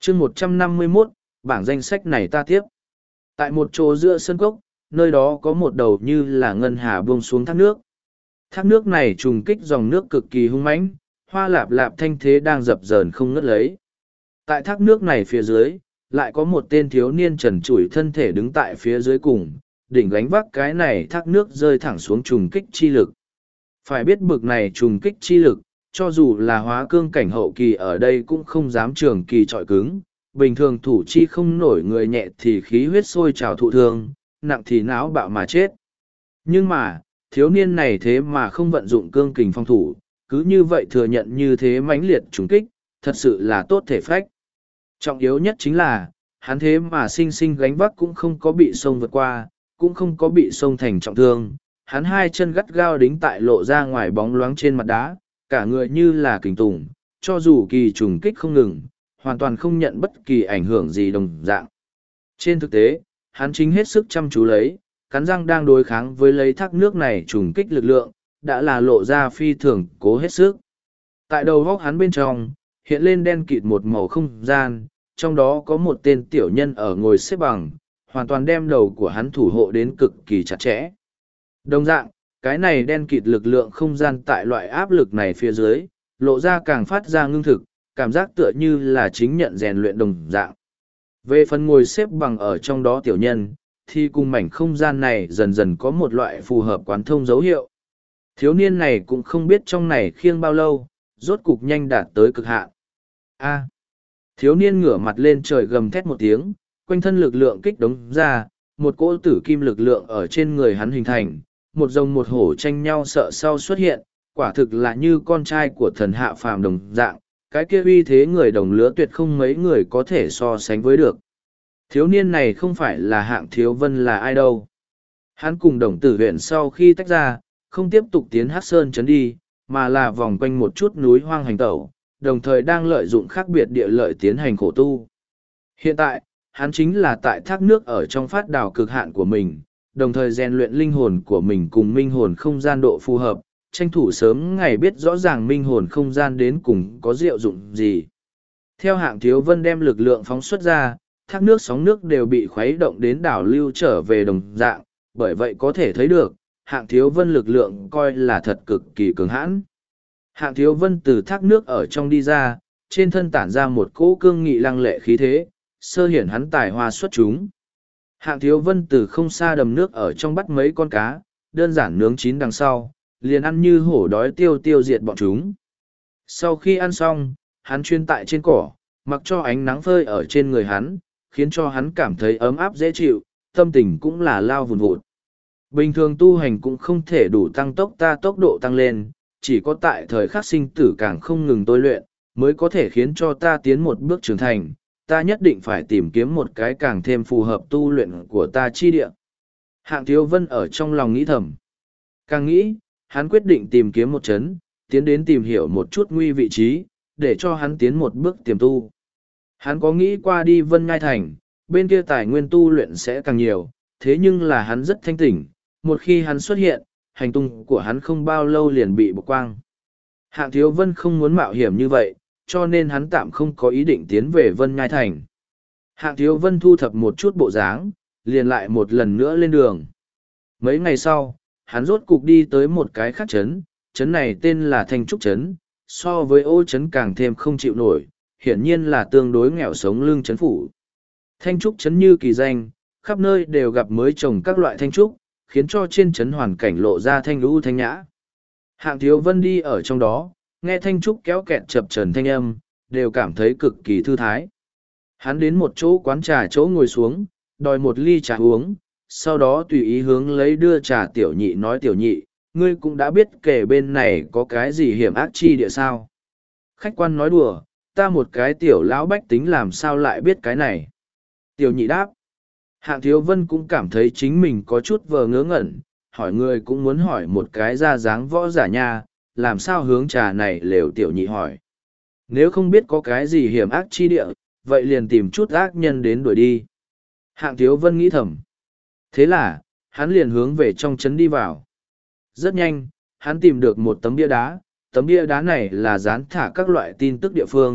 chương 151, bảng danh sách này ta tiếp. Tại một chỗ giữa sân cốc, nơi đó có một đầu như là ngân hà buông xuống thác nước. Thác nước này trùng kích dòng nước cực kỳ hung mãnh, hoa lạp lạp thanh thế đang dập dờn không ngớt lấy. Tại thác nước này phía dưới, lại có một tên thiếu niên trần trụi thân thể đứng tại phía dưới cùng, đỉnh gánh vác cái này thác nước rơi thẳng xuống trùng kích chi lực. Phải biết bực này trùng kích chi lực, cho dù là hóa cương cảnh hậu kỳ ở đây cũng không dám trường kỳ trọi cứng, bình thường thủ chi không nổi, người nhẹ thì khí huyết sôi trào thụ thương, nặng thì não bạo mà chết. Nhưng mà, thiếu niên này thế mà không vận dụng cương kình phòng thủ, cứ như vậy thừa nhận như thế mãnh liệt trùng kích, thật sự là tốt thể phách. Trọng yếu nhất chính là, hắn thế mà sinh sinh gánh vác cũng không có bị sông vượt qua, cũng không có bị sông thành trọng thương. Hắn hai chân gắt gao đính tại lộ ra ngoài bóng loáng trên mặt đá, cả người như là kình tùng, cho dù kỳ trùng kích không ngừng, hoàn toàn không nhận bất kỳ ảnh hưởng gì đồng dạng. Trên thực tế, hắn chính hết sức chăm chú lấy, cắn răng đang đối kháng với lấy thác nước này trùng kích lực lượng, đã là lộ ra phi thường cố hết sức. Tại đầu góc hắn bên trong, hiện lên đen kịt một màu không gian, trong đó có một tên tiểu nhân ở ngồi xếp bằng, hoàn toàn đem đầu của hắn thủ hộ đến cực kỳ chặt chẽ. Đồng dạng, cái này đen kịt lực lượng không gian tại loại áp lực này phía dưới, lộ ra càng phát ra ngưng thực, cảm giác tựa như là chính nhận rèn luyện đồng dạng. Về phần ngồi xếp bằng ở trong đó tiểu nhân, thì cùng mảnh không gian này dần dần có một loại phù hợp quán thông dấu hiệu. Thiếu niên này cũng không biết trong này khiêng bao lâu, rốt cục nhanh đạt tới cực hạn. A. Thiếu niên ngửa mặt lên trời gầm thét một tiếng, quanh thân lực lượng kích đống ra, một cỗ tử kim lực lượng ở trên người hắn hình thành, một rồng một hổ tranh nhau sợ sau xuất hiện, quả thực là như con trai của thần hạ phàm đồng dạng, cái kia uy thế người đồng lứa tuyệt không mấy người có thể so sánh với được. Thiếu niên này không phải là Hạng Thiếu Vân là ai đâu. Hắn cùng Đồng Tử huyện sau khi tách ra, không tiếp tục tiến Hắc Sơn trấn đi, mà là vòng quanh một chút núi hoang hành tẩu, đồng thời đang lợi dụng khác biệt địa lợi tiến hành khổ tu. Hiện tại, hắn chính là tại thác nước ở trong phát đào cực hạn của mình, đồng thời rèn luyện linh hồn của mình cùng minh hồn không gian độ phù hợp, tranh thủ sớm ngày biết rõ ràng minh hồn không gian đến cùng có diệu dụng gì. Theo Hạng Thiếu Vân đem lực lượng phóng xuất ra, thác nước sóng nước đều bị khuấy động đến đảo lưu trở về đồng dạng, bởi vậy có thể thấy được, Hạng Thiếu Vân lực lượng coi là thật cực kỳ cường hãn. Hạng Thiếu Vân từ thác nước ở trong đi ra, trên thân tản ra một cỗ cương nghị lăng lệ khí thế, sơ hiển hắn tài hoa xuất chúng. Hạng Thiếu Vân từ không xa đầm nước ở trong bắt mấy con cá, đơn giản nướng chín đằng sau, liền ăn như hổ đói tiêu diệt bọn chúng. Sau khi ăn xong, hắn chuyên tại trên cỏ, mặc cho ánh nắng phơi ở trên người hắn, khiến cho hắn cảm thấy ấm áp dễ chịu, tâm tình cũng là lao vùn vụt. Bình thường tu hành cũng không thể đủ tăng tốc độ tăng lên, chỉ có tại thời khắc sinh tử càng không ngừng tôi luyện, mới có thể khiến cho ta tiến một bước trưởng thành. Ta nhất định phải tìm kiếm một cái càng thêm phù hợp tu luyện của ta chi địa. Hạng Thiếu Vân ở trong lòng nghĩ thầm. Càng nghĩ, hắn quyết định tìm kiếm một chấn, tiến đến tìm hiểu một chút nguy vị trí, để cho hắn tiến một bước tiềm tu. Hắn có nghĩ qua đi Vân Ngai Thành, bên kia tài nguyên tu luyện sẽ càng nhiều, thế nhưng là hắn rất thanh tỉnh, một khi hắn xuất hiện, hành tung của hắn không bao lâu liền bị bộc quang. Hạng Thiếu Vân không muốn mạo hiểm như vậy, cho nên hắn tạm không có ý định tiến về Vân Ngai Thành. Hạng Thiếu Vân thu thập một chút bộ dáng, liền lại một lần nữa lên đường. Mấy ngày sau, hắn rốt cục đi tới một cái khác trấn, trấn này tên là Thanh Trúc Trấn, so với Ô Trấn càng thêm không chịu nổi, hiển nhiên là tương đối nghèo sống lưng trấn phủ. Thanh Trúc Trấn như kỳ danh, khắp nơi đều gặp mới trồng các loại thanh trúc, khiến cho trên trấn hoàn cảnh lộ ra thanh lũ thanh nhã. Hạng Thiếu Vân đi ở trong đó, nghe thanh trúc kéo kẹt chập trần thanh âm, đều cảm thấy cực kỳ thư thái. Hắn đến một chỗ quán trà chỗ ngồi xuống, đòi một ly trà uống, sau đó tùy ý hướng lấy đưa trà tiểu nhị nói tiểu nhị, ngươi cũng đã biết kể bên này có cái gì hiểm ác chi địa sao. Khách quan nói đùa, ta một cái tiểu lão bách tính làm sao lại biết cái này. Tiểu nhị đáp. Hạng Thiếu Vân cũng cảm thấy chính mình có chút vờ ngớ ngẩn, hỏi người cũng muốn hỏi một cái ra dáng võ giả nha, làm sao hướng trà này lều tiểu nhị hỏi. Nếu không biết có cái gì hiểm ác chi địa, vậy liền tìm chút ác nhân đến đuổi đi. Hạng Thiếu Vân nghĩ thầm. Thế là, hắn liền hướng về trong trấn đi vào. Rất nhanh, hắn tìm được một tấm bia đá này là dán thả các loại tin tức địa phương,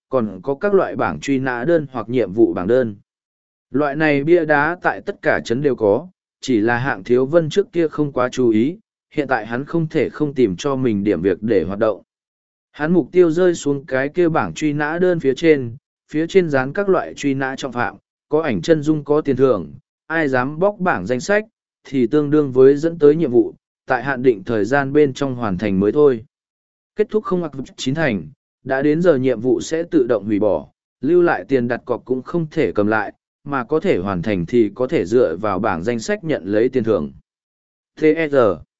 còn có các loại bảng truy nã đơn hoặc nhiệm vụ bảng đơn. Loại này bia đá tại tất cả trấn đều có, chỉ là Hạng Thiếu Vân trước kia không quá chú ý, hiện tại hắn không thể không tìm cho mình điểm việc để hoạt động. Hắn mục tiêu rơi xuống cái kia bảng truy nã đơn phía trên dán các loại truy nã trọng phạm, có ảnh chân dung có tiền thưởng, ai dám bóc bảng danh sách, thì tương đương với dẫn tới nhiệm vụ, tại hạn định thời gian bên trong hoàn thành mới thôi. Kết thúc không mặc chín thành, đã đến giờ nhiệm vụ sẽ tự động hủy bỏ, lưu lại tiền đặt cọc cũng không thể cầm lại, mà có thể hoàn thành thì có thể dựa vào bảng danh sách nhận lấy tiền thưởng. T.E.R.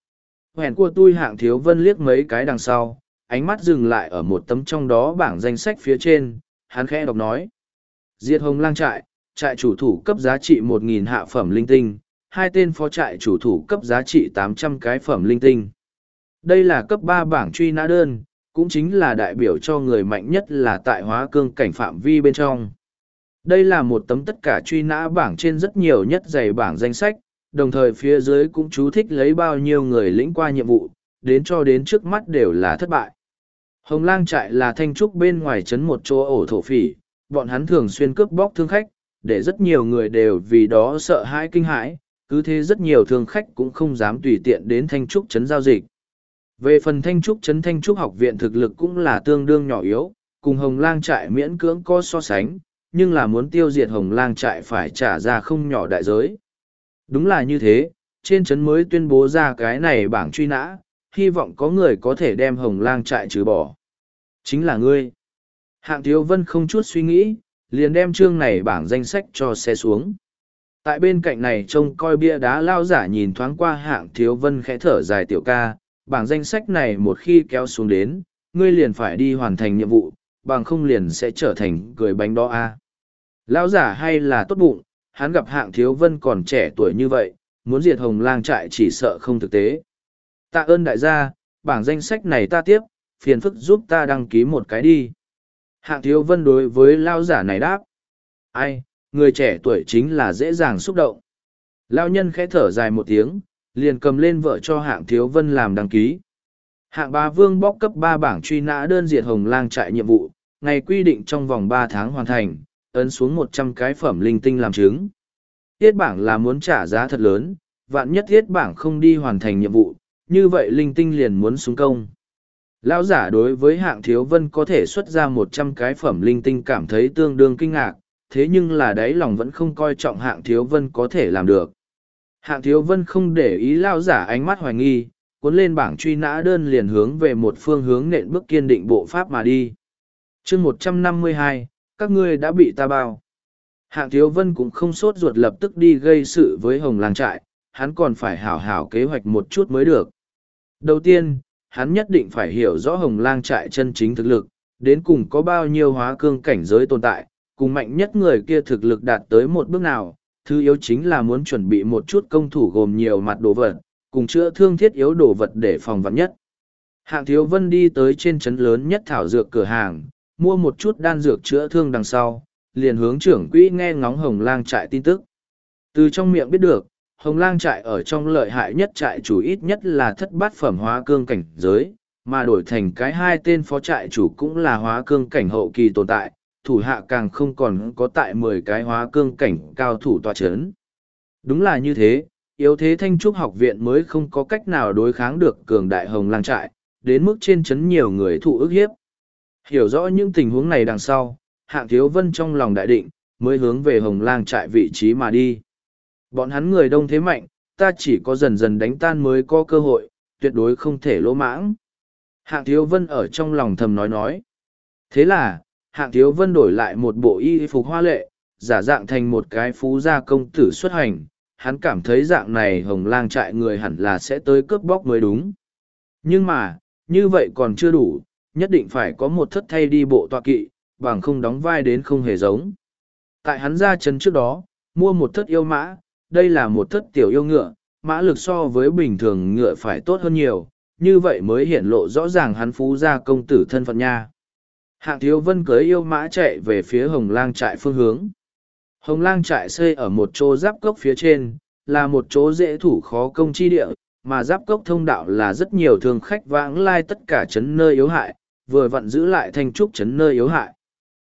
Hẹn của tôi Hạng Thiếu Vân liếc mấy cái đằng sau, ánh mắt dừng lại ở một tấm trong đó bảng danh sách phía trên, hắn khẽ đọc nói. Diệt Hồng Lang trại, trại chủ thủ cấp giá trị 1.000 hạ phẩm linh tinh, hai tên phó trại chủ thủ cấp giá trị 800 cái phẩm linh tinh. Đây là cấp 3 bảng truy nã đơn, cũng chính là đại biểu cho người mạnh nhất là tại hóa cương cảnh phạm vi bên trong. Đây là một tấm tất cả truy nã bảng trên rất nhiều nhất dày bảng danh sách, đồng thời phía dưới cũng chú thích lấy bao nhiêu người lĩnh qua nhiệm vụ, đến cho đến trước mắt đều là thất bại. Hồng Lang trại là thanh trúc bên ngoài trấn một chỗ ổ thổ phỉ, bọn hắn thường xuyên cướp bóc thương khách, để rất nhiều người đều vì đó sợ hãi kinh hãi, cứ thế rất nhiều thương khách cũng không dám tùy tiện đến thanh trúc trấn giao dịch. Về phần thanh trúc trấn thanh trúc học viện thực lực cũng là tương đương nhỏ yếu, cùng Hồng Lang trại miễn cưỡng có so sánh, nhưng là muốn tiêu diệt Hồng Lang trại phải trả ra không nhỏ đại giới. Đúng là như thế, trên trấn mới tuyên bố ra cái này bảng truy nã, hy vọng có người có thể đem Hồng Lang trại trừ bỏ. Chính là ngươi. Hạng Thiếu Vân không chút suy nghĩ, liền đem chương này bảng danh sách cho xe xuống. Tại bên cạnh này trông coi bia đá lao giả nhìn thoáng qua Hạng Thiếu Vân khẽ thở dài tiểu ca, bảng danh sách này một khi kéo xuống đến, ngươi liền phải đi hoàn thành nhiệm vụ, bằng không liền sẽ trở thành cười bánh đó a. Lão giả hay là tốt bụng, hắn gặp Hạng Thiếu Vân còn trẻ tuổi như vậy, muốn diệt Hồng Lang trại chỉ sợ không thực tế. Tạ ơn đại gia, bảng danh sách này ta tiếp, phiền phức giúp ta đăng ký một cái đi. Hạng Thiếu Vân đối với lão giả này đáp. Ai, người trẻ tuổi chính là dễ dàng xúc động. Lão nhân khẽ thở dài một tiếng, liền cầm lên vợ cho Hạng Thiếu Vân làm đăng ký. Hạng Bá Vương bóc cấp 3 bảng truy nã đơn diệt Hồng Lang trại nhiệm vụ, ngày quy định trong vòng 3 tháng hoàn thành, ấn xuống 100 cái phẩm linh tinh làm chứng. Tiết bảng là muốn trả giá thật lớn, vạn nhất tiết bảng không đi hoàn thành nhiệm vụ, như vậy linh tinh liền muốn xuống công. Lão giả đối với Hạng Thiếu Vân có thể xuất ra 100 cái phẩm linh tinh cảm thấy tương đương kinh ngạc, thế nhưng là đáy lòng vẫn không coi trọng Hạng Thiếu Vân có thể làm được. Hạng Thiếu Vân không để ý lão giả ánh mắt hoài nghi, cuốn lên bảng truy nã đơn liền hướng về một phương hướng nện bước kiên định bộ pháp mà đi. Chương 152, các ngươi đã bị ta bao. Hạng Thiếu Vân cũng không sốt ruột lập tức đi gây sự với Hồng Lang trại, hắn còn phải hảo hảo kế hoạch một chút mới được. Đầu tiên, hắn nhất định phải hiểu rõ Hồng Lang trại chân chính thực lực, đến cùng có bao nhiêu hóa cương cảnh giới tồn tại, cùng mạnh nhất người kia thực lực đạt tới một bước nào. Thứ yếu chính là muốn chuẩn bị một chút công thủ gồm nhiều mặt đồ vật, cùng chữa thương thiết yếu đồ vật để phòng vắn nhất. Hạng Thiếu Vân đi tới trên trấn lớn nhất thảo dược cửa hàng, mua một chút đan dược chữa thương đằng sau, liền hướng trưởng quỹ nghe ngóng Hồng Lang trại tin tức. Từ trong miệng biết được, Hồng Lang trại ở trong lợi hại nhất trại chủ ít nhất là thất bát phẩm hóa cương cảnh giới, mà đổi thành cái hai tên phó trại chủ cũng là hóa cương cảnh hậu kỳ tồn tại, thủ hạ càng không còn có tại 10 cái hóa cương cảnh cao thủ tọa chấn. Đúng là như thế, yếu thế Thanh Trúc học viện mới không có cách nào đối kháng được cường đại Hồng Lang trại, đến mức trên chấn nhiều người thụ ức hiếp. Hiểu rõ những tình huống này đằng sau, Hạng Thiếu Vân trong lòng đại định, mới hướng về Hồng Lang trại vị trí mà đi. Bọn hắn người đông thế mạnh, ta chỉ có dần dần đánh tan mới có cơ hội, tuyệt đối không thể lỗ mãng. Hạng Thiếu Vân ở trong lòng thầm nói. Thế là, Hạng Thiếu Vân đổi lại một bộ y phục hoa lệ, giả dạng thành một cái phú gia công tử xuất hành. Hắn cảm thấy dạng này Hồng Lang trại người hẳn là sẽ tới cướp bóc mới đúng. Nhưng mà, như vậy còn chưa đủ, nhất định phải có một thất thay đi bộ tọa kỵ, bằng không đóng vai đến không hề giống. Tại hắn ra chân trước đó, mua một thất yêu mã, đây là một thất tiểu yêu ngựa, mã lực so với bình thường ngựa phải tốt hơn nhiều, như vậy mới hiển lộ rõ ràng hắn phú gia công tử thân phận nha. Hạng Thiếu Vân cưới yêu mã chạy về phía Hồng Lang trại phương hướng. Hồng Lang trại xây ở một chỗ giáp cốc phía trên, là một chỗ dễ thủ khó công chi địa, mà giáp cốc thông đạo là rất nhiều thường khách vãng lai tất cả chấn nơi yếu hại, vừa vặn giữ lại Thanh Trúc chấn nơi yếu hại.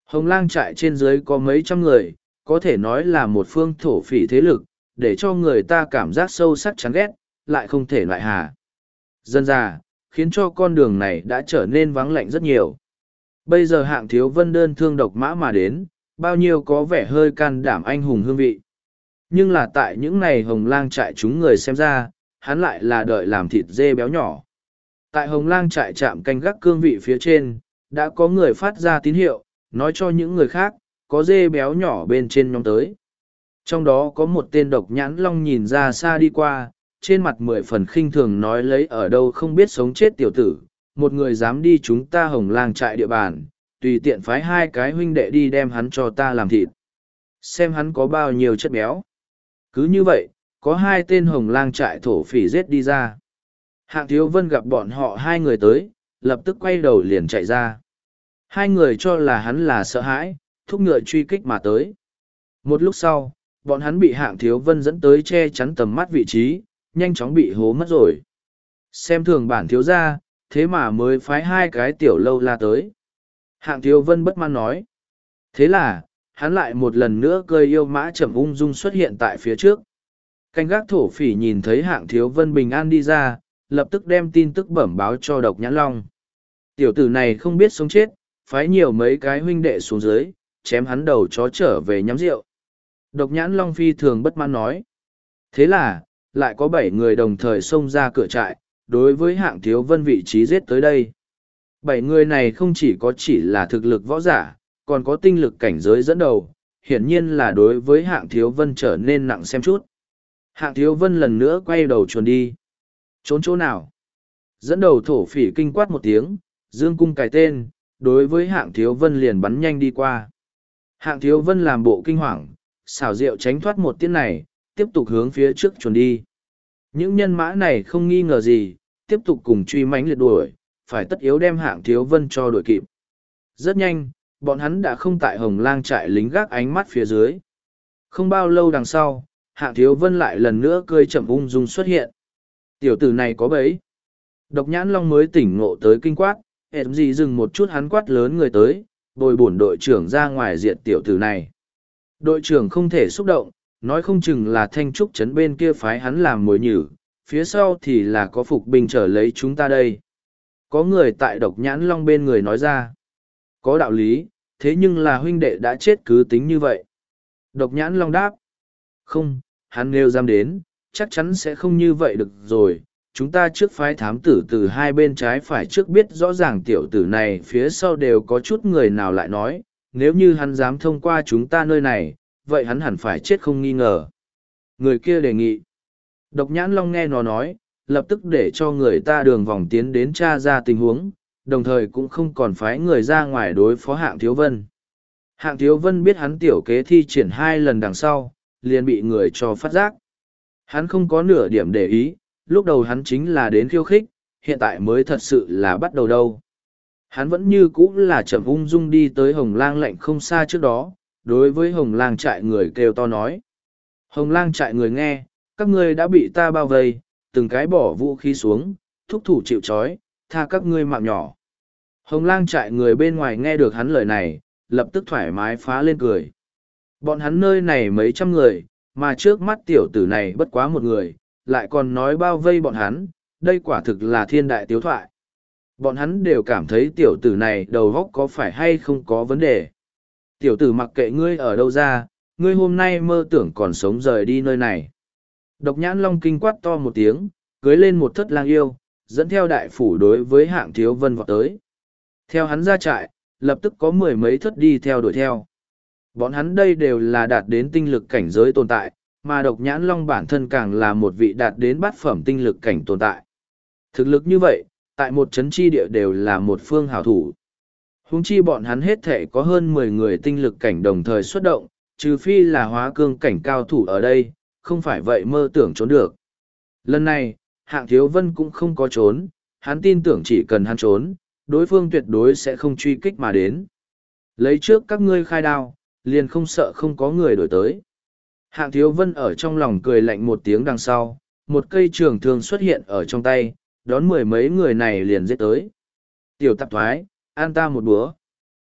Hồng lang trại trên dưới có mấy trăm người, có thể nói là một phương thổ phỉ thế lực, để cho người ta cảm giác sâu sắc chán ghét, lại không thể loại hà. Dân ra, khiến cho con đường này đã trở nên vắng lạnh rất nhiều. Bây giờ Hạng Thiếu Vân đơn thương độc mã mà đến, bao nhiêu có vẻ hơi can đảm anh hùng hương vị. Nhưng là tại những ngày Hồng lang trại chúng người xem ra, hắn lại là đợi làm thịt dê béo nhỏ. Tại Hồng lang trại trạm canh gác cương vị phía trên, đã có người phát ra tín hiệu, nói cho những người khác, có dê béo nhỏ bên trên nhóm tới. Trong đó có một tên độc nhãn long nhìn ra xa đi qua, trên mặt 10 phần khinh thường nói lấy ở đâu không biết sống chết tiểu tử, một người dám đi chúng ta Hồng lang trại địa bàn, tùy tiện phái 2 cái huynh đệ đi đem hắn cho ta làm thịt. Xem hắn có bao nhiêu chất béo. Cứ như vậy, có 2 tên Hồng lang trại thổ phỉ giết đi ra. Hạng Thiếu Vân gặp bọn họ 2 người tới, lập tức quay đầu liền chạy ra. 2 người cho là hắn là sợ hãi, thúc ngựa truy kích mà tới. Một lúc sau, bọn hắn bị Hạng Thiếu Vân dẫn tới che chắn tầm mắt vị trí, nhanh chóng bị hố mất rồi. Xem thường bản thiếu gia, thế mà mới phái 2 cái tiểu lâu la tới. Hạng Thiếu Vân bất mãn nói. Thế là, hắn lại một lần nữa cơi yêu mã chậm ung dung xuất hiện tại phía trước. Canh gác thổ phỉ nhìn thấy Hạng Thiếu Vân bình an đi ra, lập tức đem tin tức bẩm báo cho Độc Nhãn Long. Tiểu tử này không biết sống chết, phái nhiều mấy cái huynh đệ xuống dưới, chém hắn đầu chó trở về nhắm rượu. Độc Nhãn Long phi thường bất mãn nói. Thế là, lại có 7 người đồng thời xông ra cửa trại, đối với Hạng Thiếu Vân vị trí giết tới đây. 7 người này không chỉ là thực lực võ giả, còn có tinh lực cảnh giới dẫn đầu, hiển nhiên là đối với Hạng Thiếu Vân trở nên nặng xem chút. Hạng Thiếu Vân lần nữa quay đầu chuồn đi. Trốn chỗ nào? Dẫn đầu thổ phỉ kinh quát một tiếng, dương cung cài tên, đối với Hạng Thiếu Vân liền bắn nhanh đi qua. Hạng Thiếu Vân làm bộ kinh hoàng, xảo diệu tránh thoát một tiếng này, tiếp tục hướng phía trước chuồn đi. Những nhân mã này không nghi ngờ gì, tiếp tục cùng truy mãnh liệt đuổi, phải tất yếu đem Hạng Thiếu Vân cho đuổi kịp. Rất nhanh, bọn hắn đã không tại Hồng lang trại lính gác ánh mắt phía dưới. Không bao lâu đằng sau, Hạng Thiếu Vân lại lần nữa cơi chậm ung dung xuất hiện. Tiểu tử này có bấy. Độc Nhãn Long mới tỉnh ngộ tới kinh quát, hẹn gì dừng một chút hắn quát lớn người tới, bồi bổn đội trưởng ra ngoài diện tiểu tử này. Đội trưởng không thể xúc động, nói không chừng là Thanh Trúc trấn bên kia phái hắn làm mồi nhử, phía sau thì là có phục binh trở lấy chúng ta đây. Có người tại Độc Nhãn Long bên người nói ra. Có đạo lý, thế nhưng là huynh đệ đã chết cứ tính như vậy. Độc Nhãn Long đáp. Không, hắn nêu dám đến, chắc chắn sẽ không như vậy được rồi. Chúng ta trước phái thám tử từ 2 bên trái phải trước biết rõ ràng tiểu tử này phía sau đều có chút người nào lại nói, nếu như hắn dám thông qua chúng ta nơi này, vậy hắn hẳn phải chết không nghi ngờ. Người kia đề nghị. Độc Nhãn Long nghe nó nói, lập tức để cho người ta đường vòng tiến đến tra ra tình huống, đồng thời cũng không còn phái người ra ngoài đối phó Hạng Thiếu Vân. Hạng Thiếu Vân biết hắn tiểu kế thi triển 2 lần đằng sau, liền bị người cho phát giác. Hắn không có nửa điểm để ý, lúc đầu hắn chính là đến khiêu khích, hiện tại mới thật sự là bắt đầu đâu. Hắn vẫn như cũ là chậm ung dung đi tới Hồng lang lạnh không xa trước đó, đối với Hồng lang trại người kêu to nói. Hồng lang trại người nghe, các ngươi đã bị ta bao vây, từng cái bỏ vũ khí xuống, thúc thủ chịu trói, tha các ngươi mạng nhỏ. Hồng lang trại người bên ngoài nghe được hắn lời này, lập tức thoải mái phá lên cười. Bọn hắn nơi này mấy trăm người, mà trước mắt tiểu tử này bất quá một người, lại còn nói bao vây bọn hắn, đây quả thực là thiên đại tiếu thoại. Bọn hắn đều cảm thấy tiểu tử này đầu óc có phải hay không có vấn đề. Tiểu tử mặc kệ ngươi ở đâu ra, ngươi hôm nay mơ tưởng còn sống rời đi nơi này. Độc Nhãn Long kinh quát to một tiếng, cưới lên một thất lang yêu, dẫn theo đại phủ đối với Hạng Thiếu Vân vọt tới. Theo hắn ra trại, lập tức có 10 mấy thất đi theo đuổi theo. Bọn hắn đây đều là đạt đến tinh lực cảnh giới tồn tại, mà Độc Nhãn Long bản thân càng là một vị đạt đến bát phẩm tinh lực cảnh tồn tại. Thực lực như vậy, tại một trấn chi địa đều là một phương hảo thủ. Huống chi bọn hắn hết thể có hơn 10 người tinh lực cảnh đồng thời xuất động, trừ phi là hóa cương cảnh cao thủ ở đây, không phải vậy mơ tưởng trốn được. Lần này, Hạng Thiếu Vân cũng không có trốn, hắn tin tưởng chỉ cần hắn trốn, đối phương tuyệt đối sẽ không truy kích mà đến. Lấy trước các ngươi khai đao, liền không sợ không có người đổi tới. Hạng Thiếu Vân ở trong lòng cười lạnh một tiếng đằng sau, một cây trường thương xuất hiện ở trong tay, đón 10 mấy người này liền giết tới. Tiểu tạp thoái, an ta một búa.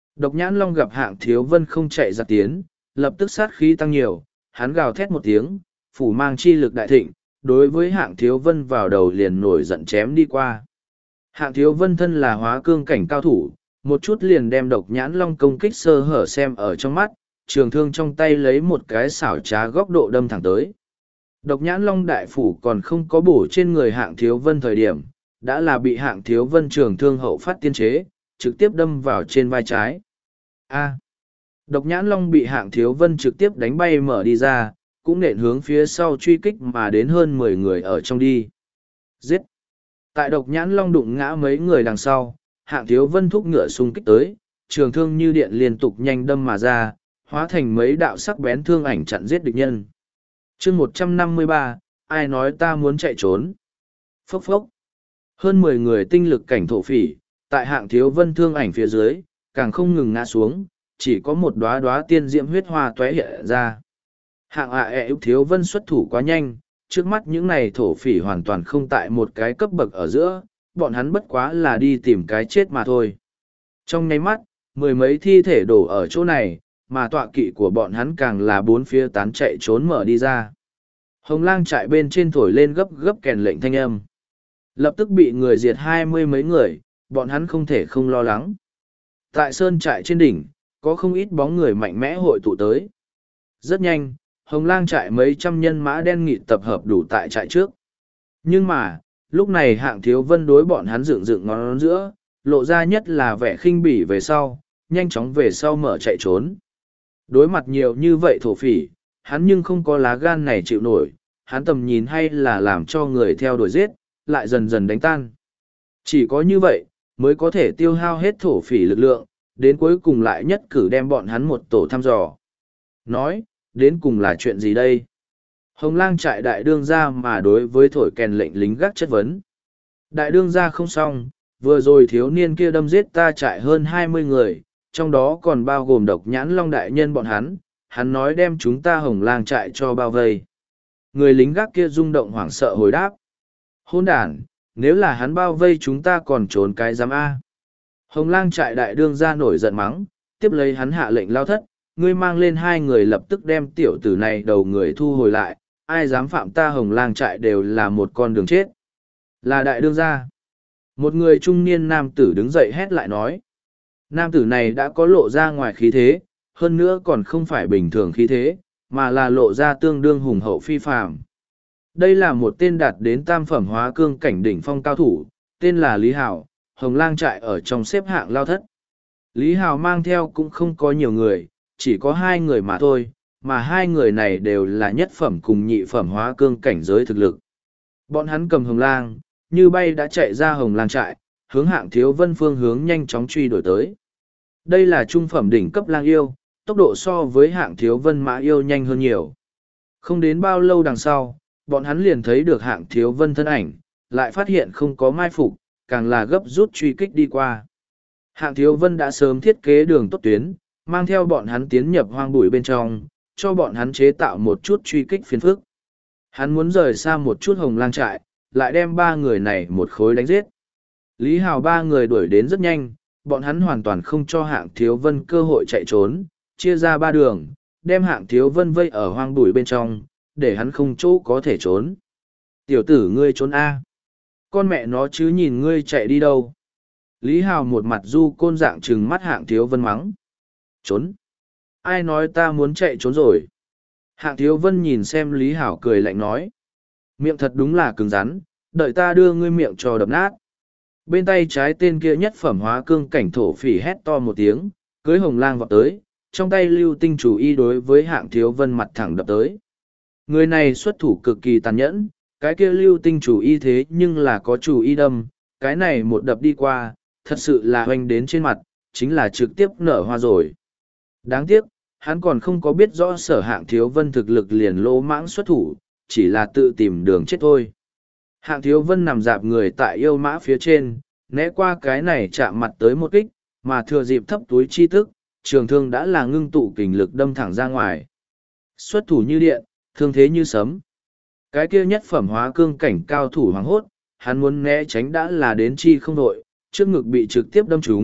Độc Nhãn Long gặp Hạng Thiếu Vân không chạy ra tiến, lập tức sát khí tăng nhiều, hắn gào thét một tiếng, phủ mang chi lực đại thịnh, đối với Hạng Thiếu Vân vào đầu liền nổi giận chém đi qua. Hạng Thiếu Vân thân là hóa cương cảnh cao thủ, một chút liền đem Độc Nhãn Long công kích sơ hở xem ở trong mắt, trường thương trong tay lấy một cái xảo trá góc độ đâm thẳng tới. Độc Nhãn Long đại phủ còn không có bổ trên người Hạng Thiếu Vân thời điểm, đã là bị Hạng Thiếu Vân trường thương hậu phát tiên chế, trực tiếp đâm vào trên vai trái. A. Độc Nhãn Long bị Hạng Thiếu Vân trực tiếp đánh bay mở đi ra, cũng nện hướng phía sau truy kích mà đến hơn 10 người ở trong đi. Giết! Tại Độc Nhãn Long đụng ngã mấy người đằng sau, Hạng Thiếu Vân thúc ngựa xung kích tới, trường thương như điện liên tục nhanh đâm mà ra, hóa thành mấy đạo sắc bén thương ảnh chặn giết địch nhân. Chương 153, ai nói ta muốn chạy trốn? Phốc phốc! Hơn 10 người tinh lực cảnh thổ phỉ, tại Hạng Thiếu Vân thương ảnh phía dưới, càng không ngừng ngã xuống, chỉ có một đóa đóa tiên diễm huyết hoa tóe hiện ra. Hạng Thiếu Vân xuất thủ quá nhanh, trước mắt những này thổ phỉ hoàn toàn không tại một cái cấp bậc ở giữa, bọn hắn bất quá là đi tìm cái chết mà thôi. Trong nháy mắt, mười mấy thi thể đổ ở chỗ này, mà tọa kỵ của bọn hắn càng là bốn phía tán chạy trốn mở đi ra. Hồng Lang trại bên trên thổi lên gấp gấp kèn lệnh thanh âm. Lập tức bị người diệt 20 mấy người, bọn hắn không thể không lo lắng. Tại sơn trại trên đỉnh, có không ít bóng người mạnh mẽ hội tụ tới. Rất nhanh, Hồng Lang trại mấy trăm nhân mã đen nghịt tập hợp đủ tại trại trước. Nhưng mà, lúc này Hạng Thiếu Vân đối bọn hắn dựng dựng ngón giữa, lộ ra nhất là vẻ khinh bỉ về sau, nhanh chóng về sau mở chạy trốn. Đối mặt nhiều như vậy thổ phỉ, hắn nhưng không có lá gan này chịu nổi, hắn tầm nhìn hay là làm cho người theo đuổi giết, lại dần dần đánh tan. Chỉ có như vậy, mới có thể tiêu hao hết thổ phỉ lực lượng, đến cuối cùng lại nhất cử đem bọn hắn một tổ thăm dò. Nói, đến cùng là chuyện gì đây? Hồng Lang trại đại đương gia mà đối với thổi kèn lệnh lính gác chất vấn. Đại đương gia không xong, vừa rồi thiếu niên kia đâm giết ta trại hơn 20 người, trong đó còn bao gồm Độc Nhãn Long đại nhân bọn hắn nói đem chúng ta Hồng Lang trại cho bao vây. Người lính gác kia rung động hoảng sợ hồi đáp. Hôn đản, nếu là hắn bao vây chúng ta còn trốn cái giám A. Hồng Lang trại đại đương gia nổi giận mắng, tiếp lấy hắn hạ lệnh lao thất, ngươi mang lên 2 người lập tức đem tiểu tử này đầu người thu hồi lại, ai dám phạm ta Hồng Lang trại đều là một con đường chết. Là đại đương gia. Một người trung niên nam tử đứng dậy hét lại nói. Nam tử này đã có lộ ra ngoài khí thế, hơn nữa còn không phải bình thường khí thế, mà là lộ ra tương đương hùng hậu phi phàm. Đây là một tên đạt đến tam phẩm hóa cương cảnh đỉnh phong cao thủ, tên là Lý Hào, Hồng Lang trại ở trong xếp hạng lao thất. Lý Hào mang theo cũng không có nhiều người, chỉ có 2 người mà thôi, mà 2 người này đều là nhất phẩm cùng nhị phẩm hóa cương cảnh giới thực lực. Bọn hắn cầm Hồng Lang, như bay đã chạy ra Hồng Lang trại, hướng Hạng Thiếu Vân phương hướng nhanh chóng truy đuổi tới. Đây là trung phẩm đỉnh cấp lang yêu, tốc độ so với Hạng Thiếu Vân mã yêu nhanh hơn nhiều. Không đến bao lâu đằng sau, bọn hắn liền thấy được Hạng Thiếu Vân thân ảnh, lại phát hiện không có mai phục, càng là gấp rút truy kích đi qua. Hạng Thiếu Vân đã sớm thiết kế đường tốt tuyến, mang theo bọn hắn tiến nhập hoang bụi bên trong, cho bọn hắn chế tạo một chút truy kích phiền phức. Hắn muốn rời xa một chút Hồng Lang trại, lại đem 3 người này một khối đánh giết. Lý Hào 3 người đuổi đến rất nhanh, bọn hắn hoàn toàn không cho Hạng Thiếu Vân cơ hội chạy trốn, chia ra 3 đường, đem Hạng Thiếu Vân vây ở hoang bụi bên trong, để hắn không chỗ có thể trốn. Tiểu tử ngươi trốn A. Con mẹ nó chứ nhìn ngươi chạy đi đâu. Lý Hào một mặt du côn dạng trừng mắt Hạng Thiếu Vân mắng. Trốn. Ai nói ta muốn chạy trốn rồi. Hạng Thiếu Vân nhìn xem Lý Hào cười lạnh nói. Miệng thật đúng là cứng rắn, đợi ta đưa ngươi miệng cho đập nát. Bên tay trái tên kia nhất phẩm hóa cương cảnh thổ phỉ hét to một tiếng, cưới Hồng Lang vọt tới, trong tay lưu tinh chủ y đối với Hạng Thiếu Vân mặt thẳng đập tới. Người này xuất thủ cực kỳ tàn nhẫn, cái kia lưu tinh chủ y thế nhưng là có chủ y đâm, cái này một đập đi qua, thật sự là hoành đến trên mặt, chính là trực tiếp nở hoa rồi. Đáng tiếc, hắn còn không có biết rõ sở Hạng Thiếu Vân thực lực liền lỗ mãng xuất thủ, chỉ là tự tìm đường chết thôi. Hạng Thiếu Vân nằm dạp người tại yêu mã phía trên, né qua cái này chạm mặt tới một kích, mà thừa dịp thấp túi chi tức, trường thương đã là ngưng tụ kình lực đâm thẳng ra ngoài. Xuất thủ như điện, thương thế như sấm. Cái kia nhất phẩm hóa cương cảnh cao thủ hoảng hốt, hắn muốn né tránh đã là đến chi không đội, trước ngực bị trực tiếp đâm trúng,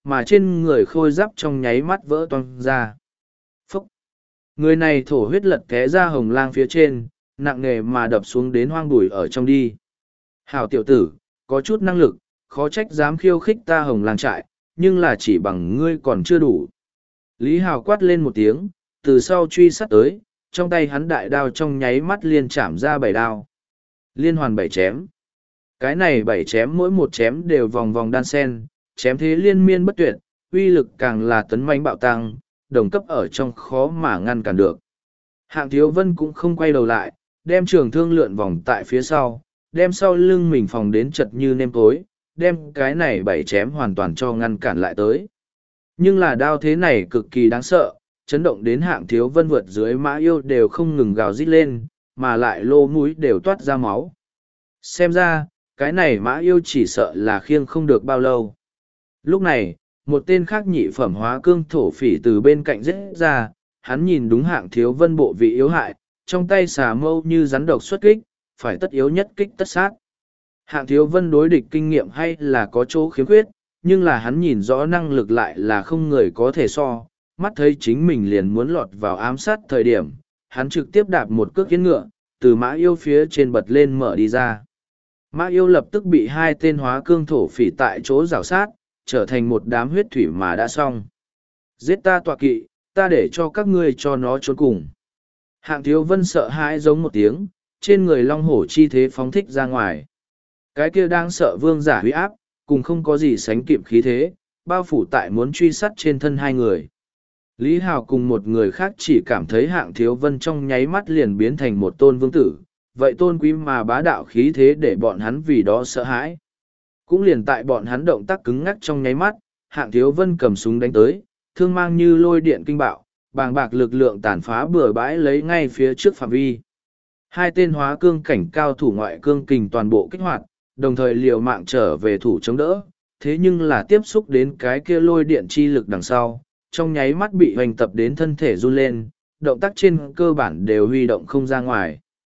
mà trên người khôi giáp trong nháy mắt vỡ toang ra. Phúc! Người này thổ huyết lật té ra hồng lang phía trên, nặng nề mà đập xuống đến hoang bụi ở trong đi. Hảo tiểu tử, có chút năng lực, khó trách dám khiêu khích ta hồng lang trại, nhưng là chỉ bằng ngươi còn chưa đủ. Lý Hào quát lên một tiếng, từ sau truy sát tới, trong tay hắn đại đao trong nháy mắt liên chạm ra 7 đao. Liên hoàn 7 chém. Cái này 7 chém mỗi một chém đều vòng vòng đan sen, chém thế liên miên bất tuyệt, uy lực càng là tấn mãnh bạo tăng, đồng cấp ở trong khó mà ngăn cản được. Hạng Thiếu Vân cũng không quay đầu lại, đem trường thương lượn vòng tại phía sau, đem sau lưng mình phòng đến chật như nêm tối, đem cái này 7 chém hoàn toàn cho ngăn cản lại tới. Nhưng là đao thế này cực kỳ đáng sợ, chấn động đến Hạng Thiếu Vân vượt dưới Mã Yêu đều không ngừng gào rít lên, mà lại lô mũi đều toát ra máu. Xem ra, cái này Mã Yêu chỉ sợ là khiêng không được bao lâu. Lúc này, một tên khác nhị phẩm hóa cương thổ phỉ từ bên cạnh rết ra, hắn nhìn đúng Hạng Thiếu Vân bộ vị yếu hại, trong tay xà mâu như rắn độc xuất kích, phải tất yếu nhất kích tất sát. Hạng Thiếu Vân đối địch kinh nghiệm hay là có chỗ khiếm khuyết, nhưng là hắn nhìn rõ năng lực lại là không người có thể so, mắt thấy chính mình liền muốn lọt vào ám sát thời điểm, hắn trực tiếp đạp một cước kiến ngựa, từ Mã Yêu phía trên bật lên mở đi ra. Mã Yêu lập tức bị hai tên hóa cương thổ phỉ tại chỗ rào sát, trở thành một đám huyết thủy mà đã xong. Giết ta tọa kỵ, ta để cho các ngươi cho nó trốn cùng. Hạng Thiếu Vân sợ hãi giống một tiếng, trên người long hổ chi thế phóng thích ra ngoài. Cái kia đang sợ vương giả huy áp, cùng không có gì sánh kịp khí thế, bao phủ tại muốn truy sát trên thân hai người. Lý Hào cùng một người khác chỉ cảm thấy Hạng Thiếu Vân trong nháy mắt liền biến thành một tôn vương tử, vậy tôn quý mà bá đạo khí thế để bọn hắn vì đó sợ hãi. Cũng liền tại bọn hắn động tác cứng ngắc trong nháy mắt, Hạng Thiếu Vân cầm súng đánh tới, thương mang như lôi điện kinh bạo, bàng bạc lực lượng tàn phá bừa bãi lấy ngay phía trước phạm vi. Hai tên hóa cương cảnh cao thủ ngoại cương kình toàn bộ kích hoạt, đồng thời liều mạng trở về thủ chống đỡ, thế nhưng là tiếp xúc đến cái kia lôi điện chi lực đằng sau, trong nháy mắt bị hoành tập đến thân thể run lên, động tác trên cơ bản đều huy động không ra ngoài.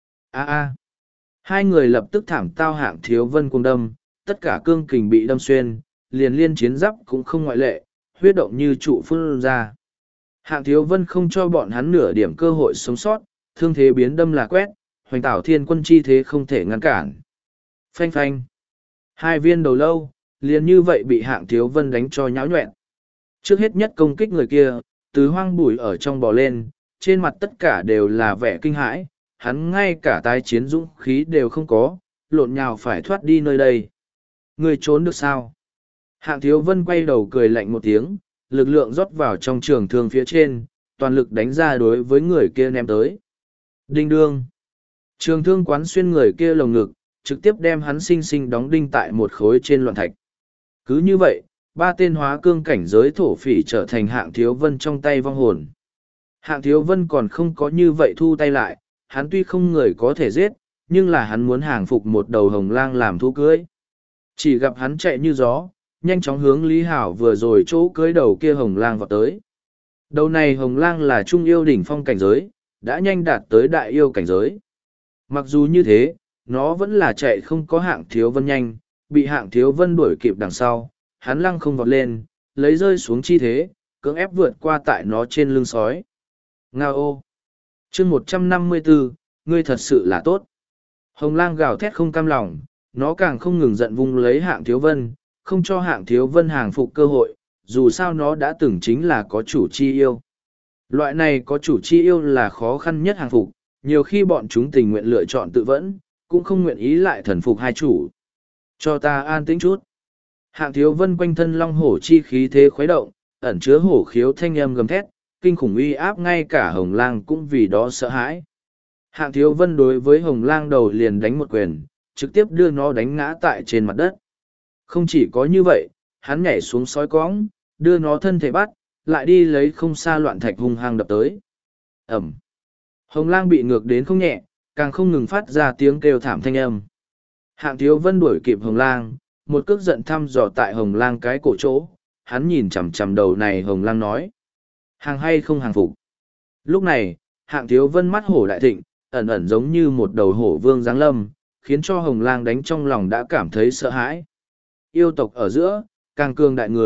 Hai người lập tức thảm tao Hạng Thiếu Vân cùng đâm, tất cả cương kình bị đâm xuyên, liền liên chiến giáp cũng không ngoại lệ, huyết động như trụ phun ra. Hạng Thiếu Vân không cho bọn hắn nửa điểm cơ hội sống sót, thương thế biến đâm là quét, hoành tảo thiên quân chi thế không thể ngăn cản. Phanh phanh. Hai viên đầu lâu, liền như vậy bị Hạng Thiếu Vân đánh cho nhão nhoẹn. Trước hết nhất công kích người kia, từ hoang bụi ở trong bò lên, trên mặt tất cả đều là vẻ kinh hãi, hắn ngay cả tái chiến dũng khí đều không có, lộn nhào phải thoát đi nơi đây. Người trốn được sao? Hạng Thiếu Vân quay đầu cười lạnh một tiếng, lực lượng rót vào trong trường thương phía trên, toàn lực đánh ra đối với người kia ném tới. Đinh đương. Trường thương quán xuyên người kia lồng ngực, trực tiếp đem hắn xinh xinh đóng đinh tại một khối trên loạn thạch. Cứ như vậy, ba tên hóa cương cảnh giới thổ phỉ trở thành Hạng Thiếu Vân trong tay vong hồn. Hạng Thiếu Vân còn không có như vậy thu tay lại, hắn tuy không người có thể giết, nhưng là hắn muốn hàng phục một đầu hồng lang làm thú cưới. Chỉ gặp hắn chạy như gió, nhanh chóng hướng Lý Hảo vừa rồi chỗ cưới đầu kia hồng lang vào tới. Đầu này hồng lang là trung yêu đỉnh phong cảnh giới, đã nhanh đạt tới đại yêu cảnh giới. Mặc dù như thế, nó vẫn là chạy không có Hạng Thiếu Vân nhanh, bị Hạng Thiếu Vân đuổi kịp đằng sau, hắn lăng không vọt lên, lấy rơi xuống chi thế, cưỡng ép vượt qua tại nó trên lưng sói. Ngao ô! Chương 154, ngươi thật sự là tốt. Hồng lang gào thét không cam lòng, nó càng không ngừng giận vung lấy Hạng Thiếu Vân, không cho Hạng Thiếu Vân hàng phục cơ hội, dù sao nó đã từng chính là có chủ chi yêu. Loại này có chủ chi yêu là khó khăn nhất hàng phục, nhiều khi bọn chúng tình nguyện lựa chọn tự vẫn, cũng không nguyện ý lại thần phục hai chủ. Cho ta an tĩnh chút. Hạng Thiếu Vân quanh thân long hổ chi khí thế khuấy động, ẩn chứa hổ khiếu thanh âm gầm thét, kinh khủng uy áp ngay cả hồng lang cũng vì đó sợ hãi. Hạng Thiếu Vân đối với hồng lang đầu liền đánh một quyền, trực tiếp đưa nó đánh ngã tại trên mặt đất. Không chỉ có như vậy, hắn nhảy xuống sói cõng, đưa nó thân thể bắt, lại đi lấy không xa loạn thạch hung hăng đập tới. Ẩm. Hồng lang bị ngược đến không nhẹ, càng không ngừng phát ra tiếng kêu thảm thanh âm. Hạng Thiếu Vân đuổi kịp hồng lang, một cước giận thăm dò tại hồng lang cái cổ chỗ, hắn nhìn chằm chằm đầu này hồng lang nói. Hàng hay không hàng phục. Lúc này, Hạng Thiếu Vân mắt hổ đại thịnh, ẩn ẩn giống như một đầu hổ vương giáng lâm, khiến cho hồng lang đánh trong lòng đã cảm thấy sợ hãi. Yêu tộc ở giữa, càng cường đại người,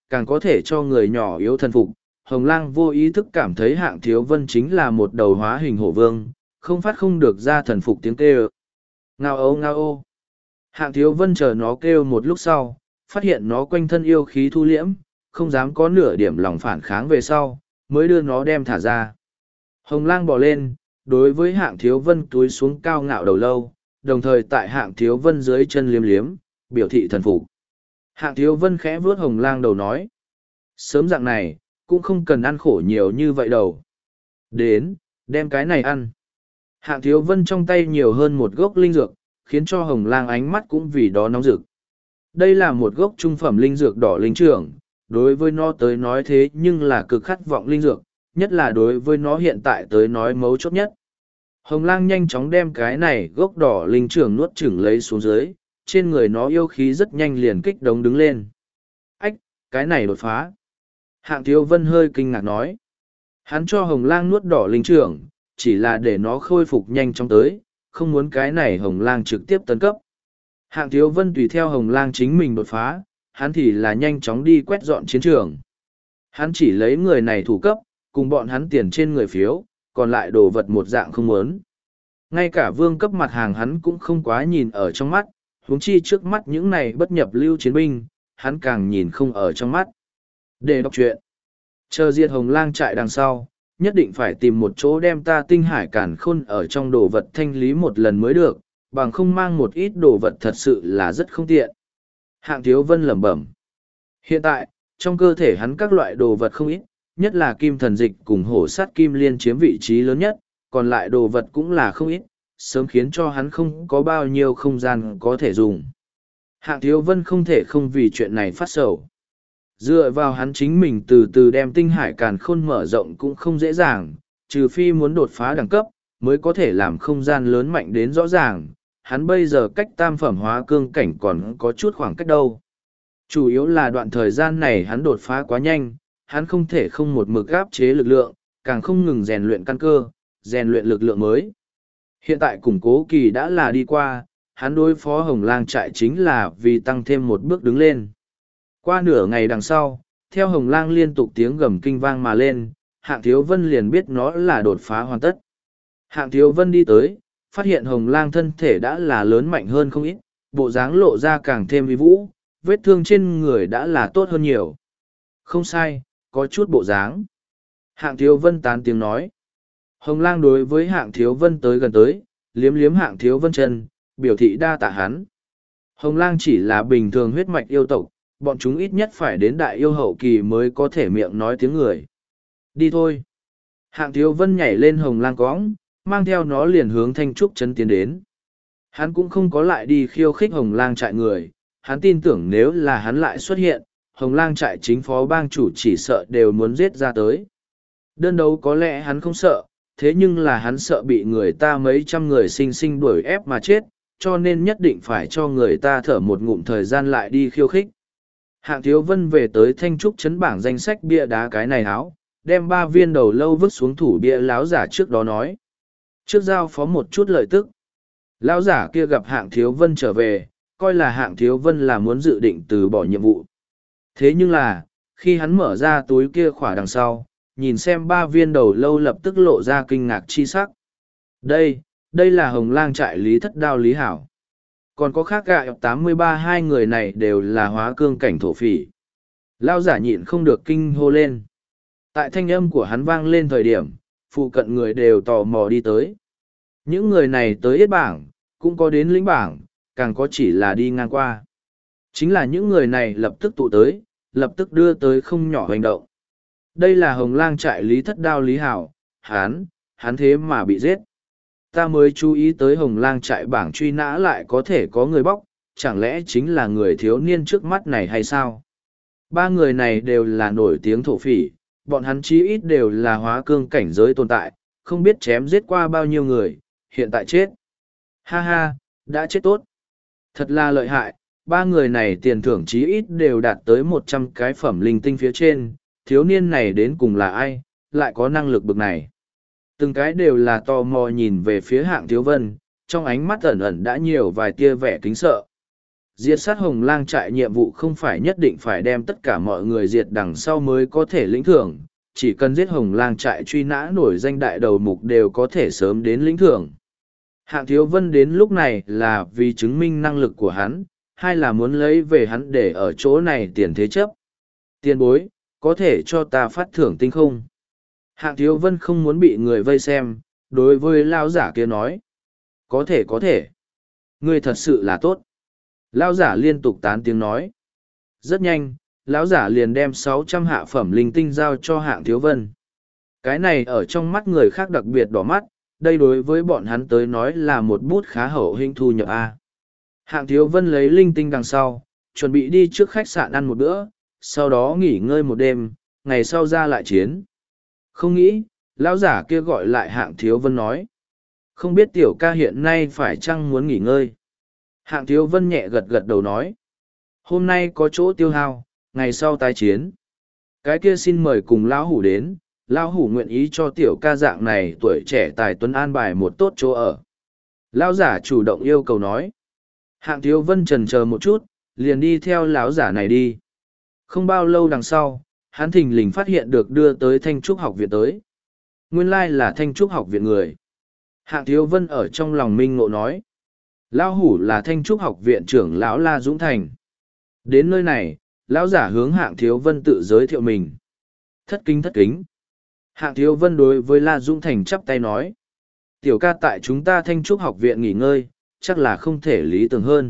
càng có thể cho người nhỏ yếu thần phục. Hồng Lang vô ý thức cảm thấy Hạng Thiếu Vân chính là một đầu hóa hình hổ vương, không phát không được ra thần phục tiếng kêu. Ngao âu ngao ô. Hạng Thiếu Vân chờ nó kêu một lúc sau, phát hiện nó quanh thân yêu khí thu liễm, không dám có nửa điểm lòng phản kháng về sau, mới đưa nó đem thả ra. Hồng Lang bò lên, đối với Hạng Thiếu Vân túi xuống cao ngạo đầu lâu, đồng thời tại Hạng Thiếu Vân dưới chân liếm liếm, biểu thị thần phục. Hạng Thiếu Vân khẽ vuốt Hồng Lang đầu nói. Sớm dạng này, cũng không cần ăn khổ nhiều như vậy đâu. Đến, đem cái này ăn. Hạng Thiếu Vân trong tay nhiều hơn một gốc linh dược, khiến cho Hồng Lang ánh mắt cũng vì đó nóng rực. Đây là một gốc trung phẩm linh dược đỏ linh trưởng, đối với nó tới nói thế nhưng là cực khát vọng linh dược, nhất là đối với nó hiện tại tới nói mấu chốt nhất. Hồng Lang nhanh chóng đem cái này gốc đỏ linh trưởng nuốt chửng lấy xuống dưới, trên người nó yêu khí rất nhanh liền kích đống đứng lên. Ách, cái này đột phá. Hạng Thiếu Vân hơi kinh ngạc nói. Hắn cho Hồng Lang nuốt đỏ linh trưởng, chỉ là để nó khôi phục nhanh chóng tới, không muốn cái này Hồng Lang trực tiếp tấn cấp. Hạng Thiếu Vân tùy theo Hồng Lang chính mình đột phá, hắn thì là nhanh chóng đi quét dọn chiến trường. Hắn chỉ lấy người này thủ cấp, cùng bọn hắn tiền trên người phiếu, còn lại đồ vật một dạng không muốn. Ngay cả vương cấp mặt hàng hắn cũng không quá nhìn ở trong mắt, huống chi trước mắt những này bất nhập lưu chiến binh, hắn càng nhìn không ở trong mắt. Để đọc truyện, chờ diệt Hồng Lang trại đằng sau, nhất định phải tìm một chỗ đem ta tinh hải cản khôn ở trong đồ vật thanh lý một lần mới được, bằng không mang một ít đồ vật thật sự là rất không tiện. Hạng Thiếu Vân lẩm bẩm. Hiện tại, trong cơ thể hắn các loại đồ vật không ít, nhất là kim thần dịch cùng hổ sát kim liên chiếm vị trí lớn nhất, còn lại đồ vật cũng là không ít, sớm khiến cho hắn không có bao nhiêu không gian có thể dùng. Hạng Thiếu Vân không thể không vì chuyện này phát sầu. Dựa vào hắn chính mình từ từ đem tinh hải càn khôn mở rộng cũng không dễ dàng, trừ phi muốn đột phá đẳng cấp, mới có thể làm không gian lớn mạnh đến rõ ràng. Hắn bây giờ cách tam phẩm hóa cương cảnh còn có chút khoảng cách đâu. Chủ yếu là đoạn thời gian này hắn đột phá quá nhanh, hắn không thể không một mực áp chế lực lượng, càng không ngừng rèn luyện căn cơ, rèn luyện lực lượng mới. Hiện tại củng cố kỳ đã là đi qua, hắn đối phó Hồng Lang trại chính là vì tăng thêm một bước đứng lên. Qua nửa ngày đằng sau, theo Hồng Lang liên tục tiếng gầm kinh vang mà lên, Hạng Thiếu Vân liền biết nó là đột phá hoàn tất. Hạng Thiếu Vân đi tới, phát hiện Hồng Lang thân thể đã là lớn mạnh hơn không ít, bộ dáng lộ ra càng thêm uy vũ, vết thương trên người đã là tốt hơn nhiều. Không sai, có chút bộ dáng. Hạng Thiếu Vân tán tiếng nói. Hồng Lang đối với Hạng Thiếu Vân tới gần tới, liếm liếm Hạng Thiếu Vân chân, biểu thị đa tạ hắn. Hồng Lang chỉ là bình thường huyết mạch yêu tộc, bọn chúng ít nhất phải đến đại yêu hậu kỳ mới có thể miệng nói tiếng người. Đi thôi. Hạng Thiếu Vân nhảy lên Hồng Lang cõng, mang theo nó liền hướng Thanh Trúc Trấn tiến đến. Hắn cũng không có lại đi khiêu khích Hồng Lang trại người, hắn tin tưởng nếu là hắn lại xuất hiện, Hồng Lang trại chính phó bang chủ chỉ sợ đều muốn giết ra tới. Đơn đấu có lẽ hắn không sợ, thế nhưng là hắn sợ bị người ta mấy trăm người sinh sinh đuổi ép mà chết, cho nên nhất định phải cho người ta thở một ngụm thời gian lại đi khiêu khích. Hạng Thiếu Vân về tới Thanh Trúc Trấn bảng danh sách bia đá cái này háo, đem 3 viên đầu lâu vứt xuống thủ bia láo giả trước đó nói. Trước giao phó một chút lợi tức. Lão giả kia gặp Hạng Thiếu Vân trở về, coi là Hạng Thiếu Vân là muốn dự định từ bỏ nhiệm vụ. Thế nhưng là, khi hắn mở ra túi kia khỏa đằng sau, nhìn xem 3 viên đầu lâu lập tức lộ ra kinh ngạc chi sắc. Đây là Hồng Lang trại Lý Thất Đao Lý Hảo. Còn có khác gạ 83 hai người này đều là hóa cương cảnh thổ phỉ. Lão giả nhịn không được kinh hô lên. Tại thanh âm của hắn vang lên thời điểm, phụ cận người đều tò mò đi tới. Những người này tới yết bảng, cũng có đến lĩnh bảng, càng có chỉ là đi ngang qua. Chính là những người này lập tức tụ tới, lập tức đưa tới không nhỏ hành động. Đây là Hồng Lang trại Lý Thất Đao Lý Hảo, hắn thế mà bị giết. Ta mới chú ý tới Hồng Lang trại bảng truy nã lại có thể có người bóc, chẳng lẽ chính là người thiếu niên trước mắt này hay sao? 3 người này đều là nổi tiếng thổ phỉ, bọn hắn chí ít đều là hóa cương cảnh giới tồn tại, không biết chém giết qua bao nhiêu người, hiện tại chết. Ha ha, đã chết tốt. Thật là lợi hại, 3 người này tiền thưởng chí ít đều đạt tới 100 cái phẩm linh tinh phía trên, thiếu niên này đến cùng là ai, lại có năng lực bực này. Từng cái đều là tò mò nhìn về phía Hạng Thiếu Vân, trong ánh mắt ẩn ẩn đã nhiều vài tia vẻ kính sợ. Diệt sát hồng lang trại nhiệm vụ không phải nhất định phải đem tất cả mọi người diệt đằng sau mới có thể lĩnh thưởng, chỉ cần giết hồng lang trại truy nã nổi danh đại đầu mục đều có thể sớm đến lĩnh thưởng. Hạng Thiếu Vân đến lúc này là vì chứng minh năng lực của hắn, hay là muốn lấy về hắn để ở chỗ này tiền thế chấp. Tiền bối, có thể cho ta phát thưởng tinh không? Hạng Thiếu Vân không muốn bị người vây xem, đối với lão giả kia nói. Có thể có thể. Ngươi thật sự là tốt. Lão giả liên tục tán tiếng nói. Rất nhanh, lão giả liền đem 600 hạ phẩm linh tinh giao cho Hạng Thiếu Vân. Cái này ở trong mắt người khác đặc biệt đỏ mắt, đây đối với bọn hắn tới nói là một bút khá hậu hĩnh thu nhập A. Hạng Thiếu Vân lấy linh tinh đằng sau, chuẩn bị đi trước khách sạn ăn một bữa, sau đó nghỉ ngơi một đêm, ngày sau ra lại chiến. Không nghĩ, lão giả kia gọi lại Hạng Thiếu Vân nói. Không biết tiểu ca hiện nay phải chăng muốn nghỉ ngơi? Hạng Thiếu Vân nhẹ gật gật đầu nói. Hôm nay có chỗ tiêu hao, ngày sau tái chiến. Cái kia xin mời cùng lão hủ đến, lão hủ nguyện ý cho tiểu ca dạng này tuổi trẻ tài tuấn an bài một tốt chỗ ở. Lão giả chủ động yêu cầu nói. Hạng Thiếu Vân chần chờ một chút, liền đi theo lão giả này đi. Không bao lâu đằng sau, hắn thình lình phát hiện được đưa tới Thanh Trúc học viện tới. Nguyên lai là Thanh Trúc học viện người. Hạng Thiếu Vân ở trong lòng minh ngộ nói. Lão hủ là Thanh Trúc học viện trưởng lão La Dũng Thành. Đến nơi này, lão giả hướng Hạng Thiếu Vân tự giới thiệu mình. Thất kính thất kính. Hạng Thiếu Vân đối với La Dũng Thành chắp tay nói. Tiểu ca tại chúng ta Thanh Trúc học viện nghỉ ngơi, chắc là không thể lý tưởng hơn.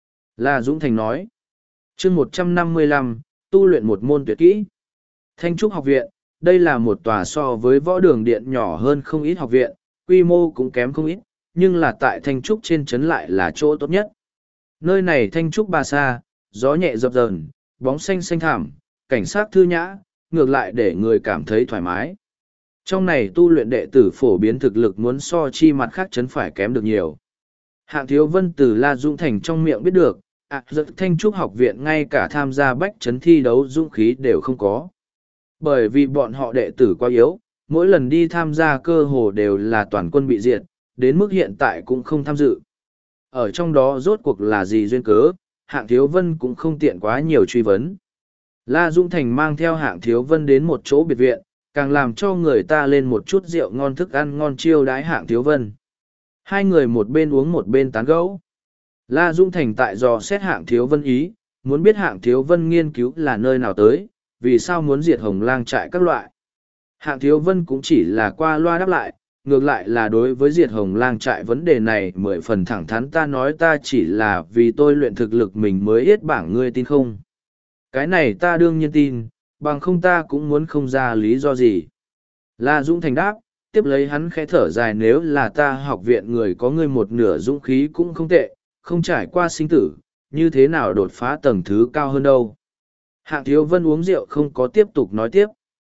La Dũng Thành nói. Chương 155, tu luyện một môn tuyệt kỹ. Thanh Trúc học viện, đây là một tòa so với võ đường điện nhỏ hơn không ít học viện, quy mô cũng kém không ít, nhưng là tại Thanh Trúc trên trấn lại là chỗ tốt nhất. Nơi này Thanh Trúc ba xa, gió nhẹ dập dờn, bóng xanh xanh thảm, cảnh sát thư nhã, ngược lại để người cảm thấy thoải mái. Trong này tu luyện đệ tử phổ biến thực lực muốn so chi mặt khác trấn phải kém được nhiều. Hạng Thiếu Vân từ La Dũng Thành trong miệng biết được, giật Thanh Trúc học viện ngay cả tham gia bách trấn thi đấu dũng khí đều không có. Bởi vì bọn họ đệ tử quá yếu, mỗi lần đi tham gia cơ hồ đều là toàn quân bị diệt, đến mức hiện tại cũng không tham dự. Ở trong đó rốt cuộc là gì duyên cớ, Hạng Thiếu Vân cũng không tiện quá nhiều truy vấn. La Dũng Thành mang theo Hạng Thiếu Vân đến một chỗ biệt viện, càng làm cho người ta lên một chút rượu ngon thức ăn ngon chiêu đái Hạng Thiếu Vân. Hai người một bên uống một bên tán gẫu. La Dũng Thành tại dò xét Hạng Thiếu Vân ý, muốn biết Hạng Thiếu Vân nghiên cứu là nơi nào tới, vì sao muốn diệt hồng lang trại các loại. Hạng Thiếu Vân cũng chỉ là qua loa đáp lại, ngược lại là đối với diệt hồng lang trại vấn đề này 10 phần thẳng thắn ta nói ta chỉ là vì tôi luyện thực lực mình mới yết bảng ngươi tin không. Cái này ta đương nhiên tin, bằng không ta cũng muốn không ra lý do gì. La Dũng Thành đáp, tiếp lấy hắn khẽ thở dài nếu là ta học viện người có ngươi một nửa dũng khí cũng không tệ, không trải qua sinh tử, như thế nào đột phá tầng thứ cao hơn đâu. Hạng Thiếu Vân uống rượu không có tiếp tục nói tiếp.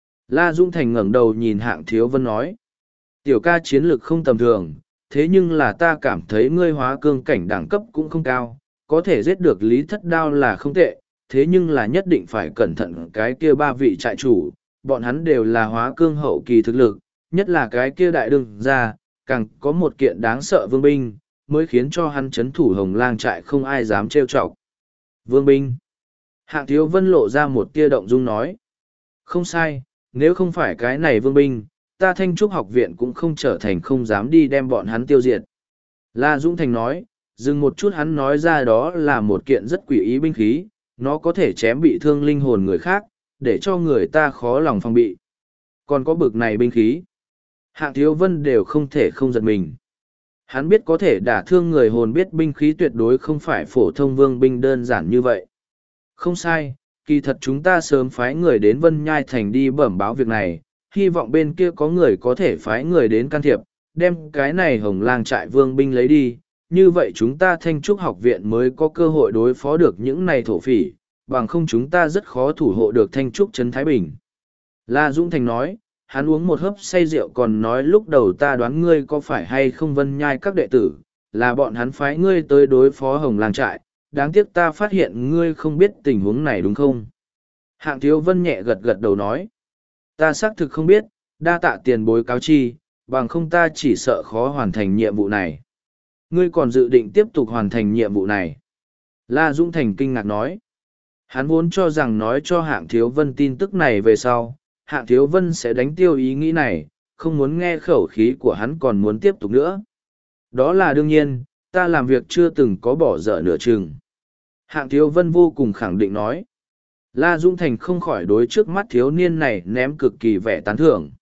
La Dũng Thành ngẩng đầu nhìn Hạng Thiếu Vân nói. Tiểu ca chiến lược không tầm thường, thế nhưng là ta cảm thấy ngươi hóa cương cảnh đẳng cấp cũng không cao, có thể giết được Lý Thất Đao là không tệ, thế nhưng là nhất định phải cẩn thận cái kia ba vị trại chủ, bọn hắn đều là hóa cương hậu kỳ thực lực, nhất là cái kia đại đương gia, càng có một kiện đáng sợ vương binh, mới khiến cho hắn chấn thủ hồng lang trại không ai dám trêu chọc. Vương binh. Hạng Thiếu Vân lộ ra một tia động dung nói. Không sai, nếu không phải cái này vương binh, ta Thanh Trúc học viện cũng không trở thành không dám đi đem bọn hắn tiêu diệt. La Dũng Thành nói, dừng một chút hắn nói ra đó là một kiện rất quỷ ý binh khí, nó có thể chém bị thương linh hồn người khác, để cho người ta khó lòng phòng bị. Còn có bực này binh khí. Hạng Thiếu Vân đều không thể không giật mình. Hắn biết có thể đả thương người hồn biết binh khí tuyệt đối không phải phổ thông vương binh đơn giản như vậy. Không sai, kỳ thật chúng ta sớm phái người đến Vân Nhai Thành đi bẩm báo việc này, hy vọng bên kia có người có thể phái người đến can thiệp, đem cái này hồng lang trại vương binh lấy đi, như vậy chúng ta Thanh Trúc học viện mới có cơ hội đối phó được những này thổ phỉ, bằng không chúng ta rất khó thủ hộ được Thanh Trúc trấn Thái Bình. La Dũng Thành nói, hắn uống một hớp say rượu còn nói lúc đầu ta đoán ngươi có phải hay không Vân Nhai các đệ tử, là bọn hắn phái ngươi tới đối phó hồng lang trại, đáng tiếc ta phát hiện ngươi không biết tình huống này đúng không? Hạng Thiếu Vân nhẹ gật gật đầu nói, ta xác thực không biết, đa tạ tiền bối cáo chi, bằng không ta chỉ sợ khó hoàn thành nhiệm vụ này. Ngươi còn dự định tiếp tục hoàn thành nhiệm vụ này. La Dũng Thành kinh ngạc nói. Hắn vốn cho rằng nói cho Hạng Thiếu Vân tin tức này về sau, Hạng Thiếu Vân sẽ đánh tiêu ý nghĩ này, không muốn nghe khẩu khí của hắn còn muốn tiếp tục nữa. Đó là đương nhiên, ta làm việc chưa từng có bỏ dở nửa chừng. Hạng Thiếu Vân vô cùng khẳng định nói. La Dũng Thành không khỏi đối trước mắt thiếu niên này ném cực kỳ vẻ tán thưởng.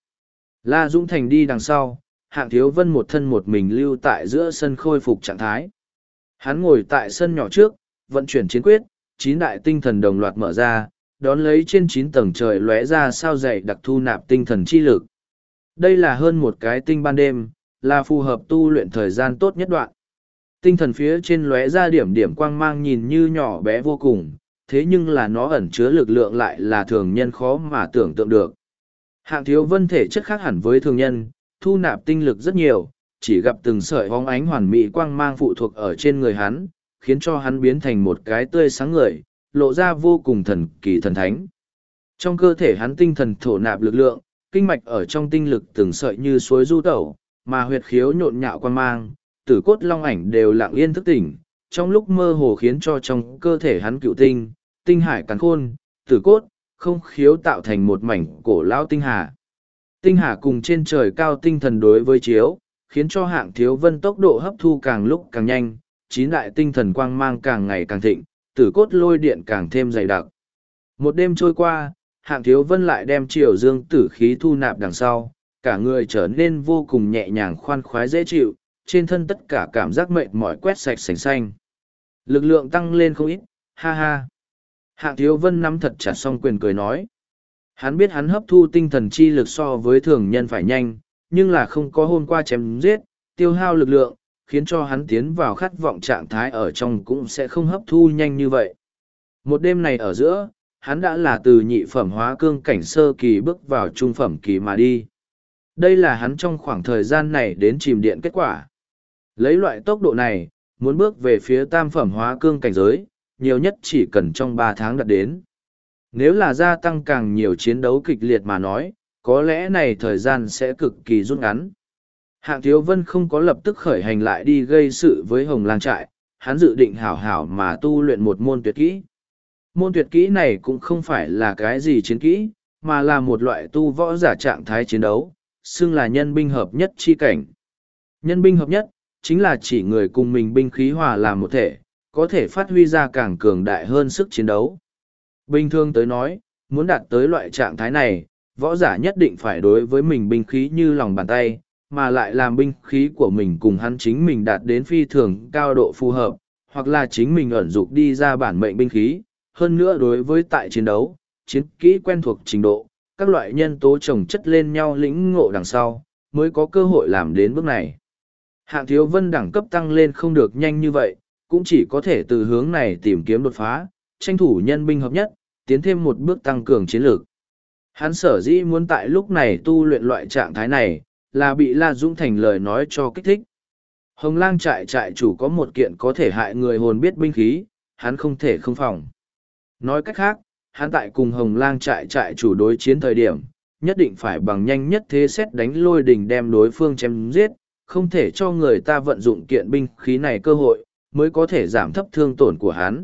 La Dũng Thành đi đằng sau, Hạng Thiếu Vân một thân một mình lưu tại giữa sân khôi phục trạng thái. Hắn ngồi tại sân nhỏ trước, vận chuyển chiến quyết, 9 đại tinh thần đồng loạt mở ra, đón lấy trên 9 tầng trời lóe ra sao dày đặc thu nạp tinh thần chi lực. Đây là hơn một cái tinh ban đêm, là phù hợp tu luyện thời gian tốt nhất đoạn. Tinh thần phía trên lóe ra điểm điểm quang mang nhìn như nhỏ bé vô cùng, thế nhưng là nó ẩn chứa lực lượng lại là thường nhân khó mà tưởng tượng được. Hạng Thiếu Vân thể chất khác hẳn với thường nhân, thu nạp tinh lực rất nhiều, chỉ gặp từng sợi hóng ánh hoàn mỹ quang mang phụ thuộc ở trên người hắn, khiến cho hắn biến thành một cái tươi sáng người, lộ ra vô cùng thần kỳ thần thánh. Trong cơ thể hắn tinh thần thổ nạp lực lượng, kinh mạch ở trong tinh lực từng sợi như suối du tẩu, mà huyệt khiếu nhộn nhạo quang mang, tử cốt long ảnh đều lặng yên thức tỉnh, trong lúc mơ hồ khiến cho trong cơ thể hắn cựu tinh, tinh hải càn khôn, tử cốt, không khiếu tạo thành một mảnh cổ lão tinh hà. Tinh hà cùng trên trời cao tinh thần đối với chiếu, khiến cho Hạng Thiếu Vân tốc độ hấp thu càng lúc càng nhanh, 9 đại tinh thần quang mang càng ngày càng thịnh, tử cốt lôi điện càng thêm dày đặc. Một đêm trôi qua, Hạng Thiếu Vân lại đem triều dương tử khí thu nạp đằng sau, cả người trở nên vô cùng nhẹ nhàng khoan khoái dễ chịu, trên thân tất cả cảm giác mệt mỏi quét sạch sành xanh. Lực lượng tăng lên không ít, ha ha. Hạng Thiếu Vân nắm thật chặt song quyền cười nói. Hắn biết hắn hấp thu tinh thần chi lực so với thường nhân phải nhanh, nhưng là không có hôm qua chém giết, tiêu hao lực lượng, khiến cho hắn tiến vào khát vọng trạng thái ở trong cũng sẽ không hấp thu nhanh như vậy. Một đêm này ở giữa, hắn đã là từ nhị phẩm hóa cương cảnh sơ kỳ bước vào trung phẩm kỳ mà đi. Đây là hắn trong khoảng thời gian này đến chìm điện kết quả. Lấy loại tốc độ này, muốn bước về phía tam phẩm hóa cương cảnh giới, nhiều nhất chỉ cần trong 3 tháng đạt đến. Nếu là gia tăng càng nhiều chiến đấu kịch liệt mà nói, có lẽ này thời gian sẽ cực kỳ rút ngắn. Hạng Thiếu Vân không có lập tức khởi hành lại đi gây sự với Hồng Lang Trại, hắn dự định hảo hảo mà tu luyện một môn tuyệt kỹ. Môn tuyệt kỹ này cũng không phải là cái gì chiến kỹ, mà là một loại tu võ giả trạng thái chiến đấu, xưng là nhân binh hợp nhất chi cảnh. Nhân binh hợp nhất, chính là chỉ người cùng mình binh khí hòa làm một thể, có thể phát huy ra càng cường đại hơn sức chiến đấu. Bình thường tới nói, muốn đạt tới loại trạng thái này, võ giả nhất định phải đối với mình binh khí như lòng bàn tay, mà lại làm binh khí của mình cùng hắn chính mình đạt đến phi thường cao độ phù hợp, hoặc là chính mình ẩn dục đi ra bản mệnh binh khí. Hơn nữa đối với tại chiến đấu, chiến kỹ quen thuộc trình độ, các loại nhân tố chồng chất lên nhau lĩnh ngộ đằng sau, mới có cơ hội làm đến bước này. Hạng Thiếu Vân đẳng cấp tăng lên không được nhanh như vậy, cũng chỉ có thể từ hướng này tìm kiếm đột phá, tranh thủ nhân binh hợp nhất, tiến thêm một bước tăng cường chiến lược. Hắn sở dĩ muốn tại lúc này tu luyện loại trạng thái này, là bị La Dũng Thành lời nói cho kích thích. Hồng Lang trại trại chủ có một kiện có thể hại người hồn biết binh khí, hắn không thể không phòng. Nói cách khác, hắn tại cùng Hồng Lang trại trại chủ đối chiến thời điểm, nhất định phải bằng nhanh nhất thế xét đánh lôi đình đem đối phương chém giết, không thể cho người ta vận dụng kiện binh khí này cơ hội, mới có thể giảm thấp thương tổn của hắn.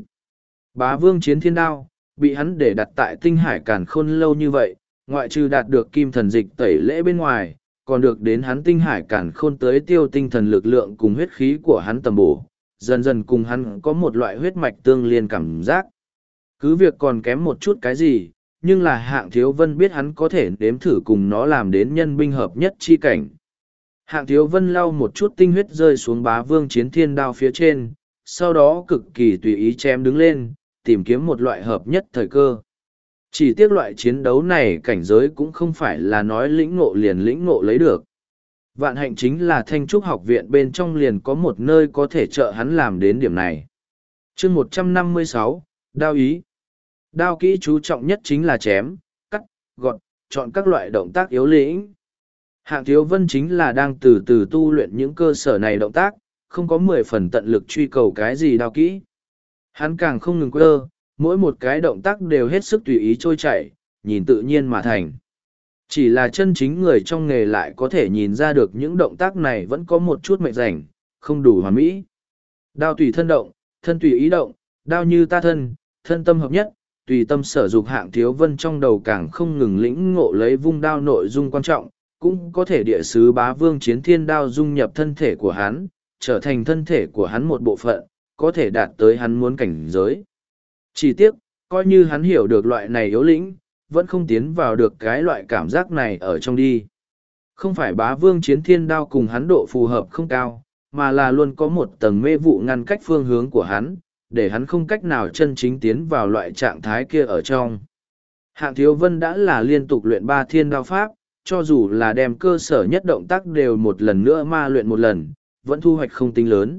Bá Vương Chiến Thiên Đao, bị hắn để đặt tại tinh hải càn khôn lâu như vậy, ngoại trừ đạt được kim thần dịch tẩy lễ bên ngoài, còn được đến hắn tinh hải càn khôn tới tiêu tinh thần lực lượng cùng huyết khí của hắn tầm bổ, dần dần cùng hắn có một loại huyết mạch tương liên cảm giác. Cứ việc còn kém một chút cái gì, nhưng là Hạng Thiếu Vân biết hắn có thể đếm thử cùng nó làm đến nhân binh hợp nhất chi cảnh. Hạng Thiếu Vân lau một chút tinh huyết rơi xuống Bá Vương Chiến Thiên Đao phía trên, sau đó cực kỳ tùy ý chém đứng lên, tìm kiếm một loại hợp nhất thời cơ. Chỉ tiếc loại chiến đấu này cảnh giới cũng không phải là nói lĩnh ngộ liền lĩnh ngộ lấy được. Vạn hạnh chính là Thanh Trúc học viện bên trong liền có một nơi có thể trợ hắn làm đến điểm này. Chương 156, Đao ý. Đao kỹ chú trọng nhất chính là chém, cắt, gọt, chọn các loại động tác yếu lĩnh. Hạng Thiếu Vân chính là đang từ từ tu luyện những cơ sở này động tác, không có 10 phần tận lực truy cầu cái gì đao kỹ. Hắn càng không ngừng quơ, mỗi một cái động tác đều hết sức tùy ý trôi chảy, nhìn tự nhiên mà thành. Chỉ là chân chính người trong nghề lại có thể nhìn ra được những động tác này vẫn có một chút mệnh rảnh, không đủ hoàn mỹ. Đao tùy thân động, thân tùy ý động, Đao như ta thân, thân tâm hợp nhất, tùy tâm sở dục. Hạng Thiếu Vân trong đầu càng không ngừng lĩnh ngộ lấy vung đao nội dung quan trọng, cũng có thể địa sứ bá vương chiến thiên đao dung nhập thân thể của hắn, trở thành thân thể của hắn một bộ phận, có thể đạt tới hắn muốn cảnh giới. Chỉ tiếc, coi như hắn hiểu được loại này yếu lĩnh, vẫn không tiến vào được cái loại cảm giác này ở trong đi. Không phải bá vương chiến thiên đao cùng hắn độ phù hợp không cao, mà là luôn có một tầng mê vụ ngăn cách phương hướng của hắn, để hắn không cách nào chân chính tiến vào loại trạng thái kia ở trong. Hạng Thiếu Vân đã là liên tục luyện 3 thiên đao pháp, cho dù là đem cơ sở nhất động tác đều một lần nữa ma luyện một lần, vẫn thu hoạch không tính lớn.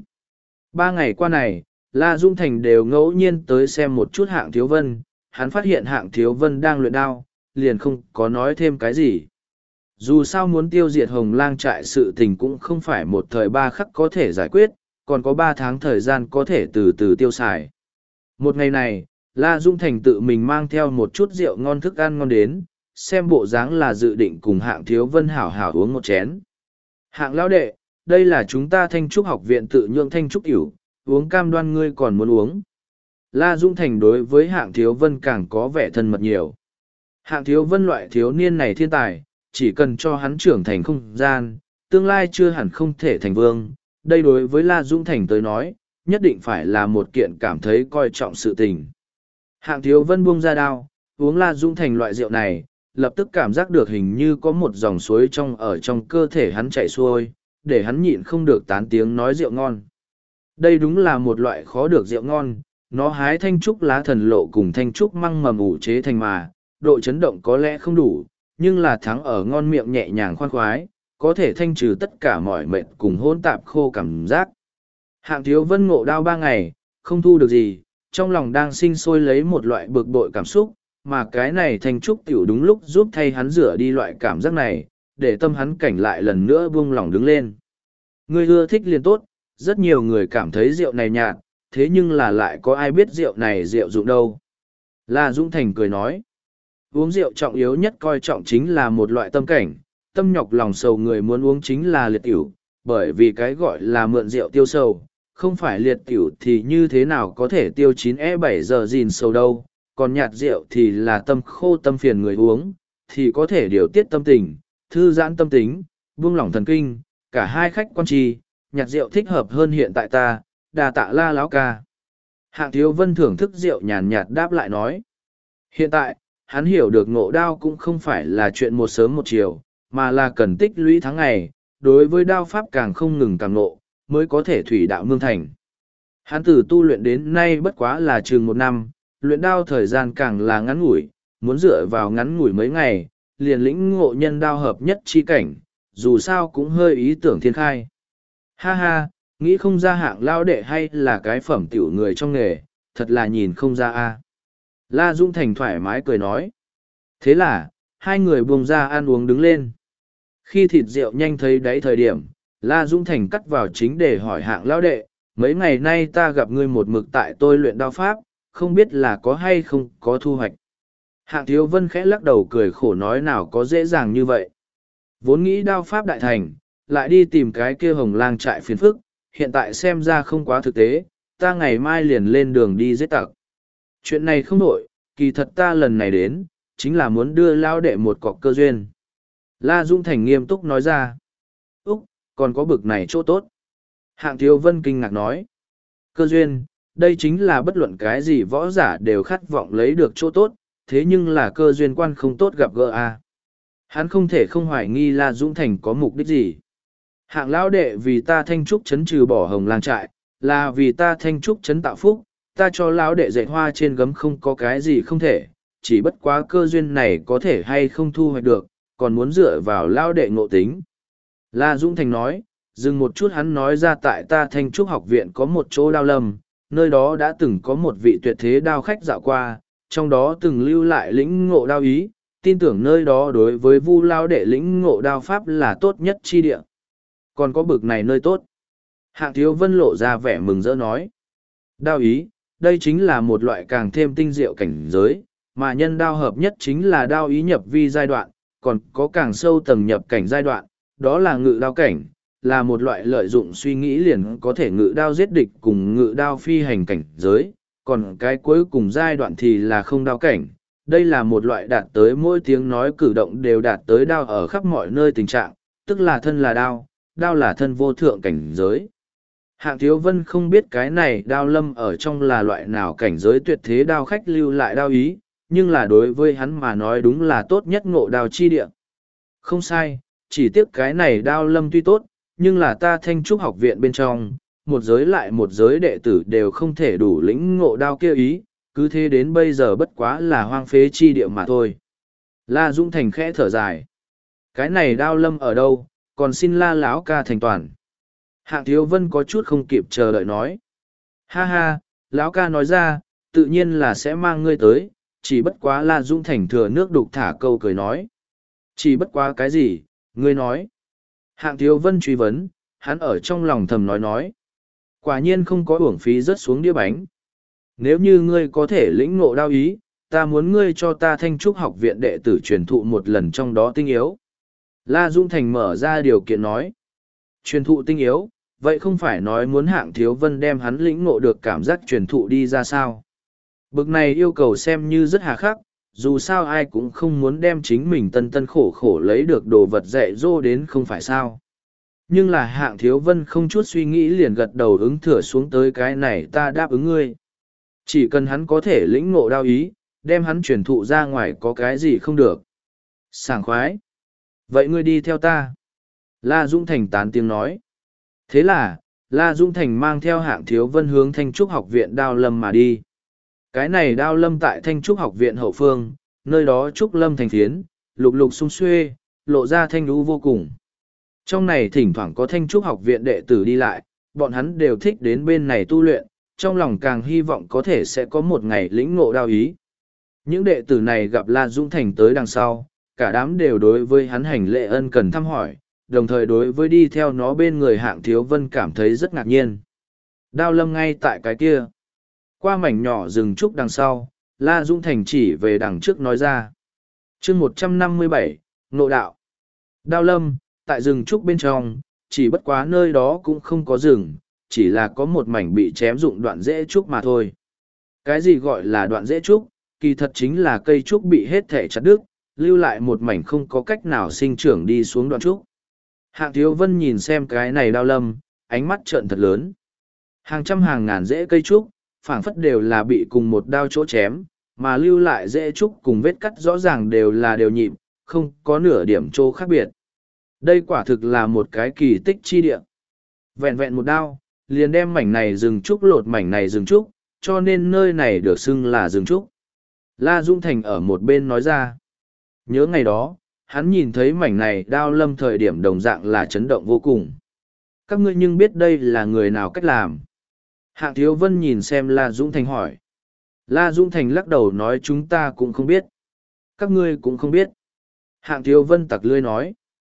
3 ngày qua này, La Dung Thành đều ngẫu nhiên tới xem một chút Hạng Thiếu Vân, hắn phát hiện Hạng Thiếu Vân đang luyện đao, liền không có nói thêm cái gì. Dù sao muốn tiêu diệt Hồng Lang trại sự tình cũng không phải một thời 3 khắc có thể giải quyết, còn có 3 tháng thời gian có thể từ từ tiêu xài. Một ngày này, La Dung Thành tự mình mang theo một chút rượu ngon thức ăn ngon đến, xem bộ dáng là dự định cùng Hạng Thiếu Vân hảo hảo uống một chén. Hạng lão đệ, đây là chúng ta Thanh Trúc học viện tự nhượng Thanh Trúc ỉu, uống cam đoan ngươi còn muốn uống. La Dung Thành đối với Hạng Thiếu Vân càng có vẻ thân mật nhiều. Hạng Thiếu Vân loại thiếu niên này thiên tài, chỉ cần cho hắn trưởng thành không gian, tương lai chưa hẳn không thể thành vương. Đây đối với La Dung Thành tới nói, nhất định phải là một kiện cảm thấy coi trọng sự tình. Hạng Thiếu Vân buông ra đao, uống La Dung Thành loại rượu này, lập tức cảm giác được hình như có một dòng suối ở trong cơ thể hắn chảy xuôi, để hắn nhịn không được tán tiếng nói rượu ngon. Đây đúng là một loại khó được rượu ngon, nó hái thanh trúc lá thần lộ cùng thanh trúc măng mầm ủ chế thành mà, độ chấn động có lẽ không đủ, nhưng là thắng ở ngon miệng nhẹ nhàng khoan khoái, có thể thanh trừ tất cả mọi mệt cùng hỗn tạp khô cảm giác. Hạng Thiếu Vân ngộ đao 3 ngày, không thu được gì, trong lòng đang sinh sôi lấy một loại bực bội cảm xúc, mà cái này thanh trúc tiểu đúng lúc giúp thay hắn rửa đi loại cảm giác này, để tâm hắn cảnh lại lần nữa buông lỏng đứng lên. Người ưa thích liền tốt, rất nhiều người cảm thấy rượu này nhạt, thế nhưng là lại có ai biết rượu này rượu dụng đâu. La Dũng Thành cười nói, uống rượu trọng yếu nhất coi trọng chính là một loại tâm cảnh, tâm nhọc lòng sầu người muốn uống chính là liệt tiểu, bởi vì cái gọi là mượn rượu tiêu sầu, không phải liệt tiểu thì như thế nào có thể tiêu 9E7 giờ gìn sầu đâu, còn nhạt rượu thì là tâm khô tâm phiền người uống, thì có thể điều tiết tâm tình, thư giãn tâm tính, buông lỏng thần kinh, cả hai khách quan trì, nhạt rượu thích hợp hơn hiện tại ta, đà tạ La Láo ca. Hạng Thiếu Vân thưởng thức rượu nhàn nhạt đáp lại nói. Hiện tại, hắn hiểu được ngộ đao cũng không phải là chuyện một sớm một chiều, mà là cần tích lũy tháng ngày, đối với đao pháp càng không ngừng càng ngộ, mới có thể thủy đạo mương thành. Hắn từ tu luyện đến nay bất quá là chừng 1 năm, luyện đao thời gian càng là ngắn ngủi, muốn dựa vào ngắn ngủi mấy ngày, liền lĩnh ngộ nhân đao hợp nhất chi cảnh, dù sao cũng hơi ý tưởng thiên khai. Ha ha, nghĩ không ra Hạng lao đệ hay là cái phẩm tiểu người trong nghề, thật là nhìn không ra a. La Dung Thành thoải mái cười nói. Thế là, hai người buông ra ăn uống đứng lên. Khi thịt rượu nhanh thấy đáy thời điểm, La Dung Thành cắt vào chính để hỏi Hạng lao đệ, mấy ngày nay ta gặp ngươi một mực tại tôi luyện đao pháp, không biết là có hay không có thu hoạch. Hạng Thiếu Vân khẽ lắc đầu cười khổ nói nào có dễ dàng như vậy. Vốn nghĩ đao pháp đại thành, lại đi tìm cái kia Hồng Lang trại phiền phức, hiện tại xem ra không quá thực tế, ta ngày mai liền lên đường đi giết tặc. Chuyện này không nổi, kỳ thật ta lần này đến, chính là muốn đưa lao đệ một cọc cơ duyên. La Dung Thành nghiêm túc nói ra. Úc, còn có bực này chỗ tốt. Hạng Thiếu Vân kinh ngạc nói. Cơ duyên, đây chính là bất luận cái gì võ giả đều khát vọng lấy được chỗ tốt, thế nhưng là cơ duyên quan không tốt gặp gỡ a. Hắn không thể không hoài nghi La Dũng Thành có mục đích gì. Hạng lão đệ vì ta Thanh Trúc trấn trừ bỏ Hồng Lang trại, là vì ta Thanh Trúc trấn tạo phúc, ta cho lão đệ dạy hoa trên gấm không có cái gì không thể, chỉ bất quá cơ duyên này có thể hay không thu hoạch được, còn muốn dựa vào lão đệ ngộ tính. La Dũng Thành nói, dừng một chút hắn nói ra tại ta Thanh Trúc học viện có một chỗ đao lâm, nơi đó đã từng có một vị tuyệt thế đao khách dạo qua, trong đó từng lưu lại lĩnh ngộ đao ý, tin tưởng nơi đó đối với Vu lao đệ lĩnh ngộ đao pháp là tốt nhất chi địa. Còn có bực này nơi tốt. Hạng Thiếu Vân lộ ra vẻ mừng rỡ nói. Đao ý, đây chính là một loại càng thêm tinh diệu cảnh giới, mà nhân đao hợp nhất chính là đao ý nhập vi giai đoạn, còn có càng sâu tầng nhập cảnh giai đoạn, đó là ngự đao cảnh, là một loại lợi dụng suy nghĩ liền có thể ngự đao giết địch cùng ngự đao phi hành cảnh giới, còn cái cuối cùng giai đoạn thì là không đao cảnh. Đây là một loại đạt tới mỗi tiếng nói cử động đều đạt tới đao ở khắp mọi nơi tình trạng, tức là thân là đao, đao là thân vô thượng cảnh giới. Hạng Thiếu Vân không biết cái này đao lâm ở trong là loại nào cảnh giới tuyệt thế đao khách lưu lại đao ý, nhưng là đối với hắn mà nói đúng là tốt nhất ngộ đao chi địa. Không sai, chỉ tiếc cái này đao lâm tuy tốt, nhưng là ta Thanh Trúc học viện bên trong, một giới lại một giới đệ tử đều không thể đủ lĩnh ngộ đao kia ý, cứ thế đến bây giờ bất quá là hoang phế chi địa mà thôi. La Dũng Thành khẽ thở dài. Cái này đao lâm ở đâu, còn xin La lão ca thành toàn. Hạng Thiếu Vân có chút không kịp chờ đợi nói. Ha ha, lão ca nói ra, tự nhiên là sẽ mang ngươi tới, chỉ bất quá La Dũng Thành thừa nước đục thả câu cười nói. Chỉ bất quá cái gì, ngươi nói. Hạng Thiếu Vân truy vấn, hắn ở trong lòng thầm nói. Quả nhiên không có uổng phí rớt xuống đĩa bánh. Nếu như ngươi có thể lĩnh ngộ đao ý, ta muốn ngươi cho ta Thanh Trúc học viện đệ tử truyền thụ một lần trong đó tinh yếu. La Dũng Thành mở ra điều kiện nói. Truyền thụ tinh yếu, vậy không phải nói muốn Hạng Thiếu Vân đem hắn lĩnh ngộ được cảm giác truyền thụ đi ra sao? Bực này yêu cầu xem như rất hà khắc, dù sao ai cũng không muốn đem chính mình tân tân khổ khổ lấy được đồ vật dạy dỗ đến không phải sao. Nhưng là Hạng Thiếu Vân không chút suy nghĩ liền gật đầu ứng thừa xuống tới cái này ta đáp ứng ngươi. Chỉ cần hắn có thể lĩnh ngộ đao ý, đem hắn truyền thụ ra ngoài có cái gì không được. Sảng khoái. Vậy ngươi đi theo ta. La Dũng Thành tán tiếng nói. Thế là, La Dũng Thành mang theo Hạng Thiếu Vân hướng Thanh Trúc học viện Đao Lâm mà đi. Cái này Đao Lâm tại Thanh Trúc học viện hậu phương, nơi đó Trúc Lâm thành phiến, lục lục sung xuê, lộ ra thanh lũ vô cùng. Trong này thỉnh thoảng có Thanh Trúc học viện đệ tử đi lại, bọn hắn đều thích đến bên này tu luyện, trong lòng càng hy vọng có thể sẽ có một ngày lĩnh ngộ đao ý. Những đệ tử này gặp La Dũng Thành tới đằng sau, cả đám đều đối với hắn hành lễ ân cần thăm hỏi, đồng thời đối với đi theo nó bên người Hạng Thiếu Vân cảm thấy rất ngạc nhiên. Đao lâm ngay tại cái kia. Qua mảnh nhỏ rừng trúc đằng sau, La Dũng Thành chỉ về đằng trước nói ra. chương 157, Ngộ Đạo. Đao lâm, tại rừng trúc bên trong, chỉ bất quá nơi đó cũng không có rừng, chỉ là có một mảnh bị chém dụng đoạn rễ trúc mà thôi. Cái gì gọi là đoạn rễ trúc, kỳ thật chính là cây trúc bị hết thể chặt đứt, lưu lại một mảnh không có cách nào sinh trưởng đi xuống đoạn trúc. Hạng Thiếu Vân nhìn xem cái này đao lâm, ánh mắt trợn thật lớn. Hàng trăm hàng ngàn rễ cây trúc, phảng phất đều là bị cùng một đao chỗ chém, mà lưu lại rễ trúc cùng vết cắt rõ ràng đều là đều nhịp, không có nửa điểm chỗ khác biệt. Đây quả thực là một cái kỳ tích chi địa. Vẹn vẹn một đao, liền đem mảnh này rừng trúc lột mảnh này rừng trúc, cho nên nơi này được xưng là rừng trúc. La Dũng Thành ở một bên nói ra. Nhớ ngày đó, hắn nhìn thấy mảnh này đao lâm thời điểm đồng dạng là chấn động vô cùng. Các ngươi nhưng biết đây là người nào cách làm? Hạng Thiếu Vân nhìn xem La Dũng Thành hỏi. La Dũng Thành lắc đầu nói chúng ta cũng không biết. Các ngươi cũng không biết. Hạng Thiếu Vân tặc lươi nói.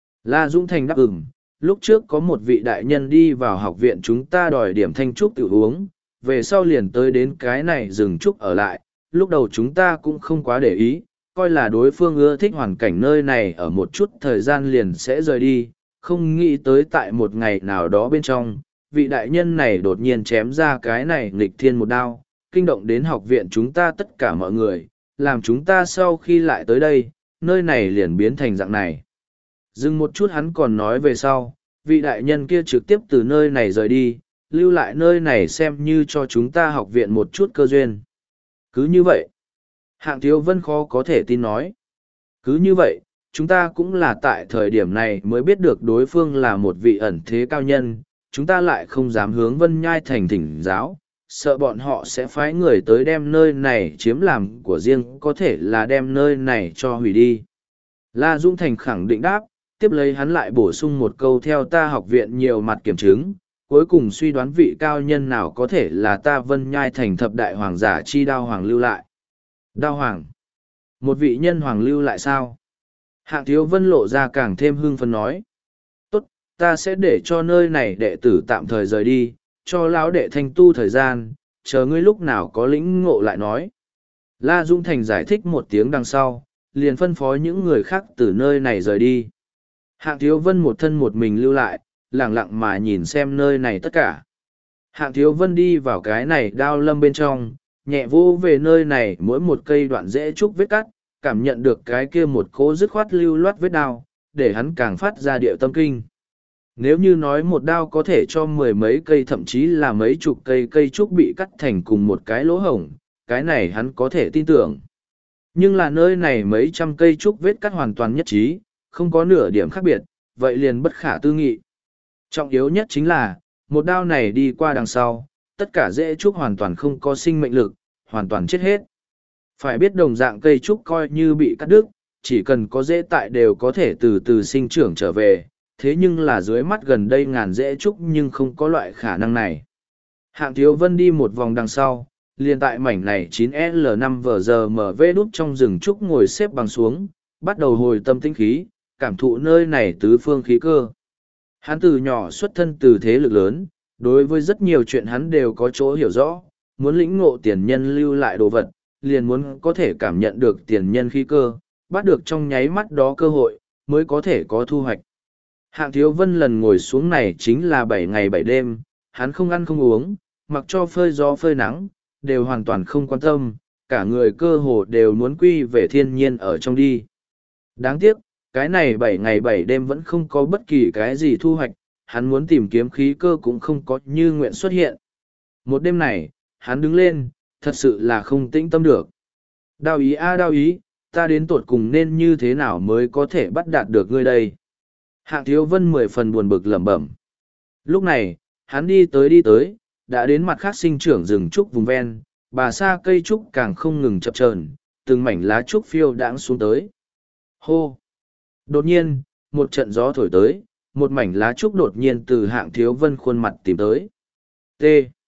La Dũng Thành đáp ừm, lúc trước có một vị đại nhân đi vào học viện chúng ta đòi điểm thanh trúc tự uống, về sau liền tới đến cái này dừng trúc ở lại, lúc đầu chúng ta cũng không quá để ý, coi là đối phương ưa thích hoàn cảnh nơi này ở một chút thời gian liền sẽ rời đi, không nghĩ tới tại một ngày nào đó bên trong, vị đại nhân này đột nhiên chém ra cái này nghịch thiên một đao, kinh động đến học viện chúng ta tất cả mọi người, làm chúng ta sau khi lại tới đây, nơi này liền biến thành dạng này. Dừng một chút hắn còn nói về sau, vị đại nhân kia trực tiếp từ nơi này rời đi, lưu lại nơi này xem như cho chúng ta học viện một chút cơ duyên. Cứ như vậy, Hạng Thiếu Vân khó có thể tin nói. Cứ như vậy, chúng ta cũng là tại thời điểm này mới biết được đối phương là một vị ẩn thế cao nhân, chúng ta lại không dám hướng Vân Nhai thành thỉnh giáo, sợ bọn họ sẽ phái người tới đem nơi này chiếm làm của riêng, có thể là đem nơi này cho hủy đi. La Dũng Thành khẳng định đáp, tiếp lấy hắn lại bổ sung một câu theo ta học viện nhiều mặt kiểm chứng, cuối cùng suy đoán vị cao nhân nào có thể là ta Vân Nhai thành thập đại hoàng giả chi đao hoàng lưu lại. Đao hoàng? Một vị nhân hoàng lưu lại sao? Hạng Thiếu Vân lộ ra càng thêm hưng phấn nói. Tốt, ta sẽ để cho nơi này đệ tử tạm thời rời đi, cho lão đệ thanh tu thời gian, chờ ngươi lúc nào có lĩnh ngộ lại nói. La Dũng Thành giải thích một tiếng đằng sau, liền phân phó những người khác từ nơi này rời đi. Hạng Thiếu Vân một thân một mình lưu lại, lặng lặng mà nhìn xem nơi này tất cả. Hạng Thiếu Vân đi vào cái này đao lâm bên trong, nhẹ vô về nơi này mỗi một cây đoạn rễ trúc vết cắt, cảm nhận được cái kia một cỗ dứt khoát lưu loát vết đao, để hắn càng phát ra điệu tâm kinh. Nếu như nói một đao có thể cho mười mấy cây thậm chí là mấy chục cây cây trúc bị cắt thành cùng một cái lỗ hổng, cái này hắn có thể tin tưởng. Nhưng là nơi này mấy trăm cây trúc vết cắt hoàn toàn nhất trí, không có nửa điểm khác biệt, vậy liền bất khả tư nghị. Trọng yếu nhất chính là, một đao này đi qua đằng sau, tất cả rễ trúc hoàn toàn không có sinh mệnh lực, hoàn toàn chết hết. Phải biết đồng dạng cây trúc coi như bị cắt đứt, chỉ cần có rễ tại đều có thể từ từ sinh trưởng trở về, thế nhưng là dưới mắt gần đây ngàn rễ trúc nhưng không có loại khả năng này. Hạng Thiếu Vân đi một vòng đằng sau, liền tại mảnh này 9L5VGMV đút trong rừng trúc ngồi xếp bằng xuống, bắt đầu hồi tâm tĩnh khí, cảm thụ nơi này tứ phương khí cơ. Hắn từ nhỏ xuất thân từ thế lực lớn, đối với rất nhiều chuyện hắn đều có chỗ hiểu rõ, muốn lĩnh ngộ tiền nhân lưu lại đồ vật, liền muốn có thể cảm nhận được tiền nhân khí cơ, bắt được trong nháy mắt đó cơ hội, mới có thể có thu hoạch. Hạng Thiếu Vân lần ngồi xuống này chính là 7 ngày 7 đêm, hắn không ăn không uống, mặc cho phơi gió phơi nắng, đều hoàn toàn không quan tâm, cả người cơ hồ đều muốn quy về thiên nhiên ở trong đi. Đáng tiếc, cái này 7 ngày 7 đêm vẫn không có bất kỳ cái gì thu hoạch, hắn muốn tìm kiếm khí cơ cũng không có như nguyện xuất hiện. Một đêm này, hắn đứng lên, thật sự là không tĩnh tâm được. Đao ý a đao ý, ta đến tột cùng nên như thế nào mới có thể bắt đạt được ngươi đây? Hạng Thiếu Vân 10 phần buồn bực lẩm bẩm. Lúc này, hắn đi tới, đã đến mặt khác sinh trưởng rừng trúc vùng ven, bà sa cây trúc càng không ngừng chập chờn, từng mảnh lá trúc phiêu đãng xuống tới. Hô! Đột nhiên, một trận gió thổi tới, một mảnh lá trúc đột nhiên từ Hạng Thiếu Vân khuôn mặt tìm tới. T.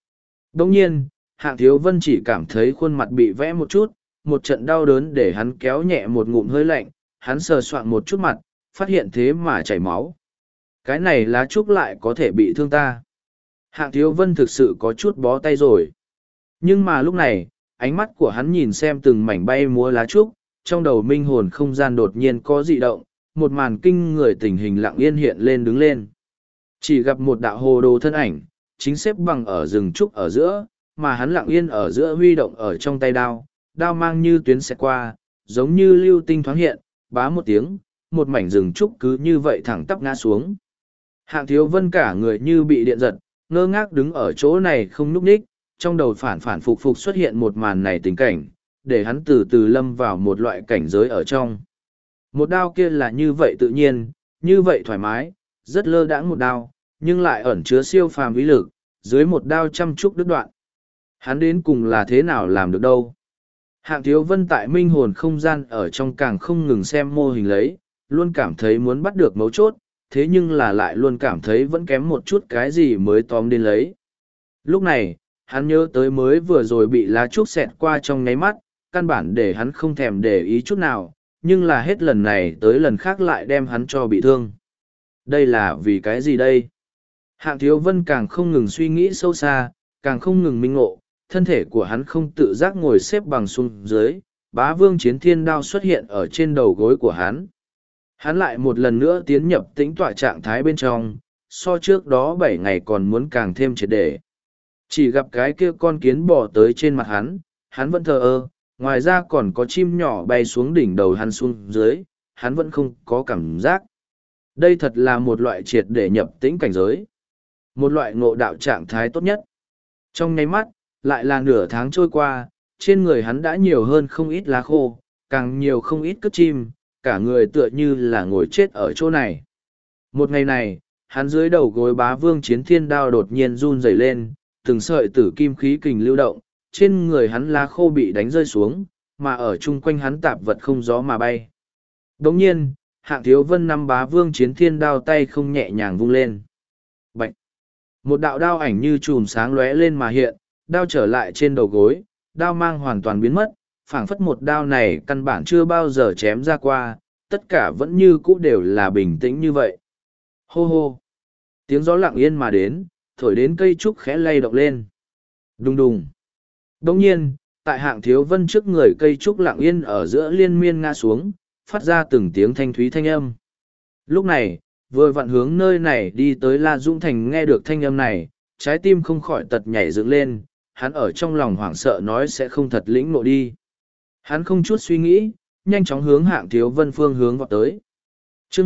Đồng nhiên, Hạng Thiếu Vân chỉ cảm thấy khuôn mặt bị vẽ một chút, một trận đau đớn để hắn kéo nhẹ một ngụm hơi lạnh, hắn sờ soạn một chút mặt, phát hiện thế mà chảy máu. Cái này lá trúc lại có thể bị thương ta. Hạng Thiếu Vân thực sự có chút bó tay rồi. Nhưng mà lúc này, ánh mắt của hắn nhìn xem từng mảnh bay múa lá trúc, trong đầu minh hồn không gian đột nhiên có dị động, một màn kinh người tình hình lặng yên hiện lên đứng lên. Chỉ gặp một đạo hồ đồ thân ảnh, chính xếp bằng ở rừng trúc ở giữa, mà hắn lặng yên ở giữa huy động ở trong tay đao, đao mang như tuyến xẹt qua, giống như lưu tinh thoáng hiện, bá một tiếng, một mảnh rừng trúc cứ như vậy thẳng tắp ngã xuống. Hạng Thiếu Vân cả người như bị điện giật, ngơ ngác đứng ở chỗ này không nhúc nhích, trong đầu phản phản phục phục xuất hiện một màn này tình cảnh, để hắn từ từ lâm vào một loại cảnh giới ở trong. Một đao kia là như vậy tự nhiên, như vậy thoải mái, rất lơ đãng một đao, nhưng lại ẩn chứa siêu phàm ý lực, dưới một đao trăm trúc đứt đoạn. Hắn đến cùng là thế nào làm được đâu? Hạng Thiếu Vân tại minh hồn không gian ở trong càng không ngừng xem mô hình lấy, luôn cảm thấy muốn bắt được mấu chốt, thế nhưng là lại luôn cảm thấy vẫn kém một chút cái gì mới tóm đến lấy. Lúc này, hắn nhớ tới mới vừa rồi bị lá trúc xẹt qua trong nháy mắt, căn bản để hắn không thèm để ý chút nào, nhưng là hết lần này tới lần khác lại đem hắn cho bị thương. Đây là vì cái gì đây? Hạng Thiếu Vân càng không ngừng suy nghĩ sâu xa, càng không ngừng minh ngộ, thân thể của hắn không tự giác ngồi xếp bằng xuống dưới, Bá Vương Chiến Thiên Đao xuất hiện ở trên đầu gối của hắn. Hắn lại một lần nữa tiến nhập tĩnh tọa trạng thái bên trong, so trước đó 7 ngày còn muốn càng thêm triệt để. Chỉ gặp cái kia con kiến bò tới trên mặt hắn vẫn thờ ơ, ngoài ra còn có chim nhỏ bay xuống đỉnh đầu hắn xuống dưới, hắn vẫn không có cảm giác. Đây thật là một loại triệt để nhập tĩnh cảnh giới. Một loại ngộ đạo trạng thái tốt nhất. Trong nháy mắt, lại là nửa tháng trôi qua, trên người hắn đã nhiều hơn không ít lá khô, càng nhiều không ít cất chim, cả người tựa như là ngồi chết ở chỗ này. Một ngày này, hắn dưới đầu gối Bá Vương Chiến Thiên Đao đột nhiên run rẩy lên, từng sợi tử kim khí kình lưu động, trên người hắn lá khô bị đánh rơi xuống, mà ở chung quanh hắn tạp vật không gió mà bay. Đồng nhiên, Hạng Thiếu Vân nắm Bá Vương Chiến Thiên Đao tay không nhẹ nhàng vung lên. Bạch! Một đạo đao ảnh như chùm sáng lóe lên mà hiện, đao trở lại trên đầu gối, đao mang hoàn toàn biến mất, phảng phất một đao này căn bản chưa bao giờ chém ra qua, tất cả vẫn như cũ đều là bình tĩnh như vậy. Hô hô! Tiếng gió lặng yên mà đến, thổi đến cây trúc khẽ lay động lên. Đùng đùng! Đồng nhiên, tại Hạng Thiếu Vân trước người cây trúc lặng yên ở giữa liên miên ngã xuống, phát ra từng tiếng thanh thúy thanh âm. Lúc này, vừa vặn hướng nơi này đi tới La Dũng Thành nghe được thanh âm này, trái tim không khỏi tật nhảy dựng lên, hắn ở trong lòng hoảng sợ nói sẽ không thật lĩnh ngộ đi. Hắn không chút suy nghĩ, nhanh chóng hướng Hạng Thiếu Vân phương hướng vọt tới. chương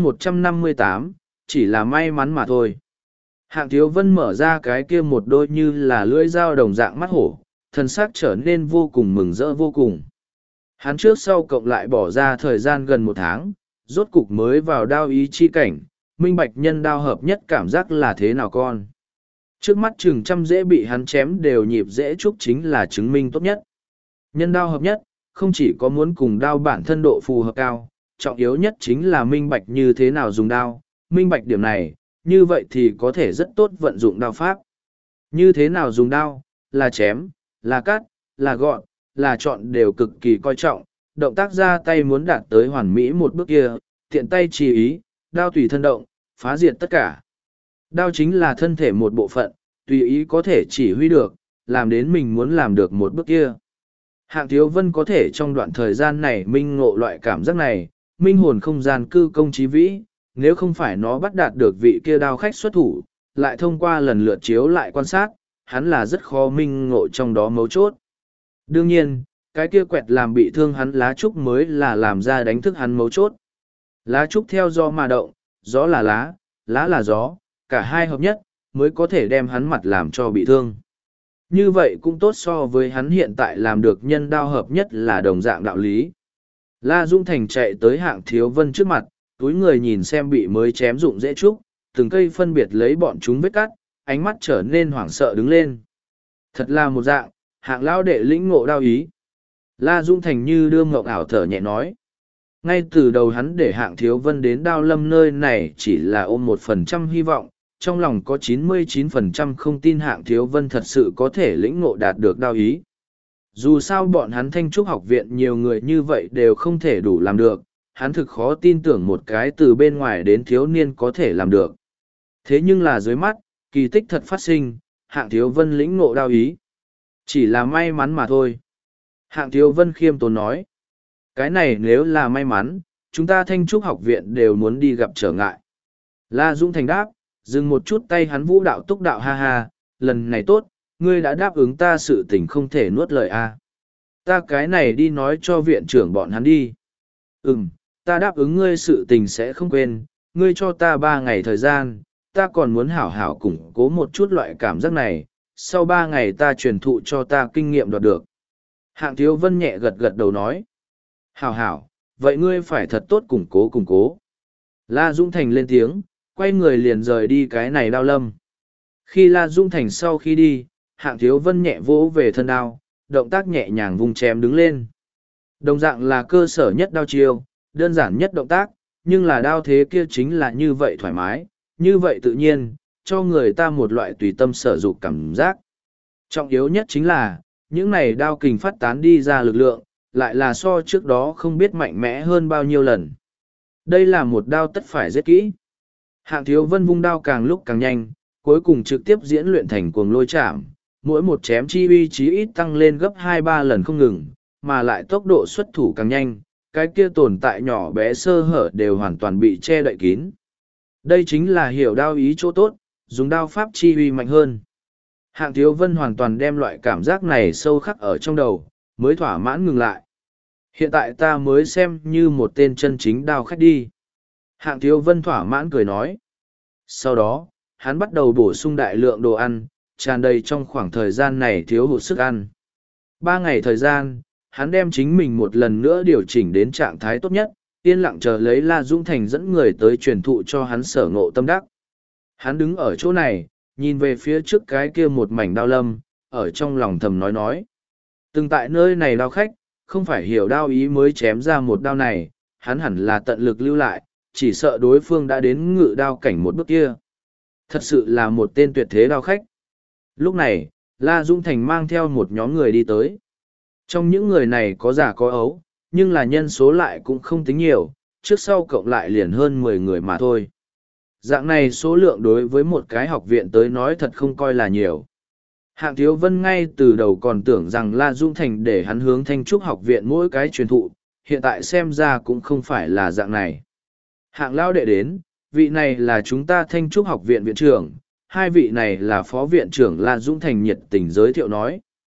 158, chỉ là may mắn mà thôi. Hạng Thiếu Vân mở ra cái kia một đôi như là lưỡi dao đồng dạng mắt hổ, thân xác trở nên vô cùng mừng rỡ vô cùng. Hắn trước sau cộng lại bỏ ra thời gian gần 1 tháng, rốt cục mới vào đao ý chi cảnh, minh bạch nhân đao hợp nhất cảm giác là thế nào con. Trước mắt chừng trăm dễ bị hắn chém đều nhịp dễ trúc chính là chứng minh tốt nhất. Nhân đao hợp nhất, không chỉ có muốn cùng đao bản thân độ phù hợp cao, trọng yếu nhất chính là minh bạch như thế nào dùng đao, minh bạch điểm này, như vậy thì có thể rất tốt vận dụng đao pháp. Như thế nào dùng đao, là chém, là cắt, là gọn, là chọn đều cực kỳ coi trọng, động tác ra tay muốn đạt tới hoàn mỹ một bước kia, tiện tay chỉ ý, đao tùy thân động, phá diệt tất cả. Đao chính là thân thể một bộ phận, tùy ý có thể chỉ huy được, làm đến mình muốn làm được một bước kia. Hạng Thiếu Vân có thể trong đoạn thời gian này minh ngộ loại cảm giác này, minh hồn không gian cư công trí vĩ, nếu không phải nó bắt đạt được vị kia đao khách xuất thủ, lại thông qua lần lượt chiếu lại quan sát, hắn là rất khó minh ngộ trong đó mấu chốt. Đương nhiên, cái kia quẹt làm bị thương hắn lá trúc mới là làm ra đánh thức hắn mấu chốt. Lá trúc theo gió mà động, gió là lá là gió, cả hai hợp nhất, mới có thể đem hắn mặt làm cho bị thương. Như vậy cũng tốt so với hắn hiện tại làm được nhân đao hợp nhất là đồng dạng đạo lý. La Dung Thành chạy tới Hạng Thiếu Vân trước mặt, túi người nhìn xem bị mới chém dụng dễ trúc, từng cây phân biệt lấy bọn chúng vết cắt, ánh mắt trở nên hoảng sợ đứng lên. Thật là một dạng, Hạng lão đệ lĩnh ngộ đao ý. La Dung Thành như đưa ngộng ảo thở nhẹ nói. Ngay từ đầu hắn để Hạng Thiếu Vân đến Đao Lâm nơi này chỉ là ôm 1% hy vọng, trong lòng có 99% không tin Hạng Thiếu Vân thật sự có thể lĩnh ngộ đạt được đao ý. Dù sao bọn hắn Thanh Trúc học viện nhiều người như vậy đều không thể đủ làm được, hắn thực khó tin tưởng một cái từ bên ngoài đến thiếu niên có thể làm được. Thế nhưng là dưới mắt, kỳ tích thật phát sinh, Hạng Thiếu Vân lĩnh ngộ đao ý. Chỉ là may mắn mà thôi. Hạng Thiếu Vân khiêm tốn nói. Cái này nếu là may mắn, chúng ta Thanh Trúc học viện đều muốn đi gặp trở ngại. La Dũng Thành đáp, dừng một chút tay hắn vũ đạo túc đạo ha ha, lần này tốt, ngươi đã đáp ứng ta sự tình không thể nuốt lời a. Ta cái này đi nói cho viện trưởng bọn hắn đi. Ta đáp ứng ngươi sự tình sẽ không quên, ngươi cho ta 3 ngày thời gian, ta còn muốn hảo hảo củng cố một chút loại cảm giác này, sau 3 ngày ta truyền thụ cho ta kinh nghiệm đoạt được. Hạng Thiếu Vân nhẹ gật gật đầu nói. Hảo hảo, vậy ngươi phải thật tốt củng cố củng cố. La Dũng Thành lên tiếng, quay người liền rời đi cái này Đao Lâm. Khi La Dũng Thành sau khi đi, Hạng Thiếu Vân nhẹ vỗ về thân đao, động tác nhẹ nhàng vung chém đứng lên. Đồng dạng là cơ sở nhất đao chiêu, đơn giản nhất động tác, nhưng là đao thế kia chính là như vậy thoải mái, như vậy tự nhiên, cho người ta một loại tùy tâm sở dụng cảm giác. Trọng yếu nhất chính là, những này đao kình phát tán đi ra lực lượng, lại là so trước đó không biết mạnh mẽ hơn bao nhiêu lần. Đây là một đao tất phải rất kỹ. Hạng Thiếu Vân vung đao càng lúc càng nhanh, cuối cùng trực tiếp diễn luyện thành cuồng lôi chạm, mỗi một chém chi uy chí ít tăng lên gấp 2-3 lần không ngừng, mà lại tốc độ xuất thủ càng nhanh, cái kia tồn tại nhỏ bé sơ hở đều hoàn toàn bị che đậy kín. Đây chính là hiểu đao ý chỗ tốt, dùng đao pháp chi uy mạnh hơn. Hạng Thiếu Vân hoàn toàn đem loại cảm giác này sâu khắc ở trong đầu, mới thỏa mãn ngừng lại. Hiện tại ta mới xem như một tên chân chính đao khách đi. Hạng Thiếu Vân thỏa mãn cười nói. Sau đó, hắn bắt đầu bổ sung đại lượng đồ ăn, tràn đầy trong khoảng thời gian này thiếu hụt sức ăn. 3 ngày thời gian, hắn đem chính mình một lần nữa điều chỉnh đến trạng thái tốt nhất, yên lặng chờ lấy La Dũng Thành dẫn người tới truyền thụ cho hắn sở ngộ tâm đắc. Hắn đứng ở chỗ này, nhìn về phía trước cái kia một mảnh đao lâm, ở trong lòng thầm nói. Từng tại nơi này đao khách, không phải hiểu đao ý mới chém ra một đao này, hắn hẳn là tận lực lưu lại, chỉ sợ đối phương đã đến ngự đao cảnh một bước kia. Thật sự là một tên tuyệt thế đao khách. Lúc này, La Dũng Thành mang theo một nhóm người đi tới. Trong những người này có già có ấu, nhưng là nhân số lại cũng không tính nhiều, trước sau cộng lại liền hơn 10 người mà thôi. Dạng này số lượng đối với một cái học viện tới nói thật không coi là nhiều. Hạng Thiếu Vân ngay từ đầu còn tưởng rằng La Dũng Thành để hắn hướng Thanh Trúc học viện mỗi cái truyền thụ, hiện tại xem ra cũng không phải là dạng này. Hạng Lao đệ đến, vị này là chúng ta Thanh Trúc học viện viện trưởng, 2 vị này là phó viện trưởng La Dũng Thành nhiệt tình giới thiệu nói.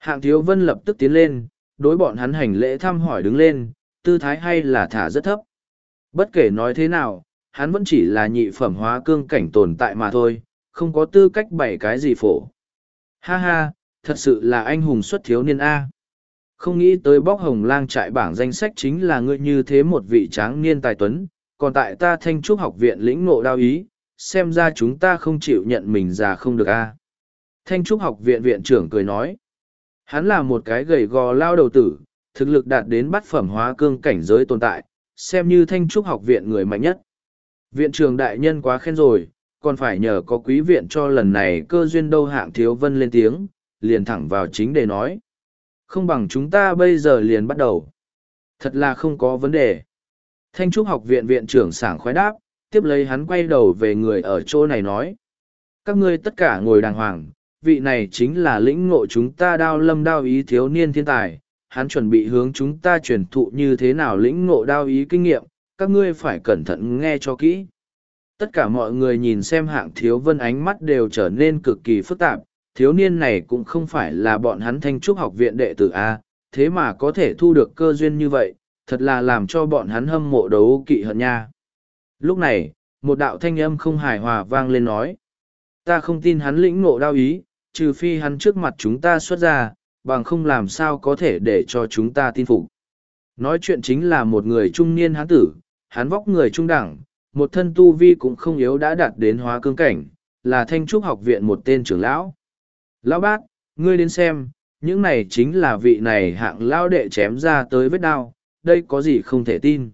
Hạng Thiếu Vân lập tức tiến lên, đối bọn hắn hành lễ thăm hỏi đứng lên, tư thái hay là thả rất thấp. Bất kể nói thế nào, hắn vẫn chỉ là nhị phẩm hóa cương cảnh tồn tại mà thôi, không có tư cách bày cái gì phổ. Ha ha, thật sự là anh hùng xuất thiếu niên A. Không nghĩ tới bóc hồng lang trại bảng danh sách chính là ngươi như thế một vị tráng niên tài tuấn, còn tại ta Thanh Trúc học viện lĩnh ngộ đao ý, xem ra chúng ta không chịu nhận mình già không được A. Thanh Trúc học viện viện trưởng cười nói, hắn là một cái gầy gò lao đầu tử, thực lực đạt đến bát phẩm hóa cương cảnh giới tồn tại, xem như Thanh Trúc học viện người mạnh nhất. Viện trưởng đại nhân quá khen rồi, còn phải nhờ có quý viện cho lần này cơ duyên đâu. Hạng Thiếu Vân lên tiếng, liền thẳng vào chính để nói. Không bằng chúng ta bây giờ liền bắt đầu. Thật là không có vấn đề. Thanh Trúc học viện viện trưởng sảng khoái đáp, tiếp lấy hắn quay đầu về người ở chỗ này nói. Các ngươi tất cả ngồi đàng hoàng, vị này chính là lĩnh ngộ chúng ta đao lâm đao ý thiếu niên thiên tài. Hắn chuẩn bị hướng chúng ta truyền thụ như thế nào lĩnh ngộ đao ý kinh nghiệm, các ngươi phải cẩn thận nghe cho kỹ. Tất cả mọi người nhìn xem Hạng Thiếu Vân ánh mắt đều trở nên cực kỳ phức tạp, thiếu niên này cũng không phải là bọn hắn Thanh Trúc học viện đệ tử A, thế mà có thể thu được cơ duyên như vậy, thật là làm cho bọn hắn hâm mộ đấu kỵ hận nha. Lúc này, một đạo thanh âm không hài hòa vang lên nói, ta không tin hắn lĩnh ngộ đao ý, trừ phi hắn trước mặt chúng ta xuất ra, bằng không làm sao có thể để cho chúng ta tin phục. Nói chuyện chính là một người trung niên hán tử, hắn vóc người trung đẳng, một thân tu vi cũng không yếu đã đạt đến hóa cương cảnh, là Thanh Trúc học viện một tên trưởng lão. Lão bác, ngươi đến xem, những này chính là vị này hạng lão đệ chém ra tới vết đao, đây có gì không thể tin.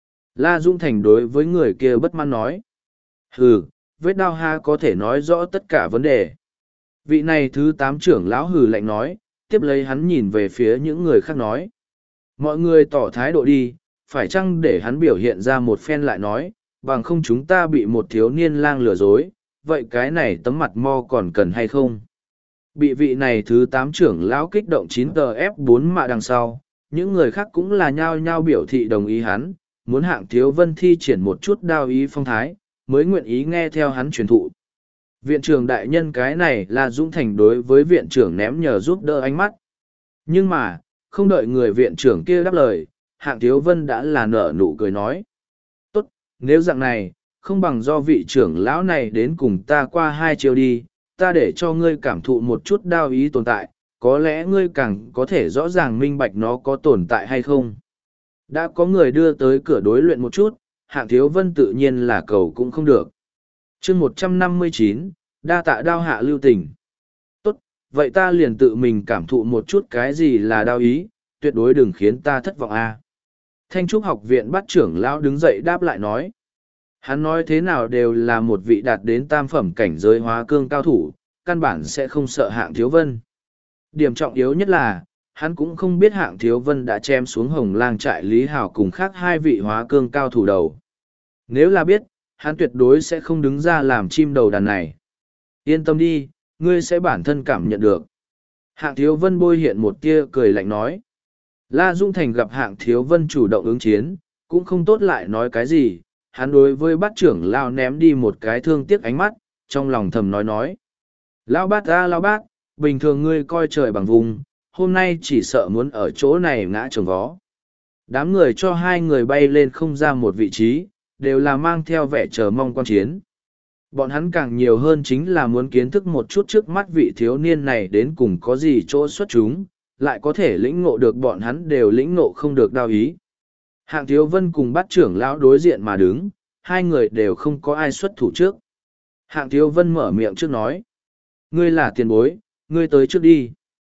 La Dung Thành đối với người kia bất mãn nói. Hừ, vết đao ha có thể nói rõ tất cả vấn đề. Vị này thứ 8 trưởng lão hừ lạnh nói, tiếp lấy hắn nhìn về phía những người khác nói. Mọi người tỏ thái độ đi, phải chăng để hắn biểu hiện ra một phen lại nói, bằng không chúng ta bị một thiếu niên lang lừa dối, vậy cái này tấm mặt mo còn cần hay không? Bị vị này thứ 8 trưởng lão kích động 9TF4 mạ đằng sau, những người khác cũng là nhao nhao biểu thị đồng ý hắn, muốn Hạng Thiếu Vân thi triển một chút đao ý phong thái, mới nguyện ý nghe theo hắn truyền thụ. Viện trưởng đại nhân cái này là Dũng Thành đối với viện trưởng ném nhờ giúp đỡ ánh mắt. Nhưng mà, không đợi người viện trưởng kia đáp lời, Hạng Thiếu Vân đã là nở nụ cười nói. Tốt, nếu dạng này, không bằng do vị trưởng lão này đến cùng ta qua 2 chiều đi, ta để cho ngươi cảm thụ một chút đao ý tồn tại, có lẽ ngươi càng có thể rõ ràng minh bạch nó có tồn tại hay không. Đã có người đưa tới cửa đối luyện một chút, Hạng Thiếu Vân tự nhiên là cầu cũng không được. chương 159, đa tạ đao hạ lưu tình. Tốt, vậy ta liền tự mình cảm thụ một chút cái gì là đao ý, tuyệt đối đừng khiến ta thất vọng a. Thanh Trúc học viện bát trưởng lão đứng dậy đáp lại nói. Hắn nói thế nào đều là một vị đạt đến tam phẩm cảnh giới hóa cương cao thủ, căn bản sẽ không sợ Hạng Thiếu Vân. Điểm trọng yếu nhất là, hắn cũng không biết Hạng Thiếu Vân đã chém xuống Hồng Lang trại Lý Hào cùng khác 2 vị hóa cương cao thủ đầu. Nếu là biết, hắn tuyệt đối sẽ không đứng ra làm chim đầu đàn này. Yên tâm đi, ngươi sẽ bản thân cảm nhận được. Hạng Thiếu Vân bôi hiện một tia cười lạnh nói. La Dung Thành gặp Hạng Thiếu Vân chủ động ứng chiến, cũng không tốt lại nói cái gì, hắn đối với bát trưởng lao ném đi một cái thương tiếc ánh mắt, trong lòng thầm nói. Lão bát ra lão bát, bình thường ngươi coi trời bằng vùng, hôm nay chỉ sợ muốn ở chỗ này ngã trồng vó. Đám người cho 2 người bay lên không ra một vị trí, đều là mang theo vẻ chờ mong quan chiến. Bọn hắn càng nhiều hơn chính là muốn kiến thức một chút trước mắt vị thiếu niên này đến cùng có gì chỗ xuất chúng, lại có thể lĩnh ngộ được bọn hắn đều lĩnh ngộ không được đao ý. Hạng Thiếu Vân cùng bát trưởng lão đối diện mà đứng, 2 người đều không có ai xuất thủ trước. Hạng Thiếu Vân mở miệng trước nói. Ngươi là tiền bối, ngươi tới trước đi.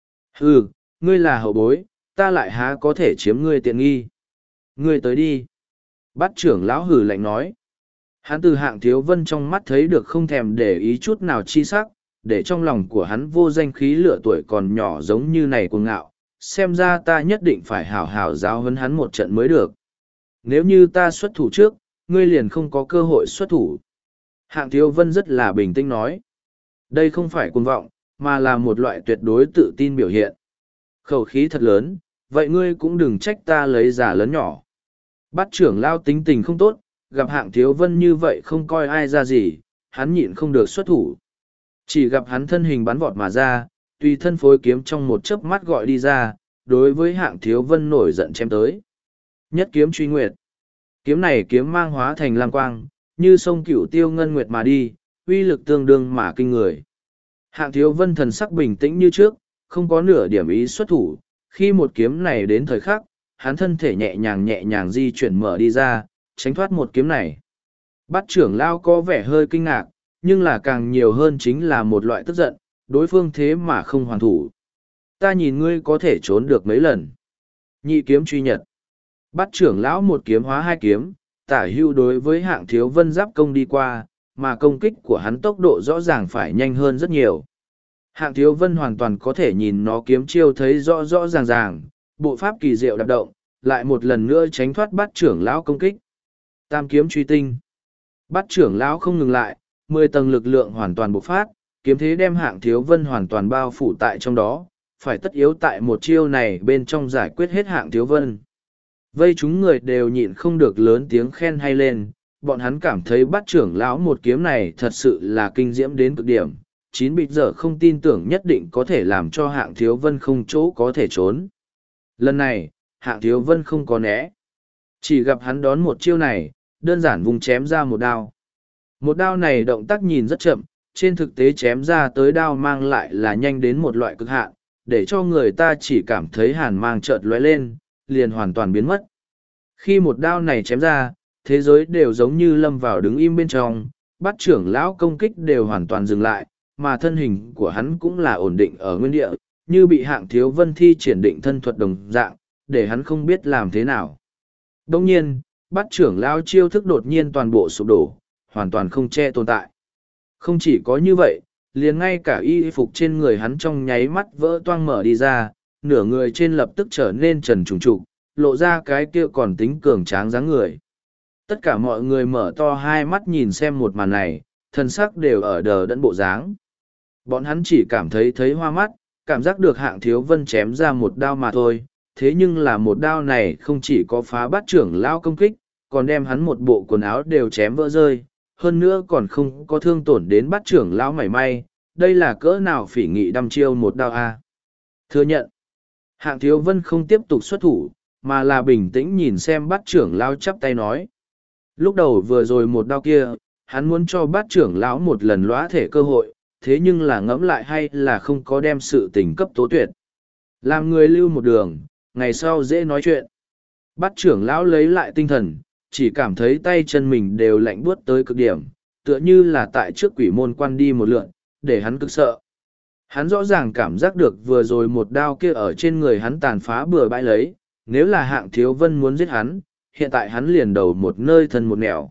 Ừ, ngươi là hậu bối, ta lại há có thể chiếm ngươi tiện nghi. Ngươi tới đi. Bát trưởng lão hử lạnh nói. Hắn từ Hạng Thiếu Vân trong mắt thấy được không thèm để ý chút nào chi sắc, để trong lòng của hắn vô danh khí lửa tuổi còn nhỏ giống như này cuồng ngạo, xem ra ta nhất định phải hảo hảo giáo huấn hắn một trận mới được. Nếu như ta xuất thủ trước, ngươi liền không có cơ hội xuất thủ. Hạng Thiếu Vân rất là bình tĩnh nói. Đây không phải cuồng vọng, mà là một loại tuyệt đối tự tin biểu hiện. Khẩu khí thật lớn, vậy ngươi cũng đừng trách ta lấy giả lớn nhỏ. Bát trưởng lao tính tình không tốt, gặp Hạng Thiếu Vân như vậy không coi ai ra gì, hắn nhịn không được xuất thủ. Chỉ gặp hắn thân hình bắn vọt mà ra, tùy thân phối kiếm trong một chớp mắt gọi đi ra, đối với Hạng Thiếu Vân nổi giận chém tới. Nhất kiếm truy nguyệt. Kiếm này kiếm mang hóa thành lam quang, như sông Cửu Tiêu ngân nguyệt mà đi, uy lực tương đương mà kinh người. Hạng Thiếu Vân thần sắc bình tĩnh như trước, không có nửa điểm ý xuất thủ, khi một kiếm này đến thời khắc, hắn thân thể nhẹ nhàng di chuyển mở đi ra, tránh thoát một kiếm này. Bát trưởng lão có vẻ hơi kinh ngạc, nhưng là càng nhiều hơn chính là một loại tức giận, đối phương thế mà không hoàn thủ. Ta nhìn ngươi có thể trốn được mấy lần. Nhị kiếm truy nhật. Bát trưởng lão một kiếm hóa hai kiếm, tả hưu đối với Hạng Thiếu Vân giáp công đi qua, mà công kích của hắn tốc độ rõ ràng phải nhanh hơn rất nhiều. Hạng Thiếu Vân hoàn toàn có thể nhìn nó kiếm chiêu thấy rõ rõ ràng, bộ pháp kỳ diệu đạp động, lại một lần nữa tránh thoát bát trưởng lão công kích. Tam kiếm truy tinh. Bát trưởng lão không ngừng lại, 10 tầng lực lượng hoàn toàn bộc phát, kiếm thế đem Hạng Thiếu Vân hoàn toàn bao phủ tại trong đó, phải tất yếu tại một chiêu này bên trong giải quyết hết Hạng Thiếu Vân. Vây chúng người đều nhịn không được lớn tiếng khen hay lên, bọn hắn cảm thấy bát trưởng lão một kiếm này thật sự là kinh diễm đến cực điểm. Chín bịch giờ không tin tưởng nhất định có thể làm cho Hạng Thiếu Vân không chỗ có thể trốn. Lần này, Hạng Thiếu Vân không có né. Chỉ gặp hắn đón một chiêu này, đơn giản vùng chém ra một đao. Một đao này động tác nhìn rất chậm, trên thực tế chém ra tới đao mang lại là nhanh đến một loại cực hạn, để cho người ta chỉ cảm thấy hàn mang chợt lóe lên, liền hoàn toàn biến mất. Khi một đao này chém ra, thế giới đều giống như lâm vào đứng im bên trong, bát trưởng lão công kích đều hoàn toàn dừng lại, mà thân hình của hắn cũng là ổn định ở nguyên địa, như bị Hạng Thiếu Vân thi triển định thân thuật đồng dạng, để hắn không biết làm thế nào. Đồng nhiên, bát trưởng lão chiêu thức đột nhiên toàn bộ sụp đổ, hoàn toàn không che tồn tại. Không chỉ có như vậy, liền ngay cả y phục trên người hắn trong nháy mắt vỡ toang mở đi ra, nửa người trên lập tức trở nên trần trùng trục, lộ ra cái kia còn tính cường tráng dáng người. Tất cả mọi người mở to hai mắt nhìn xem một màn này, thân sắc đều ở đờ đẫn bộ dáng. Bọn hắn chỉ cảm thấy hoa mắt, cảm giác được Hạng Thiếu Vân chém ra một đao mà thôi, thế nhưng là một đao này không chỉ có phá bát trưởng lão công kích, còn đem hắn một bộ quần áo đều chém vỡ rơi, hơn nữa còn không có thương tổn đến bát trưởng lão mảy may, đây là cỡ nào phỉ nghị đăm chiêu một đao a. Thừa nhận, Hạng Thiếu Vân không tiếp tục xuất thủ, mà là bình tĩnh nhìn xem bát trưởng lão chắp tay nói. Lúc đầu vừa rồi một đao kia, hắn muốn cho bát trưởng lão một lần lóa thể cơ hội, thế nhưng là ngẫm lại hay là không có đem sự tình cấp tố tuyệt. Làm người lưu một đường, ngày sau dễ nói chuyện. Bát trưởng lão lấy lại tinh thần, chỉ cảm thấy tay chân mình đều lạnh buốt tới cực điểm, tựa như là tại trước quỷ môn quan đi một lượn, để hắn cực sợ. Hắn rõ ràng cảm giác được vừa rồi một đao kia ở trên người hắn tàn phá bừa bãi lấy, nếu là Hạng Thiếu Vân muốn giết hắn, hiện tại hắn liền đầu một nơi thân một nẻo.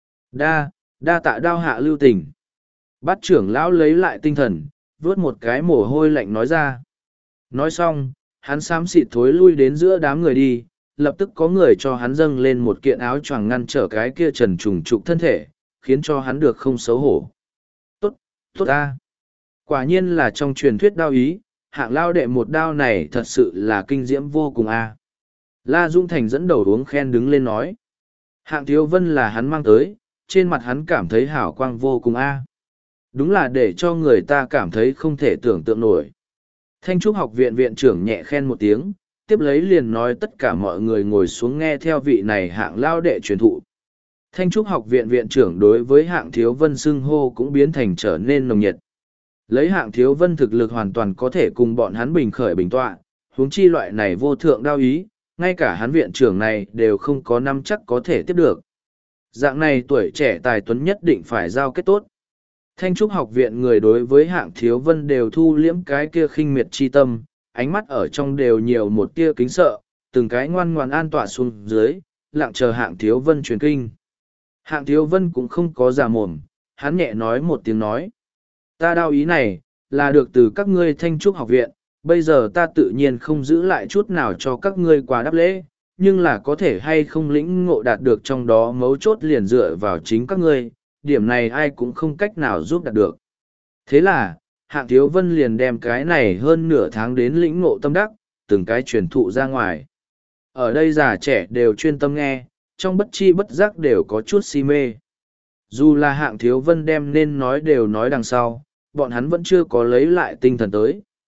Đa tạ đao hạ lưu tình. Bát trưởng lão lấy lại tinh thần, vớt một cái mồ hôi lạnh nói ra. Nói xong, hắn xám xịt thối lui đến giữa đám người đi, lập tức có người cho hắn dâng lên một kiện áo choàng ngăn trở cái kia trần trùng trục thân thể, khiến cho hắn được không xấu hổ. Tốt ta. Quả nhiên là trong truyền thuyết đao ý, Hạng lao đệ một đao này thật sự là kinh diễm vô cùng a. La Dung Thành dẫn đầu uống khen đứng lên nói. Hạng Thiếu Vân là hắn mang tới, trên mặt hắn cảm thấy hào quang vô cùng a. Đúng là để cho người ta cảm thấy không thể tưởng tượng nổi. Thanh Trúc học viện viện trưởng nhẹ khen một tiếng, tiếp lấy liền nói tất cả mọi người ngồi xuống nghe theo vị này Hạng lao đệ truyền thụ. Thanh Trúc học viện viện trưởng đối với Hạng Thiếu Vân xưng hô cũng biến thành trở nên nồng nhiệt. Lấy Hạng Thiếu Vân thực lực hoàn toàn có thể cùng bọn hắn bình khởi bình tọa, huống chi loại này vô thượng đao ý, ngay cả hắn viện trưởng này đều không có năm chắc có thể tiếp được. Dạng này tuổi trẻ tài tuấn nhất định phải giao kết tốt. Thanh Trúc học viện người đối với Hạng Thiếu Vân đều thu liễm cái kia khinh miệt chi tâm, ánh mắt ở trong đều nhiều một tia kính sợ, từng cái ngoan ngoan an tọa xuống dưới, lặng chờ Hạng Thiếu Vân truyền kinh. Hạng Thiếu Vân cũng không có giả mồm, hắn nhẹ nói một tiếng nói. Ta đao ý này, là được từ các ngươi Thanh Trúc học viện, bây giờ ta tự nhiên không giữ lại chút nào cho các ngươi quà đáp lễ, nhưng là có thể hay không lĩnh ngộ đạt được trong đó mấu chốt liền dựa vào chính các ngươi, điểm này ai cũng không cách nào giúp đạt được. Thế là, Hạng Thiếu Vân liền đem cái này hơn nửa tháng đến lĩnh ngộ tâm đắc, từng cái truyền thụ ra ngoài. Ở đây già trẻ đều chuyên tâm nghe, trong bất chi bất giác đều có chút si mê. Dù là Hạng Thiếu Vân đem nên nói đều nói đằng sau, bọn hắn vẫn chưa có lấy lại tinh thần tới.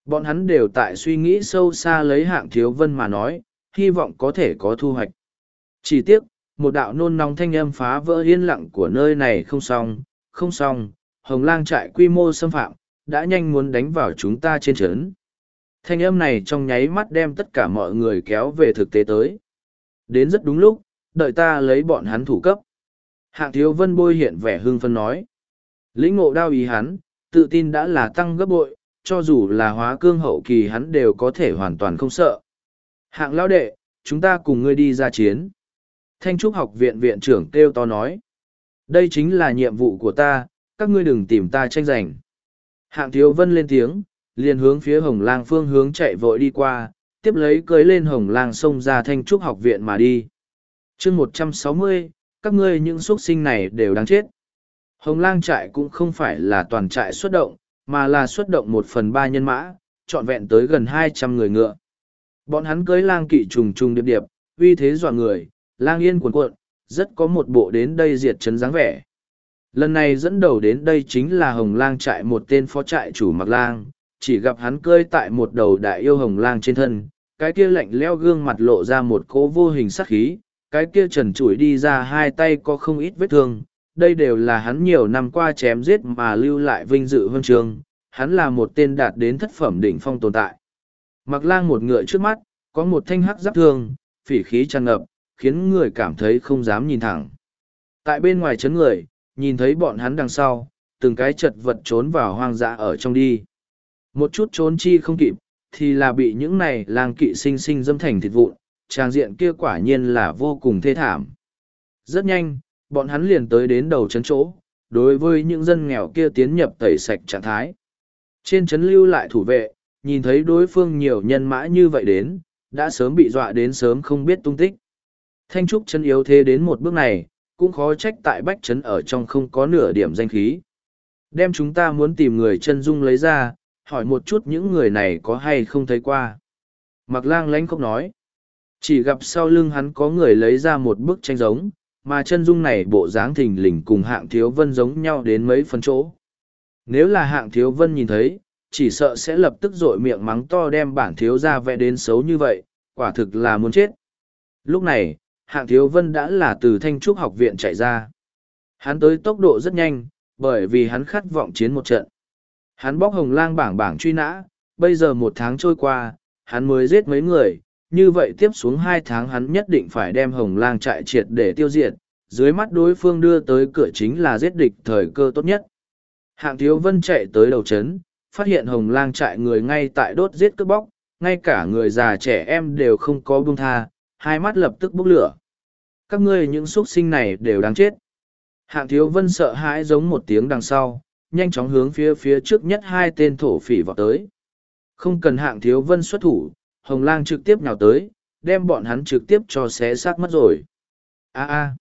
Bọn hắn đều tại suy nghĩ sâu xa lấy Hạng Thiếu Vân mà nói, hy vọng có thể có thu hoạch. Chỉ tiếc, một đạo nôn nóng thanh âm phá vỡ yên lặng của nơi này không xong, không xong, Hồng Lang trại quy mô xâm phạm, đã nhanh muốn đánh vào chúng ta trên trấn. Thanh âm này trong nháy mắt đem tất cả mọi người kéo về thực tế tới. Đến rất đúng lúc, đợi ta lấy bọn hắn thủ cấp. Hạng Thiếu Vân bôi hiện vẻ hưng phấn nói. Lĩnh ngộ đao ý hắn, tự tin đã là tăng gấp bội, cho dù là hóa cương hậu kỳ hắn đều có thể hoàn toàn không sợ. Hạng lão đệ, chúng ta cùng ngươi đi ra chiến. Thanh trúc học viện viện trưởng kêu to nói. Đây chính là nhiệm vụ của ta, các ngươi đừng tìm ta tranh giành. Hạng Thiếu Vân lên tiếng, liền hướng phía Hồng Lang phương hướng chạy vội đi qua, tiếp lấy cưới lên Hồng Lang xông ra Thanh trúc học viện mà đi. chương 160, các ngươi những xuất sinh này đều đáng chết. Hồng Lang trại cũng không phải là toàn trại xuất động, mà là xuất động 1/3 nhân mã, trọn vẹn tới gần 200 người ngựa. Bọn hắn cưới lang kỵ trùng trùng điệp điệp, uy thế dọa người, lang yên cuồn cuộn, rất có một bộ đến đây diệt trấn dáng vẻ. Lần này dẫn đầu đến đây chính là Hồng Lang trại một tên phó trại chủ Mặc Lang, chỉ gặp hắn cơi tại một đầu đại yêu hồng lang trên thân, cái kia lạnh leo gương mặt lộ ra một cỗ vô hình sát khí, cái kia trần trụi đi ra hai tay có không ít vết thương, đây đều là hắn nhiều năm qua chém giết mà lưu lại vinh dự huân chương, hắn là một tên đạt đến thất phẩm đỉnh phong tồn tại. Mặc Lang một ngựa trước mắt, có một thanh hắc giáp thương, phỉ khí tràn ngập, khiến người cảm thấy không dám nhìn thẳng. Tại bên ngoài chấn người, nhìn thấy bọn hắn đằng sau, từng cái chật vật trốn vào hoang dã ở trong đi. Một chút trốn chi không kịp, thì là bị những này lang kỵ sinh sinh dâm thành thịt vụn, trang diện kia quả nhiên là vô cùng thê thảm. Rất nhanh, bọn hắn liền tới đến đầu trấn chỗ, đối với những dân nghèo kia tiến nhập tẩy sạch trạng thái. Trên trấn lưu lại thủ vệ, nhìn thấy đối phương nhiều nhân mã như vậy đến, đã sớm bị dọa đến sớm không biết tung tích. Thanh trúc trấn yếu thế đến một bước này, cũng khó trách tại bách trấn ở trong không có nửa điểm danh khí. Đem chúng ta muốn tìm người chân dung lấy ra, hỏi một chút những người này có hay không thấy qua. Mặc Lang lánh không nói. Chỉ gặp sau lưng hắn có người lấy ra một bức tranh giống, mà chân dung này bộ dáng thình lình cùng Hạng Thiếu Vân giống nhau đến mấy phần chỗ. Nếu là Hạng Thiếu Vân nhìn thấy, chỉ sợ sẽ lập tức dội miệng mắng to đem bản thiếu ra vẽ đến xấu như vậy, quả thực là muốn chết. Lúc này, Hạng Thiếu Vân đã là từ Thanh trúc học viện chạy ra. Hắn tới tốc độ rất nhanh, bởi vì hắn khát vọng chiến một trận. Hắn bóc Hồng Lang bảng truy nã, bây giờ 1 tháng trôi qua, hắn mới giết mấy người, như vậy tiếp xuống 2 tháng hắn nhất định phải đem Hồng Lang trại triệt để tiêu diệt, dưới mắt đối phương đưa tới cửa chính là giết địch thời cơ tốt nhất. Hạng Thiếu Vân chạy tới đầu trấn, phát hiện Hồng Lang trại người ngay tại đốt giết cướp bóc, ngay cả người già trẻ em đều không có buông tha, hai mắt lập tức bốc lửa. Các ngươi những xuất sinh này đều đáng chết. Hạng Thiếu Vân sợ hãi giống một tiếng đằng sau, nhanh chóng hướng phía trước nhất 2 tên thổ phỉ vọt tới. Không cần Hạng Thiếu Vân xuất thủ, Hồng Lang trực tiếp nhào tới, đem bọn hắn trực tiếp cho xé xác mất rồi. A.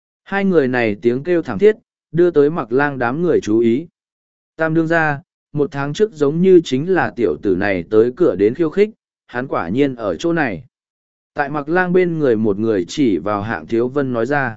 2 người này tiếng kêu thảm thiết, đưa tới Mặc Lang đám người chú ý. Tam đương ra, 1 tháng trước giống như chính là tiểu tử này tới cửa đến khiêu khích, hắn quả nhiên ở chỗ này. Tại Mặc Lang bên người một người chỉ vào Hạng Thiếu Vân nói ra.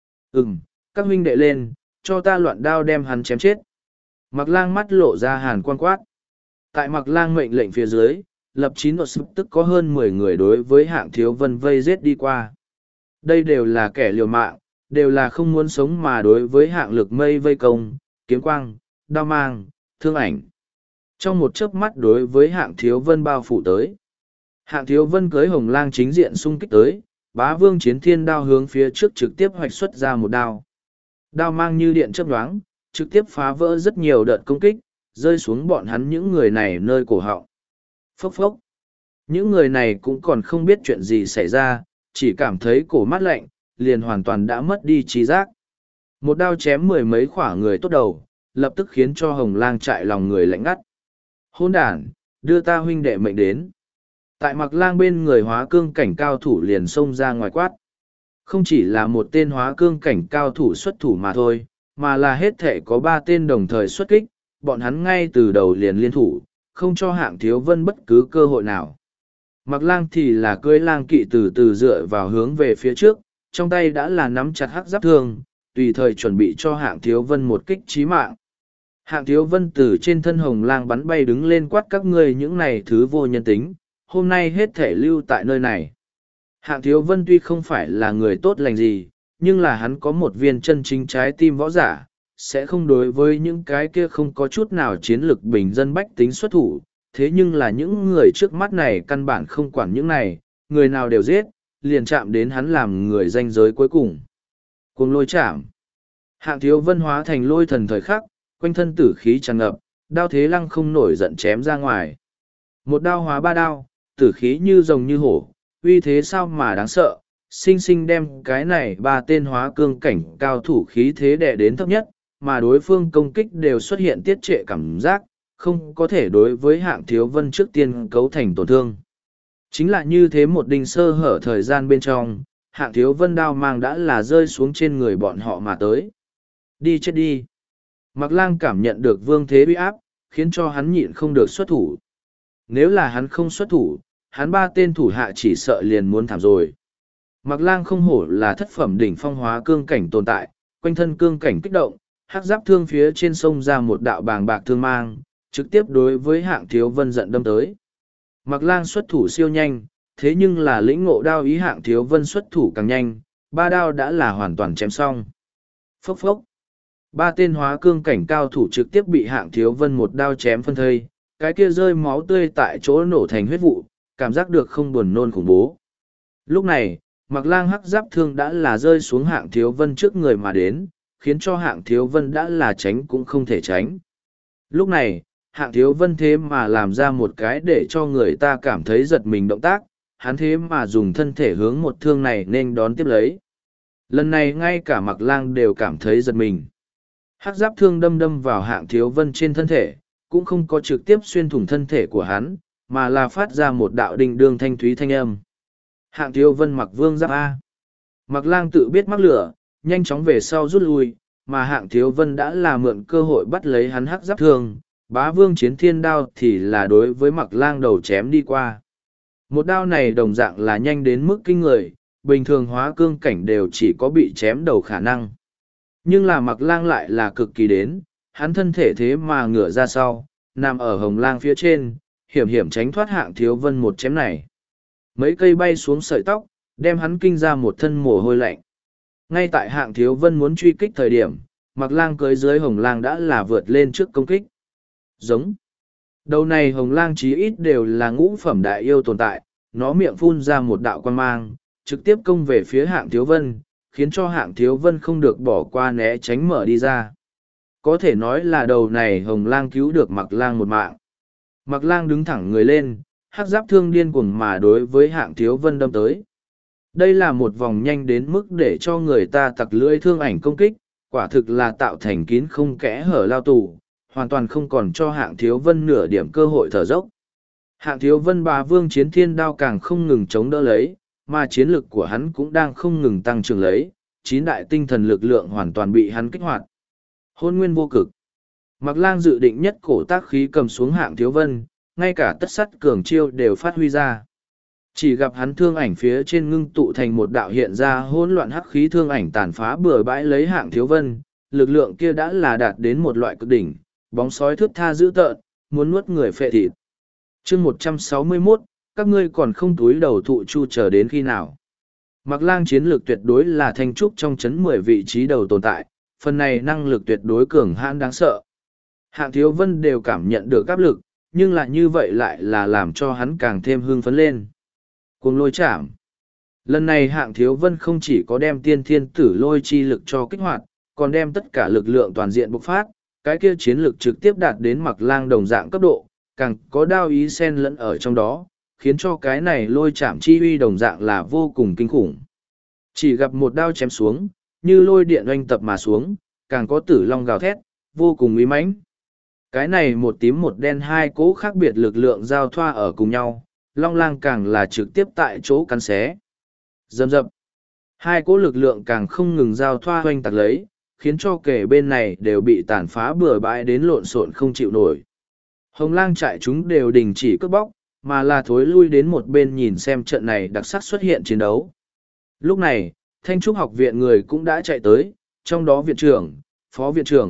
Các huynh đệ lên, cho ta loạn đao đem hắn chém chết. Mặc Lang mắt lộ ra hàn quang quát. Tại Mặc Lang mệnh lệnh phía dưới, lập 9 đột sức tức có hơn 10 người đối với Hạng Thiếu Vân vây giết đi qua. Đây đều là kẻ liều mạng, đều là không muốn sống mà đối với Hạng Lực Mây vây công, kiếm quang, đao mang, thương ảnh. Trong một chớp mắt đối với Hạng Thiếu Vân bao phủ tới. Hạng Thiếu Vân cưới Hồng Lang chính diện xung kích tới, Bá Vương Chiến Thiên đao hướng phía trước trực tiếp hoạch xuất ra một đao. Đao mang như điện chớp nhoáng, trực tiếp phá vỡ rất nhiều đợt công kích, rơi xuống bọn hắn những người này nơi cổ họng. Phốc phốc. Những người này cũng còn không biết chuyện gì xảy ra, chỉ cảm thấy cổ mát lạnh, liền hoàn toàn đã mất đi trí giác. Một đao chém 10 mấy khỏa người tốt đầu, lập tức khiến cho Hồng Lang trại lòng người lạnh ngắt. Hôn đản, đưa ta huynh đệ mệnh đến. Tại Mặc Lang bên người hóa cương cảnh cao thủ liền xông ra ngoài quát. Không chỉ là một tên hóa cương cảnh cao thủ xuất thủ mà thôi, mà là hết thể có 3 tên đồng thời xuất kích, bọn hắn ngay từ đầu liền liên thủ, không cho Hạng Thiếu Vân bất cứ cơ hội nào. Mặc Lang thì là cưỡi lang kỵ từ từ dựa vào hướng về phía trước, trong tay đã là nắm chặt hắc giáp thương, tùy thời chuẩn bị cho Hạng Thiếu Vân một kích chí mạng. Hạng Thiếu Vân từ trên thân Hồng Lang bắn bay đứng lên quát các ngươi những này thứ vô nhân tính, hôm nay hết thể lưu tại nơi này. Hạng Thiếu Vân tuy không phải là người tốt lành gì, nhưng là hắn có một viên chân chính trái tim võ giả, sẽ không đối với những cái kia không có chút nào chiến lược bình dân bách tính xuất thủ. Thế nhưng là những người trước mắt này căn bản không quản những này, người nào đều giết, liền chạm đến hắn làm người danh giới cuối cùng. Cuồng lôi chạm. Hạng Thiếu Vân hóa thành lôi thần thời khắc, quanh thân tử khí tràn ngập, đao thế lăng không nổi giận chém ra ngoài. Một đao hóa ba đao, tử khí như rồng như hổ, uy thế sao mà đáng sợ, sinh sinh đem cái này ba tên hóa cương cảnh cao thủ khí thế đè đến thấp nhất, mà đối phương công kích đều xuất hiện tiết trệ cảm giác, không có thể đối với Hạng Thiếu Vân trước tiên cấu thành tổn thương. Chính là như thế một đinh sơ hở thời gian bên trong, Hạng Thiếu Vân đao mang đã là rơi xuống trên người bọn họ mà tới. Đi chết đi. Mạc Lang cảm nhận được vương thế uy áp, khiến cho hắn nhịn không được xuất thủ. Nếu là hắn không xuất thủ, hắn ba tên thủ hạ chỉ sợ liền muốn thảm rồi. Mạc Lang không hổ là thất phẩm đỉnh phong hóa cương cảnh tồn tại, quanh thân cương cảnh kích động, hắc giáp thương phía trên sông ra một đạo bàng bạc thương mang, trực tiếp đối với Hạng Thiếu Vân giận đâm tới. Mạc Lang xuất thủ siêu nhanh, thế nhưng là lĩnh ngộ đao ý Hạng Thiếu Vân xuất thủ càng nhanh, ba đao đã là hoàn toàn chém xong. Phốc phốc. Ba tên hóa cương cảnh cao thủ trực tiếp bị Hạng Thiếu Vân một đao chém phân thây, cái kia rơi máu tươi tại chỗ nổ thành huyết vụ, cảm giác được không buồn nôn khủng bố. Lúc này, Mạc Lang hắc giáp thương đã là rơi xuống Hạng Thiếu Vân trước người mà đến, khiến cho Hạng Thiếu Vân đã là tránh cũng không thể tránh. Lúc này, Hạng Thiếu Vân thế mà làm ra một cái để cho người ta cảm thấy giật mình động tác, hắn thế mà dùng thân thể hướng một thương này nên đón tiếp lấy. Lần này ngay cả Mạc Lang đều cảm thấy giật mình. Hắc giáp thương đâm đâm vào Hạng Thiếu Vân trên thân thể, cũng không có trực tiếp xuyên thủng thân thể của hắn, mà là phát ra một đạo đình đương thanh thúy thanh âm. Hạng Thiếu Vân mặc vương giáp A. Mạc Lang tự biết mắc lửa, nhanh chóng về sau rút lui, mà Hạng Thiếu Vân đã là mượn cơ hội bắt lấy hắn hắc giáp thương, bá vương chiến thiên đao thì là đối với Mạc Lang đầu chém đi qua. Một đao này đồng dạng là nhanh đến mức kinh người, bình thường hóa cương cảnh đều chỉ có bị chém đầu khả năng. Nhưng là Mạc Lang lại là cực kỳ đến, hắn thân thể thế mà ngửa ra sau, nằm ở Hồng Lang phía trên, hiểm hiểm tránh thoát Hạng Thiếu Vân một chém này. Mấy cây bay xuống sợi tóc, đem hắn kinh ra một thân mồ hôi lạnh. Ngay tại Hạng Thiếu Vân muốn truy kích thời điểm, Mạc Lang cưỡi dưới Hồng Lang đã là vượt lên trước công kích. Giống. Đầu này Hồng Lang chí ít đều là ngũ phẩm đại yêu tồn tại, nó miệng phun ra một đạo quan mang, trực tiếp công về phía Hạng Thiếu Vân, khiến cho Hạng Thiếu Vân không được bỏ qua né tránh mở đi ra. Có thể nói là đầu này Hồng Lang cứu được Mạc Lang một mạng. Mạc Lang đứng thẳng người lên, hắc giáp thương điên cuồng mà đối với Hạng Thiếu Vân đâm tới. Đây là một vòng nhanh đến mức để cho người ta tặc lưỡi thương ảnh công kích, quả thực là tạo thành kín không kẽ hở lao tù, hoàn toàn không còn cho Hạng Thiếu Vân nửa điểm cơ hội thở dốc. Hạng Thiếu Vân bá vương chiến thiên đao càng không ngừng chống đỡ lấy, mà chiến lực của hắn cũng đang không ngừng tăng trưởng lấy, chín đại tinh thần lực lượng hoàn toàn bị hắn kích hoạt. Hôn nguyên vô cực. Mạc Lang dự định nhất cổ tác khí cầm xuống Hạng Thiếu Vân, ngay cả tất sắt cường chiêu đều phát huy ra. Chỉ gặp hắn thương ảnh phía trên ngưng tụ thành một đạo hiện ra hỗn loạn hắc khí thương ảnh tàn phá bừa bãi lấy Hạng Thiếu Vân, lực lượng kia đã là đạt đến một loại cực đỉnh, bóng sói thước tha dữ tợn, muốn nuốt người phệ thịt. Chương 161, các ngươi còn không túi đầu thụ chu chờ đến khi nào? Mạc Lang chiến lược tuyệt đối là thanh trúc trong chấn 10 vị trí đầu tồn tại, phần này năng lực tuyệt đối cường hãn đáng sợ. Hạng Thiếu Vân đều cảm nhận được áp lực, nhưng lại như vậy lại là làm cho hắn càng thêm hưng phấn lên. Cuồng lôi chạm. Lần này Hạng Thiếu Vân không chỉ có đem tiên thiên tử lôi chi lực cho kích hoạt, còn đem tất cả lực lượng toàn diện bộc phát, cái kia chiến lực trực tiếp đạt đến Mạc Lang đồng dạng cấp độ, càng có đao ý xen lẫn ở trong đó, khiến cho cái này lôi chạm chi uy đồng dạng là vô cùng kinh khủng. Chỉ gặp một đao chém xuống, như lôi điện oanh tập mà xuống, càng có tử long gào thét, vô cùng uy mãnh. Cái này một tím một đen hai cỗ khác biệt lực lượng giao thoa ở cùng nhau, long lang càng là trực tiếp tại chỗ cắn xé. Dầm dập. Hai cỗ lực lượng càng không ngừng giao thoa oanh tạc lấy, khiến cho kể bên này đều bị tàn phá bừa bãi đến lộn xộn không chịu nổi. Hồng lang trại chúng đều đình chỉ cướp bóc, mà là thối lui đến một bên nhìn xem trận này đặc sắc xuất hiện chiến đấu. Lúc này, Thanh Trúc học viện người cũng đã chạy tới, trong đó viện trưởng, phó viện trưởng,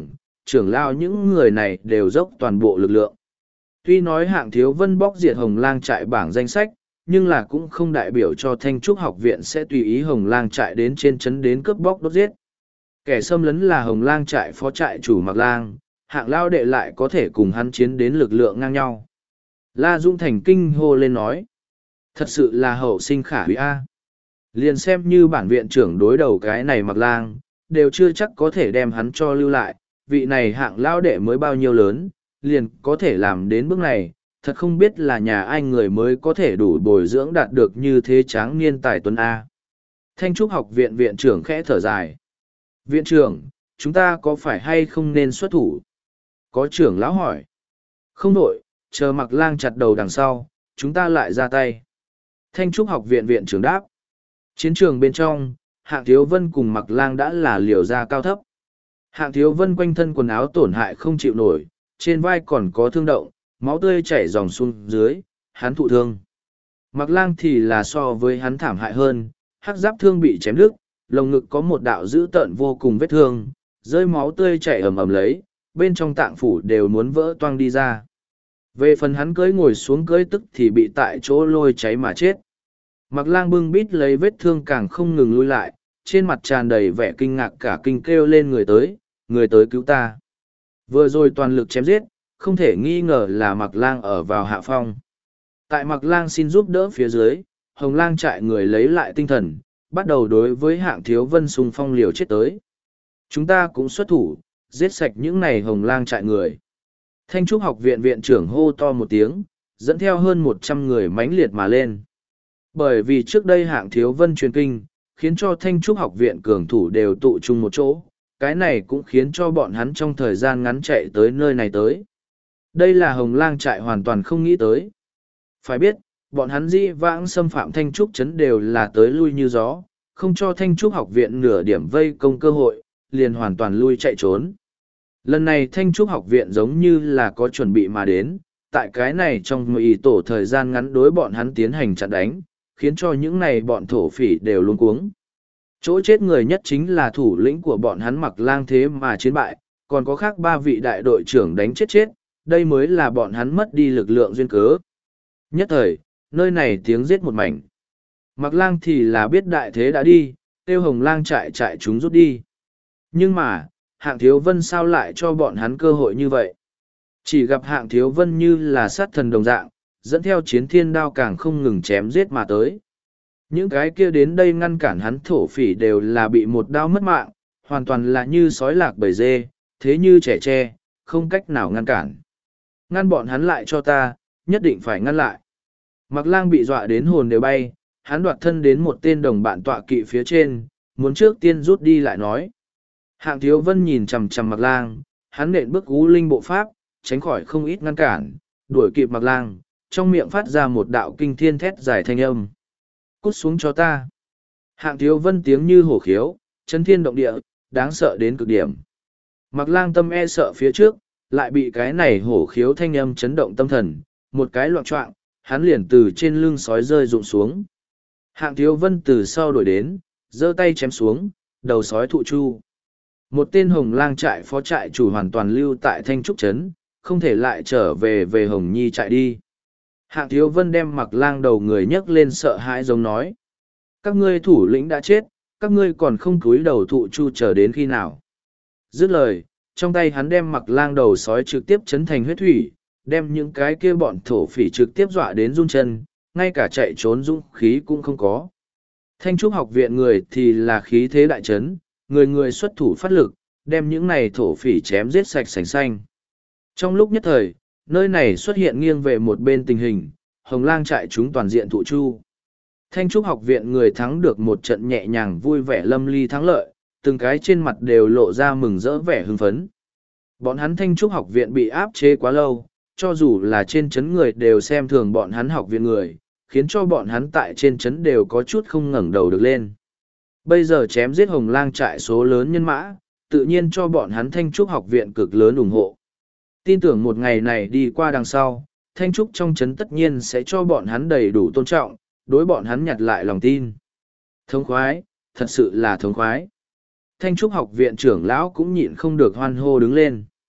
trưởng lao những người này đều dốc toàn bộ lực lượng. Tuy nói Hạng Thiếu Vân bóc diệt Hồng Lang trại bảng danh sách, nhưng là cũng không đại biểu cho Thanh Trúc học viện sẽ tùy ý Hồng Lang trại đến trên trấn đến cướp bóc đốt giết. Kẻ xâm lấn là Hồng Lang trại phó trại chủ Mạc Lang, Hạng lao đệ lại có thể cùng hắn chiến đến lực lượng ngang nhau. La Dung Thành kinh hô lên nói. Thật sự là hậu sinh khả hủy a. Liền xem như bản viện trưởng đối đầu cái này Mạc Lang, đều chưa chắc có thể đem hắn cho lưu lại, vị này Hạng lao đệ mới bao nhiêu lớn, liền có thể làm đến bước này, thật không biết là nhà ai người mới có thể đủ bồi dưỡng đạt được như thế tráng niên tài tuấn A. Thanh Trúc học viện viện trưởng khẽ thở dài. Viện trưởng, chúng ta có phải hay không nên xuất thủ? Có trưởng lão hỏi. Không đổi, chờ Mạc Lang chặt đầu đằng sau, chúng ta lại ra tay. Thanh Trúc học viện viện trưởng đáp. Chiến trường bên trong, Hạng Thiếu Vân cùng Mạc Lang đã là liều ra cao thấp. Hạng Thiếu Vân quanh thân quần áo tổn hại không chịu nổi, trên vai còn có thương động, máu tươi chảy dòng xuống dưới, hắn thụ thương. Mạc Lang thì là so với hắn thảm hại hơn, hắc giáp thương bị chém đứt, lồng ngực có một đạo dữ tợn vô cùng vết thương, rơi máu tươi chảy ầm ầm lấy, bên trong tạng phủ đều muốn vỡ toang đi ra. Về phần hắn cưỡi ngồi xuống cưỡi tức thì bị tại chỗ lôi cháy mà chết. Mạc Lang bưng bít lấy vết thương càng không ngừng lui lại, trên mặt tràn đầy vẻ kinh ngạc cả kinh kêu lên người tới cứu ta. Vừa rồi toàn lực chém giết, không thể nghi ngờ là Mạc Lang ở vào hạ phong. Tại Mạc Lang xin giúp đỡ phía dưới, Hồng Lang trại người lấy lại tinh thần, bắt đầu đối với Hạng Thiếu Vân xung phong liều chết tới. Chúng ta cũng xuất thủ, giết sạch những này Hồng Lang trại người. Thanh Trúc học viện viện trưởng hô to một tiếng, dẫn theo hơn 100 người mãnh liệt mà lên. Bởi vì trước đây Hạng Thiếu Vân truyền kinh, khiến cho Thanh Trúc học viện cường thủ đều tụ chung một chỗ, cái này cũng khiến cho bọn hắn trong thời gian ngắn chạy tới nơi này tới. Đây là Hồng Lang trại hoàn toàn không nghĩ tới. Phải biết, bọn hắn dĩ vãng xâm phạm Thanh Trúc trấn đều là tới lui như gió, không cho Thanh Trúc học viện nửa điểm vây công cơ hội, liền hoàn toàn lui chạy trốn. Lần này Thanh Trúc học viện giống như là có chuẩn bị mà đến, tại cái này trong ý tổ thời gian ngắn đối bọn hắn tiến hành chặn đánh, khiến cho những này bọn thổ phỉ đều luống cuống. Chỗ chết người nhất chính là thủ lĩnh của bọn hắn Mạc Lang thế mà chiến bại, còn có khác 3 vị đại đội trưởng đánh chết, đây mới là bọn hắn mất đi lực lượng duyên cớ. Nhất thời, nơi này tiếng giết một mảnh. Mạc Lang thì là biết đại thế đã đi, tiêu Hồng Lang trại chúng rút đi. Nhưng mà, Hạng Thiếu Vân sao lại cho bọn hắn cơ hội như vậy? Chỉ gặp Hạng Thiếu Vân như là sát thần đồng dạng, dẫn theo chiến thiên đao càng không ngừng chém giết mà tới. Những cái kia đến đây ngăn cản hắn thổ phỉ đều là bị một đao mất mạng, hoàn toàn là như sói lạc bầy dê, thế như trẻ tre, không cách nào ngăn cản. Ngăn bọn hắn lại cho ta, nhất định phải ngăn lại. Mạc Lang bị dọa đến hồn đều bay, hắn đoạt thân đến một tên đồng bạn tọa kỵ phía trên, muốn trước tiên rút đi lại nói. Hạng Thiếu Vân nhìn chằm chằm Mạc Lang, hắn nện bước U Linh bộ pháp, tránh khỏi không ít ngăn cản, đuổi kịp Mạc Lang, trong miệng phát ra một đạo kinh thiên thét dài thanh âm. Cút xuống cho ta. Hạng Thiếu Vân tiếng như hổ khiếu, chấn thiên động địa, đáng sợ đến cực điểm. Mạc Lang tâm e sợ phía trước, lại bị cái này hổ khiếu thanh âm chấn động tâm thần, một cái loạn choạng, hắn liền từ trên lưng sói rơi rụng xuống. Hạng Thiếu Vân từ sau đuổi đến, giơ tay chém xuống, đầu sói thụ chu. Một tên Hồng Lang trại phó trại chủ hoàn toàn lưu tại Thanh Trúc trấn, không thể lại trở về Hồng Nhi trại đi. Hạng Thiếu Vân đem Mạc Lang đầu người nhấc lên sợ hãi giống nói. Các ngươi thủ lĩnh đã chết, các ngươi còn không cúi đầu thụ chu chờ đến khi nào. Dứt lời, trong tay hắn đem Mạc Lang đầu sói trực tiếp chấn thành huyết thủy, đem những cái kia bọn thổ phỉ trực tiếp dọa đến run chân, ngay cả chạy trốn dũng khí cũng không có. Thanh Trúc học viện người thì là khí thế đại trấn, người người xuất thủ phát lực, đem những này thổ phỉ chém giết sạch sành xanh. Trong lúc nhất thời, nơi này xuất hiện nghiêng về một bên tình hình, Hồng Lang trại chúng toàn diện thụ chu. Thanh Trúc học viện người thắng được một trận nhẹ nhàng vui vẻ lâm ly thắng lợi, từng cái trên mặt đều lộ ra mừng rỡ vẻ hưng phấn. Bọn hắn Thanh Trúc học viện bị áp chế quá lâu, cho dù là trên chấn người đều xem thường bọn hắn học viện người, khiến cho bọn hắn tại trên chấn đều có chút không ngẩng đầu được lên. Bây giờ chém giết Hồng Lang trại số lớn nhân mã, tự nhiên cho bọn hắn Thanh Trúc học viện cực lớn ủng hộ. Tin tưởng một ngày này đi qua đằng sau, Thanh Trúc trong chấn tất nhiên sẽ cho bọn hắn đầy đủ tôn trọng, đối bọn hắn nhặt lại lòng tin. Thống khoái, thật sự là thống khoái. Thanh Trúc học viện trưởng lão cũng nhịn không được hoan hô đứng lên.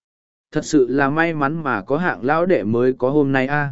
Thật sự là may mắn mà có hạng lão đệ mới có hôm nay a.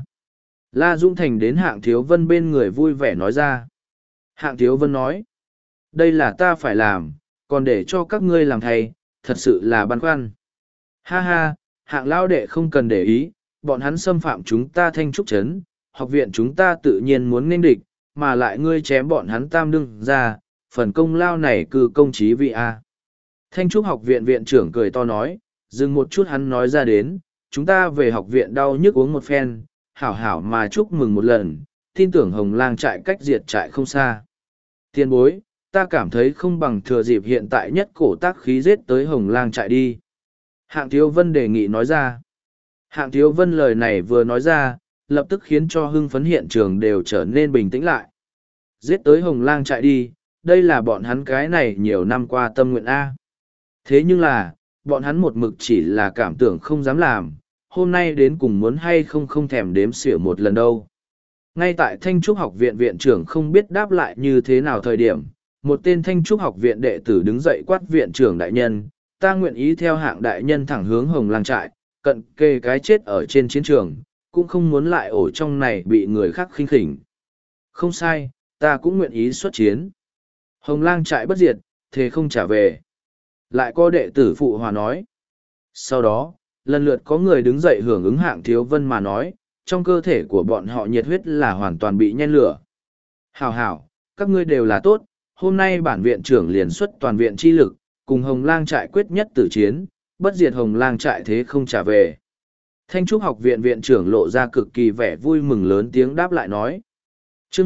La Dung Thành đến hạng thiếu vân bên người vui vẻ nói ra. Hạng thiếu vân nói, đây là ta phải làm, còn để cho các ngươi làm thầy, thật sự là băn khoăn. Ha ha, hạng lão đệ không cần để ý, bọn hắn xâm phạm chúng ta Thanh Trúc Trấn, học viện chúng ta tự nhiên muốn nghênh địch, mà lại ngươi chém bọn hắn tam đương ra, phần công lao này cư công chí vị a. Thanh Trúc học viện viện trưởng cười to nói, dừng một chút hắn nói ra đến, chúng ta về học viện đau nhức uống một phen, hảo hảo mà chúc mừng một lần, tin tưởng Hồng Lang trại cách diệt trại không xa. Tiền bối, ta cảm thấy không bằng thừa dịp hiện tại nhất cổ tác khí giết tới Hồng Lang trại đi. Hạng Thiếu Vân đề nghị nói ra. Hạng Thiếu Vân lời này vừa nói ra, lập tức khiến cho hưng phấn hiện trường đều trở nên bình tĩnh lại. Giết tới Hồng Lang trại đi, đây là bọn hắn cái này nhiều năm qua tâm nguyện A. Thế nhưng là, bọn hắn một mực chỉ là cảm tưởng không dám làm, hôm nay đến cùng muốn hay không không thèm đếm xỉa một lần đâu. Ngay tại Thanh Trúc học viện viện trưởng không biết đáp lại như thế nào thời điểm, một tên Thanh Trúc học viện đệ tử đứng dậy quát viện trưởng đại nhân, ta nguyện ý theo hạng đại nhân thẳng hướng Hồng Lang trại, cận kề cái chết ở trên chiến trường, cũng không muốn lại ổ trong này bị người khác khinh khỉnh. Không sai, ta cũng nguyện ý xuất chiến. Hồng Lang trại bất diệt, thế không trả về. Lại có đệ tử phụ hòa nói. Sau đó, lần lượt có người đứng dậy hưởng ứng hạng thiếu vân mà nói, trong cơ thể của bọn họ nhiệt huyết là hoàn toàn bị nhen lửa. Hảo hảo, các ngươi đều là tốt, hôm nay bản viện trưởng liền xuất toàn viện chi lực, cùng Hồng Lang trại quyết nhất tử chiến, bất diệt Hồng Lang trại thế không trả về. Thanh Trúc học viện viện trưởng lộ ra cực kỳ vẻ vui mừng lớn tiếng đáp lại nói. Chương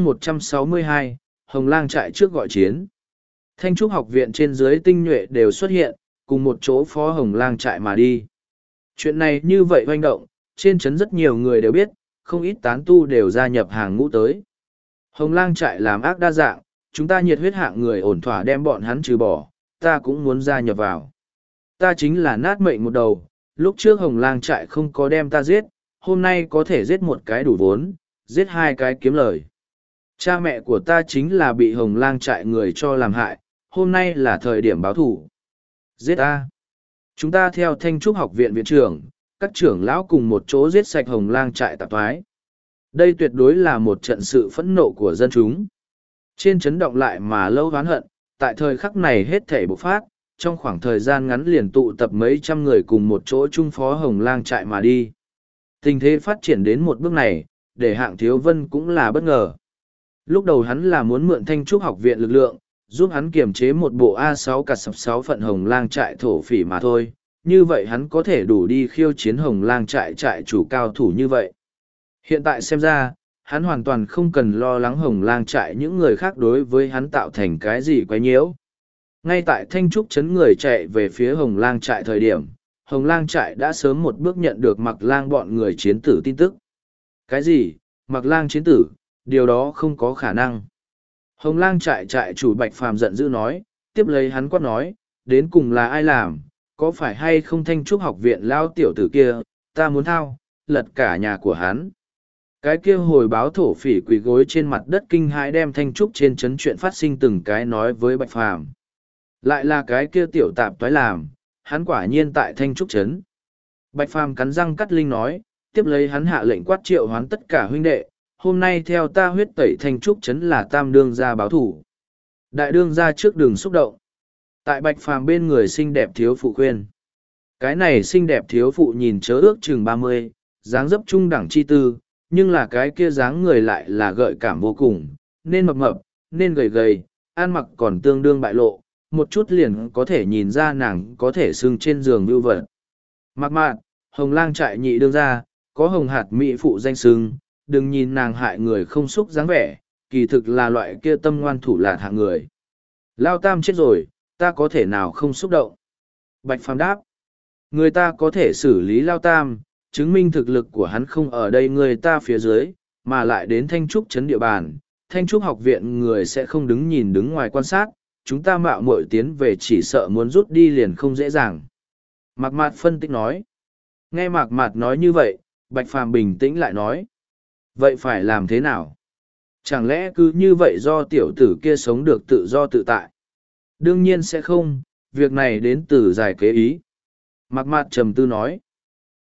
162, Hồng Lang trại trước gọi chiến. Thanh Trúc học viện trên dưới tinh nhuệ đều xuất hiện, cùng một chỗ phó Hồng Lang trại mà đi. Chuyện này như vậy hoành động, trên trấn rất nhiều người đều biết, không ít tán tu đều gia nhập hàng ngũ tới. Hồng Lang trại làm ác đa dạng, chúng ta nhiệt huyết hạng người ổn thỏa đem bọn hắn trừ bỏ, ta cũng muốn gia nhập vào. Ta chính là nát mệnh một đầu, lúc trước Hồng Lang trại không có đem ta giết, hôm nay có thể giết một cái đủ vốn, giết hai cái kiếm lời. Cha mẹ của ta chính là bị Hồng Lang trại người cho làm hại, hôm nay là thời điểm báo thủ. Giết ta. Chúng ta theo Thanh Trúc học viện viện trưởng, các trưởng lão cùng một chỗ giết sạch Hồng Lang trại tạp thoái. Đây tuyệt đối là một trận sự phẫn nộ của dân chúng. Trên chấn động lại mà lâu oán hận, tại thời khắc này hết thể bộc phát, trong khoảng thời gian ngắn liền tụ tập mấy trăm người cùng một chỗ trung phó Hồng Lang trại mà đi. Tình thế phát triển đến một bước này, để hạng thiếu vân cũng là bất ngờ. Lúc đầu hắn là muốn mượn Thanh Trúc học viện lực lượng, giúp hắn kiềm chế một bộ A6 cả sập 6 phận Hồng Lang trại thổ phỉ mà thôi, như vậy hắn có thể đủ đi khiêu chiến Hồng Lang trại trại chủ cao thủ như vậy. Hiện tại xem ra, hắn hoàn toàn không cần lo lắng Hồng Lang trại những người khác đối với hắn tạo thành cái gì quấy nhiễu. Ngay tại Thanh Trúc trấn người chạy về phía Hồng Lang trại thời điểm, Hồng Lang trại đã sớm một bước nhận được Mặc Lang bọn người chiến tử tin tức. Cái gì? Mặc Lang chiến tử? Điều đó không có khả năng. Hồng Lang trại trại chủ Bạch Phàm giận dữ nói, tiếp lấy hắn quát nói, đến cùng là ai làm, có phải hay không Thanh Trúc học viện lao tiểu tử kia, ta muốn thao, lật cả nhà của hắn. Cái kia hồi báo thổ phỉ quỳ gối trên mặt đất kinh hãi đem Thanh Trúc trên chấn chuyện phát sinh từng cái nói với Bạch Phàm. Lại là cái kia tiểu tạp toái làm, hắn quả nhiên tại Thanh Trúc trấn. Bạch Phàm cắn răng cắt linh nói, tiếp lấy hắn hạ lệnh quát triệu hoán tất cả huynh đệ, hôm nay theo ta huyết tẩy Thanh Trúc trấn là tam đương gia báo thủ. Đại đương gia trước đường xúc động. Tại Bạch Phàm bên người xinh đẹp thiếu phụ khuyên. Cái này xinh đẹp thiếu phụ nhìn chớ ước chừng 30, dáng dấp trung đẳng chi tư, nhưng là cái kia dáng người lại là gợi cảm vô cùng, nên mập mập, nên gầy gầy, ăn mặc còn tương đương bại lộ, một chút liền có thể nhìn ra nàng có thể xưng trên giường vưu vật. Mặc mạn, Hồng Lang trại nhị đương gia, có hồng hạt mỹ phụ danh xưng, đừng nhìn nàng hại người không xúc dáng vẻ, kỳ thực là loại kia tâm ngoan thủ lạt hạng người. Lao Tam chết rồi, ta có thể nào không xúc động? Bạch Phàm đáp, người ta có thể xử lý Lao Tam, chứng minh thực lực của hắn không ở đây người ta phía dưới, mà lại đến Thanh Trúc trấn địa bàn. Thanh Trúc học viện người sẽ không đứng nhìn đứng ngoài quan sát, chúng ta mạo muội tiến về chỉ sợ muốn rút đi liền không dễ dàng. Mạc Mạt phân tích nói. Nghe Mạc Mạt nói như vậy, Bạch Phàm bình tĩnh lại nói. Vậy phải làm thế nào? Chẳng lẽ cứ như vậy do tiểu tử kia sống được tự do tự tại? Đương nhiên sẽ không, việc này đến từ giải kế ý. Mạc Mạt trầm tư nói.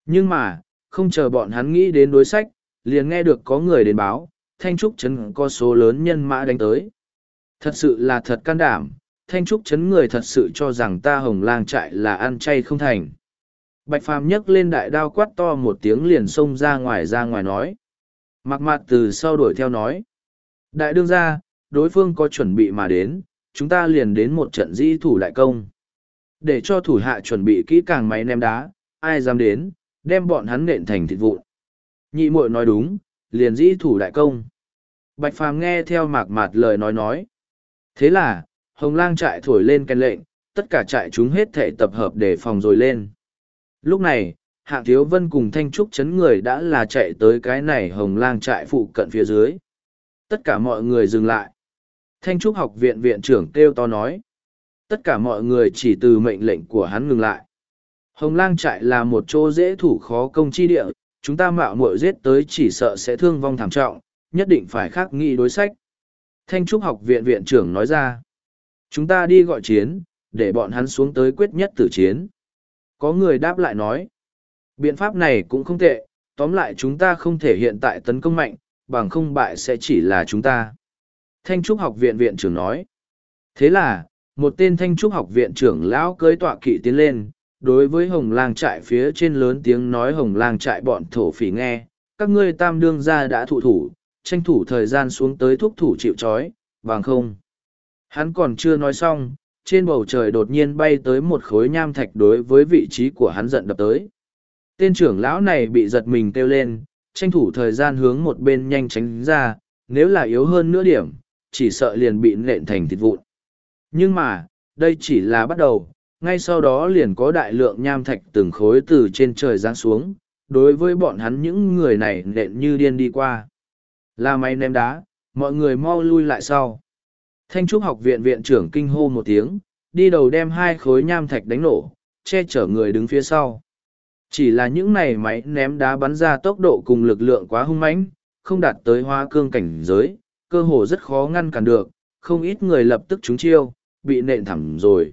Nhưng mà, không chờ bọn hắn nghĩ đến đối sách, liền nghe được có người đến báo, Thanh Trúc Trấn có số lớn nhân mã đánh tới. Thật sự là thật can đảm, Thanh Trúc Trấn người thật sự cho rằng ta Hồng Lang trại là ăn chay không thành. Bạch Phàm nhấc lên đại đao quát to một tiếng liền xông ra ngoài nói. Mặc mặt từ sau đuổi theo nói. Đại đương gia, đối phương có chuẩn bị mà đến, chúng ta liền đến một trận dĩ thủ đại công. Để cho thủ hạ chuẩn bị kỹ càng máy ném đá, ai dám đến, đem bọn hắn nện thành thịt vụn. Nhị muội nói đúng, liền dĩ thủ đại công. Bạch Phàm nghe theo mạc mạt lời nói. Thế là, Hồng Lang trại thổi lên kèn lệnh, tất cả trại chúng hết thể tập hợp để phòng rồi lên. Lúc này, Hạng Thiếu Vân cùng Thanh Trúc Trấn người đã là chạy tới cái này Hồng Lang trại phụ cận phía dưới. Tất cả mọi người dừng lại. Thanh Trúc học viện viện trưởng kêu to nói. Tất cả mọi người chỉ từ mệnh lệnh của hắn ngừng lại. Hồng Lang trại là một chỗ dễ thủ khó công chi địa, chúng ta mạo muội giết tới chỉ sợ sẽ thương vong thảm trọng, nhất định phải khắc nghị đối sách. Thanh Trúc học viện viện trưởng nói ra. Chúng ta đi gọi chiến, để bọn hắn xuống tới quyết nhất tử chiến. Có người đáp lại nói. Biện pháp này cũng không tệ, tóm lại chúng ta không thể hiện tại tấn công mạnh, bằng không bại sẽ chỉ là chúng ta. Thanh Trúc học viện viện trưởng nói. Thế là, một tên Thanh Trúc học viện trưởng lão cưới tọa kỵ tiến lên, đối với Hồng Lang trại phía trên lớn tiếng nói Hồng Lang trại bọn thổ phỉ nghe, các ngươi tam đương gia đã thụ thủ, tranh thủ thời gian xuống tới thúc thủ chịu trói, bằng không. Hắn còn chưa nói xong, trên bầu trời đột nhiên bay tới một khối nham thạch đối với vị trí của hắn giận đập tới. Tên trưởng lão này bị giật mình kêu lên, tranh thủ thời gian hướng một bên nhanh tránh ra, nếu là yếu hơn nửa điểm, chỉ sợ liền bị nện thành thịt vụn. Nhưng mà, đây chỉ là bắt đầu, ngay sau đó liền có đại lượng nham thạch từng khối từ trên trời giáng xuống, đối với bọn hắn những người này nện như điên đi qua. Là máy ném đá, mọi người mau lui lại sau. Thanh Trúc học viện viện trưởng kinh hô một tiếng, đi đầu đem hai khối nham thạch đánh nổ, che chở người đứng phía sau. Chỉ là những này máy ném đá bắn ra tốc độ cùng lực lượng quá hung mãnh, không đạt tới hóa cương cảnh giới, cơ hồ rất khó ngăn cản được, không ít người lập tức trúng chiêu, bị nện thẳng rồi.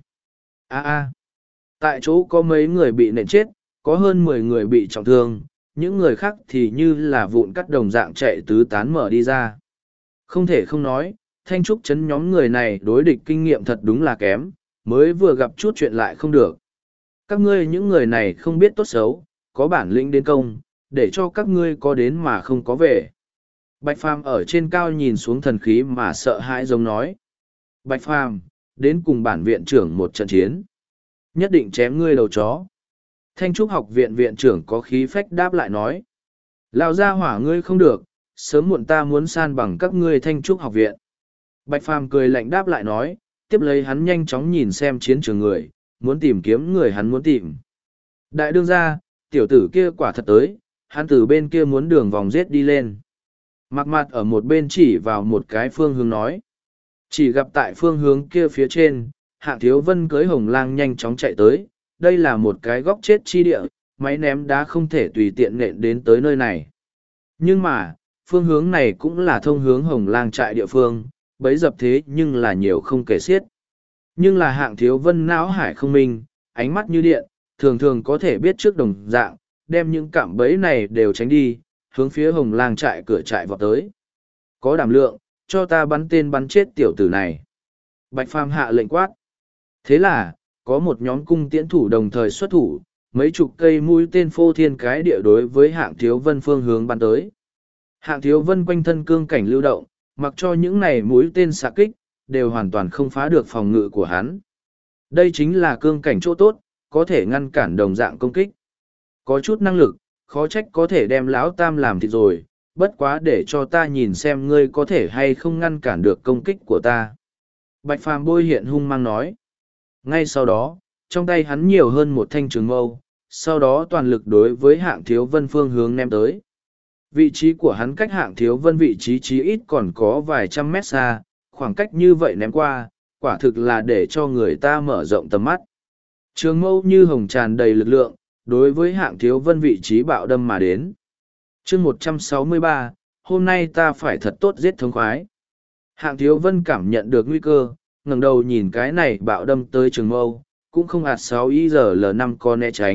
Tại chỗ có mấy người bị nện chết, có hơn 10 người bị trọng thương, những người khác thì như là vụn cắt đồng dạng chạy tứ tán mở đi ra. Không thể không nói, Thanh Trúc Trấn nhóm người này đối địch kinh nghiệm thật đúng là kém, mới vừa gặp chút chuyện lại không được. Các ngươi những người này không biết tốt xấu, có bản lĩnh đến công, để cho các ngươi có đến mà không có về. Bạch Phàm ở trên cao nhìn xuống thần khí mà sợ hãi giống nói. Bạch Phàm, đến cùng bản viện trưởng một trận chiến. Nhất định chém ngươi đầu chó. Thanh Trúc học viện viện trưởng có khí phách đáp lại nói. Lão gia hỏa ngươi không được, sớm muộn ta muốn san bằng các ngươi Thanh Trúc học viện. Bạch Phàm cười lạnh đáp lại nói, tiếp lấy hắn nhanh chóng nhìn xem chiến trường người, muốn tìm kiếm người hắn muốn tìm. Đại đương gia, tiểu tử kia quả thật tới, hắn từ bên kia muốn đường vòng giết đi lên. Mặc mặt ở một bên chỉ vào một cái phương hướng nói. Chỉ gặp tại phương hướng kia phía trên, Hạng Thiếu Vân cưới Hồng Lang nhanh chóng chạy tới, đây là một cái góc chết chi địa, máy ném đá không thể tùy tiện nện đến tới nơi này. Nhưng mà, phương hướng này cũng là thông hướng Hồng Lang trại địa phương, bấy dập thế nhưng là nhiều không kể xiết. Nhưng là Hạng Thiếu Vân não hải không minh, ánh mắt như điện, thường thường có thể biết trước đồng dạng, đem những cạm bẫy này đều tránh đi, hướng phía Hồng Lang trại cửa trại vọt tới. Có đảm lượng, cho ta bắn tên bắn chết tiểu tử này. Bạch Phàm hạ lệnh quát. Thế là, có một nhóm cung tiễn thủ đồng thời xuất thủ, mấy chục cây mũi tên phô thiên cái địa đối với Hạng Thiếu Vân phương hướng bắn tới. Hạng Thiếu Vân quanh thân cương cảnh lưu động, mặc cho những này mũi tên xạ kích, đều hoàn toàn không phá được phòng ngự của hắn. Đây chính là cương cảnh chỗ tốt, có thể ngăn cản đồng dạng công kích. Có chút năng lực, khó trách có thể đem lão tam làm thịt rồi, bất quá để cho ta nhìn xem ngươi có thể hay không ngăn cản được công kích của ta. Bạch Phàm bôi hiện hung mang nói. Ngay sau đó, trong tay hắn nhiều hơn một thanh trường mâu, sau đó toàn lực đối với Hạng Thiếu Vân phương hướng ném tới. Vị trí của hắn cách Hạng Thiếu Vân vị trí chí ít còn có vài trăm mét xa, khoảng cách như vậy ném qua, quả thực là để cho người ta mở rộng tầm mắt. Trường mâu như hồng tràn đầy lực lượng, đối với Hạng Thiếu Vân vị trí bạo đâm mà đến. Chương 163, hôm nay ta phải thật tốt giết thống khoái. Hạng Thiếu Vân cảm nhận được nguy cơ, ngẩng đầu nhìn cái này bạo đâm tới trường mâu, cũng không ạt 6 IR-L5 có né tránh,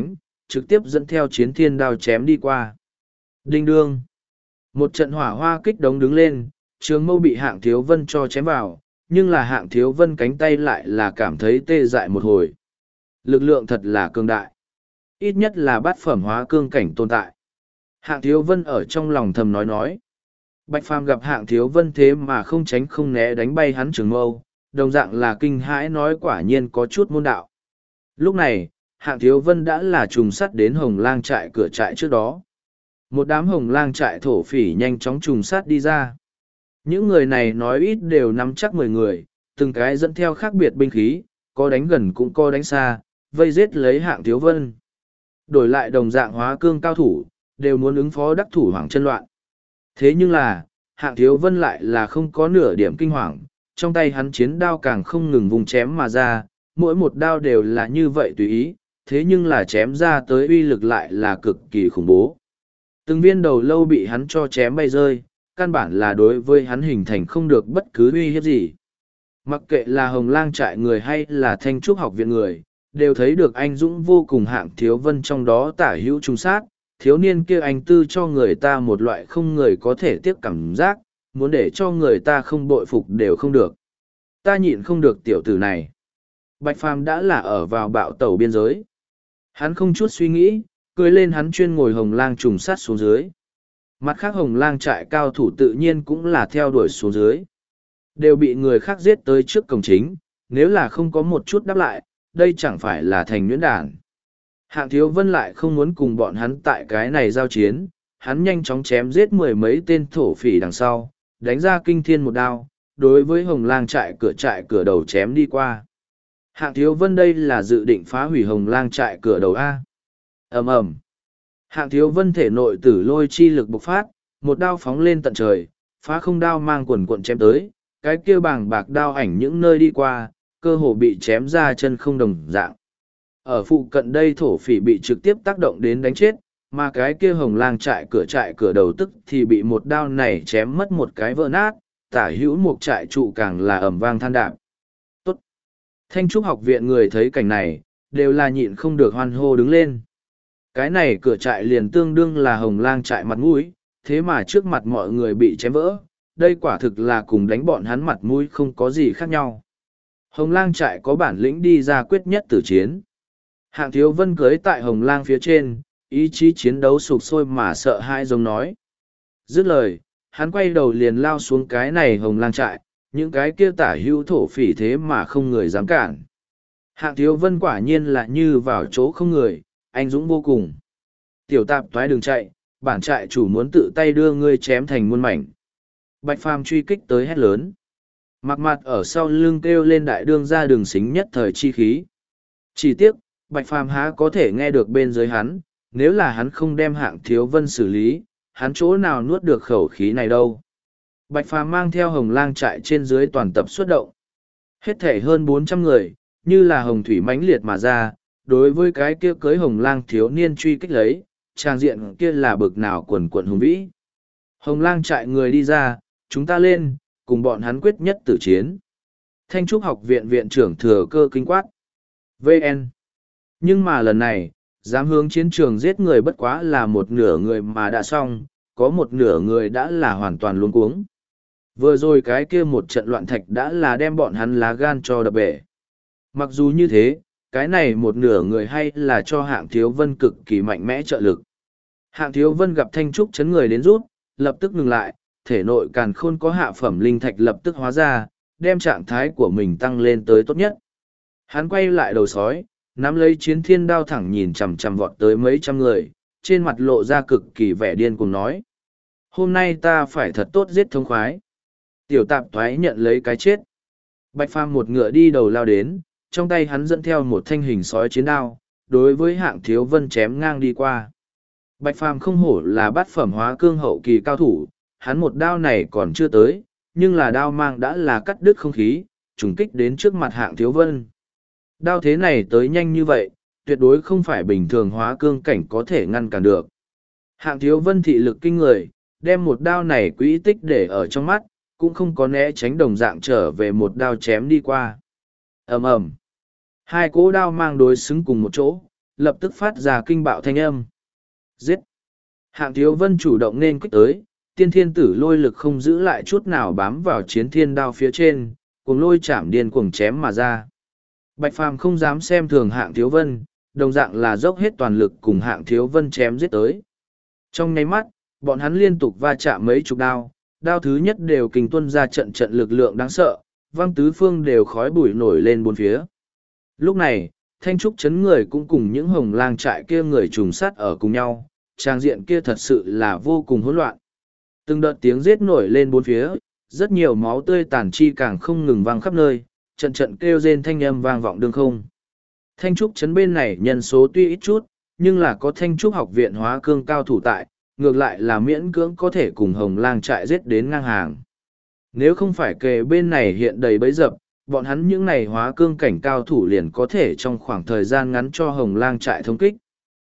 trực tiếp dẫn theo chiến thiên đao chém đi qua. Đinh đương. Một trận hỏa hoa kích đống đứng lên, trường mâu bị Hạng Thiếu Vân cho chém vào, nhưng là Hạng Thiếu Vân cánh tay lại là cảm thấy tê dại một hồi. Lực lượng thật là cường đại. Ít nhất là bát phẩm hóa cương cảnh tồn tại. Hạng Thiếu Vân ở trong lòng thầm nói. Bạch Phàm gặp Hạng Thiếu Vân thế mà không tránh không né đánh bay hắn trường mâu, đồng dạng là kinh hãi nói quả nhiên có chút môn đạo. Lúc này, Hạng Thiếu Vân đã là trùng sắt đến Hồng Lang trại cửa trại trước đó. Một đám Hồng Lang trại thổ phỉ nhanh chóng trùng sát đi ra. Những người này nói ít đều nắm chắc 10 người, từng cái dẫn theo khác biệt binh khí, có đánh gần cũng có đánh xa, vây giết lấy Hạng Thiếu Vân. Đổi lại đồng dạng hóa cương cao thủ, đều muốn ứng phó đắc thủ hoảng chân loạn. Thế nhưng là, Hạng Thiếu Vân lại là không có nửa điểm kinh hoàng, trong tay hắn chiến đao càng không ngừng vùng chém mà ra, mỗi một đao đều là như vậy tùy ý, thế nhưng là chém ra tới uy lực lại là cực kỳ khủng bố. Từng viên đầu lâu bị hắn cho chém bay rơi, căn bản là đối với hắn hình thành không được bất cứ uy hiếp gì. Mặc kệ là Hồng Lang trại người hay là Thanh Trúc học viện người, đều thấy được anh dũng vô cùng Hạng Thiếu Vân trong đó tả hữu trung sát, thiếu niên kia anh tư cho người ta một loại không người có thể tiếp cảm giác, muốn để cho người ta không bội phục đều không được. Ta nhịn không được tiểu tử này. Bạch Phàm đã là ở vào bạo tẩu biên giới. Hắn không chút suy nghĩ, cưỡi lên hắn chuyên ngồi Hồng Lang trùng sát xuống dưới. Mặt khác Hồng Lang trại cao thủ tự nhiên cũng là theo đuổi xuống dưới. Đều bị người khác giết tới trước cổng chính, nếu là không có một chút đáp lại, đây chẳng phải là thành nhuyễn đản. Hạng Thiếu Vân lại không muốn cùng bọn hắn tại cái này giao chiến, hắn nhanh chóng chém giết 10 mấy tên thổ phỉ đằng sau, đánh ra kinh thiên một đao, đối với Hồng Lang trại cửa đầu chém đi qua. Hạng Thiếu Vân đây là dự định phá hủy Hồng Lang trại cửa đầu A. Ầm ầm. Hạng Thiếu Vân thể nội tử lôi chi lực bộc phát, một đao phóng lên tận trời, phá không đao mang quần cuộn chém tới, cái kia bàng bạc đao ảnh những nơi đi qua, cơ hồ bị chém ra chân không đồng dạng. Ở phụ cận đây thổ phỉ bị trực tiếp tác động đến đánh chết, mà cái kia Hồng Lang trại cửa đầu tức thì bị một đao này chém mất một cái vỡ nát, tả hữu một trại trụ càng là ầm vang than đạp. Tốt! Thanh Trúc học viện người thấy cảnh này, đều là nhịn không được hoan hô đứng lên. Cái này cửa trại liền tương đương là Hồng Lang trại mặt mũi, thế mà trước mặt mọi người bị chém vỡ, đây quả thực là cùng đánh bọn hắn mặt mũi không có gì khác nhau. Hồng Lang trại có bản lĩnh đi ra quyết nhất tử chiến. Hạng Thiếu Vân cưới tại Hồng Lang phía trên, ý chí chiến đấu sục sôi mà sợ hãi giống nói. Dứt lời, hắn quay đầu liền lao xuống cái này Hồng Lang trại, những cái kia tả hữu thổ phỉ thế mà không người dám cản. Hạng Thiếu Vân quả nhiên là như vào chỗ không người, anh dũng vô cùng. Tiểu tạp toái đừng chạy, bản trại chủ muốn tự tay đưa ngươi chém thành muôn mảnh. Bạch Phàm truy kích tới hét lớn. Mặc mặt ở sau lưng kêu lên đại đương ra đường xính nhất thời chi khí. Chỉ tiếc, Bạch Phàm há có thể nghe được bên dưới hắn, nếu là hắn không đem Hạng Thiếu Vân xử lý, hắn chỗ nào nuốt được khẩu khí này đâu. Bạch Phàm mang theo Hồng Lang trại trên dưới toàn tập xuất động. Hết thể hơn 400 người, như là hồng thủy mãnh liệt mà ra, đối với cái kia cưới Hồng Lang thiếu niên truy kích lấy, trang diện kia là bực nào quần quận hùng vĩ. Hồng Lang trại người đi ra, chúng ta lên, cùng bọn hắn quyết nhất tử chiến. Thanh Trúc học viện viện trưởng thừa cơ kinh quát. VN. Nhưng mà lần này, dám hướng chiến trường giết người bất quá là một nửa người mà đã xong, có một nửa người đã là hoàn toàn luống cuống. Vừa rồi cái kia một trận loạn thạch đã là đem bọn hắn lá gan cho đập bể. Mặc dù như thế, cái này một nửa người hay là cho Hạng Thiếu Vân cực kỳ mạnh mẽ trợ lực. Hạng Thiếu Vân gặp Thanh Trúc chấn người đến rút, lập tức ngừng lại, thể nội càn khôn có hạ phẩm linh thạch lập tức hóa ra, đem trạng thái của mình tăng lên tới tốt nhất. Hắn quay lại đầu sói, nắm lấy chiến thiên đao thẳng nhìn chằm chằm vọt tới mấy trăm người, trên mặt lộ ra cực kỳ vẻ điên cuồng nói. Hôm nay ta phải thật tốt giết thông khoái. Tiểu tạp thoái nhận lấy cái chết. Bạch Phàm một ngựa đi đầu lao đến, trong tay hắn dẫn theo một thanh hình sói chiến đao, đối với Hạng Thiếu Vân chém ngang đi qua. Bạch Phàm không hổ là bát phẩm hóa cương hậu kỳ cao thủ, hắn một đao này còn chưa tới, nhưng là đao mang đã là cắt đứt không khí, trùng kích đến trước mặt Hạng Thiếu Vân. Đao thế này tới nhanh như vậy, tuyệt đối không phải bình thường hóa cương cảnh có thể ngăn cản được. Hạng Thiếu Vân thị lực kinh người, đem một đao này quỹ tích để ở trong mắt, cũng không có né tránh đồng dạng trở về một đao chém đi qua. Ầm ầm. Hai cỗ đao mang đối xứng cùng một chỗ, lập tức phát ra kinh bạo thanh âm. Giết! Hạng Thiếu Vân chủ động nên kích tới, tiên thiên tử lôi lực không giữ lại chút nào bám vào chiến thiên đao phía trên, cuồng lôi chạm điên cuồng chém mà ra. Bạch Phàm không dám xem thường Hạng Thiếu Vân, đồng dạng là dốc hết toàn lực cùng Hạng Thiếu Vân chém giết tới. Trong nháy mắt, bọn hắn liên tục va chạm mấy chục đao, đao thứ nhất đều kình tuân ra trận trận lực lượng đáng sợ, văng tứ phương đều khói bụi nổi lên bốn phía. Lúc này, Thanh Trúc chấn người cũng cùng những hồng lang trại kia người trùng sát ở cùng nhau, trang diện kia thật sự là vô cùng hỗn loạn. Từng đợt tiếng giết nổi lên bốn phía, rất nhiều máu tươi tàn chi càng không ngừng vang khắp nơi, trận trận kêu rên thanh âm vang vọng đường không. Thanh Trúc trấn bên này nhân số tuy ít chút, nhưng là có Thanh Trúc học viện hóa cương cao thủ tại, ngược lại là miễn cưỡng có thể cùng hồng lang trại giết đến ngang hàng. Nếu không phải kề bên này hiện đầy bấy dập, bọn hắn những này hóa cương cảnh cao thủ liền có thể trong khoảng thời gian ngắn cho hồng lang trại thống kích.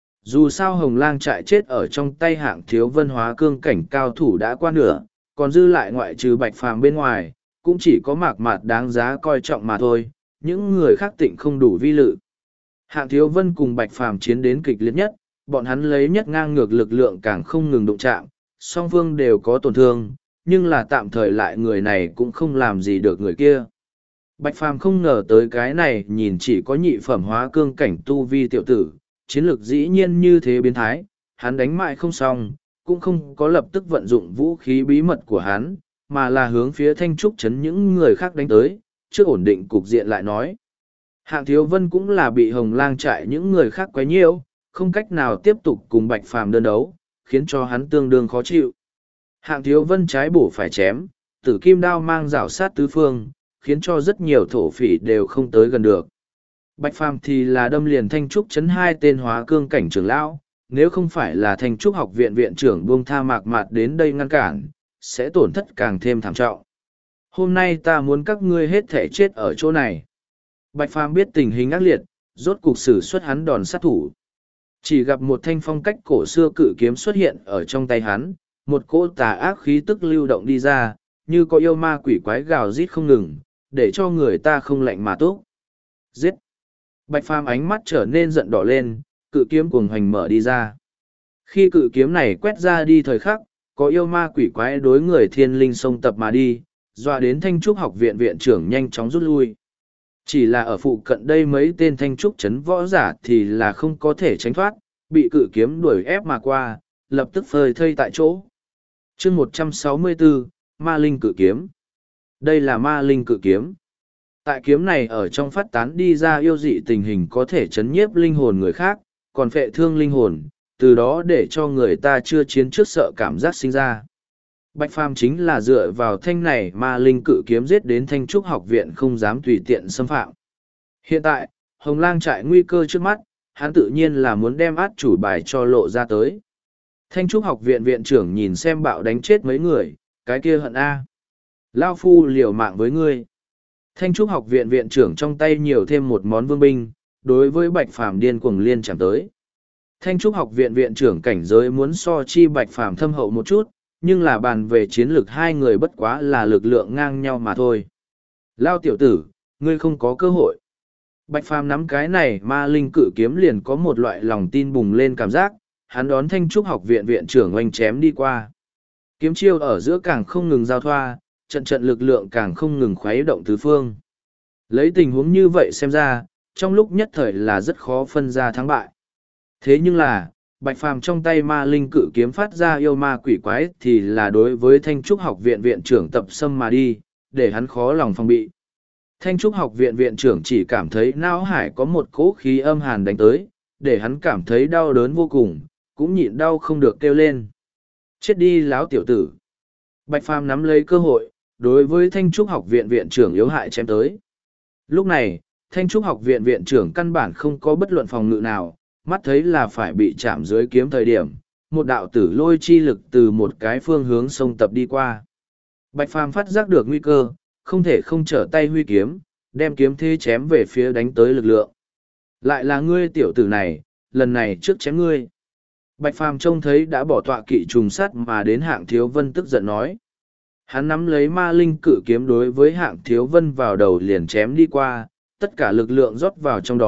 Dù sao hồng lang trại chết ở trong tay Hạng Thiếu Vân hóa cương cảnh cao thủ đã qua nửa, còn dư lại ngoại trừ Bạch Phàm bên ngoài, cũng chỉ có Mạc Mạt đáng giá coi trọng mà thôi, những người khác tịnh không đủ vi lự. Hạng Thiếu Vân cùng Bạch Phàm chiến đến kịch liệt nhất, bọn hắn lấy nhất ngang ngược lực lượng càng không ngừng đụng chạm, song phương đều có tổn thương, nhưng là tạm thời lại người này cũng không làm gì được người kia. Bạch Phàm không ngờ tới cái này nhìn chỉ có nhị phẩm hóa cương cảnh tu vi tiểu tử, chiến lược dĩ nhiên như thế biến thái, hắn đánh mãi không xong, cũng không có lập tức vận dụng vũ khí bí mật của hắn, mà là hướng phía Thanh Trúc trấn những người khác đánh tới, trước ổn định cục diện lại nói. Hạng Thiếu Vân cũng là bị hồng lang trại những người khác quấy nhiễu, không cách nào tiếp tục cùng Bạch Phàm đơn đấu, khiến cho hắn tương đương khó chịu. Hạng Thiếu Vân trái bổ phải chém, tử kim đao mang rảo sát tứ phương, khiến cho rất nhiều thổ phỉ đều không tới gần được. Bạch Phàm thì là đâm liền Thanh Trúc trấn hai tên hóa cương cảnh trưởng lão, nếu không phải là Thanh Trúc học viện viện trưởng buông tha Mạc Mạt đến đây ngăn cản, sẽ tổn thất càng thêm thảm trọng. Hôm nay ta muốn các ngươi hết thể chết ở chỗ này. Bạch Phàm biết tình hình ác liệt, rốt cục sử xuất hắn đòn sát thủ. Chỉ gặp một thanh phong cách cổ xưa cự kiếm xuất hiện ở trong tay hắn, một cỗ tà ác khí tức lưu động đi ra, như có yêu ma quỷ quái gào rít không ngừng, để cho người ta không lạnh mà tốt. Giết! Bạch Phàm ánh mắt trở nên giận đỏ lên, cự kiếm cuồng hoành mở đi ra. Khi cự kiếm này quét ra đi thời khắc, có yêu ma quỷ quái đối người thiên linh xông tập mà đi, dọa đến Thanh Trúc học viện viện trưởng nhanh chóng rút lui. Chỉ là ở phụ cận đây mấy tên Thanh Trúc trấn võ giả thì là không có thể tránh thoát, bị cự kiếm đuổi ép mà qua, lập tức phơi thây tại chỗ. Chương 164, Ma Linh cự kiếm. Đây là Ma Linh cự kiếm. Tại kiếm này ở trong phát tán đi ra yêu dị tình hình có thể chấn nhiếp linh hồn người khác, còn phệ thương linh hồn, từ đó để cho người ta chưa chiến trước sợ cảm giác sinh ra. Bạch Phàm chính là dựa vào thanh này Ma Linh cự kiếm giết đến Thanh Trúc học viện không dám tùy tiện xâm phạm. Hiện tại, Hồng Lang trại nguy cơ trước mắt, hắn tự nhiên là muốn đem át chủ bài cho lộ ra tới. Thanh Trúc học viện viện trưởng nhìn xem bạo đánh chết mấy người, cái kia hận A. Lao phu liều mạng với ngươi. Thanh Trúc học viện viện trưởng trong tay nhiều thêm một món vương binh, đối với Bạch Phàm điên cuồng liên chạm tới. Thanh Trúc học viện viện trưởng cảnh giới muốn so chi Bạch Phàm thâm hậu một chút, nhưng là bàn về chiến lược hai người bất quá là lực lượng ngang nhau mà thôi. Lao tiểu tử, ngươi không có cơ hội. Bạch Phàm nắm cái này Ma Linh cự kiếm liền có một loại lòng tin bùng lên cảm giác, hắn đón Thanh Trúc học viện viện trưởng oanh chém đi qua. Kiếm chiêu ở giữa càng không ngừng giao thoa, trận trận lực lượng càng không ngừng khuấy động tứ phương. Lấy tình huống như vậy xem ra, trong lúc nhất thời là rất khó phân ra thắng bại. Thế nhưng là, Bạch Phàm trong tay Ma Linh cự kiếm phát ra yêu ma quỷ quái thì là đối với Thanh Trúc học viện viện trưởng tập xâm mà đi, để hắn khó lòng phòng bị. Thanh Trúc học viện viện trưởng chỉ cảm thấy não hải có một cỗ khí âm hàn đánh tới, để hắn cảm thấy đau đớn vô cùng, cũng nhịn đau không được kêu lên. Chết đi láo tiểu tử. Bạch Phàm nắm lấy cơ hội, đối với Thanh Trúc học viện viện trưởng yếu hại chém tới. Lúc này, Thanh Trúc học viện viện trưởng căn bản không có bất luận phòng ngự nào, mắt thấy là phải bị chạm dưới kiếm thời điểm, một đạo tử lôi chi lực từ một cái phương hướng sông tập đi qua. Bạch Phàm phát giác được nguy cơ, không thể không trở tay huy kiếm, đem kiếm thế chém về phía đánh tới lực lượng. Lại là ngươi tiểu tử này, lần này trước chém ngươi. Bạch Phàm trông thấy đã bỏ tọa kỵ trùng sát mà đến Hạng Thiếu Vân tức giận nói. Hắn nắm lấy Ma Linh cự kiếm đối với Hạng Thiếu Vân vào đầu liền chém đi qua, tất cả lực lượng rót vào trong đó,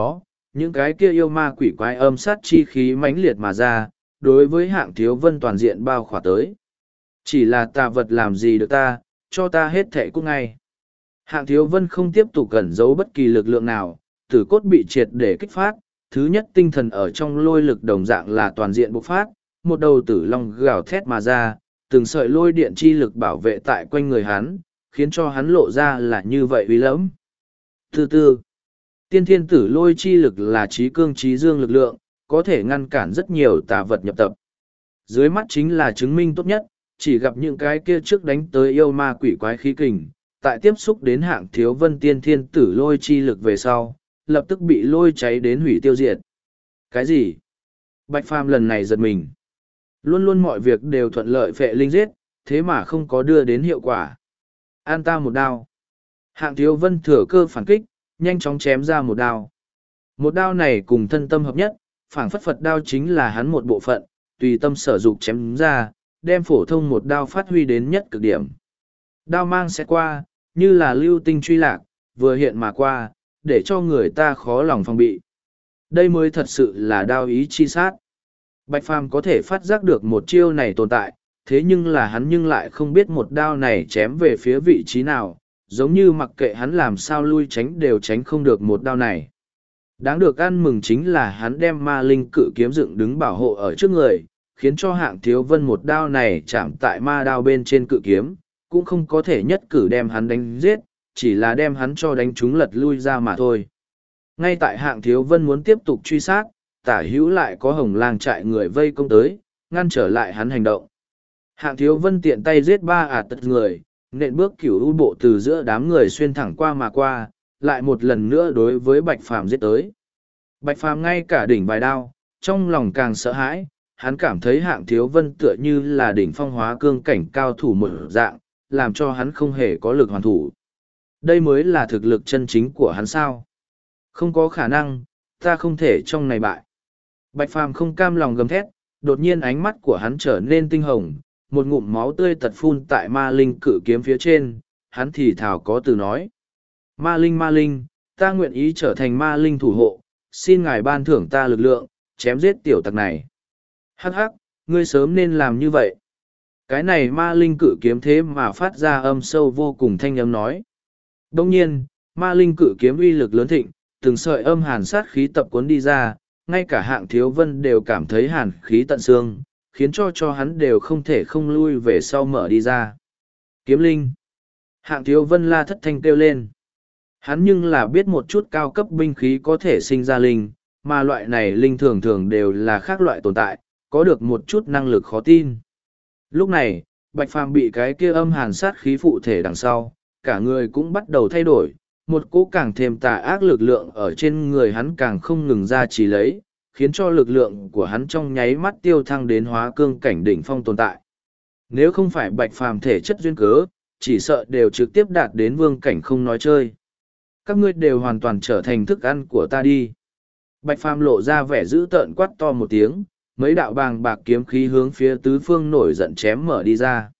những cái kia yêu ma quỷ quái âm sát chi khí mãnh liệt mà ra, đối với Hạng Thiếu Vân toàn diện bao khỏa tới. Chỉ là tà vật làm gì được ta, cho ta hết thệ cút ngay. Hạng Thiếu Vân không tiếp tục cẩn giấu bất kỳ lực lượng nào, tử cốt bị triệt để kích phát, thứ nhất tinh thần ở trong lôi lực đồng dạng là toàn diện bộc phát, một đầu tử long gào thét mà ra, từng sợi lôi điện chi lực bảo vệ tại quanh người hắn, khiến cho hắn lộ ra là như vậy uy lẫm. Thứ tư, tiên thiên tử lôi chi lực là trí cương trí dương lực lượng, có thể ngăn cản rất nhiều tà vật nhập tập. Dưới mắt chính là chứng minh tốt nhất, chỉ gặp những cái kia trước đánh tới yêu ma quỷ quái khí kình, tại tiếp xúc đến Hạng Thiếu Vân tiên thiên tử lôi chi lực về sau, lập tức bị lôi cháy đến hủy tiêu diệt. Cái gì? Bạch Phàm lần này giật mình. Luôn luôn mọi việc đều thuận lợi phệ linh giết, thế mà không có đưa đến hiệu quả. An ta một đao. Hạng Thiếu Vân thừa cơ phản kích, nhanh chóng chém ra một đao. Một đao này cùng thân tâm hợp nhất, phảng phất Phật đao chính là hắn một bộ phận, tùy tâm sở dục chém ra, đem phổ thông một đao phát huy đến nhất cực điểm. Đao mang sẽ qua, như là lưu tinh truy lạc, vừa hiện mà qua, để cho người ta khó lòng phòng bị. Đây mới thật sự là đao ý chi sát. Bạch Phàm có thể phát giác được một chiêu này tồn tại, thế nhưng là hắn nhưng lại không biết một đao này chém về phía vị trí nào, giống như mặc kệ hắn làm sao lui tránh đều tránh không được một đao này. Đáng được ăn mừng chính là hắn đem ma linh cự kiếm dựng đứng bảo hộ ở trước người, khiến cho Hạng Thiếu Vân một đao này chạm tại ma đao bên trên cự kiếm, cũng không có thể nhất cử đem hắn đánh giết, chỉ là đem hắn cho đánh trúng lật lui ra mà thôi. Ngay tại Hạng Thiếu Vân muốn tiếp tục truy sát, tả hữu lại có Hồng Lang trại người vây công tới, ngăn trở lại hắn hành động. Hạng Thiếu Vân tiện tay giết ba tật người, nện bước cửu u bộ từ giữa đám người xuyên thẳng qua mà qua, lại một lần nữa đối với Bạch Phàm giết tới. Bạch Phàm ngay cả đỉnh vài đao, trong lòng càng sợ hãi, hắn cảm thấy Hạng Thiếu Vân tựa như là đỉnh phong hóa cương cảnh cao thủ một dạng, làm cho hắn không hề có lực hoàn thủ. Đây mới là thực lực chân chính của hắn sao? Không có khả năng, ta không thể trong này bại. Bạch Phàm không cam lòng gầm thét, đột nhiên ánh mắt của hắn trở nên tinh hồng, một ngụm máu tươi tật phun tại ma linh cự kiếm phía trên, hắn thì thào có từ nói. Ma linh, ta nguyện ý trở thành ma linh thủ hộ, xin ngài ban thưởng ta lực lượng, chém giết tiểu tặc này. Hắc hắc, ngươi sớm nên làm như vậy. Cái này ma linh cự kiếm thế mà phát ra âm sâu vô cùng thanh âm nói. Đông nhiên, ma linh cự kiếm uy lực lớn thịnh, từng sợi âm hàn sát khí tập cuốn đi ra, ngay cả Hạng Thiếu Vân đều cảm thấy hàn khí tận xương, khiến cho hắn đều không thể không lui về sau mở đi ra. Kiếm linh. Hạng Thiếu Vân la thất thanh kêu lên. Hắn nhưng là biết một chút cao cấp binh khí có thể sinh ra linh, mà loại này linh thường thường đều là khác loại tồn tại, có được một chút năng lực khó tin. Lúc này, Bạch Phàm bị cái kia âm hàn sát khí phụ thể đằng sau, cả người cũng bắt đầu thay đổi, một cỗ càng thêm tà ác lực lượng ở trên người hắn càng không ngừng ra chỉ lấy, khiến cho lực lượng của hắn trong nháy mắt tiêu thăng đến hóa cương cảnh đỉnh phong tồn tại. Nếu không phải Bạch Phàm thể chất duyên cớ, chỉ sợ đều trực tiếp đạt đến vương cảnh không nói chơi. Các ngươi đều hoàn toàn trở thành thức ăn của ta đi. Bạch Phàm lộ ra vẻ dữ tợn quát to một tiếng, mấy đạo bàng bạc kiếm khí hướng phía tứ phương nổi giận chém mở đi ra.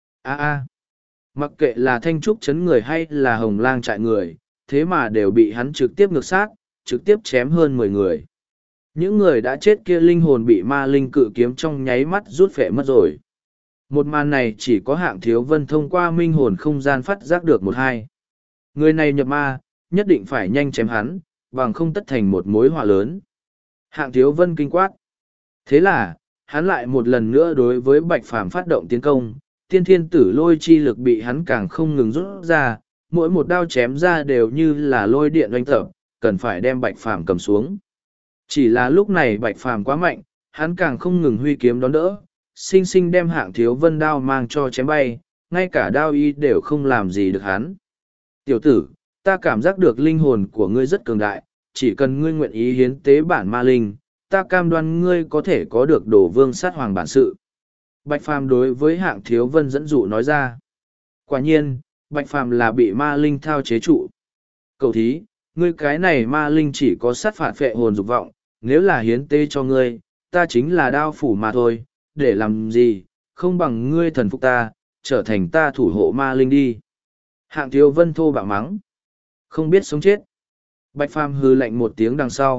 Mặc kệ là Thanh Trúc chấn người hay là Hồng Lang trại người, thế mà đều bị hắn trực tiếp ngược sát, trực tiếp chém hơn 10 người. Những người đã chết kia linh hồn bị ma linh cự kiếm trong nháy mắt rút phệ mất rồi. Một màn này chỉ có Hạng Thiếu Vân thông qua minh hồn không gian phát giác được một hai. Người này nhập ma, nhất định phải nhanh chém hắn, bằng không tất thành một mối họa lớn. Hạng Thiếu Vân kinh quát. Thế là, hắn lại một lần nữa đối với Bạch Phàm phát động tiến công, tiên thiên tử lôi chi lực bị hắn càng không ngừng rút ra, mỗi một đao chém ra đều như là lôi điện oanh tập, cần phải đem Bạch Phàm cầm xuống. Chỉ là lúc này Bạch Phàm quá mạnh, hắn càng không ngừng huy kiếm đón đỡ, sinh sinh đem Hạng Thiếu Vân đao mang cho chém bay, ngay cả đao y đều không làm gì được hắn. Tiểu tử, ta cảm giác được linh hồn của ngươi rất cường đại, chỉ cần ngươi nguyện ý hiến tế bản ma linh, ta cam đoan ngươi có thể có được đổ vương sát hoàng bản sự. Bạch Phàm đối với Hạng Thiếu Vân dẫn dụ nói ra. Quả nhiên, Bạch Phàm là bị ma linh thao chế trụ. Cậu thí, ngươi cái này ma linh chỉ có sát phạt phệ hồn dục vọng, nếu là hiến tế cho ngươi, ta chính là đao phủ mà thôi, để làm gì, không bằng ngươi thần phục ta, trở thành ta thủ hộ ma linh đi. Hạng Thiếu Vân thô bạo mắng. Không biết sống chết. Bạch Phàm hừ lạnh một tiếng đằng sau,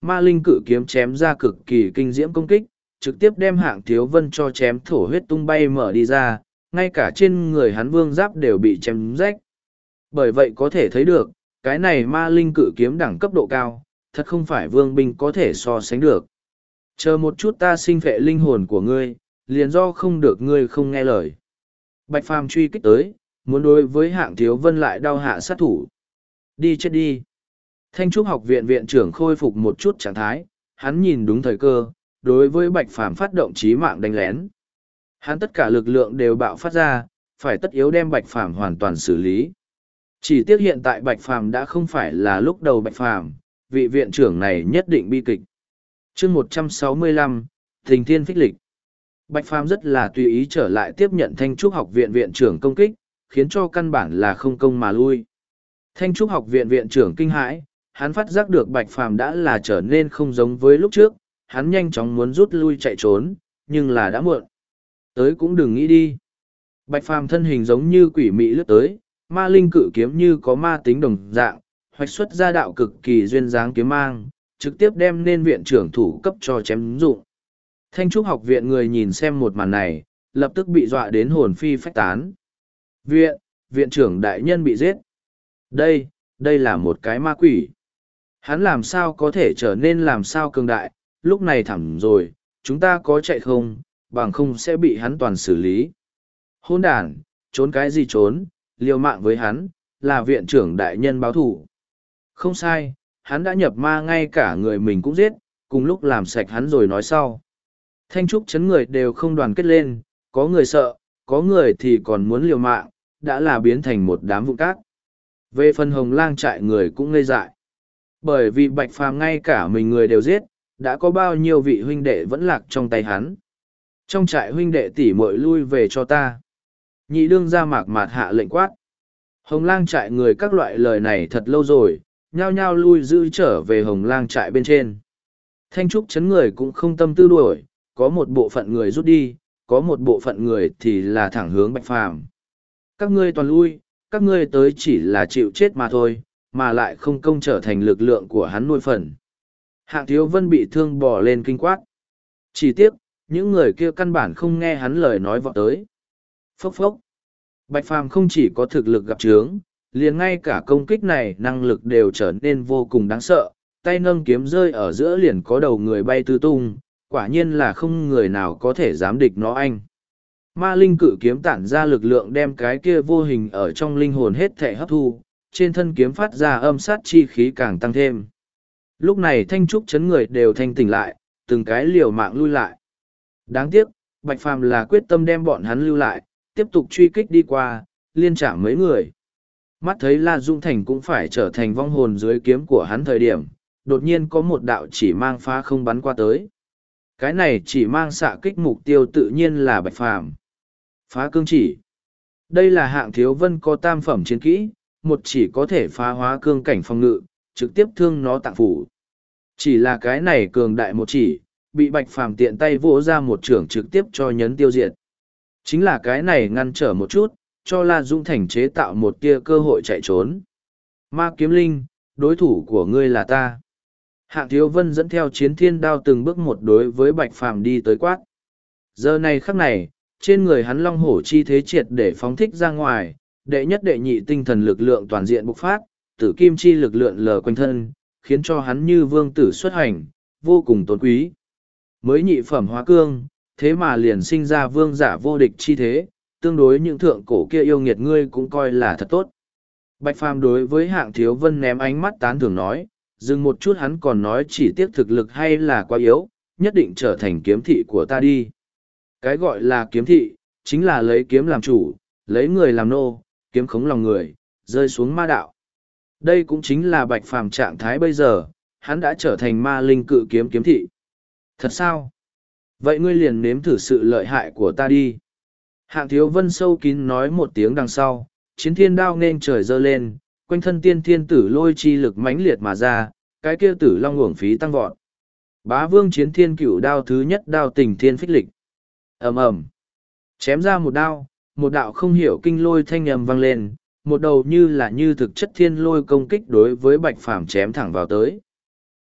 Ma linh cự kiếm chém ra cực kỳ kinh diễm công kích, trực tiếp đem Hạng Thiếu Vân cho chém thổ huyết tung bay mở đi ra, ngay cả trên người hắn vương giáp đều bị chém rách. Bởi vậy có thể thấy được, cái này ma linh cự kiếm đẳng cấp độ cao, thật không phải vương binh có thể so sánh được. Chờ một chút ta sinh phệ linh hồn của ngươi, liền do không được ngươi không nghe lời. Bạch Phàm truy kích tới, muốn đối với Hạng Thiếu Vân lại đau hạ sát thủ. Đi chết đi. Thanh trúc học viện viện trưởng khôi phục một chút trạng thái, hắn nhìn đúng thời cơ, đối với Bạch Phàm phát động chí mạng đánh lén. Hắn tất cả lực lượng đều bạo phát ra, phải tất yếu đem Bạch Phàm hoàn toàn xử lý. Chỉ tiếc hiện tại Bạch Phàm đã không phải là lúc đầu Bạch Phàm, vị viện trưởng này nhất định bi kịch. Chương 165, Thình Thiên Phích Lịch. Bạch Phàm rất là tùy ý trở lại tiếp nhận Thanh trúc học viện viện trưởng công kích, khiến cho căn bản là không công mà lui. Thanh trúc học viện viện trưởng kinh hãi, hắn phát giác được Bạch Phàm đã là trở nên không giống với lúc trước, hắn nhanh chóng muốn rút lui chạy trốn, nhưng là đã muộn. Tới cũng đừng nghĩ đi. Bạch Phàm thân hình giống như quỷ mị lướt tới, ma linh cự kiếm như có ma tính đồng dạng, hoạch xuất ra đạo cực kỳ duyên dáng kiếm mang, trực tiếp đem nên viện trưởng thủ cấp cho chém dụng. Thanh trúc học viện người nhìn xem một màn này, lập tức bị dọa đến hồn phi phách tán. Viện trưởng đại nhân bị giết. Đây là một cái ma quỷ. Hắn làm sao có thể trở nên làm sao cường đại, lúc này thẳm rồi, chúng ta có chạy không, bằng không sẽ bị hắn toàn xử lý. Hôn đàn, trốn cái gì trốn, liều mạng với hắn, là viện trưởng đại nhân báo thủ. Không sai, hắn đã nhập ma ngay cả người mình cũng giết, cùng lúc làm sạch hắn rồi nói sau. Thanh trúc chấn người đều không đoàn kết lên, có người sợ, có người thì còn muốn liều mạng, đã là biến thành một đám vụn cát. Về phần Hồng Lang trại người cũng ngây dại. Bởi vì Bạch Phàm ngay cả mình người đều giết, đã có bao nhiêu vị huynh đệ vẫn lạc trong tay hắn. Trong trại huynh đệ tỉ muội lui về cho ta. Nhị đương ra mạc mạt hạ lệnh quát. Hồng Lang trại người các loại lời này thật lâu rồi, nhao nhao lui giữ trở về Hồng Lang trại bên trên. Thanh trúc chấn người cũng không tâm tư đuổi, có một bộ phận người rút đi, có một bộ phận người thì là thẳng hướng Bạch Phàm. Các ngươi toàn lui, các ngươi tới chỉ là chịu chết mà thôi, mà lại không công trở thành lực lượng của hắn nuôi phần. Hạng Thiếu Vân bị thương bò lên kinh quát. Chỉ tiếc, những người kia căn bản không nghe hắn lời nói vọt tới. Phốc phốc. Bạch Phàm không chỉ có thực lực gặp chướng, liền ngay cả công kích này năng lực đều trở nên vô cùng đáng sợ, tay nâng kiếm rơi ở giữa liền có đầu người bay tứ tung, quả nhiên là không người nào có thể dám địch nó anh. Ma linh cự kiếm tản ra lực lượng đem cái kia vô hình ở trong linh hồn hết thể hấp thu, trên thân kiếm phát ra âm sát chi khí càng tăng thêm. Lúc này thanh trúc chấn người đều thanh tỉnh lại, từng cái liều mạng lui lại. Đáng tiếc, Bạch Phàm là quyết tâm đem bọn hắn lưu lại, tiếp tục truy kích đi qua, liên trả mấy người. Mắt thấy La Dung Thành cũng phải trở thành vong hồn dưới kiếm của hắn thời điểm, đột nhiên có một đạo chỉ mang phá không bắn qua tới. Cái này chỉ mang xạ kích mục tiêu tự nhiên là Bạch Phàm. Phá cương chỉ. Đây là Hạng Thiếu Vân có tam phẩm chiến kỹ, một chỉ có thể phá hóa cương cảnh phòng ngự, trực tiếp thương nó tạng phủ. Chỉ là cái này cường đại một chỉ, bị Bạch Phàm tiện tay vỗ ra một trưởng trực tiếp cho nhấn tiêu diệt. Chính là cái này ngăn trở một chút, cho La Dung Thành chế tạo một tia cơ hội chạy trốn. Ma Kiếm Linh, đối thủ của ngươi là ta. Hạng Thiếu Vân dẫn theo chiến thiên đao từng bước một đối với Bạch Phàm đi tới quát. Giờ này khắc này, trên người hắn long hổ chi thế triệt để phóng thích ra ngoài, đệ nhất đệ nhị tinh thần lực lượng toàn diện bộc phát, tử kim chi lực lượn lờ quanh thân, khiến cho hắn như vương tử xuất hành, vô cùng tôn quý. Mới nhị phẩm hóa cương, thế mà liền sinh ra vương giả vô địch chi thế, tương đối những thượng cổ kia yêu nghiệt ngươi cũng coi là thật tốt. Bạch Phàm đối với Hạng Thiếu Vân ném ánh mắt tán thưởng nói, dừng một chút hắn còn nói chỉ tiếc thực lực hay là quá yếu, nhất định trở thành kiếm thị của ta đi. Cái gọi là kiếm thị, chính là lấy kiếm làm chủ, lấy người làm nô, kiếm khống lòng người, rơi xuống ma đạo. Đây cũng chính là Bạch Phàm trạng thái bây giờ, hắn đã trở thành ma linh cự kiếm kiếm thị. Thật sao? Vậy ngươi liền nếm thử sự lợi hại của ta đi. Hạng Thiếu Vân sâu kín nói một tiếng đằng sau, chiến thiên đao nên trời giơ lên, quanh thân tiên thiên tử lôi chi lực mãnh liệt mà ra, cái kia tử long uổng phí tăng vọt. Bá vương chiến thiên cửu đao thứ nhất đao tình thiên phích lịch. Ầm ầm. Chém ra một đao, một đạo không hiểu kinh lôi thanh ầm vang lên, một đầu như là như thực chất thiên lôi công kích đối với Bạch Phàm chém thẳng vào tới.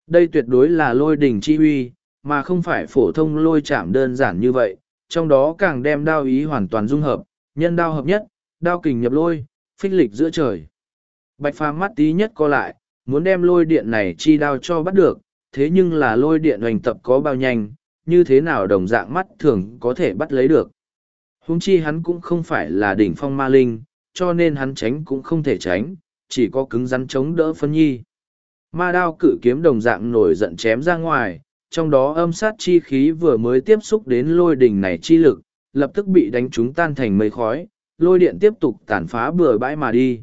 Đây tuyệt đối là lôi đỉnh chi uy, mà không phải phổ thông lôi chạm đơn giản như vậy, trong đó càng đem đao ý hoàn toàn dung hợp, nhân đao hợp nhất, đao kình nhập lôi, phích lịch giữa trời. Bạch Phàm mắt tí nhất co lại, muốn đem lôi điện này chi đao cho bắt được, thế nhưng là lôi điện hoành tập có bao nhanh, như thế nào đồng dạng mắt thường có thể bắt lấy được. Huống chi hắn cũng không phải là đỉnh phong ma linh, cho nên hắn tránh cũng không thể tránh, chỉ có cứng rắn chống đỡ phân nhi. Ma đao cử kiếm đồng dạng nổi giận chém ra ngoài, trong đó âm sát chi khí vừa mới tiếp xúc đến lôi đỉnh này chi lực, lập tức bị đánh trúng tan thành mây khói, lôi điện tiếp tục tàn phá bừa bãi mà đi.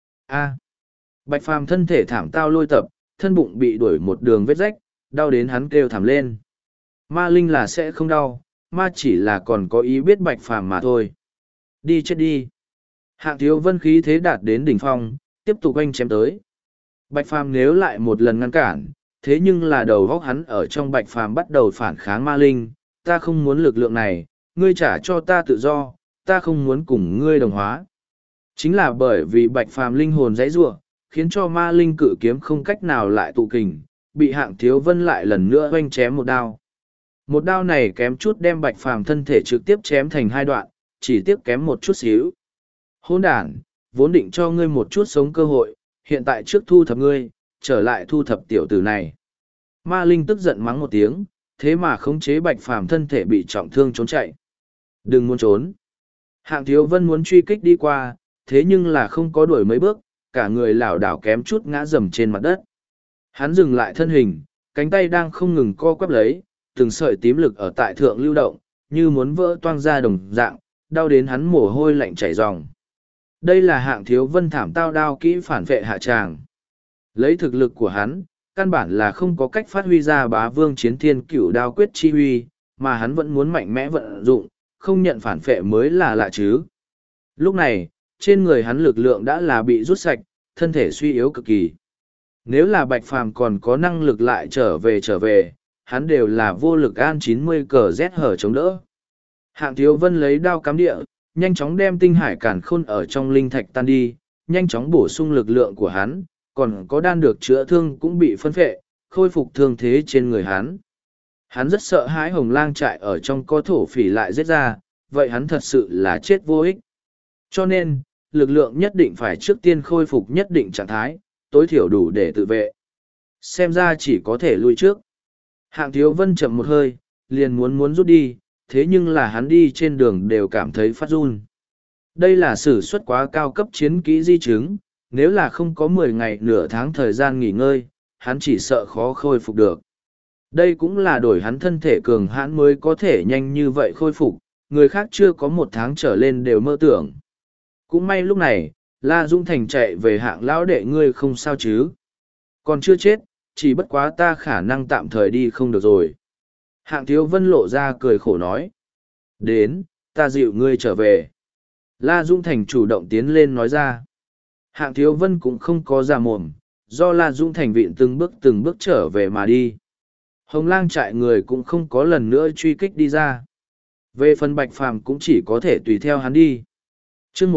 A. Bạch Phàm thân thể thảm tao lôi tập, thân bụng bị đuổi một đường vết rách, đau đến hắn kêu thảm lên. Ma linh là sẽ không đau, ma chỉ là còn có ý biết Bạch Phàm mà thôi. Đi chết đi. Hạng Thiếu Vân khí thế đạt đến đỉnh phong, tiếp tục oanh chém tới. Bạch Phàm nếu lại một lần ngăn cản, thế nhưng là đầu góc hắn ở trong Bạch Phàm bắt đầu phản kháng ma linh, ta không muốn lực lượng này, ngươi trả cho ta tự do, ta không muốn cùng ngươi đồng hóa. Chính là bởi vì Bạch Phàm linh hồn dãy rủa, khiến cho ma linh cự kiếm không cách nào lại tụ kình, bị Hạng Thiếu Vân lại lần nữa oanh chém một đao. Một đao này kém chút đem Bạch Phàm thân thể trực tiếp chém thành hai đoạn, chỉ tiếc kém một chút xíu. Hỗn đản, vốn định cho ngươi một chút sống cơ hội, hiện tại trước thu thập ngươi, trở lại thu thập tiểu tử này. Ma linh tức giận mắng một tiếng, thế mà khống chế Bạch Phàm thân thể bị trọng thương trốn chạy. Đừng muốn trốn. Hạng Thiếu Vân muốn truy kích đi qua, thế nhưng là không có đuổi mấy bước, cả người lảo đảo kém chút ngã rầm trên mặt đất. Hắn dừng lại thân hình, cánh tay đang không ngừng co quắp lấy, từng sợi tím lực ở tại thượng lưu động, như muốn vỡ toang ra đồng dạng, đau đến hắn mồ hôi lạnh chảy ròng. Đây là Hạng Thiếu Vân thảm tao đao kỹ phản vệ hạ tràng. Lấy thực lực của hắn, căn bản là không có cách phát huy ra Bá Vương Chiến Thiên Cửu đao quyết chi huy, mà hắn vẫn muốn mạnh mẽ vận dụng, không nhận phản vệ mới là lạ chứ. Lúc này, trên người hắn lực lượng đã là bị rút sạch, thân thể suy yếu cực kỳ. Nếu là Bạch Phàm còn có năng lực lại trở về, hắn đều là vô lực an 90 cờ rét hở chống đỡ. Hạng Thiếu Vân lấy đao cắm địa, nhanh chóng đem tinh hải cản khôn ở trong linh thạch tan đi, nhanh chóng bổ sung lực lượng của hắn, còn có đan được chữa thương cũng bị phân phệ, khôi phục thương thế trên người hắn. Hắn rất sợ hãi Hồng Lang trại ở trong có thổ phỉ lại giết ra, vậy hắn thật sự là chết vô ích. Cho nên, lực lượng nhất định phải trước tiên khôi phục nhất định trạng thái, tối thiểu đủ để tự vệ. Xem ra chỉ có thể lui trước. Hạng Thiếu Vân chậm một hơi, liền muốn rút đi, thế nhưng là hắn đi trên đường đều cảm thấy phát run. Đây là sử xuất quá cao cấp chiến kỹ di chứng, nếu là không có 10 ngày nửa tháng thời gian nghỉ ngơi, hắn chỉ sợ khó khôi phục được. Đây cũng là đổi hắn thân thể cường hãn mới có thể nhanh như vậy khôi phục, người khác chưa có 1 tháng trở lên đều mơ tưởng. Cũng may lúc này, La Dung Thành chạy về Hạng lão đệ ngươi không sao chứ. Còn chưa chết, chỉ bất quá ta khả năng tạm thời đi không được rồi. Hạng Thiếu Vân lộ ra cười khổ nói. Đến, ta dịu ngươi trở về. La Dung Thành chủ động tiến lên nói ra. Hạng Thiếu Vân cũng không có ra mồm, do La Dung Thành vịn từng bước trở về mà đi. Hồng Lang trại người cũng không có lần nữa truy kích đi ra. Về phần Bạch Phàm cũng chỉ có thể tùy theo hắn đi. Chương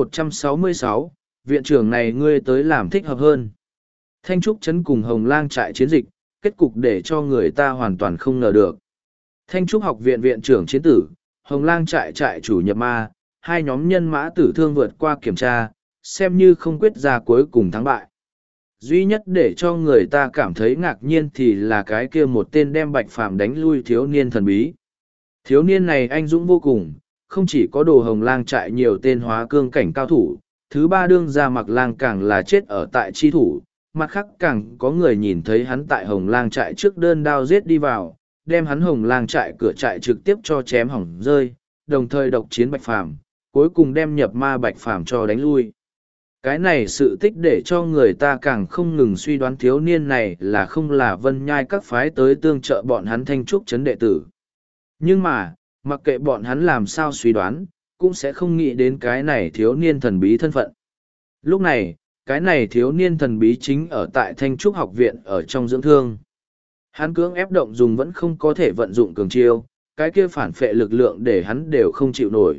166, viện trưởng này ngươi tới làm thích hợp hơn. Thanh Trúc Trấn cùng Hồng Lang trại chiến dịch, kết cục để cho người ta hoàn toàn không ngờ được. Thanh Trúc học viện viện trưởng chiến tử, Hồng Lang trại trại chủ nhập ma, hai nhóm nhân mã tử thương vượt qua kiểm tra, xem như không quyết ra cuối cùng thắng bại. Duy nhất để cho người ta cảm thấy ngạc nhiên thì là cái kia một tên đem Bạch Phàm đánh lui thiếu niên thần bí. Thiếu niên này anh dũng vô cùng, không chỉ có đồ Hồng Lang trại nhiều tên hóa cương cảnh cao thủ, thứ ba đương ra Mặc Lang càng là chết ở tại chi thủ, mặt khác càng có người nhìn thấy hắn tại Hồng Lang trại trước đơn đao giết đi vào, đem hắn Hồng Lang trại cửa trại trực tiếp cho chém hỏng rơi, đồng thời độc chiến Bạch Phàm, cuối cùng đem nhập ma Bạch Phàm cho đánh lui. Cái này sự tích để cho người ta càng không ngừng suy đoán thiếu niên này là không là Vân Nhai các phái tới tương trợ bọn hắn Thanh Trúc Trấn đệ tử. Nhưng mà, mặc kệ bọn hắn làm sao suy đoán, cũng sẽ không nghĩ đến cái này thiếu niên thần bí thân phận. Lúc này, cái này thiếu niên thần bí chính ở tại Thanh Trúc học viện ở trong dưỡng thương. Hắn cưỡng ép động dùng vẫn không có thể vận dụng cường chiêu, cái kia phản phệ lực lượng để hắn đều không chịu nổi.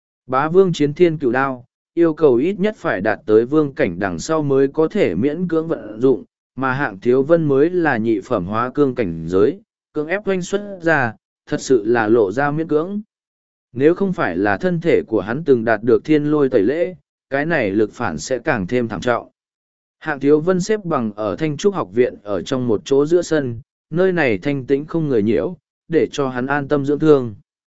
Bá Vương Chiến Thiên Cửu đao, yêu cầu ít nhất phải đạt tới vương cảnh đằng sau mới có thể miễn cưỡng vận dụng, mà Hạng Thiếu Vân mới là nhị phẩm hóa cương cảnh giới, cưỡng ép oanh xuất ra, thật sự là lộ ra miễn cưỡng. Nếu không phải là thân thể của hắn từng đạt được thiên lôi tẩy lễ, cái này lực phản sẽ càng thêm thảm trọng. Hạng Thiếu Vân xếp bằng ở Thanh Trúc học viện ở trong một chỗ giữa sân, nơi này thanh tĩnh không người nhiễu, để cho hắn an tâm dưỡng thương.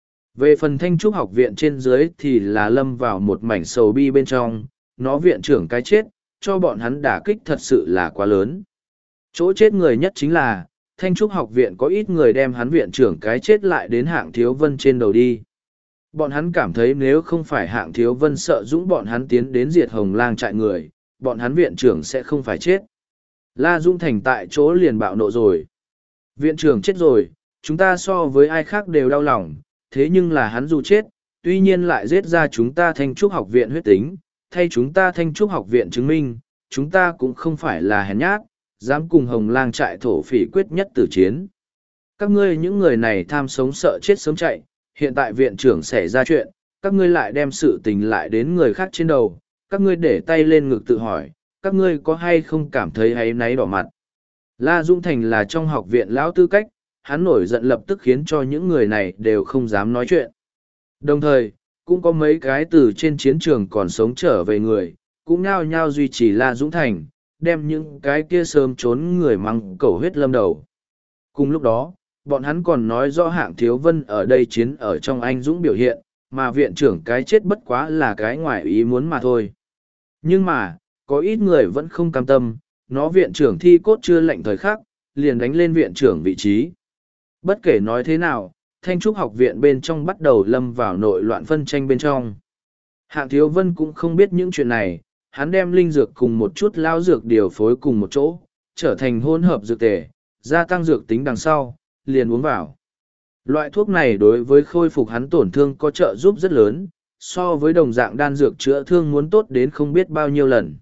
Về phần Thanh Trúc học viện trên dưới thì là lâm vào một mảnh sầu bi bên trong, nó viện trưởng cái chết, cho bọn hắn đả kích thật sự là quá lớn. Chỗ chết người nhất chính là, Thanh Trúc học viện có ít người đem hắn viện trưởng cái chết lại đến Hạng Thiếu Vân trên đầu đi. Bọn hắn cảm thấy nếu không phải Hạng Thiếu Vân sợ dũng bọn hắn tiến đến diệt Hồng Lang trại người, bọn hắn viện trưởng sẽ không phải chết. La Dung Thành tại chỗ liền bạo nộ rồi. Viện trưởng chết rồi, chúng ta so với ai khác đều đau lòng, thế nhưng là hắn dù chết, tuy nhiên lại giết ra chúng ta Thanh Trúc học viện huyết tính, thay chúng ta Thanh Trúc học viện chứng minh, chúng ta cũng không phải là hèn nhát, dám cùng Hồng Lang trại thổ phỉ quyết nhất tử chiến. Các ngươi những người này tham sống sợ chết sớm chạy, hiện tại viện trưởng xảy ra chuyện, các ngươi lại đem sự tình lại đến người khác trên đầu, các ngươi để tay lên ngực tự hỏi, các ngươi có hay không cảm thấy áy náy đỏ mặt. La Dung Thành là trong học viện lão tư cách, hắn nổi giận lập tức khiến cho những người này đều không dám nói chuyện. Đồng thời, cũng có mấy cái từ trên chiến trường còn sống trở về người, cũng nhao nhao duy trì La Dũng Thành, đem những cái kia sớm trốn người mang cầu huyết lâm đầu. Cùng lúc đó, bọn hắn còn nói rõ Hạng Thiếu Vân ở đây chiến ở trong anh dũng biểu hiện, mà viện trưởng cái chết bất quá là cái ngoài ý muốn mà thôi. Nhưng mà, có ít người vẫn không cam tâm, nó viện trưởng thi cốt chưa lệnh thời khắc, liền đánh lên viện trưởng vị trí. Bất kể nói thế nào, Thanh Trúc học viện bên trong bắt đầu lâm vào nội loạn phân tranh bên trong. Hạng Thiếu Vân cũng không biết những chuyện này, hắn đem linh dược cùng một chút lao dược điều phối cùng một chỗ, trở thành hỗn hợp dược tề, gia tăng dược tính đằng sau, liền uống vào. Loại thuốc này đối với khôi phục hắn tổn thương có trợ giúp rất lớn, so với đồng dạng đan dược chữa thương muốn tốt đến không biết bao nhiêu lần.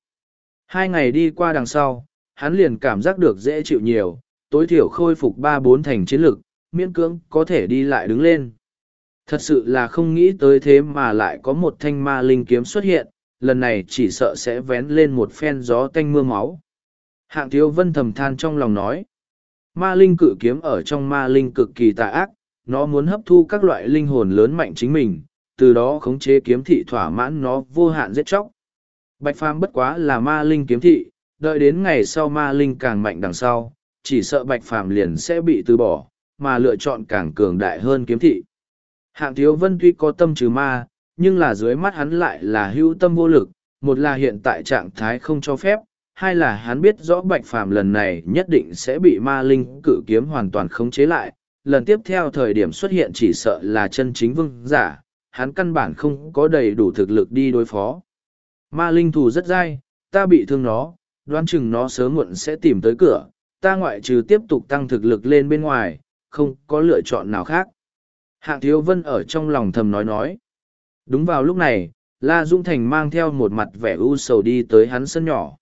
2 ngày đi qua đằng sau, hắn liền cảm giác được dễ chịu nhiều, tối thiểu khôi phục 3-4 thành chiến lực, miễn cưỡng có thể đi lại đứng lên. Thật sự là không nghĩ tới thế mà lại có một thanh ma linh kiếm xuất hiện, lần này chỉ sợ sẽ vén lên một phen gió tanh mưa máu. Hạng Thiếu Vân thầm than trong lòng nói. Ma linh cự kiếm ở trong ma linh cực kỳ tà ác, nó muốn hấp thu các loại linh hồn lớn mạnh chính mình, từ đó khống chế kiếm thị thỏa mãn nó vô hạn giết chóc. Bạch Phàm bất quá là ma linh kiếm thị, đợi đến ngày sau ma linh càng mạnh đằng sau, chỉ sợ Bạch Phàm liền sẽ bị từ bỏ, mà lựa chọn càng cường đại hơn kiếm thị. Hạng Thiếu Vân tuy có tâm trừ ma, nhưng là dưới mắt hắn lại là hữu tâm vô lực, một là hiện tại trạng thái không cho phép, hai là hắn biết rõ Bạch Phàm lần này nhất định sẽ bị ma linh cự kiếm hoàn toàn khống chế lại, lần tiếp theo thời điểm xuất hiện chỉ sợ là chân chính vương giả, hắn căn bản không có đầy đủ thực lực đi đối phó. Ma linh thù rất dai, ta bị thương nó, đoán chừng nó sớm muộn sẽ tìm tới cửa, ta ngoại trừ tiếp tục tăng thực lực lên bên ngoài, không có lựa chọn nào khác. Hạng Thiếu Vân ở trong lòng thầm nói. Đúng vào lúc này, La Dung Thành mang theo một mặt vẻ u sầu đi tới hắn sân nhỏ.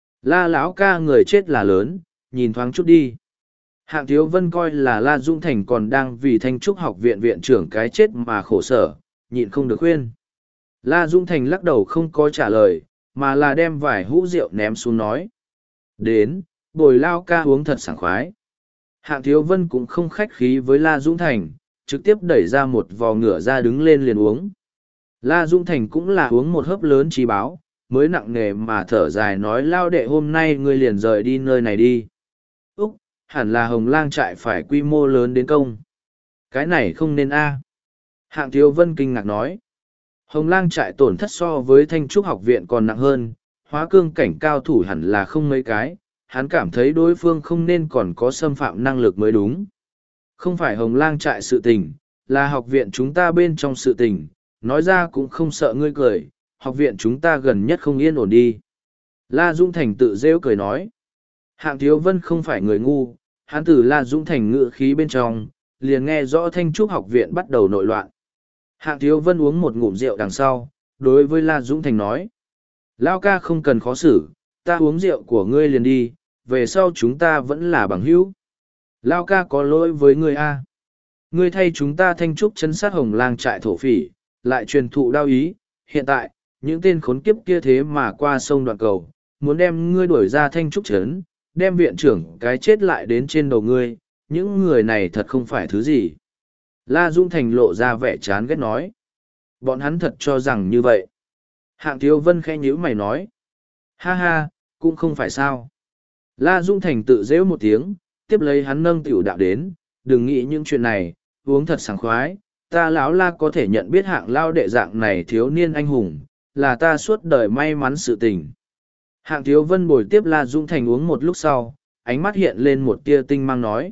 La lão ca người chết là lớn, nhìn thoáng chút đi. Hạng Thiếu Vân coi là La Dung Thành còn đang vì Thanh Trúc học viện viện trưởng cái chết mà khổ sở, nhịn không được khuyên. La Dung Thành lắc đầu không có trả lời, mà là đem vài hũ rượu ném xuống nói. Đến, bồi lao ca uống thật sảng khoái. Hạng Thiếu Vân cũng không khách khí với La Dung Thành, trực tiếp đẩy ra một vò ngửa ra đứng lên liền uống. La Dung Thành cũng là uống một hớp lớn trí báo, mới nặng nề mà thở dài nói lao đệ hôm nay ngươi liền rời đi nơi này đi. Úc, hẳn là Hồng Lang trại phải quy mô lớn đến công. Cái này không nên a. Hạng Thiếu Vân kinh ngạc nói. Hồng Lang trại tổn thất so với Thanh Trúc học viện còn nặng hơn, hóa cương cảnh cao thủ hẳn là không mấy cái, hắn cảm thấy đối phương không nên còn có xâm phạm năng lực mới đúng. Không phải Hồng Lang trại sự tình, là học viện chúng ta bên trong sự tình, nói ra cũng không sợ ngươi cười, học viện chúng ta gần nhất không yên ổn đi. La Dung Thành tự rêu cười nói. Hạng Thiếu Vân không phải người ngu, hắn từ La Dung Thành ngự khí bên trong, liền nghe rõ Thanh Trúc học viện bắt đầu nội loạn. Hạng Thiếu Vân uống một ngụm rượu đằng sau, đối với La Dung Thành nói. Lao ca không cần khó xử, ta uống rượu của ngươi liền đi, về sau chúng ta vẫn là bằng hữu. Lao ca có lỗi với ngươi a. Ngươi thay chúng ta Thanh Trúc chấn sát Hồng Lang trại thổ phỉ, lại truyền thụ đao ý, hiện tại, những tên khốn kiếp kia thế mà qua sông đoạn cầu, muốn đem ngươi đuổi ra Thanh Trúc trấn, đem viện trưởng cái chết lại đến trên đầu ngươi, những người này thật không phải thứ gì. La Dung Thành lộ ra vẻ chán ghét nói. Bọn hắn thật cho rằng như vậy. Hạng Thiếu Vân khẽ nhíu mày nói. Ha ha, cũng không phải sao. La Dung Thành tự dễu một tiếng, tiếp lấy hắn nâng tiểu đạo đến, đừng nghĩ những chuyện này, uống thật sảng khoái. Ta lão La có thể nhận biết hạng lao đệ dạng này thiếu niên anh hùng, là ta suốt đời may mắn sự tình. Hạng Thiếu Vân bồi tiếp La Dung Thành uống một lúc sau, ánh mắt hiện lên một tia tinh mang nói.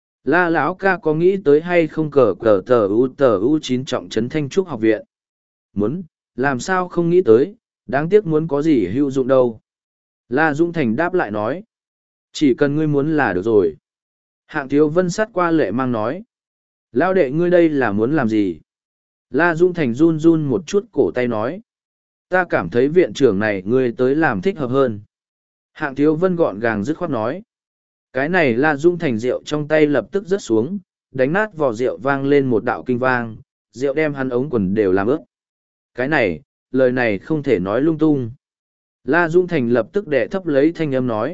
La lão ca có nghĩ tới hay không cờ cờ tờ u 9 trọng trấn Thanh Trúc học viện? Muốn, làm sao không nghĩ tới, đáng tiếc muốn có gì hữu dụng đâu. La Dung Thành đáp lại nói. Chỉ cần ngươi muốn là được rồi. Hạng Thiếu Vân sát qua lệ mang nói. Lão đệ ngươi đây là muốn làm gì? La Dung Thành run run một chút cổ tay nói. Ta cảm thấy viện trưởng này ngươi tới làm thích hợp hơn. Hạng Thiếu Vân gọn gàng dứt khoát nói. Cái này La Dung Thành rượu trong tay lập tức rớt xuống, đánh nát vỏ rượu vang lên một đạo kinh vang, rượu đem hắn ống quần đều làm ướt. Cái này, lời này không thể nói lung tung. La Dung Thành lập tức đè thấp lấy thanh âm nói.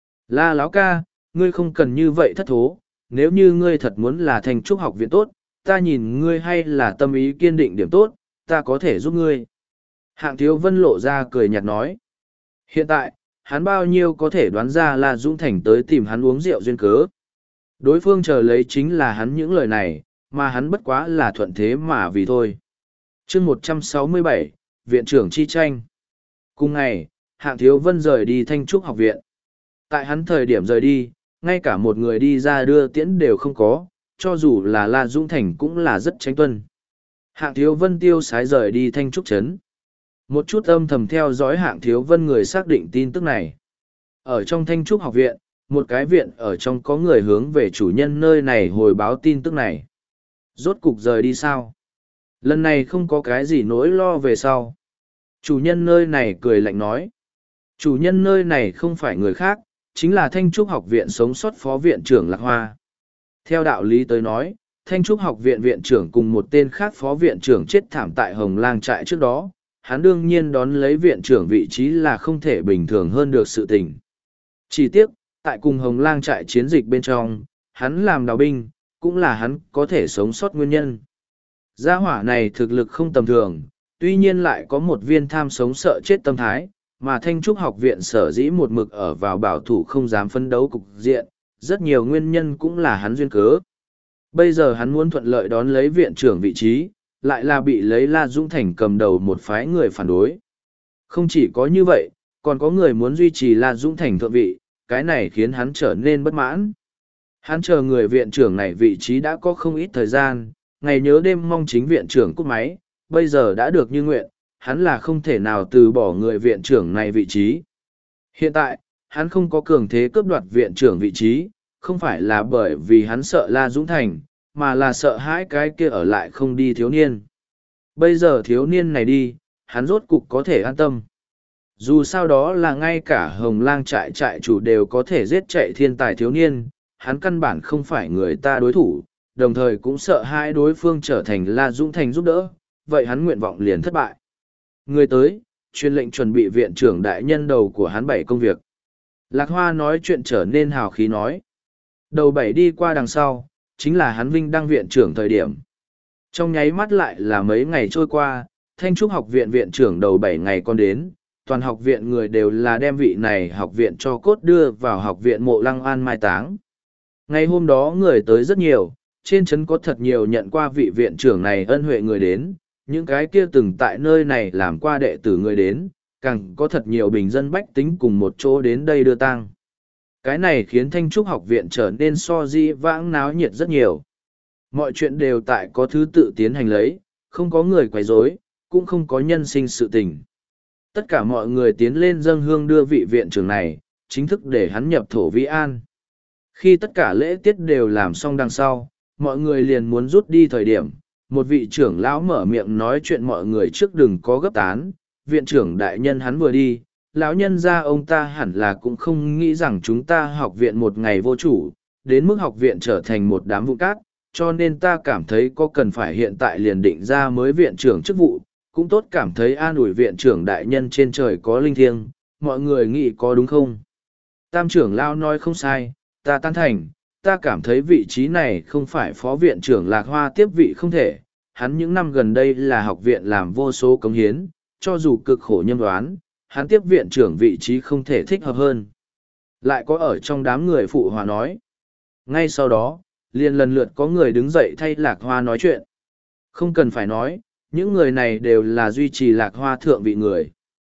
La Láo ca, ngươi không cần như vậy thất thố, nếu như ngươi thật muốn là Thanh Trúc học viện tốt, ta nhìn ngươi hay là tâm ý kiên định điểm tốt, ta có thể giúp ngươi. Hạng Thiếu Vân lộ ra cười nhạt nói. Hiện tại, hắn bao nhiêu có thể đoán ra là Dũng Thành tới tìm hắn uống rượu duyên cớ. Đối phương chờ lấy chính là hắn những lời này, mà hắn bất quá là thuận thế mà vì thôi. chương 167, Viện trưởng chi tranh. Cùng ngày, Hạng Thiếu Vân rời đi Thanh Trúc học viện. Tại hắn thời điểm rời đi, ngay cả một người đi ra đưa tiễn đều không có, cho dù là La Dũng Thành cũng là rất tránh tuân. Hạng Thiếu Vân tiêu sái rời đi Thanh Trúc Trấn. Một chút âm thầm theo dõi Hạng Thiếu Vân người xác định tin tức này. Ở trong Thanh Trúc học viện, một cái viện ở trong có người hướng về chủ nhân nơi này hồi báo tin tức này. Rốt cục rời đi sao? Lần này không có cái gì nỗi lo về sau. Chủ nhân nơi này cười lạnh nói. Chủ nhân nơi này không phải người khác, chính là Thanh Trúc học viện sống sót phó viện trưởng Lạc Hoa. Theo đạo lý tới nói, Thanh Trúc học viện viện trưởng cùng một tên khác phó viện trưởng chết thảm tại Hồng Lang trại trước đó, hắn đương nhiên đón lấy viện trưởng vị trí là không thể bình thường hơn được sự tình. Chỉ tiếc, tại cùng Hồng Lang trại chiến dịch bên trong, hắn làm đào binh, cũng là hắn có thể sống sót nguyên nhân. Gia hỏa này thực lực không tầm thường, tuy nhiên lại có một viên tham sống sợ chết tâm thái, mà Thanh Trúc học viện sở dĩ một mực ở vào bảo thủ không dám phấn đấu cục diện, rất nhiều nguyên nhân cũng là hắn duyên cớ. Bây giờ hắn muốn thuận lợi đón lấy viện trưởng vị trí, lại là bị lấy La Dũng Thành cầm đầu một phái người phản đối. Không chỉ có như vậy, còn có người muốn duy trì La Dũng Thành thượng vị, cái này khiến hắn trở nên bất mãn. Hắn chờ người viện trưởng này vị trí đã có không ít thời gian, ngày nhớ đêm mong chính viện trưởng cúp máy, bây giờ đã được như nguyện, hắn là không thể nào từ bỏ người viện trưởng này vị trí. Hiện tại, hắn không có cường thế cướp đoạt viện trưởng vị trí, không phải là bởi vì hắn sợ La Dũng Thành, mà là sợ hãi cái kia ở lại không đi thiếu niên. Bây giờ thiếu niên này đi, hắn rốt cục có thể an tâm. Dù sao đó là ngay cả Hồng Lang trại chủ đều có thể giết chạy thiên tài thiếu niên, hắn căn bản không phải người ta đối thủ, đồng thời cũng sợ hai đối phương trở thành La Dũng Thành giúp đỡ, vậy hắn nguyện vọng liền thất bại. Người tới, truyền lệnh chuẩn bị viện trưởng đại nhân đầu của hắn 7 công việc. Lạc Hoa nói chuyện trở nên hào khí nói. Đầu 7 đi qua đằng sau, chính là hắn vinh đăng viện trưởng thời điểm. Trong nháy mắt lại là mấy ngày trôi qua, Thanh Trúc học viện viện trưởng đầu 7 ngày còn đến, toàn học viện người đều là đem vị này học viện cho cốt đưa vào học viện mộ Lăng An mai táng. Ngày hôm đó người tới rất nhiều, trên trấn có thật nhiều nhận qua vị viện trưởng này ân huệ người đến, những cái kia từng tại nơi này làm qua đệ tử người đến, càng có thật nhiều bình dân bách tính cùng một chỗ đến đây đưa tang. Cái này khiến Thanh Trúc học viện trở nên so di vãng náo nhiệt rất nhiều. Mọi chuyện đều tại có thứ tự tiến hành lấy, không có người quấy rối, cũng không có nhân sinh sự tình. Tất cả mọi người tiến lên dâng hương đưa vị viện trưởng này, chính thức để hắn nhập thổ vi an. Khi tất cả lễ tiết đều làm xong đằng sau, mọi người liền muốn rút đi thời điểm, một vị trưởng lão mở miệng nói chuyện mọi người trước đừng có gấp tán, viện trưởng đại nhân hắn vừa đi, lão nhân gia ông ta hẳn là cũng không nghĩ rằng chúng ta học viện một ngày vô chủ, đến mức học viện trở thành một đám vụ cát, cho nên ta cảm thấy có cần phải hiện tại liền định ra mới viện trưởng chức vụ, cũng tốt cảm thấy an ủi viện trưởng đại nhân trên trời có linh thiêng, mọi người nghĩ có đúng không? Tam trưởng lão nói không sai, ta tán thành, ta cảm thấy vị trí này không phải phó viện trưởng Lạc Hoa tiếp vị không thể. Hắn những năm gần đây là học viện làm vô số cống hiến, cho dù cực khổ nhâm đoán, hắn tiếp viện trưởng vị trí không thể thích hợp hơn. Lại có ở trong đám người phụ hòa nói. Ngay sau đó, liền lần lượt có người đứng dậy thay Lạc Hoa nói chuyện. Không cần phải nói, những người này đều là duy trì Lạc Hoa thượng vị người.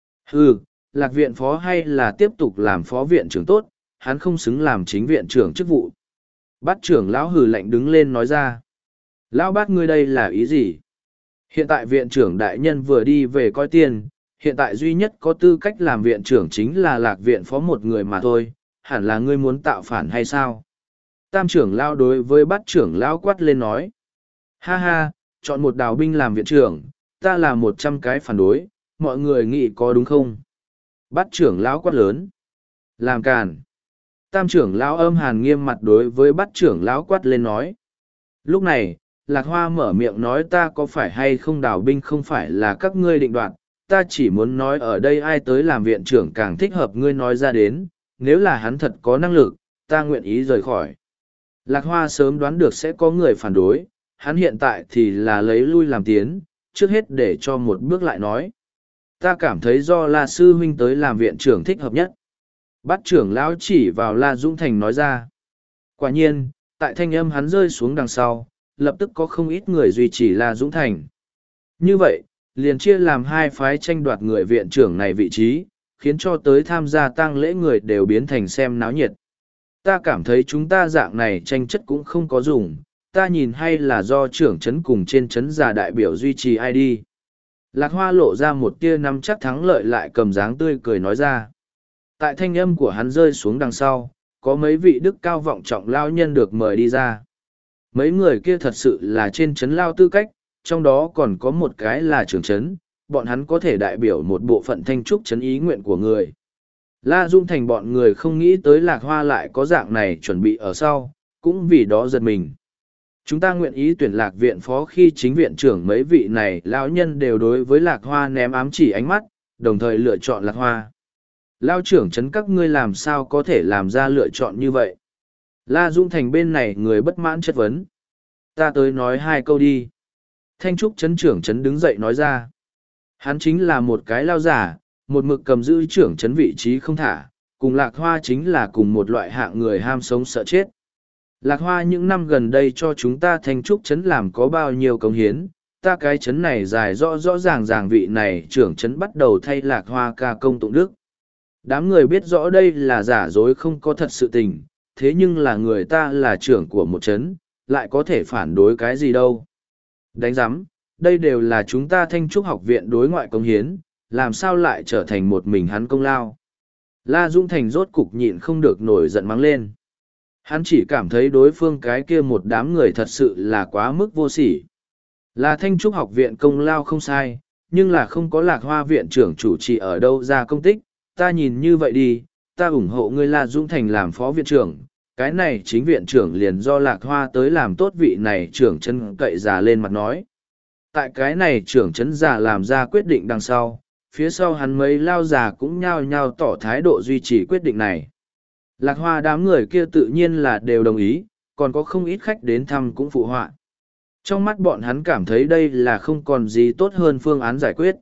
Lạc viện phó hay là tiếp tục làm phó viện trưởng tốt, hắn không xứng làm chính viện trưởng chức vụ. Bát trưởng lão hừ lạnh đứng lên nói ra. Lão bát ngươi đây là ý gì? Hiện tại viện trưởng đại nhân vừa đi về coi tiền, hiện tại duy nhất có tư cách làm viện trưởng chính là Lạc viện phó một người mà thôi, hẳn là ngươi muốn tạo phản hay sao? Tam trưởng lão đối với bát trưởng lão quát lên nói. Ha ha, chọn một đào binh làm viện trưởng, ta là 100 cái phản đối, mọi người nghĩ có đúng không? Bát trưởng lão quát lớn. Làm càn. Tam trưởng lão âm hàn nghiêm mặt đối với bát trưởng lão quát lên nói. Lúc này, Lạc Hoa mở miệng nói ta có phải hay không đào binh không phải là các ngươi định đoạt, ta chỉ muốn nói ở đây ai tới làm viện trưởng càng thích hợp ngươi nói ra đến, nếu là hắn thật có năng lực, ta nguyện ý rời khỏi. Lạc Hoa sớm đoán được sẽ có người phản đối, hắn hiện tại thì là lấy lui làm tiến, trước hết để cho một bước lại nói. Ta cảm thấy do La Sư Huynh tới làm viện trưởng thích hợp nhất. Bát trưởng lão chỉ vào La Dũng Thành nói ra. Quả nhiên, tại thanh âm hắn rơi xuống đằng sau, lập tức có không ít người duy trì La Dũng Thành. Như vậy, liền chia làm hai phái tranh đoạt người viện trưởng này vị trí, khiến cho tới tham gia tang lễ người đều biến thành xem náo nhiệt. Ta cảm thấy chúng ta dạng này tranh chất cũng không có dùng, ta nhìn hay là do trưởng trấn cùng trên trấn già đại biểu duy trì ai đi. Lạc Hoa lộ ra một tia nắm chắc thắng lợi lại cầm dáng tươi cười nói ra. Tại thanh âm của hắn rơi xuống đằng sau, có mấy vị đức cao vọng trọng lao nhân được mời đi ra. Mấy người kia thật sự là trên trấn lao tư cách, trong đó còn có một cái là trưởng trấn, bọn hắn có thể đại biểu một bộ phận thanh trúc trấn ý nguyện của người. La Dung Thành bọn người không nghĩ tới Lạc Hoa lại có dạng này chuẩn bị ở sau, cũng vì đó giật mình. Chúng ta nguyện ý tuyển Lạc viện phó khi chính viện trưởng mấy vị này lão nhân đều đối với Lạc Hoa ném ám chỉ ánh mắt, đồng thời lựa chọn Lạc Hoa. Lao trưởng trấn các ngươi làm sao có thể làm ra lựa chọn như vậy? La Dung Thành bên này người bất mãn chất vấn. Ta tới nói hai câu đi. Thanh trúc trấn trưởng trấn đứng dậy nói ra. Hắn chính là một cái lao giả, một mực cầm giữ trưởng trấn vị trí không thả, cùng Lạc Hoa chính là cùng một loại hạng người ham sống sợ chết. Lạc Hoa những năm gần đây cho chúng ta thanh trúc trấn làm có bao nhiêu cống hiến, ta cái trấn này dài rõ rõ ràng vị này trưởng trấn bắt đầu thay Lạc Hoa ca công tụng đức. Đám người biết rõ đây là giả dối không có thật sự tình, thế nhưng là người ta là trưởng của một trấn, lại có thể phản đối cái gì đâu. Đánh giám, đây đều là chúng ta thanh trúc học viện đối ngoại cống hiến, làm sao lại trở thành một mình hắn công lao. La Dung Thành rốt cục nhịn không được nổi giận mắng lên. Hắn chỉ cảm thấy đối phương cái kia một đám người thật sự là quá mức vô sỉ. Là thanh trúc học viện công lao không sai, nhưng là không có Lạc Hoa viện trưởng chủ trì ở đâu ra công tích, ta nhìn như vậy đi, ta ủng hộ ngươi La Dung Thành làm phó viện trưởng, cái này chính viện trưởng liền do Lạc Hoa tới làm tốt vị này trưởng chân cậy già lên mặt nói. Tại cái này trưởng chấn già làm ra quyết định đằng sau, phía sau hắn mấy lao già cũng nhao nhao tỏ thái độ duy trì quyết định này. Lạc Hoa đám người kia tự nhiên là đều đồng ý, còn có không ít khách đến thăm cũng phụ họa. Trong mắt bọn hắn cảm thấy đây là không còn gì tốt hơn phương án giải quyết.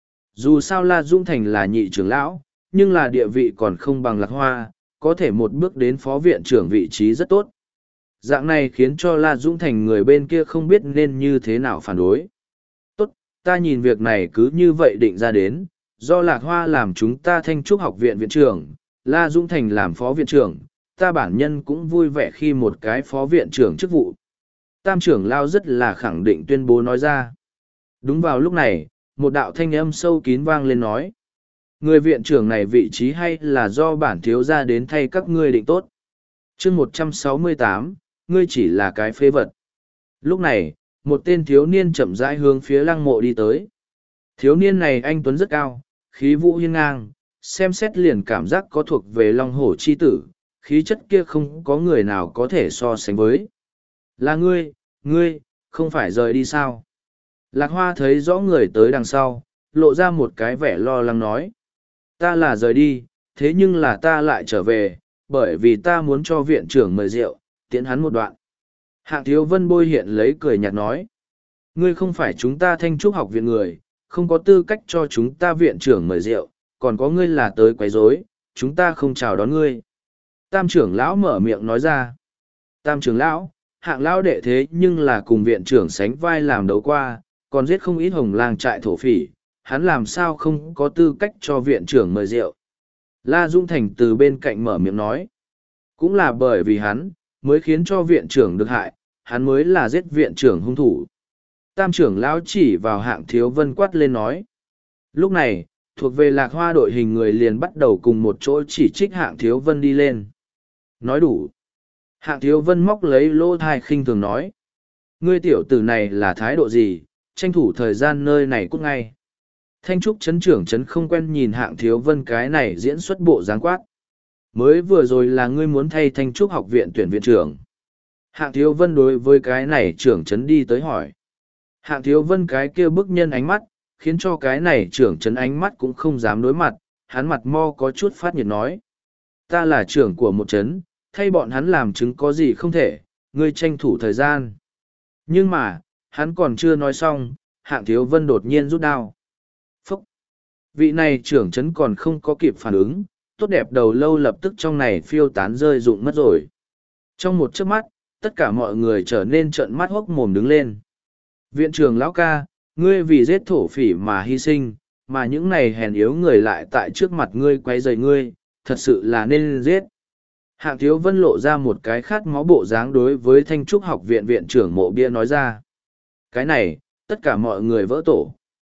Dù sao La Dung Thành là nhị trưởng lão, nhưng là địa vị còn không bằng Lạc Hoa, có thể một bước đến phó viện trưởng vị trí rất tốt. Dạng này khiến cho La Dung Thành người bên kia không biết nên như thế nào phản đối. Tốt, ta nhìn việc này cứ như vậy định ra đến, do Lạc Hoa làm chúng ta thanh trúc học viện viện trưởng, La Dung Thành làm phó viện trưởng, ta bản nhân cũng vui vẻ khi một cái phó viện trưởng chức vụ. Tam trưởng lao rất là khẳng định tuyên bố nói ra. Đúng vào lúc này, một đạo thanh âm sâu kín vang lên nói. Người viện trưởng này vị trí hay là do bản thiếu gia đến thay các ngươi định tốt. chương 168, ngươi chỉ là cái phế vật. Lúc này, một tên thiếu niên chậm rãi hướng phía lăng mộ đi tới. Thiếu niên này anh tuấn rất cao, khí vũ hiên ngang, xem xét liền cảm giác có thuộc về long hổ chi tử, khí chất kia không có người nào có thể so sánh với. Là ngươi, không phải rời đi sao? Lạc Hoa thấy rõ người tới đằng sau, lộ ra một cái vẻ lo lắng nói. Ta là rời đi, thế nhưng là ta lại trở về, bởi vì ta muốn cho viện trưởng mời rượu, tiễn hắn một đoạn. Hạng Thiếu Vân bôi hiện lấy cười nhạt nói. Ngươi không phải chúng ta Thanh Trúc học viện người, không có tư cách cho chúng ta viện trưởng mời rượu, còn có ngươi là tới quấy rối, chúng ta không chào đón ngươi. Tam trưởng lão mở miệng nói ra. Tam trưởng lão, Hạng lão đệ thế nhưng là cùng viện trưởng sánh vai làm đấu qua, còn giết không ít hồng lang trại thổ phỉ, hắn làm sao không có tư cách cho viện trưởng mời rượu. La Dung Thành từ bên cạnh mở miệng nói. Cũng là bởi vì hắn, mới khiến cho viện trưởng được hại, hắn mới là giết viện trưởng hung thủ. Tam trưởng lão chỉ vào Hạng Thiếu Vân quát lên nói. Lúc này, thuộc về Lạc Hoa đội hình người liền bắt đầu cùng một chỗ chỉ trích Hạng Thiếu Vân đi lên. Nói đủ. Hạng Thiếu Vân móc lấy lỗ thai khinh thường nói. Ngươi tiểu tử này là thái độ gì, tranh thủ thời gian nơi này cút ngay. Thanh Trúc chấn trưởng chấn không quen nhìn Hạng Thiếu Vân cái này diễn xuất bộ dáng quát. Mới vừa rồi là ngươi muốn thay Thanh Trúc học viện tuyển viện trưởng. Hạng Thiếu Vân đối với cái này trưởng chấn đi tới hỏi. Hạng Thiếu Vân cái kia bức nhân ánh mắt, khiến cho cái này trưởng chấn ánh mắt cũng không dám đối mặt, hắn mặt mo có chút phát nhiệt nói. Ta là trưởng của một chấn, thay bọn hắn làm chứng có gì không thể, ngươi tranh thủ thời gian. Nhưng mà, hắn còn chưa nói xong, Hạng Thiếu Vân đột nhiên rút đao. Phúc! Vị này trưởng chấn còn không có kịp phản ứng, tốt đẹp đầu lâu lập tức trong này phiêu tán rơi rụng mất rồi. Trong một chớp mắt, tất cả mọi người trở nên trợn mắt hốc mồm đứng lên. Viện trưởng lão ca, ngươi vì giết thổ phỉ mà hy sinh, mà những này hèn yếu người lại tại trước mặt ngươi quay rầy ngươi, thật sự là nên giết. Hạng Thiếu Vân lộ ra một cái khát máu bộ dáng đối với Thanh Trúc học viện viện trưởng Mộ Bia nói ra. Cái này, tất cả mọi người vỡ tổ.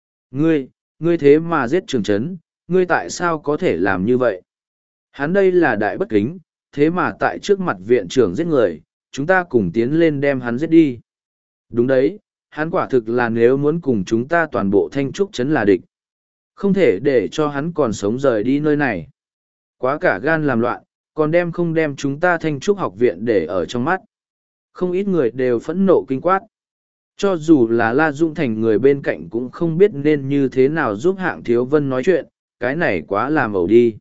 Ngươi thế mà giết trường trấn, ngươi tại sao có thể làm như vậy? Hắn đây là đại bất kính, thế mà tại trước mặt viện trưởng giết người, chúng ta cùng tiến lên đem hắn giết đi. Đúng đấy, hắn quả thực là nếu muốn cùng chúng ta toàn bộ Thanh Trúc trấn là địch. Không thể để cho hắn còn sống rời đi nơi này. Quá cả gan làm loạn, còn không đem chúng ta Thanh Trúc học viện để ở trong mắt. Không ít người đều phẫn nộ kinh quát. Cho dù là La Dung Thành người bên cạnh cũng không biết nên như thế nào giúp Hạng Thiếu Vân nói chuyện, cái này quá làm ẩu đi.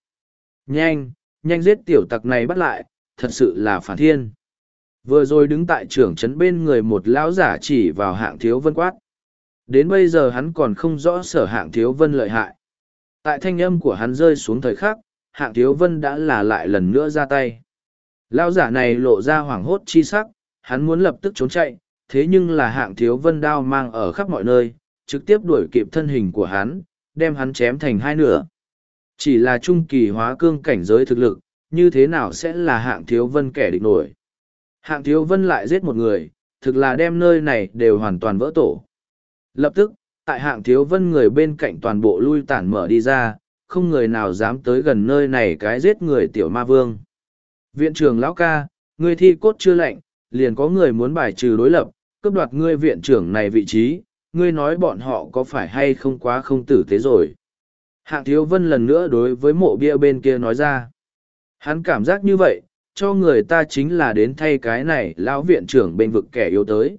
Nhanh giết tiểu tặc này bắt lại, thật sự là phản thiên. Vừa rồi đứng tại trưởng trấn bên người một lão giả chỉ vào Hạng Thiếu Vân quát. Đến bây giờ hắn còn không rõ sở Hạng Thiếu Vân lợi hại. Tại thanh âm của hắn rơi xuống thời khắc, Hạng Thiếu Vân đã là lại lần nữa ra tay. Lão giả này lộ ra hoảng hốt chi sắc, hắn muốn lập tức trốn chạy, thế nhưng là Hạng Thiếu Vân đao mang ở khắp mọi nơi, trực tiếp đuổi kịp thân hình của hắn, đem hắn chém thành hai nửa. Chỉ là trung kỳ hóa cương cảnh giới thực lực, như thế nào sẽ là Hạng Thiếu Vân kẻ địch nổi. Hạng Thiếu Vân lại giết một người, thực là đem nơi này đều hoàn toàn vỡ tổ. Lập tức, tại Hạng Thiếu Vân người bên cạnh toàn bộ lui tản mở đi ra, không người nào dám tới gần nơi này cái giết người tiểu ma vương. Viện trưởng lão ca, ngươi thi cốt chưa lạnh, liền có người muốn bài trừ đối lập, cướp đoạt ngươi viện trưởng này vị trí, ngươi nói bọn họ có phải hay không quá không tử tế rồi. Hạng Thiếu Vân lần nữa đối với Mộ Bia bên kia nói ra. Hắn cảm giác như vậy, cho người ta chính là đến thay cái này lão viện trưởng bên vực kẻ yếu tới.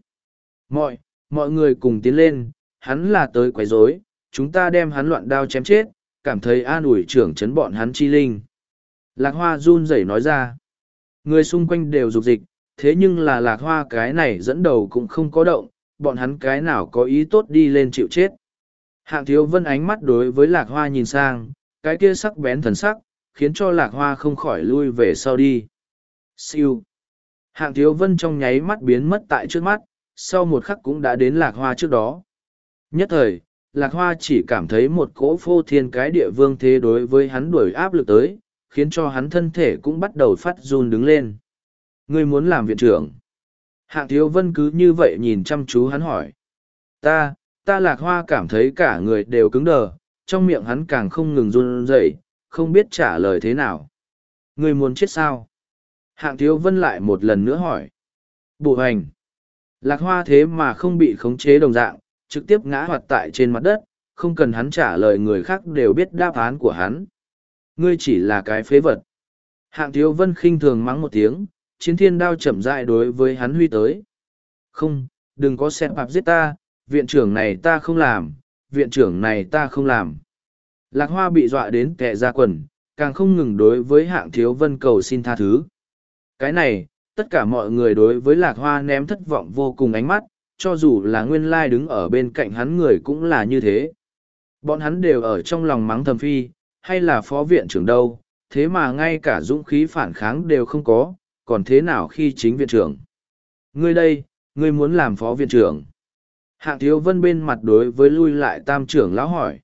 Mọi người cùng tiến lên, hắn là tới quấy rối, chúng ta đem hắn loạn đao chém chết, cảm thấy an ủi trưởng chấn bọn hắn chi linh. Lạc Hoa run rẩy nói ra. Người xung quanh đều rục dịch, thế nhưng là Lạc Hoa cái này dẫn đầu cũng không có động, bọn hắn cái nào có ý tốt đi lên chịu chết. Hạng Thiếu Vân ánh mắt đối với Lạc Hoa nhìn sang, cái kia sắc bén thần sắc, khiến cho Lạc Hoa không khỏi lui về sau đi. Siêu. Hạng Thiếu Vân trong nháy mắt biến mất tại trước mắt, sau một khắc cũng đã đến Lạc Hoa trước đó. Nhất thời, Lạc Hoa chỉ cảm thấy một cỗ phô thiên cái địa vương thế đối với hắn đuổi áp lực tới, khiến cho hắn thân thể cũng bắt đầu phát run đứng lên. Ngươi muốn làm viện trưởng? Hạng Thiếu Vân cứ như vậy nhìn chăm chú hắn hỏi. Ta Lạc Hoa cảm thấy cả người đều cứng đờ, trong miệng hắn càng không ngừng run rẩy, không biết trả lời thế nào. Ngươi muốn chết sao? Hạng Thiếu Vân lại một lần nữa hỏi. Bộ hành. Lạc Hoa thế mà không bị khống chế đồng dạng, trực tiếp ngã hoạt tại trên mặt đất, không cần hắn trả lời người khác đều biết đáp án của hắn. Ngươi chỉ là cái phế vật. Hạng Thiếu Vân khinh thường mắng một tiếng, chiến thiên đao chậm rãi đối với hắn huy tới. Không, đừng có xẹp bạp giết ta, viện trưởng này ta không làm, viện trưởng này ta không làm. Lạc Hoa bị dọa đến kẹ ra quần, càng không ngừng đối với Hạng Thiếu Vân cầu xin tha thứ. Cái này, tất cả mọi người đối với Lạc Hoa ném thất vọng vô cùng ánh mắt, cho dù là nguyên lai đứng ở bên cạnh hắn người cũng là như thế. Bọn hắn đều ở trong lòng mắng thầm phi, hay là phó viện trưởng đâu, thế mà ngay cả dũng khí phản kháng đều không có, còn thế nào khi chính viện trưởng. Ngươi đây, ngươi muốn làm phó viện trưởng. Hạng Thiếu Vân bên mặt đối với lui lại tam trưởng lão hỏi.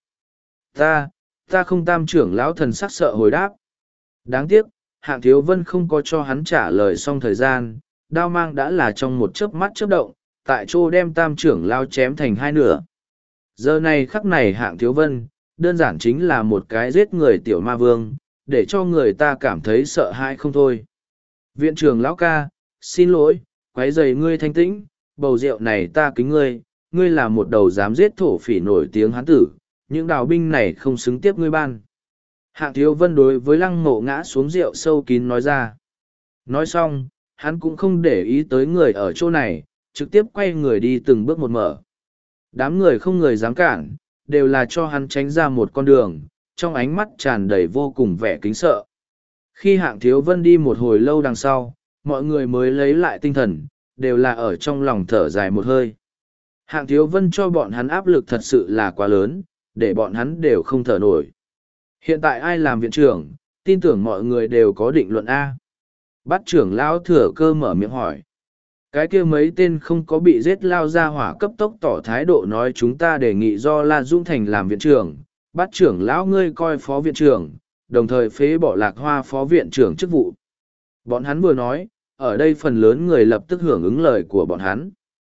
Ta không, tam trưởng lão thần sắc sợ hồi đáp. Đáng tiếc, Hạng Thiếu Vân không có cho hắn trả lời xong thời gian, đao mang đã là trong một chớp mắt chớp động, tại chỗ đem tam trưởng lão chém thành hai nửa. Giờ này khắc này Hạng Thiếu Vân, đơn giản chính là một cái giết người tiểu ma vương, để cho người ta cảm thấy sợ hãi không thôi. Viện trưởng lão ca, xin lỗi, quấy rầy ngươi thanh tĩnh, bầu rượu này ta kính ngươi, ngươi là một đầu dám giết thổ phỉ nổi tiếng hán tử, những đào binh này không xứng tiếp ngươi ban. Hạng Thiếu Vân đối với Lăng Ngộ ngã xuống rượu sâu kín nói ra. Nói xong, hắn cũng không để ý tới người ở chỗ này, trực tiếp quay người đi từng bước một mở. Đám người không người dám cản, đều là cho hắn tránh ra một con đường, trong ánh mắt tràn đầy vô cùng vẻ kính sợ. Khi Hạng Thiếu Vân đi một hồi lâu đằng sau, mọi người mới lấy lại tinh thần, đều là ở trong lòng thở dài một hơi. Hạng Thiếu Vân cho bọn hắn áp lực thật sự là quá lớn, để bọn hắn đều không thở nổi. Hiện tại ai làm viện trưởng, tin tưởng mọi người đều có định luận A. Bát trưởng lão Thừa Cơ mở miệng hỏi. Cái kia mấy tên không có bị giết lao ra hỏa cấp tốc tỏ thái độ nói chúng ta đề nghị do La Dung Thành làm viện trưởng, bát trưởng lão ngươi coi phó viện trưởng, đồng thời phế bỏ Lạc Hoa phó viện trưởng chức vụ. Bọn hắn vừa nói, ở đây phần lớn người lập tức hưởng ứng lời của bọn hắn.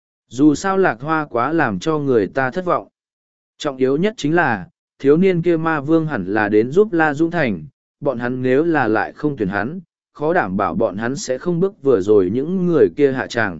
Dù sao Lạc Hoa quá làm cho người ta thất vọng. Trọng yếu nhất chính là, thiếu niên kia ma vương hẳn là đến giúp La Dung Thành, bọn hắn nếu là lại không tuyển hắn, khó đảm bảo bọn hắn sẽ không bước vừa rồi những người kia hạ tràng.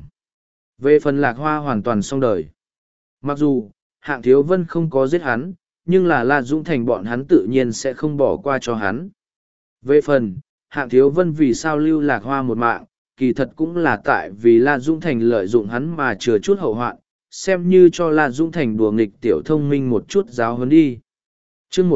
Về phần Lạc Hoa hoàn toàn xong đời. Mặc dù, Hạng Thiếu Vân không có giết hắn, nhưng là La Dung Thành bọn hắn tự nhiên sẽ không bỏ qua cho hắn. Về phần, Hạng Thiếu Vân vì sao lưu Lạc Hoa một mạng, kỳ thật cũng là tại vì La Dung Thành lợi dụng hắn mà chừa chút hậu hoạn, xem như cho La Dung Thành đùa nghịch tiểu thông minh một chút giáo huấn đi. Chương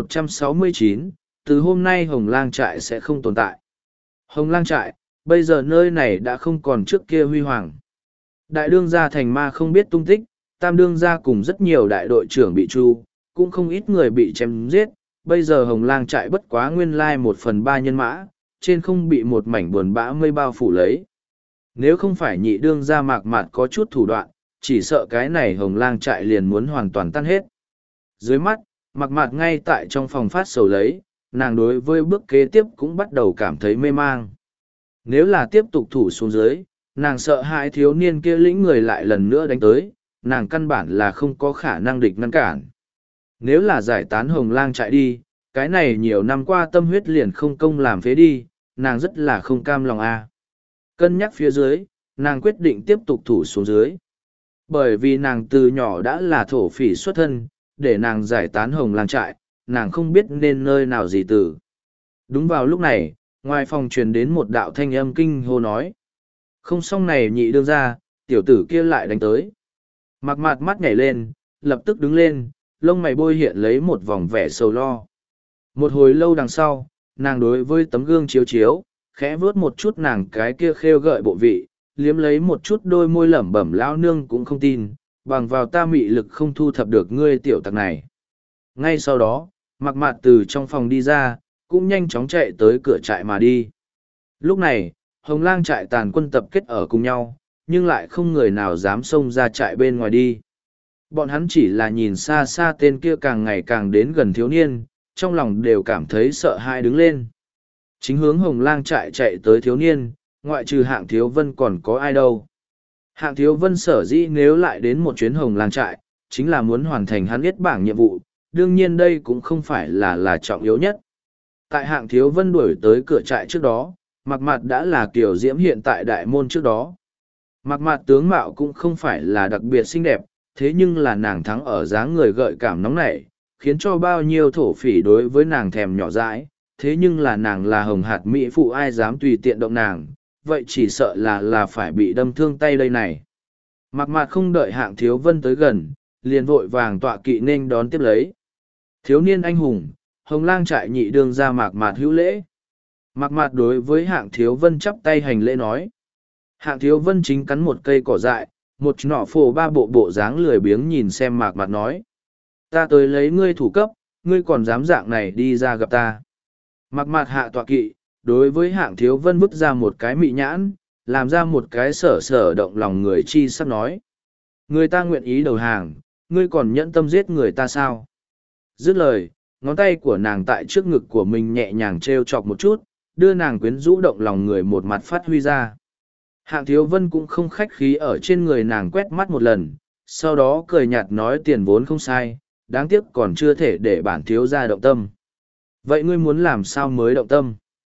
169, từ hôm nay Hồng Lang Trại sẽ không tồn tại. Hồng Lang Trại, bây giờ nơi này đã không còn trước kia huy hoàng. Đại đương gia thành ma không biết tung tích, tam đương gia cùng rất nhiều đại đội trưởng bị tru, cũng không ít người bị chém giết. Bây giờ Hồng Lang Trại bất quá nguyên lai 1/3 nhân mã, trên không bị một mảnh buồn bã mây bao phủ lấy. Nếu không phải nhị đương gia Mạc Mạt có chút thủ đoạn, chỉ sợ cái này Hồng Lang Trại liền muốn hoàn toàn tan hết. Dưới mắt, Mạc Mạt ngay tại trong phòng phát sầu lấy, nàng đối với bước kế tiếp cũng bắt đầu cảm thấy mê mang. Nếu là tiếp tục thủ xuống dưới, nàng sợ hãi thiếu niên kia lĩnh người lại lần nữa đánh tới, nàng căn bản là không có khả năng địch ngăn cản. Nếu là giải tán Hồng Lang Trại đi, cái này nhiều năm qua tâm huyết liền không công làm phế đi, nàng rất là không cam lòng a. Cân nhắc phía dưới, nàng quyết định tiếp tục thủ xuống dưới. Bởi vì nàng từ nhỏ đã là thổ phỉ xuất thân, để nàng giải tán Hồng Lang Trại, nàng không biết nên nơi nào gì từ. Đúng vào lúc này, ngoài phòng truyền đến một đạo thanh âm kinh hô nói. Không xong này nhị đương ra, tiểu tử kia lại đánh tới. Mạc Mạt mắt nhảy lên, lập tức đứng lên, lông mày bôi hiện lấy một vòng vẻ sầu lo. Một hồi lâu đằng sau, nàng đối với tấm gương chiếu chiếu, khẽ vớt một chút nàng cái kia khêu gợi bộ vị, liếm lấy một chút đôi môi lẩm bẩm lão nương cũng không tin, bằng vào ta mị lực không thu thập được ngươi tiểu tặc này. Ngay sau đó, Mạc Mạt từ trong phòng đi ra, cũng nhanh chóng chạy tới cửa trại mà đi. Lúc này, Hồng Lang Trại tàn quân tập kết ở cùng nhau, nhưng lại không người nào dám xông ra trại bên ngoài đi. Bọn hắn chỉ là nhìn xa xa tên kia càng ngày càng đến gần thiếu niên, trong lòng đều cảm thấy sợ hãi đứng lên. Chính hướng Hồng Lang Trại chạy tới thiếu niên, ngoại trừ Hạng Thiếu Vân còn có ai đâu. Hạng Thiếu Vân sở dĩ nếu lại đến một chuyến Hồng Lang Trại, chính là muốn hoàn thành hắn biết bảng nhiệm vụ, đương nhiên đây cũng không phải là trọng yếu nhất. Tại Hạng Thiếu Vân đuổi tới cửa trại trước đó, Mạc Mạt đã là kiểu diễm hiện tại đại môn trước đó. Mạc Mạt tướng mạo cũng không phải là đặc biệt xinh đẹp, thế nhưng là nàng thắng ở dáng người gợi cảm nóng nảy, khiến cho bao nhiêu thổ phỉ đối với nàng thèm nhỏ dãi. Thế nhưng là nàng là hồng hạt mỹ phụ, ai dám tùy tiện động nàng, vậy chỉ sợ là phải bị đâm thương tay đây này. Mạc Mạt không đợi Hạng Thiếu Vân tới gần, liền vội vàng tọa kỵ nên đón tiếp lấy. Thiếu niên anh hùng, Hồng Lang trại nhị đương ra Mạc Mạt hữu lễ. Mạc Mạt đối với Hạng Thiếu Vân chắp tay hành lễ nói. Hạng Thiếu Vân chính cắn một cây cỏ dại, một nọ phổ ba bộ dáng lười biếng nhìn xem Mạc Mạt nói. Ta tới lấy ngươi thủ cấp, ngươi còn dám dạng này đi ra gặp ta. Mạc Mạt hạ tọa kỵ, đối với Hạng Thiếu Vân vứt ra một cái mị nhãn, làm ra một cái sở động lòng người chi sắp nói. Người ta nguyện ý đầu hàng, ngươi còn nhẫn tâm giết người ta sao? Dứt lời, ngón tay của nàng tại trước ngực của mình nhẹ nhàng trêu chọc một chút, đưa nàng quyến rũ động lòng người một mặt phát huy ra. Hạng Thiếu Vân cũng không khách khí ở trên người nàng quét mắt một lần, sau đó cười nhạt nói tiền vốn không sai, đáng tiếc còn chưa thể để bản thiếu gia động tâm. Vậy ngươi muốn làm sao mới động tâm?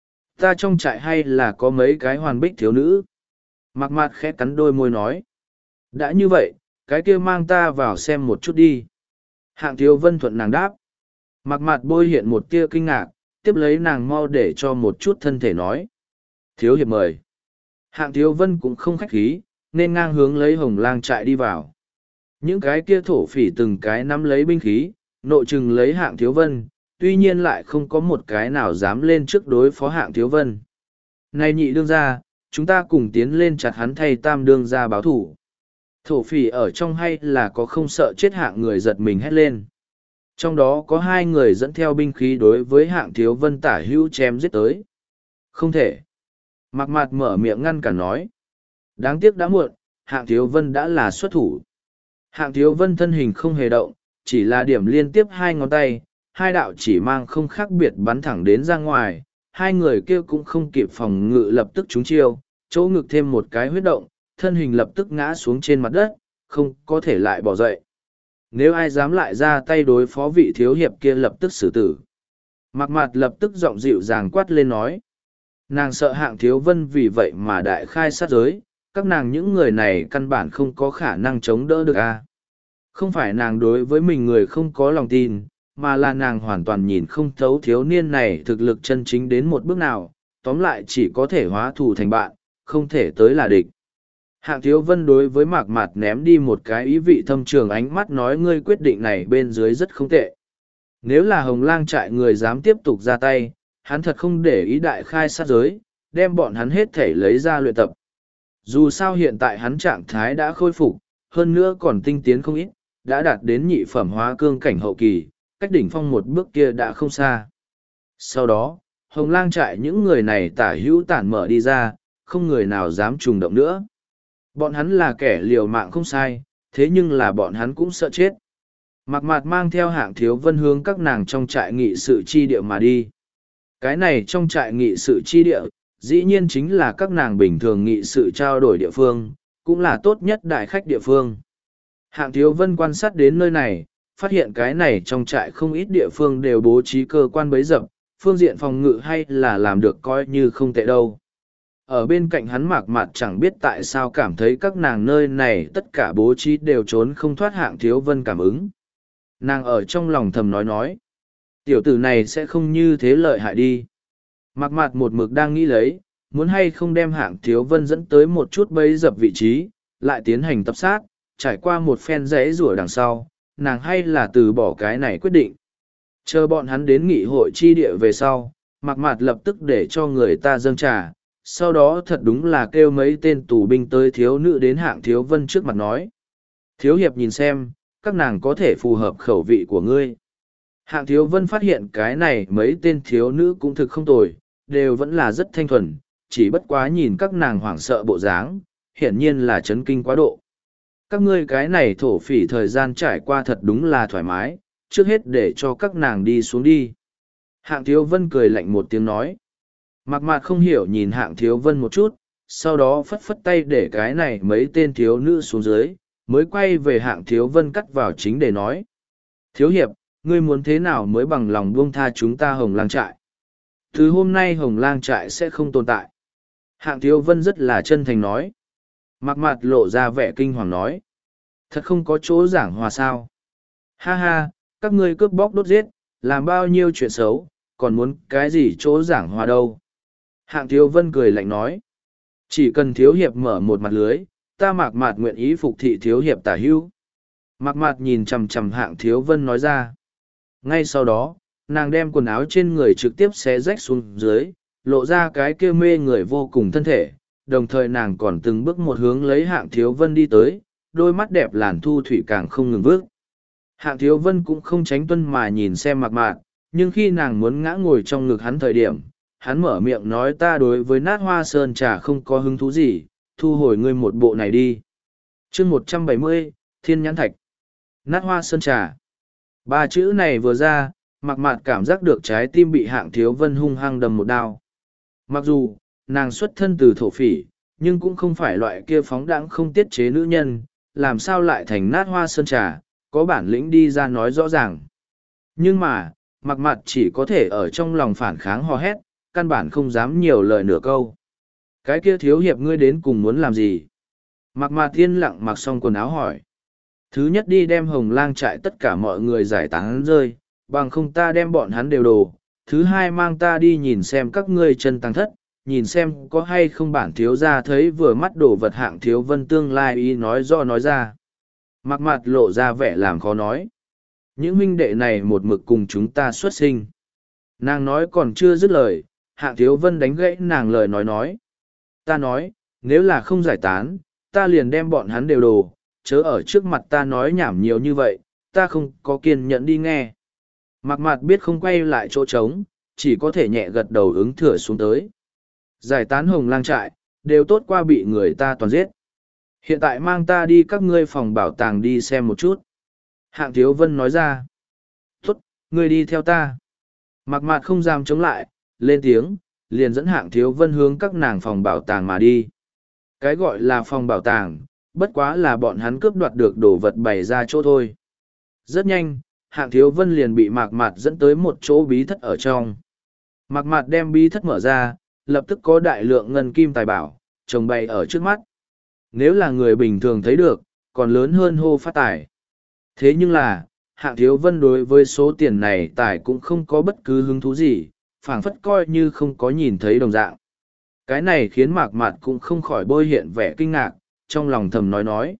Ta trong trại hay là có mấy cái hoàn bích thiếu nữ? Mạc Mạt khẽ cắn đôi môi nói. Đã như vậy, cái kia mang ta vào xem một chút đi. Hạng Thiếu Vân thuận nàng đáp. Mạc Mạt bôi hiện một tia kinh ngạc, tiếp lấy nàng mau để cho một chút thân thể nói. Thiếu hiệp mời. Hạng Thiếu Vân cũng không khách khí, nên ngang hướng lấy Hồng Lang trại đi vào. Những cái kia thổ phỉ từng cái nắm lấy binh khí, nội chừng lấy Hạng Thiếu Vân, tuy nhiên lại không có một cái nào dám lên trước đối phó Hạng Thiếu Vân. Này nhị đương gia, chúng ta cùng tiến lên chặt hắn thay tam đương gia báo thủ. Thổ phỉ ở trong hay là có không sợ chết Hạng người giật mình hét lên. Trong đó có hai người dẫn theo binh khí đối với Hạng Thiếu Vân tả hữu chém giết tới. Không thể. Mạc Mạt mở miệng ngăn cản nói. Đáng tiếc đã muộn, Hạng Thiếu Vân đã là xuất thủ. Hạng Thiếu Vân thân hình không hề động, chỉ là điểm liên tiếp hai ngón tay, hai đạo chỉ mang không khác biệt bắn thẳng đến ra ngoài, hai người kia cũng không kịp phòng ngự lập tức trúng chiêu, chỗ ngực thêm một cái huyết động, thân hình lập tức ngã xuống trên mặt đất, không có thể lại bỏ dậy. Nếu ai dám lại ra tay đối phó vị thiếu hiệp kia lập tức xử tử. Mạc Mạt lập tức giọng dịu dàng quát lên nói. Nàng sợ Hạng Thiếu Vân vì vậy mà đại khai sát giới, các nàng những người này căn bản không có khả năng chống đỡ được a. Không phải nàng đối với mình người không có lòng tin, mà là nàng hoàn toàn nhìn không thấu thiếu niên này thực lực chân chính đến một bước nào, tóm lại chỉ có thể hóa thù thành bạn, không thể tới là địch. Hạng Thiếu Vân đối với Mạc Mạt ném đi một cái ý vị thâm trường ánh mắt nói ngươi quyết định này bên dưới rất không tệ. Nếu là Hồng Lang trại người dám tiếp tục ra tay, hắn thật không để ý đại khai sát giới, đem bọn hắn hết thể lấy ra luyện tập. Dù sao hiện tại hắn trạng thái đã khôi phục, hơn nữa còn tinh tiến không ít, đã đạt đến nhị phẩm hóa cương cảnh hậu kỳ, cách đỉnh phong một bước kia đã không xa. Sau đó, Hồng Lang trại những người này tả hữu tản mở đi ra, không người nào dám trùng động nữa. Bọn hắn là kẻ liều mạng không sai, thế nhưng là bọn hắn cũng sợ chết. Mạc Mạt mang theo Hạng Thiếu Vân hướng các nàng trong trại nghị sự chi địa mà đi. Cái này trong trại nghị sự chi địa, dĩ nhiên chính là các nàng bình thường nghị sự trao đổi địa phương, cũng là tốt nhất đại khách địa phương. Hạng Thiếu Vân quan sát đến nơi này, phát hiện cái này trong trại không ít địa phương đều bố trí cơ quan bấy dập, phương diện phòng ngự hay là làm được coi như không tệ đâu. Ở bên cạnh hắn Mạc Mạt chẳng biết tại sao cảm thấy các nàng nơi này tất cả bố trí đều trốn không thoát Hạng Thiếu Vân cảm ứng. Nàng ở trong lòng thầm nói. Tiểu tử này sẽ không như thế lợi hại đi. Mạc Mạt một mực đang nghĩ lấy, muốn hay không đem Hạng Thiếu Vân dẫn tới một chút bấy dập vị trí, lại tiến hành tập sát, trải qua một phen rẽ rủa đằng sau, nàng hay là từ bỏ cái này quyết định. Chờ bọn hắn đến nghị hội chi địa về sau, Mạc Mạt lập tức để cho người ta dâng trà, sau đó thật đúng là kêu mấy tên tù binh tới thiếu nữ đến Hạng Thiếu Vân trước mặt nói. Thiếu hiệp nhìn xem, các nàng có thể phù hợp khẩu vị của ngươi. Hạng Thiếu Vân phát hiện cái này mấy tên thiếu nữ cũng thực không tồi, đều vẫn là rất thanh thuần, chỉ bất quá nhìn các nàng hoảng sợ bộ dáng, hiển nhiên là chấn kinh quá độ. Các ngươi cái này thổ phỉ thời gian trải qua thật đúng là thoải mái, trước hết để cho các nàng đi xuống đi. Hạng Thiếu Vân cười lạnh một tiếng nói. Mạc Mạt không hiểu nhìn Hạng Thiếu Vân một chút, sau đó phất phất tay để cái này mấy tên thiếu nữ xuống dưới, mới quay về Hạng Thiếu Vân cắt vào chính để nói. Thiếu hiệp, ngươi muốn thế nào mới bằng lòng buông tha chúng ta Hồng Lang trại? Từ hôm nay Hồng Lang trại sẽ không tồn tại. Hạng Thiếu Vân rất là chân thành nói. Mạc Mạt lộ ra vẻ kinh hoàng nói. Thật không có chỗ giảng hòa sao. Ha ha, các ngươi cướp bóc đốt giết, làm bao nhiêu chuyện xấu, còn muốn cái gì chỗ giảng hòa đâu. Hạng Thiếu Vân cười lạnh nói. Chỉ cần thiếu hiệp mở một mặt lưới, ta Mạc Mạt nguyện ý phục thị thiếu hiệp tả hữu. Mạc Mạt nhìn chằm chằm Hạng Thiếu Vân nói ra. Ngay sau đó, nàng đem quần áo trên người trực tiếp xé rách xuống dưới, lộ ra cái kia mê người vô cùng thân thể, đồng thời nàng còn từng bước một hướng lấy Hạng Thiếu Vân đi tới, đôi mắt đẹp làn thu thủy càng không ngừng vước. Hạng Thiếu Vân cũng không tránh tuân mà nhìn xem Mạc Mạc, nhưng khi nàng muốn ngã ngồi trong ngực hắn thời điểm, hắn mở miệng nói ta đối với nát hoa sơn trà không có hứng thú gì, thu hồi ngươi một bộ này đi. chương 170, Thiên Nhãn Thạch. Nát hoa sơn trà. Ba chữ này vừa ra, Mạc Mạc cảm giác được trái tim bị Hạng Thiếu Vân hung hăng đâm một đao. Mặc dù, nàng xuất thân từ thổ phỉ, nhưng cũng không phải loại kia phóng đãng không tiết chế nữ nhân, làm sao lại thành nát hoa sơn trà, có bản lĩnh đi ra nói rõ ràng. Nhưng mà, Mạc Mạc chỉ có thể ở trong lòng phản kháng hò hét, căn bản không dám nhiều lời nửa câu. Cái kia thiếu hiệp ngươi đến cùng muốn làm gì? Mạc Mạc yên lặng mặc xong quần áo hỏi. Thứ nhất đi đem Hồng Lang trại tất cả mọi người giải tán rơi, bằng không ta đem bọn hắn đều đồ. Thứ hai mang ta đi nhìn xem các ngươi chân tăng thất, nhìn xem có hay không bản thiếu gia thấy vừa mắt đồ vật Hạng Thiếu Vân tương lai ý nói rõ nói ra. Mạc Mạc lộ ra vẻ làm khó nói. Những huynh đệ này một mực cùng chúng ta xuất sinh. Nàng nói còn chưa dứt lời, Hạng Thiếu Vân đánh gãy nàng lời nói. Ta nói, nếu là không giải tán, ta liền đem bọn hắn đều đồ, chớ ở trước mặt ta nói nhảm nhiều như vậy, ta không có kiên nhẫn đi nghe. Mạc Mạc biết không quay lại chỗ trống, chỉ có thể nhẹ gật đầu ứng thừa xuống tới. Giải tán Hồng Lang trại, đều tốt qua bị người ta toàn giết. Hiện tại mang ta đi các ngươi phòng bảo tàng đi xem một chút. Hạng Thiếu Vân nói ra. Tốt, ngươi đi theo ta. Mạc Mạc không dám chống lại, lên tiếng, liền dẫn Hạng Thiếu Vân hướng các nàng phòng bảo tàng mà đi. Cái gọi là phòng bảo tàng, bất quá là bọn hắn cướp đoạt được đồ vật bày ra chỗ thôi. Rất nhanh, Hạng Thiếu Vân liền bị Mạc Mạc dẫn tới một chỗ bí thất ở trong. Mạc Mạc đem bí thất mở ra, lập tức có đại lượng ngân kim tài bảo, trồng bày ở trước mắt. Nếu là người bình thường thấy được, còn lớn hơn hô phát tài. Thế nhưng là, Hạng Thiếu Vân đối với số tiền này tài cũng không có bất cứ hứng thú gì, phảng phất coi như không có nhìn thấy đồng dạng. Cái này khiến Mạc Mạc cũng không khỏi bôi hiện vẻ kinh ngạc, trong lòng thầm nói.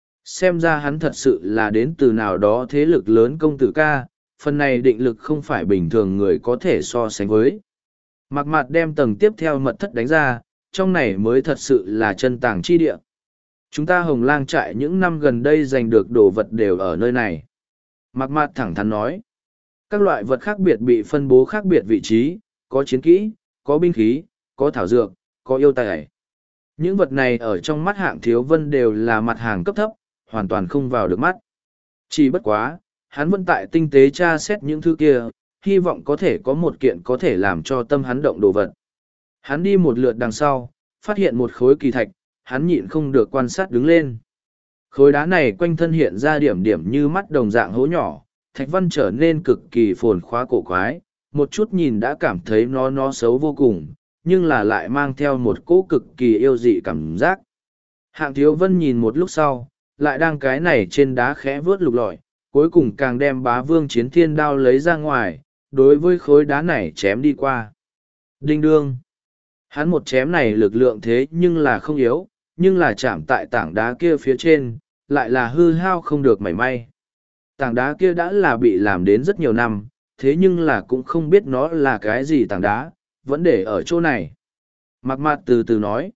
Xem ra hắn thật sự là đến từ nào đó thế lực lớn công tử ca, phần này định lực không phải bình thường người có thể so sánh với. Mạc Mạc đem tầng tiếp theo mật thất đánh ra, trong này mới thật sự là chân tàng chi địa. Chúng ta Hồng Lang trại những năm gần đây giành được đồ vật đều ở nơi này. Mạc Mạc thẳng thắn nói. Các loại vật khác biệt bị phân bố khác biệt vị trí, có chiến kỹ, có binh khí, có thảo dược, có yêu tài. Những vật này ở trong mắt Hạng Thiếu Vân đều là mặt hàng cấp thấp, hoàn toàn không vào được mắt. Chỉ bất quá, hắn vẫn tại tinh tế tra xét những thứ kia, hy vọng có thể có một kiện có thể làm cho tâm hắn động đồ vật. Hắn đi một lượt đằng sau, phát hiện một khối kỳ thạch, hắn nhịn không được quan sát đứng lên. Khối đá này quanh thân hiện ra điểm điểm như mắt đồng dạng hố nhỏ, thạch văn trở nên cực kỳ phồn khóa cổ quái, một chút nhìn đã cảm thấy nó xấu vô cùng, nhưng là lại mang theo một cỗ cực kỳ yêu dị cảm giác. Hạng Thiếu Vân nhìn một lúc sau, lại đang cái này trên đá khẽ vướt lục lọi, cuối cùng càng đem Bá Vương Chiến Thiên Đao lấy ra ngoài, đối với khối đá này chém đi qua. Đinh đương. Hắn một chém này lực lượng thế nhưng là không yếu, nhưng là chạm tại tảng đá kia phía trên, lại là hư hao không được mảy may. Tảng đá kia đã là bị làm đến rất nhiều năm, thế nhưng là cũng không biết nó là cái gì tảng đá, vẫn để ở chỗ này. Mạc Mạc từ từ nói.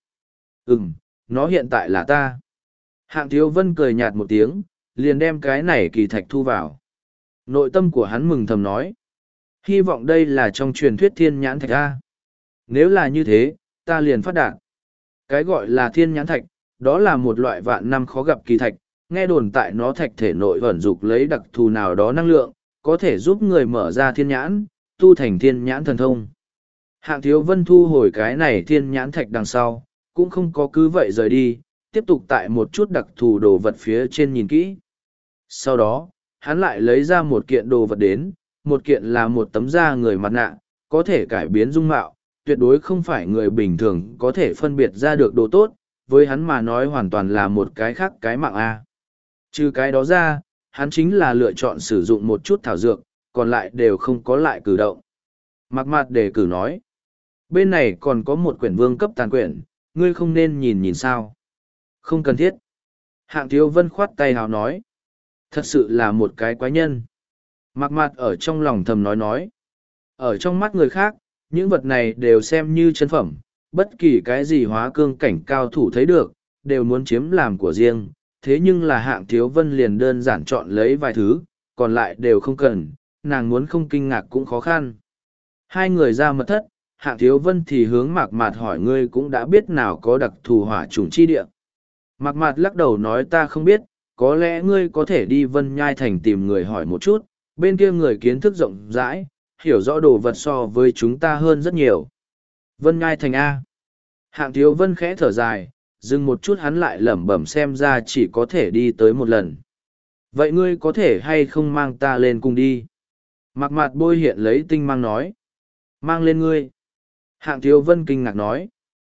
Nó hiện tại là ta. Hạng Thiếu Vân cười nhạt một tiếng, liền đem cái này kỳ thạch thu vào. Nội tâm của hắn mừng thầm nói. Hy vọng đây là trong truyền thuyết thiên nhãn thạch A. Nếu là như thế, ta liền phát đạt. Cái gọi là thiên nhãn thạch, đó là một loại vạn năm khó gặp kỳ thạch, nghe đồn tại nó thạch thể nội ẩn dục lấy đặc thù nào đó năng lượng, có thể giúp người mở ra thiên nhãn, tu thành thiên nhãn thần thông. Hạng Thiếu Vân thu hồi cái này thiên nhãn thạch đằng sau, cũng không có cứ vậy rời đi, tiếp tục tại một chút đặc thù đồ vật phía trên nhìn kỹ. Sau đó, hắn lại lấy ra một kiện đồ vật đến, một kiện là một tấm da người mặt nạ, có thể cải biến dung mạo, tuyệt đối không phải người bình thường có thể phân biệt ra được đồ tốt, với hắn mà nói hoàn toàn là một cái khác cái mạng A. Trừ cái đó ra, hắn chính là lựa chọn sử dụng một chút thảo dược, còn lại đều không có lại cử động. Mạc Mạc đề cử nói, bên này còn có một quyển vương cấp tàn quyển, ngươi không nên nhìn nhìn sao. Không cần thiết. Hạng Thiếu Vân khoát tay hào nói, thật sự là một cái quái nhân. Mạc Mạc ở trong lòng thầm nói. Ở trong mắt người khác, những vật này đều xem như chân phẩm, bất kỳ cái gì hóa cương cảnh cao thủ thấy được, đều muốn chiếm làm của riêng. Thế nhưng là Hạng Thiếu Vân liền đơn giản chọn lấy vài thứ, còn lại đều không cần, nàng muốn không kinh ngạc cũng khó khăn. Hai người ra mật thất, Hạng Thiếu Vân thì hướng Mạc Mạt hỏi ngươi cũng đã biết nào có đặc thù hỏa chủng chi địa. Mạc Mạt lắc đầu nói ta không biết, có lẽ ngươi có thể đi Vân Nhai Thành tìm người hỏi một chút, bên kia người kiến thức rộng rãi, hiểu rõ đồ vật so với chúng ta hơn rất nhiều. Vân Nhai Thành A. Hạng Thiếu Vân khẽ thở dài, dừng một chút hắn lại lẩm bẩm xem ra chỉ có thể đi tới một lần. Vậy ngươi có thể hay không mang ta lên cùng đi? Mạc Mạt bôi hiện lấy tinh mang nói. Mang lên ngươi. Hạng Thiếu Vân kinh ngạc nói.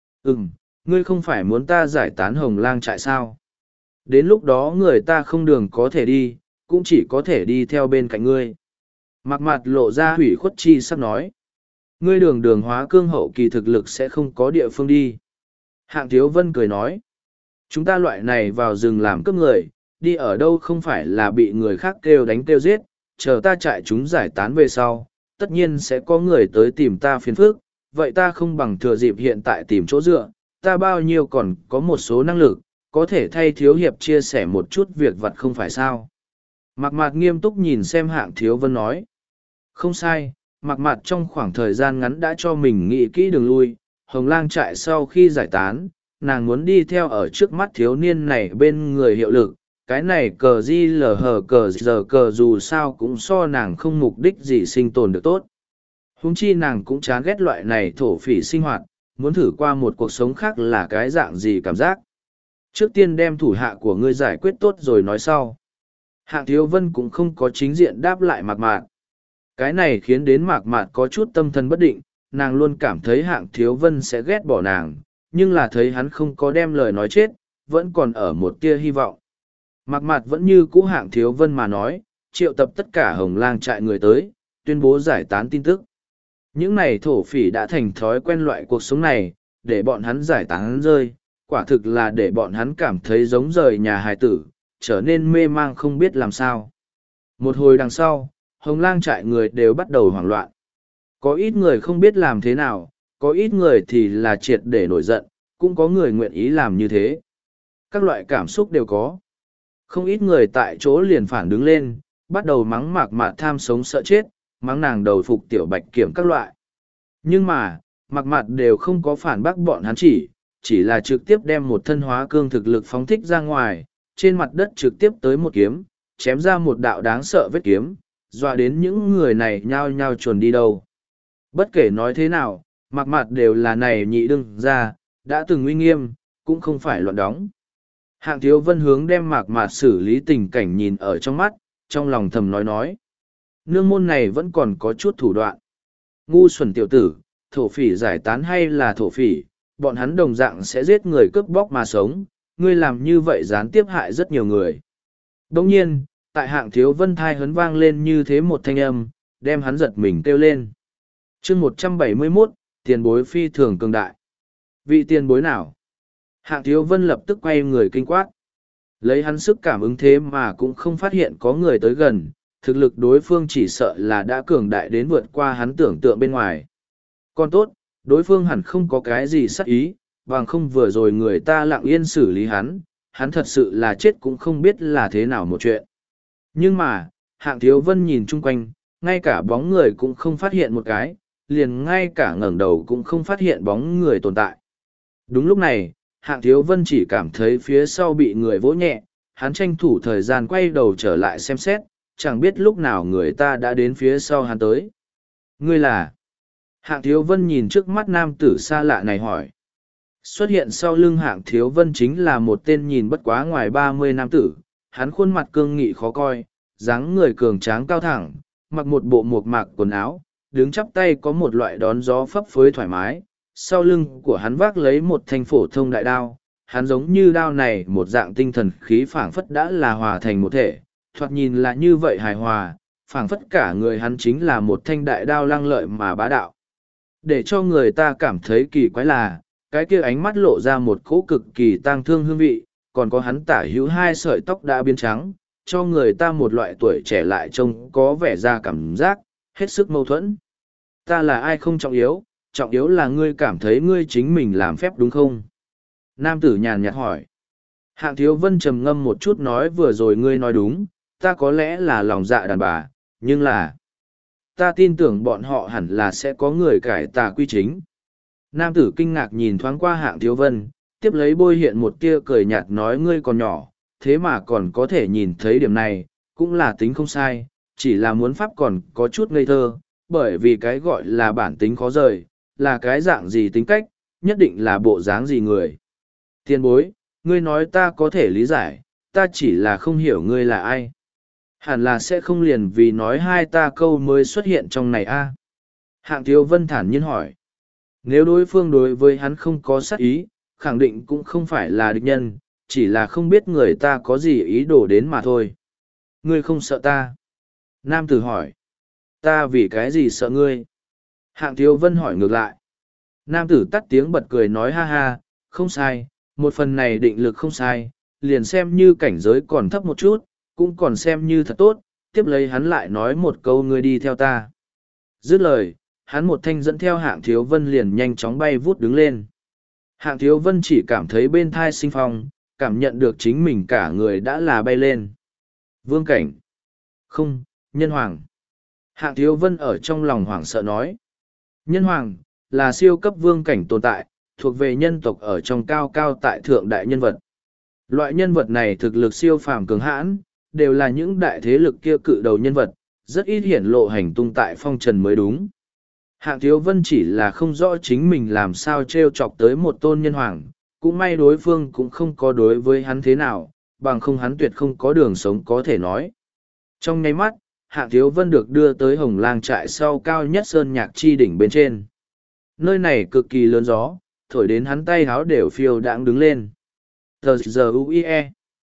Ngươi không phải muốn ta giải tán Hồng Lang trại sao? Đến lúc đó người ta không đường có thể đi, cũng chỉ có thể đi theo bên cạnh ngươi. Mạc Mạt lộ ra hủy khuất chi sắp nói. Ngươi đường hóa cương hậu kỳ thực lực sẽ không có địa phương đi. Hạng Thiếu Vân cười nói. Chúng ta loại này vào rừng làm cướp người, đi ở đâu không phải là bị người khác kêu đánh kêu giết, chờ ta chạy chúng giải tán về sau, tất nhiên sẽ có người tới tìm ta phiền phức, vậy ta không bằng thừa dịp hiện tại tìm chỗ dựa, ta bao nhiêu còn có một số năng lực, có thể thay Thiếu Hiệp chia sẻ một chút việc vặt không phải sao. Mạc Mạt nghiêm túc nhìn xem Hạng Thiếu Vân nói. Không sai, Mạc Mạt trong khoảng thời gian ngắn đã cho mình nghĩ kỹ đường lui, Hồng Lang trại sau khi giải tán, nàng muốn đi theo ở trước mắt thiếu niên này bên người hiệu lực, cái này cờ di lờ hờ cờ giờ cờ dù sao cũng so nàng không mục đích gì sinh tồn được tốt. Huống chi nàng cũng chán ghét loại này thổ phỉ sinh hoạt, muốn thử qua một cuộc sống khác là cái dạng gì cảm giác. Trước tiên đem thủ hạ của ngươi giải quyết tốt rồi nói sau. Hạng Thiếu Vân cũng không có chính diện đáp lại Mạc Mạt. Cái này khiến đến Mạc Mạt có chút tâm thần bất định, nàng luôn cảm thấy Hạng Thiếu Vân sẽ ghét bỏ nàng, nhưng là thấy hắn không có đem lời nói chết, vẫn còn ở một tia hy vọng. Mạc Mạt vẫn như cũ Hạng Thiếu Vân mà nói, triệu tập tất cả Hồng Lang trại người tới, tuyên bố giải tán tin tức. Những này thổ phỉ đã thành thói quen loại cuộc sống này, để bọn hắn giải tán rơi, quả thực là để bọn hắn cảm thấy giống rời nhà hài tử, trở nên mê mang không biết làm sao. Một hồi đằng sau, Hồng Lang trại người đều bắt đầu hoảng loạn. Có ít người không biết làm thế nào, có ít người thì là triệt để nổi giận, cũng có người nguyện ý làm như thế. Các loại cảm xúc đều có. Không ít người tại chỗ liền phản đứng lên, bắt đầu mắng Mạc Mạt tham sống sợ chết, mắng nàng đầu phục tiểu bạch kiểm các loại. Nhưng mà, Mạc Mạt đều không có phản bác bọn hắn chỉ là trực tiếp đem một thân hóa cương thực lực phóng thích ra ngoài, trên mặt đất trực tiếp tới một kiếm, chém ra một đạo đáng sợ vết kiếm, dọa đến những người này nhao nhao chuồn đi đâu. Bất kể nói thế nào, Mạc Mạt đều là này nhị đương ra, đã từng uy nghiêm, cũng không phải loạn đóng. Hạng Thiếu Vân hướng đem Mạc Mạt xử lý tình cảnh nhìn ở trong mắt, trong lòng thầm nói. Nương môn này vẫn còn có chút thủ đoạn. Ngu xuẩn tiểu tử, thổ phỉ giải tán hay là thổ phỉ, bọn hắn đồng dạng sẽ giết người cướp bóc mà sống, ngươi làm như vậy gián tiếp hại rất nhiều người. Đồng nhiên, tại Hạng Thiếu Vân thai hấn vang lên như thế một thanh âm, đem hắn giật mình kêu lên. chương 171, tiền bối phi thường cường đại. Vị tiền bối nào? Hạng Thiếu Vân lập tức quay người kinh quát. Lấy hắn sức cảm ứng thế mà cũng không phát hiện có người tới gần, thực lực đối phương chỉ sợ là đã cường đại đến vượt qua hắn tưởng tượng bên ngoài. Còn tốt, đối phương hẳn không có cái gì sắc ý, bằng không vừa rồi người ta lặng yên xử lý hắn thật sự là chết cũng không biết là thế nào một chuyện. Nhưng mà, Hạng Thiếu Vân nhìn chung quanh, ngay cả bóng người cũng không phát hiện một cái, liền ngay cả ngẩng đầu cũng không phát hiện bóng người tồn tại. Đúng lúc này, Hạng Thiếu Vân chỉ cảm thấy phía sau bị người vỗ nhẹ, hắn tranh thủ thời gian quay đầu trở lại xem xét, chẳng biết lúc nào người ta đã đến phía sau hắn tới. Ngươi là? Hạng Thiếu Vân nhìn trước mắt nam tử xa lạ này hỏi. Xuất hiện sau lưng Hạng Thiếu Vân chính là một tên nhìn bất quá ngoài 30 nam tử, hắn khuôn mặt cương nghị khó coi, dáng người cường tráng cao thẳng, mặc một bộ mộc mạc quần áo, đứng chắp tay có một loại đón gió phấp phới thoải mái, sau lưng của hắn vác lấy một thanh phổ thông đại đao, hắn giống như đao này một dạng tinh thần khí phảng phất đã là hòa thành một thể, thoạt nhìn là như vậy hài hòa, phảng phất cả người hắn chính là một thanh đại đao lăng lợi mà bá đạo. Để cho người ta cảm thấy kỳ quái là, cái kia ánh mắt lộ ra một cỗ cực kỳ tang thương hương vị, còn có hắn tả hữu hai sợi tóc đã biến trắng, cho người ta một loại tuổi trẻ lại trông có vẻ ra cảm giác, hết sức mâu thuẫn. Ta là ai không trọng yếu là ngươi cảm thấy ngươi chính mình làm phép đúng không? Nam tử nhàn nhạt hỏi. Hạng Thiếu Vân trầm ngâm một chút nói vừa rồi ngươi nói đúng, ta có lẽ là lòng dạ đàn bà, nhưng là ta tin tưởng bọn họ hẳn là sẽ có người cải tà quy chính. Nam tử kinh ngạc nhìn thoáng qua Hạng Thiếu Vân, tiếp lấy bôi hiện một tia cười nhạt nói ngươi còn nhỏ, thế mà còn có thể nhìn thấy điểm này, cũng là tính không sai, chỉ là muốn pháp còn có chút ngây thơ, bởi vì cái gọi là bản tính khó rời, là cái dạng gì tính cách, nhất định là bộ dáng gì người. Tiền bối, ngươi nói ta có thể lý giải, ta chỉ là không hiểu ngươi là ai. Hẳn là sẽ không liền vì nói hai ta câu mới xuất hiện trong này a. Hạng Thiếu Vân thản nhiên hỏi. Nếu đối phương đối với hắn không có sát ý, khẳng định cũng không phải là địch nhân, chỉ là không biết người ta có gì ý đồ đến mà thôi. Ngươi không sợ ta? Nam tử hỏi. Ta vì cái gì sợ ngươi? Hạng Thiếu Vân hỏi ngược lại. Nam tử tắt tiếng bật cười nói ha ha, không sai, một phần này định lực không sai, liền xem như cảnh giới còn thấp một chút, cũng còn xem như thật tốt, tiếp lấy hắn lại nói một câu ngươi đi theo ta. Dứt lời, hắn một thanh dẫn theo Hạng Thiếu Vân liền nhanh chóng bay vút đứng lên. Hạng Thiếu Vân chỉ cảm thấy bên thai sinh phong, cảm nhận được chính mình cả người đã là bay lên. Vương cảnh. Không, nhân hoàng. Hạng Thiếu Vân ở trong lòng hoảng sợ nói. Nhân hoàng, là siêu cấp vương cảnh tồn tại, thuộc về nhân tộc ở trong cao cao tại thượng đại nhân vật. Loại nhân vật này thực lực siêu phàm cường hãn, đều là những đại thế lực kia cự đầu nhân vật, rất ít hiển lộ hành tung tại phong trần mới đúng. Hạng Thiếu Vân chỉ là không rõ chính mình làm sao trêu chọc tới một tôn nhân hoàng, cũng may đối phương cũng không có đối với hắn thế nào, bằng không hắn tuyệt không có đường sống có thể nói. Trong nháy mắt, Hạng Thiếu Vân được đưa tới Hồng Lang trại sau cao nhất sơn nhạc chi đỉnh bên trên. Nơi này cực kỳ lớn gió, thổi đến hắn tay háo đều phiêu đãng đứng lên. T-G-U-I-E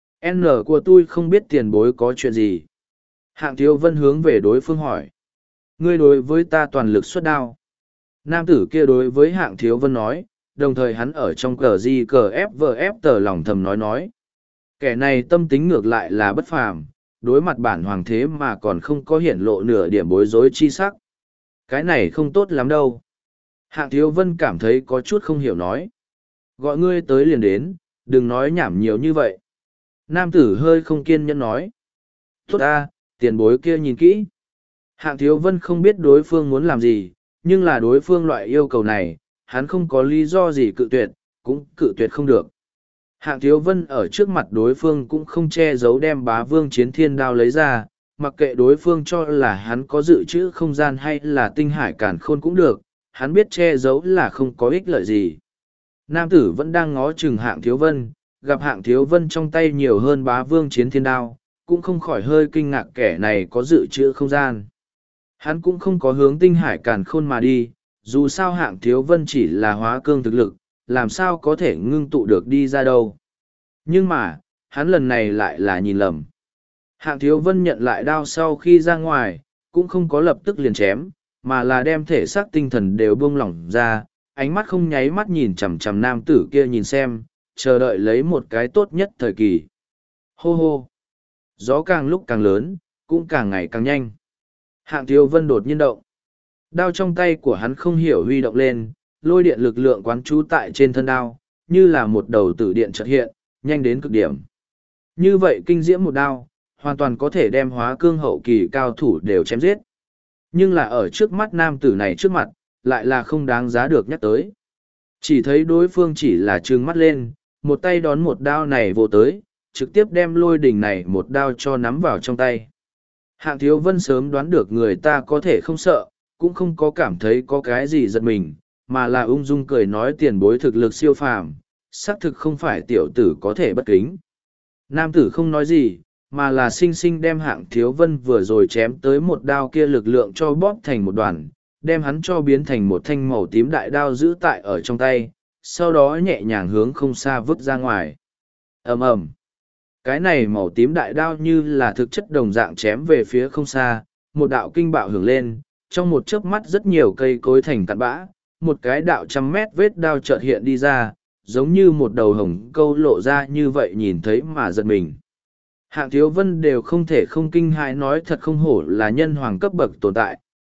N của tôi không biết tiền bối có chuyện gì. Hạng Thiếu Vân hướng về đối phương hỏi. Ngươi đối với ta toàn lực xuất đao. Nam tử kia đối với Hạng Thiếu Vân nói, đồng thời hắn ở trong cờ di cờ FVF tờ lòng thầm nói. Kẻ này tâm tính ngược lại là bất phàm, đối mặt bản hoàng thế mà còn không có hiển lộ nửa điểm bối rối chi sắc. Cái này không tốt lắm đâu. Hạng Thiếu Vân cảm thấy có chút không hiểu nói. Gọi ngươi tới liền đến, đừng nói nhảm nhiều như vậy. Nam tử hơi không kiên nhẫn nói. Tốt ta, tiền bối kia nhìn kỹ. Hạng Thiếu Vân không biết đối phương muốn làm gì, nhưng là đối phương loại yêu cầu này, hắn không có lý do gì cự tuyệt, cũng cự tuyệt không được. Hạng Thiếu Vân ở trước mặt đối phương cũng không che giấu đem Bá Vương Chiến Thiên Đao lấy ra, mặc kệ đối phương cho là hắn có dự trữ không gian hay là tinh hải cản khôn cũng được, hắn biết che giấu là không có ích lợi gì. Nam tử vẫn đang ngó chừng Hạng Thiếu Vân, gặp Hạng Thiếu Vân trong tay nhiều hơn Bá Vương Chiến Thiên Đao, cũng không khỏi hơi kinh ngạc kẻ này có dự trữ không gian. Hắn cũng không có hướng tinh hải càn khôn mà đi, dù sao Hạng Thiếu Vân chỉ là hóa cương thực lực, làm sao có thể ngưng tụ được đi ra đâu. Nhưng mà, hắn lần này lại là nhìn lầm. Hạng Thiếu Vân nhận lại đao sau khi ra ngoài, cũng không có lập tức liền chém, mà là đem thể xác tinh thần đều buông lỏng ra, ánh mắt không nháy mắt nhìn chằm chằm nam tử kia nhìn xem, chờ đợi lấy một cái tốt nhất thời kỳ. Hô hô! Gió càng lúc càng lớn, cũng càng ngày càng nhanh. Hạng Thiếu Vân đột nhiên động. Đao trong tay của hắn không hiểu huy động lên, lôi điện lực lượng quán trú tại trên thân đao, như là một đầu tử điện chợt hiện, nhanh đến cực điểm. Như vậy kinh diễm một đao, hoàn toàn có thể đem hóa cương hậu kỳ cao thủ đều chém giết. Nhưng là ở trước mắt nam tử này trước mặt, lại là không đáng giá được nhắc tới. Chỉ thấy đối phương chỉ là trừng mắt lên, một tay đón một đao này vô tới, trực tiếp đem lôi đỉnh này một đao cho nắm vào trong tay. Hạng Thiếu Vân sớm đoán được người ta có thể không sợ, cũng không có cảm thấy có cái gì giật mình, mà là ung dung cười nói tiền bối thực lực siêu phàm, xác thực không phải tiểu tử có thể bất kính. Nam tử không nói gì, mà là xinh xinh đem Hạng Thiếu Vân vừa rồi chém tới một đao kia lực lượng cho bóp thành một đoàn, đem hắn cho biến thành một thanh màu tím đại đao giữ tại ở trong tay, sau đó nhẹ nhàng hướng không xa vứt ra ngoài. Ầm ầm. Cái này màu tím đại đao như là thực chất đồng dạng chém về phía không xa, một đạo kinh bạo hưởng lên, trong một chớp mắt rất nhiều cây cối thành cặn bã, một cái đạo 100 mét vết đao chợt hiện đi ra, giống như một đầu hồng câu lộ ra như vậy nhìn thấy mà giật mình. Hạng Thiếu Vân đều không thể không kinh hãi nói thật không hổ là nhân hoàng cấp bậc tồn tại,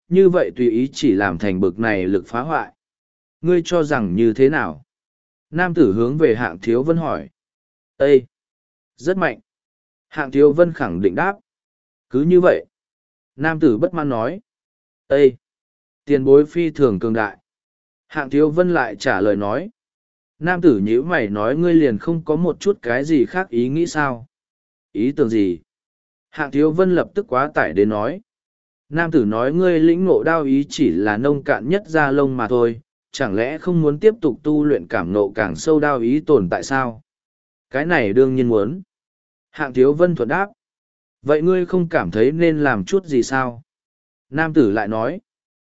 như vậy tùy ý chỉ làm thành bực này lực phá hoại. Ngươi cho rằng như thế nào? Nam tử hướng về Hạng Thiếu Vân hỏi. Ê! Rất mạnh. Hạng Thiếu Vân khẳng định đáp. Cứ như vậy. Nam tử bất mãn nói. Ê! Tiền bối phi thường cường đại. Hạng Thiếu Vân lại trả lời nói. Nam tử nhíu mày nói ngươi liền không có một chút cái gì khác ý nghĩ sao? Ý tưởng gì? Hạng Thiếu Vân lập tức quá tải đến nói. Nam tử nói ngươi lĩnh ngộ đao ý chỉ là nông cạn nhất da lông mà thôi, chẳng lẽ không muốn tiếp tục tu luyện cảm ngộ càng sâu đao ý tồn tại sao? Cái này đương nhiên muốn. Hạng Thiếu Vân thuận đáp. Vậy ngươi không cảm thấy nên làm chút gì sao? Nam tử lại nói.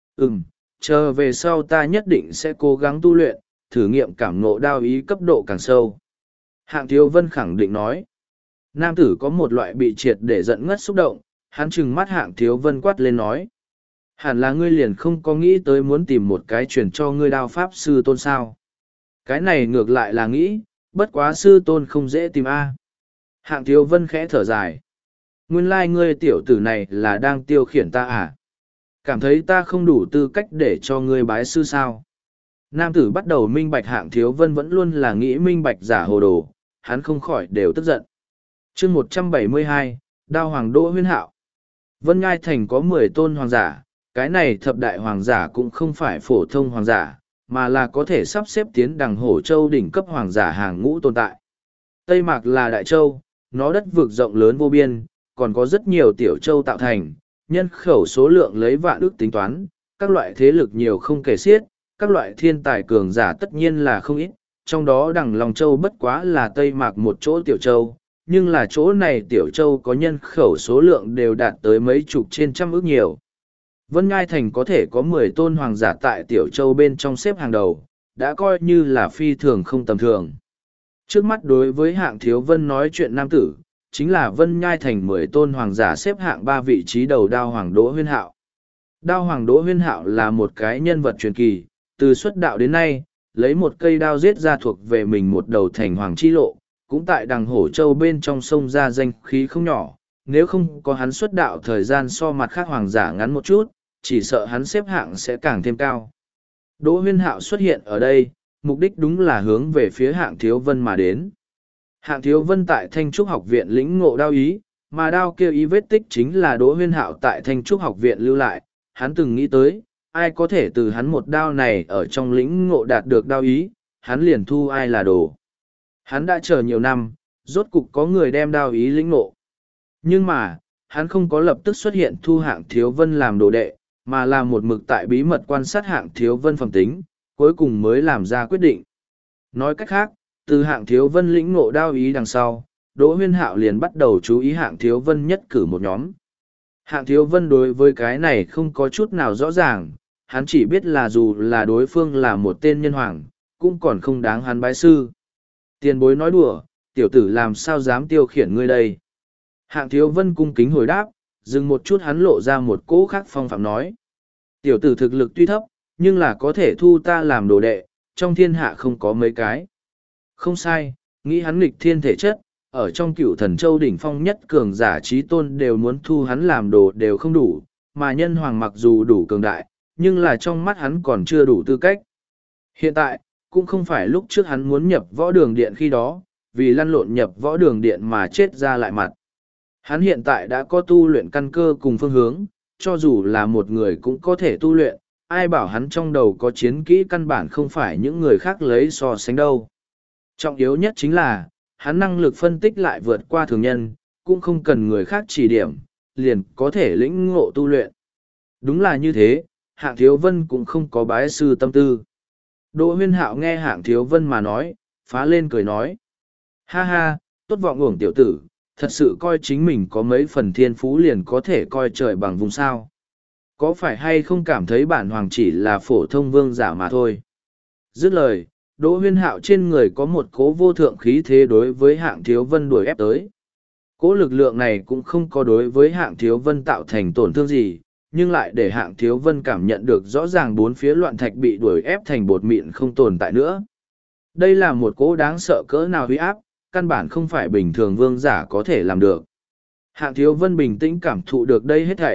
Chờ về sau ta nhất định sẽ cố gắng tu luyện, thử nghiệm cảm ngộ đao ý cấp độ càng sâu. Hạng Thiếu Vân khẳng định nói. Nam tử có một loại bị triệt để giận ngất xúc động, hắn trừng mắt Hạng Thiếu Vân quát lên nói. Hẳn là ngươi liền không có nghĩ tới muốn tìm một cái truyền cho ngươi đao pháp sư tôn sao. Cái này ngược lại là nghĩ, bất quá sư tôn không dễ tìm a. Hạng Thiếu Vân khẽ thở dài. Nguyên lai ngươi tiểu tử này là đang tiêu khiển ta à? Cảm thấy ta không đủ tư cách để cho ngươi bái sư sao? Nam tử bắt đầu minh bạch Hạng Thiếu Vân vẫn luôn là nghĩ minh bạch giả hồ đồ, hắn không khỏi đều tức giận. chương 172, Đao Hoàng Đỗ Huyên Hạo. Vân Ngai Thành có 10 tôn hoàng giả, cái này thập đại hoàng giả cũng không phải phổ thông hoàng giả, mà là có thể sắp xếp tiến đằng hổ châu đỉnh cấp hoàng giả hàng ngũ tồn tại. Tây Mạc là đại châu, nó đất vực rộng lớn vô biên, còn có rất nhiều tiểu châu tạo thành, nhân khẩu số lượng lấy vạn ước tính toán, các loại thế lực nhiều không kể xiết, các loại thiên tài cường giả tất nhiên là không ít, trong đó đằng Long Châu bất quá là Tây Mạc một chỗ tiểu châu, nhưng là chỗ này tiểu châu có nhân khẩu số lượng đều đạt tới mấy chục trên trăm ước nhiều. Vân Ngai Thành có thể có 10 tôn hoàng giả tại tiểu châu bên trong xếp hàng đầu, đã coi như là phi thường không tầm thường. Trước mắt đối với Hạng Thiếu Vân nói chuyện nam tử, chính là Vân Nhai Thành 10 tôn hoàng giả xếp hạng 3 vị trí đầu Đao Hoàng Đỗ Huyên Hạo. Đao Hoàng Đỗ Huyên Hạo là một cái nhân vật truyền kỳ, từ xuất đạo đến nay, lấy một cây đao giết ra thuộc về mình một đầu thành hoàng chi lộ, cũng tại đằng hổ châu bên trong sông ra danh khí không nhỏ, nếu không có hắn xuất đạo thời gian so mặt khác hoàng giả ngắn một chút, chỉ sợ hắn xếp hạng sẽ càng thêm cao. Đỗ Huyên Hạo xuất hiện ở đây, mục đích đúng là hướng về phía Hạng Thiếu Vân mà đến. Hạng Thiếu Vân tại Thanh Trúc học viện lĩnh ngộ đao ý, mà đao kêu ý vết tích chính là Đỗ Huyên Hạo tại Thanh Trúc học viện lưu lại, hắn từng nghĩ tới, ai có thể từ hắn một đao này ở trong lĩnh ngộ đạt được đao ý, hắn liền thu ai là đồ. Hắn đã chờ nhiều năm, rốt cục có người đem đao ý lĩnh ngộ. Nhưng mà, hắn không có lập tức xuất hiện thu Hạng Thiếu Vân làm đồ đệ, mà là một mực tại bí mật quan sát Hạng Thiếu Vân phẩm tính, cuối cùng mới làm ra quyết định. Nói cách khác, từ Hạng Thiếu Vân lĩnh ngộ đao ý đằng sau, Đỗ Huyên Hạo liền bắt đầu chú ý Hạng Thiếu Vân nhất cử một nhóm. Hạng Thiếu Vân đối với cái này không có chút nào rõ ràng, hắn chỉ biết là dù là đối phương là một tên nhân hoàng, cũng còn không đáng hắn bái sư. Tiền bối nói đùa, tiểu tử làm sao dám tiêu khiển ngươi đây? Hạng Thiếu Vân cung kính hồi đáp, dừng một chút hắn lộ ra một cỗ khác phong phạm nói. Tiểu tử thực lực tuy thấp, nhưng là có thể thu ta làm đồ đệ, trong thiên hạ không có mấy cái. Không sai, nghĩ hắn nghịch thiên thể chất, ở trong cựu thần châu đỉnh phong nhất cường giả trí tôn đều muốn thu hắn làm đồ đều không đủ, mà nhân hoàng mặc dù đủ cường đại, nhưng là trong mắt hắn còn chưa đủ tư cách. Hiện tại, cũng không phải lúc trước hắn muốn nhập võ đường điện khi đó, vì lăn lộn nhập võ đường điện mà chết ra lại mặt. Hắn hiện tại đã có tu luyện căn cơ cùng phương hướng, cho dù là một người cũng có thể tu luyện, ai bảo hắn trong đầu có chiến kỹ căn bản không phải những người khác lấy so sánh đâu. Trọng yếu nhất chính là, hắn năng lực phân tích lại vượt qua thường nhân, cũng không cần người khác chỉ điểm, liền có thể lĩnh ngộ tu luyện. Đúng là như thế, Hạng Thiếu Vân cũng không có bái sư tâm tư. Đỗ Huyên Hạo nghe Hạng Thiếu Vân mà nói, phá lên cười nói. Ha ha, tốt vọng uổng tiểu tử, thật sự coi chính mình có mấy phần thiên phú liền có thể coi trời bằng vùng sao. Có phải hay không cảm thấy bản hoàng chỉ là phổ thông vương giả mà thôi. Dứt lời, Đỗ Huyên Hạo trên người có một cố vô thượng khí thế đối với Hạng Thiếu Vân đuổi ép tới. Cố lực lượng này cũng không có đối với Hạng Thiếu Vân tạo thành tổn thương gì, nhưng lại để Hạng Thiếu Vân cảm nhận được rõ ràng bốn phía loạn thạch bị đuổi ép thành bột mịn không tồn tại nữa. Đây là một cố đáng sợ cỡ nào huy áp, căn bản không phải bình thường vương giả có thể làm được. Hạng Thiếu Vân bình tĩnh cảm thụ được đây hết thảy,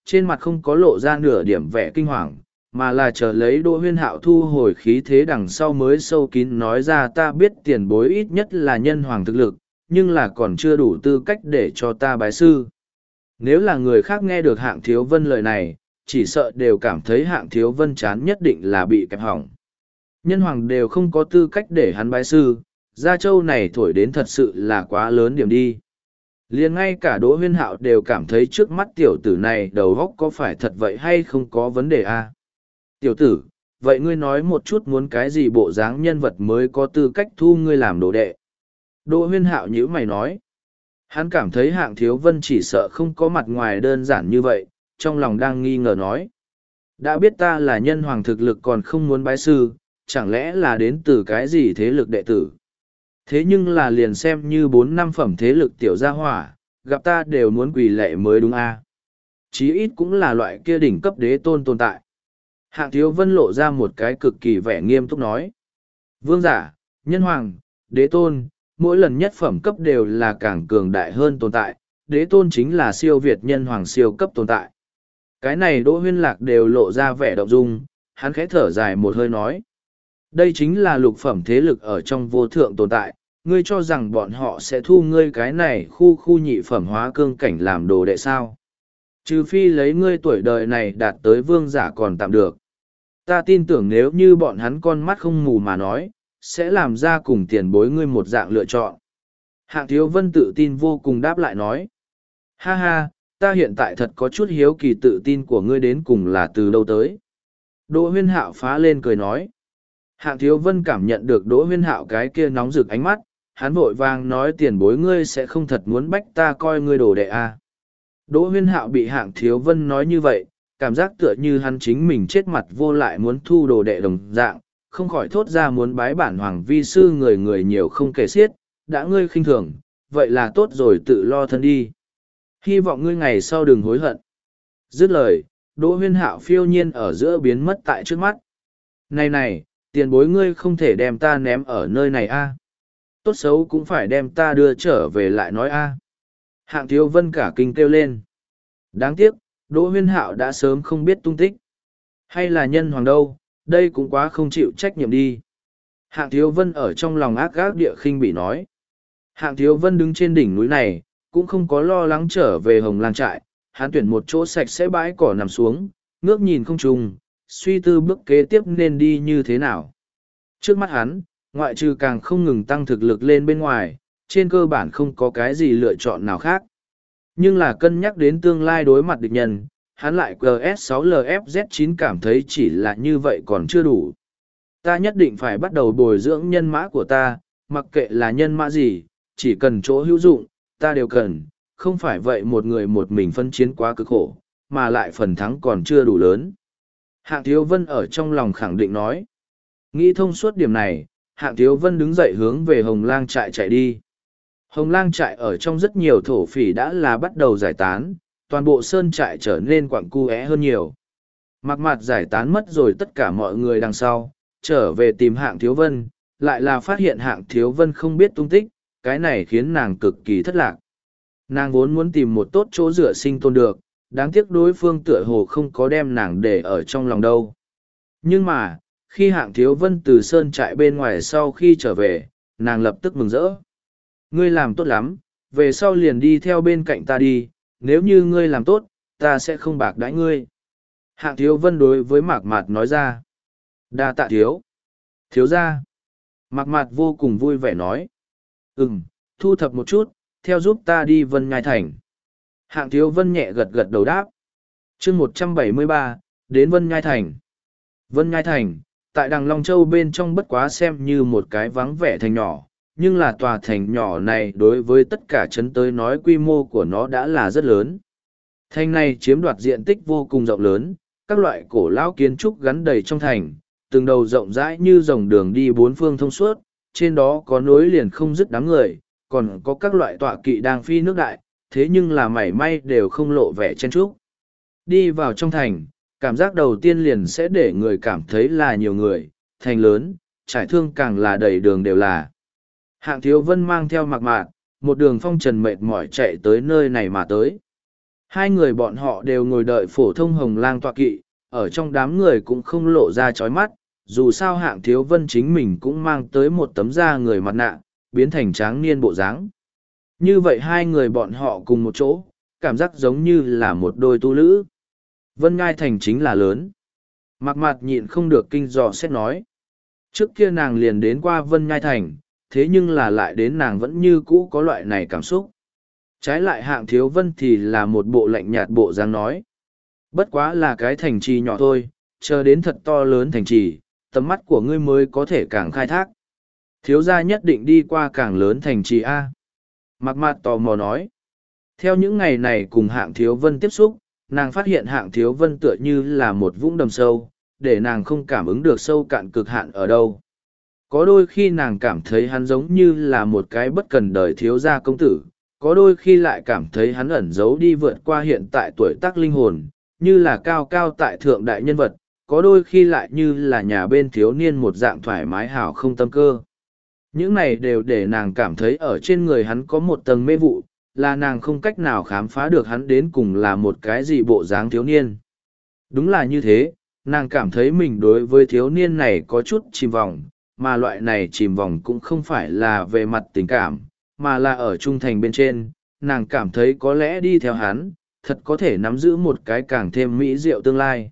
trên mặt không có lộ ra nửa điểm vẻ kinh hoàng, mà là chờ lấy Đỗ Huyên Hạo thu hồi khí thế đằng sau mới sâu kín nói ra ta biết tiền bối ít nhất là nhân hoàng thực lực, nhưng là còn chưa đủ tư cách để cho ta bái sư. Nếu là người khác nghe được Hạng Thiếu Vân lời này, chỉ sợ đều cảm thấy Hạng Thiếu Vân chán nhất định là bị kẹp hỏng. Nhân hoàng đều không có tư cách để hắn bái sư, Gia Châu này thổi đến thật sự là quá lớn điểm đi. Liền ngay cả Đỗ Huyên Hạo đều cảm thấy trước mắt tiểu tử này đầu óc có phải thật vậy hay không có vấn đề à? Tiểu tử, vậy ngươi nói một chút muốn cái gì bộ dáng nhân vật mới có tư cách thu ngươi làm đồ đệ? Đỗ Huyên Hạo nhíu mày nói. Hắn cảm thấy Hạng Thiếu Vân chỉ sợ không có mặt ngoài đơn giản như vậy, trong lòng đang nghi ngờ nói. Đã biết ta là nhân hoàng thực lực còn không muốn bái sư, chẳng lẽ là đến từ cái gì thế lực đệ tử? Thế nhưng là liền xem như 4-5 phẩm thế lực tiểu gia hỏa, gặp ta đều muốn quỳ lệ mới đúng a. Chí ít cũng là loại kia đỉnh cấp đế tôn tồn tại. Hạng Thiếu Vân lộ ra một cái cực kỳ vẻ nghiêm túc nói. Vương giả, nhân hoàng, đế tôn, mỗi lần nhất phẩm cấp đều là càng cường đại hơn tồn tại, đế tôn chính là siêu việt nhân hoàng siêu cấp tồn tại. Cái này Đỗ Huyên Lạc đều lộ ra vẻ động dung, hắn khẽ thở dài một hơi nói. Đây chính là lục phẩm thế lực ở trong vô thượng tồn tại, ngươi cho rằng bọn họ sẽ thu ngươi cái này khu nhị phẩm hóa cương cảnh làm đồ đệ sao. Trừ phi lấy ngươi tuổi đời này đạt tới vương giả còn tạm được. Ta tin tưởng nếu như bọn hắn con mắt không mù mà nói, sẽ làm ra cùng tiền bối ngươi một dạng lựa chọn. Hạng Thiếu Vân tự tin vô cùng đáp lại nói. Ha ha, ta hiện tại thật có chút hiếu kỳ tự tin của ngươi đến cùng là từ đâu tới. Đỗ Huyên Hạo phá lên cười nói. Hạng Thiếu Vân cảm nhận được Đỗ Huyên Hạo cái kia nóng rực ánh mắt, hắn vội vàng nói tiền bối ngươi sẽ không thật muốn bách ta coi ngươi đồ đệ à. Đỗ Huyên Hạo bị Hạng Thiếu Vân nói như vậy, cảm giác tựa như hắn chính mình chết mặt vô lại muốn thu đồ đệ đồng dạng, không khỏi thốt ra muốn bái bản hoàng vi sư người người nhiều không kể xiết, đã ngươi khinh thường, vậy là tốt rồi tự lo thân đi. Hy vọng ngươi ngày sau đừng hối hận. Dứt lời, Đỗ Huyên Hạo phiêu nhiên ở giữa biến mất tại trước mắt. Này này, tiền bối ngươi không thể đem ta ném ở nơi này a. Tốt xấu cũng phải đem ta đưa trở về lại nói a. Hạng Thiếu Vân cả kinh kêu lên. Đáng tiếc, Đỗ Huyên Hạo đã sớm không biết tung tích. Hay là nhân hoàng đâu, đây cũng quá không chịu trách nhiệm đi. Hạng Thiếu Vân ở trong lòng ác gác địa khinh bị nói. Hạng Thiếu Vân đứng trên đỉnh núi này, cũng không có lo lắng trở về Hồng Lang trại, hắn tuyển một chỗ sạch sẽ bãi cỏ nằm xuống, ngước nhìn không trùng, suy tư bước kế tiếp nên đi như thế nào. Trước mắt hắn, ngoại trừ càng không ngừng tăng thực lực lên bên ngoài, trên cơ bản không có cái gì lựa chọn nào khác. Nhưng là cân nhắc đến tương lai đối mặt địch nhân, hắn lại GS6LFZ9 cảm thấy chỉ là như vậy còn chưa đủ. Ta nhất định phải bắt đầu bồi dưỡng nhân mã của ta, mặc kệ là nhân mã gì, chỉ cần chỗ hữu dụng, ta đều cần, không phải vậy một người một mình phân chiến quá cực khổ, mà lại phần thắng còn chưa đủ lớn. Hạng Thiếu Vân ở trong lòng khẳng định nói. Nghĩ thông suốt điểm này, Hạng Thiếu Vân đứng dậy hướng về Hồng Lang trại chạy đi. Hồng Lang trại ở trong rất nhiều thổ phỉ đã là bắt đầu giải tán, toàn bộ sơn trại trở nên quặng cu é hơn nhiều. Mặc mặt giải tán mất rồi tất cả mọi người đằng sau, trở về tìm Hạng Thiếu Vân, lại là phát hiện Hạng Thiếu Vân không biết tung tích, cái này khiến nàng cực kỳ thất lạc. Nàng vốn muốn tìm một tốt chỗ dựa sinh tồn được, đáng tiếc đối phương tựa hồ không có đem nàng để ở trong lòng đâu. Nhưng mà, khi Hạng Thiếu Vân từ sơn trại bên ngoài sau khi trở về, nàng lập tức mừng rỡ. Ngươi làm tốt lắm, về sau liền đi theo bên cạnh ta đi, nếu như ngươi làm tốt, ta sẽ không bạc đãi ngươi. Hạng Thiếu Vân đối với Mạc Mạt nói ra. Đa tạ thiếu. Thiếu ra. Mạc Mạt vô cùng vui vẻ nói. Thu thập một chút, theo giúp ta đi Vân Nhai Thành. Hạng Thiếu Vân nhẹ gật gật đầu đáp. chương 173, đến Vân Nhai Thành. Vân Nhai Thành, tại Đằng Long Châu bên trong bất quá xem như một cái vắng vẻ thành nhỏ, nhưng là tòa thành nhỏ này đối với tất cả trấn tới nói quy mô của nó đã là rất lớn. Thành này chiếm đoạt diện tích vô cùng rộng lớn, các loại cổ lão kiến trúc gắn đầy trong thành, từng đầu rộng rãi như dòng đường đi bốn phương thông suốt, trên đó có nối liền không dứt đám người, còn có các loại tọa kỵ đang phi nước đại, thế nhưng là mảy may đều không lộ vẻ chen trúc. Đi vào trong thành, cảm giác đầu tiên liền sẽ để người cảm thấy là nhiều người, thành lớn, trải thương càng là đầy đường đều là. Hạng Thiếu Vân mang theo Mạc Mạt, một đường phong trần mệt mỏi chạy tới nơi này mà tới. Hai người bọn họ đều ngồi đợi phổ thông hồng lang tọa kỵ, ở trong đám người cũng không lộ ra chói mắt, dù sao Hạng Thiếu Vân chính mình cũng mang tới một tấm da người mặt nạ, biến thành tráng niên bộ dáng. Như vậy hai người bọn họ cùng một chỗ, cảm giác giống như là một đôi tu lữ. Vân Ngai Thành chính là lớn. Mạc Mạt nhịn không được kinh dò xét nói. Trước kia nàng liền đến qua Vân Ngai Thành, thế nhưng là lại đến nàng vẫn như cũ có loại này cảm xúc. Trái lại Hạng Thiếu Vân thì là một bộ lạnh nhạt bộ dáng nói. Bất quá là cái thành trì nhỏ thôi, chờ đến thật to lớn thành trì, tầm mắt của ngươi mới có thể càng khai thác. Thiếu gia nhất định đi qua càng lớn thành trì A. Mạc Mạt tò mò nói. Theo những ngày này cùng Hạng Thiếu Vân tiếp xúc, nàng phát hiện Hạng Thiếu Vân tựa như là một vũng đầm sâu, để nàng không cảm ứng được sâu cạn cực hạn ở đâu. Có đôi khi nàng cảm thấy hắn giống như là một cái bất cần đời thiếu gia công tử, có đôi khi lại cảm thấy hắn ẩn giấu đi vượt qua hiện tại tuổi tác linh hồn, như là cao cao tại thượng đại nhân vật, có đôi khi lại như là nhà bên thiếu niên một dạng thoải mái hảo không tâm cơ. Những này đều để nàng cảm thấy ở trên người hắn có một tầng mê vụ, là nàng không cách nào khám phá được hắn đến cùng là một cái gì bộ dáng thiếu niên. Đúng là như thế, nàng cảm thấy mình đối với thiếu niên này có chút chìm vòng, mà loại này chìm vòng cũng không phải là về mặt tình cảm, mà là ở trung thành bên trên, nàng cảm thấy có lẽ đi theo hắn, thật có thể nắm giữ một cái càng thêm mỹ diệu tương lai.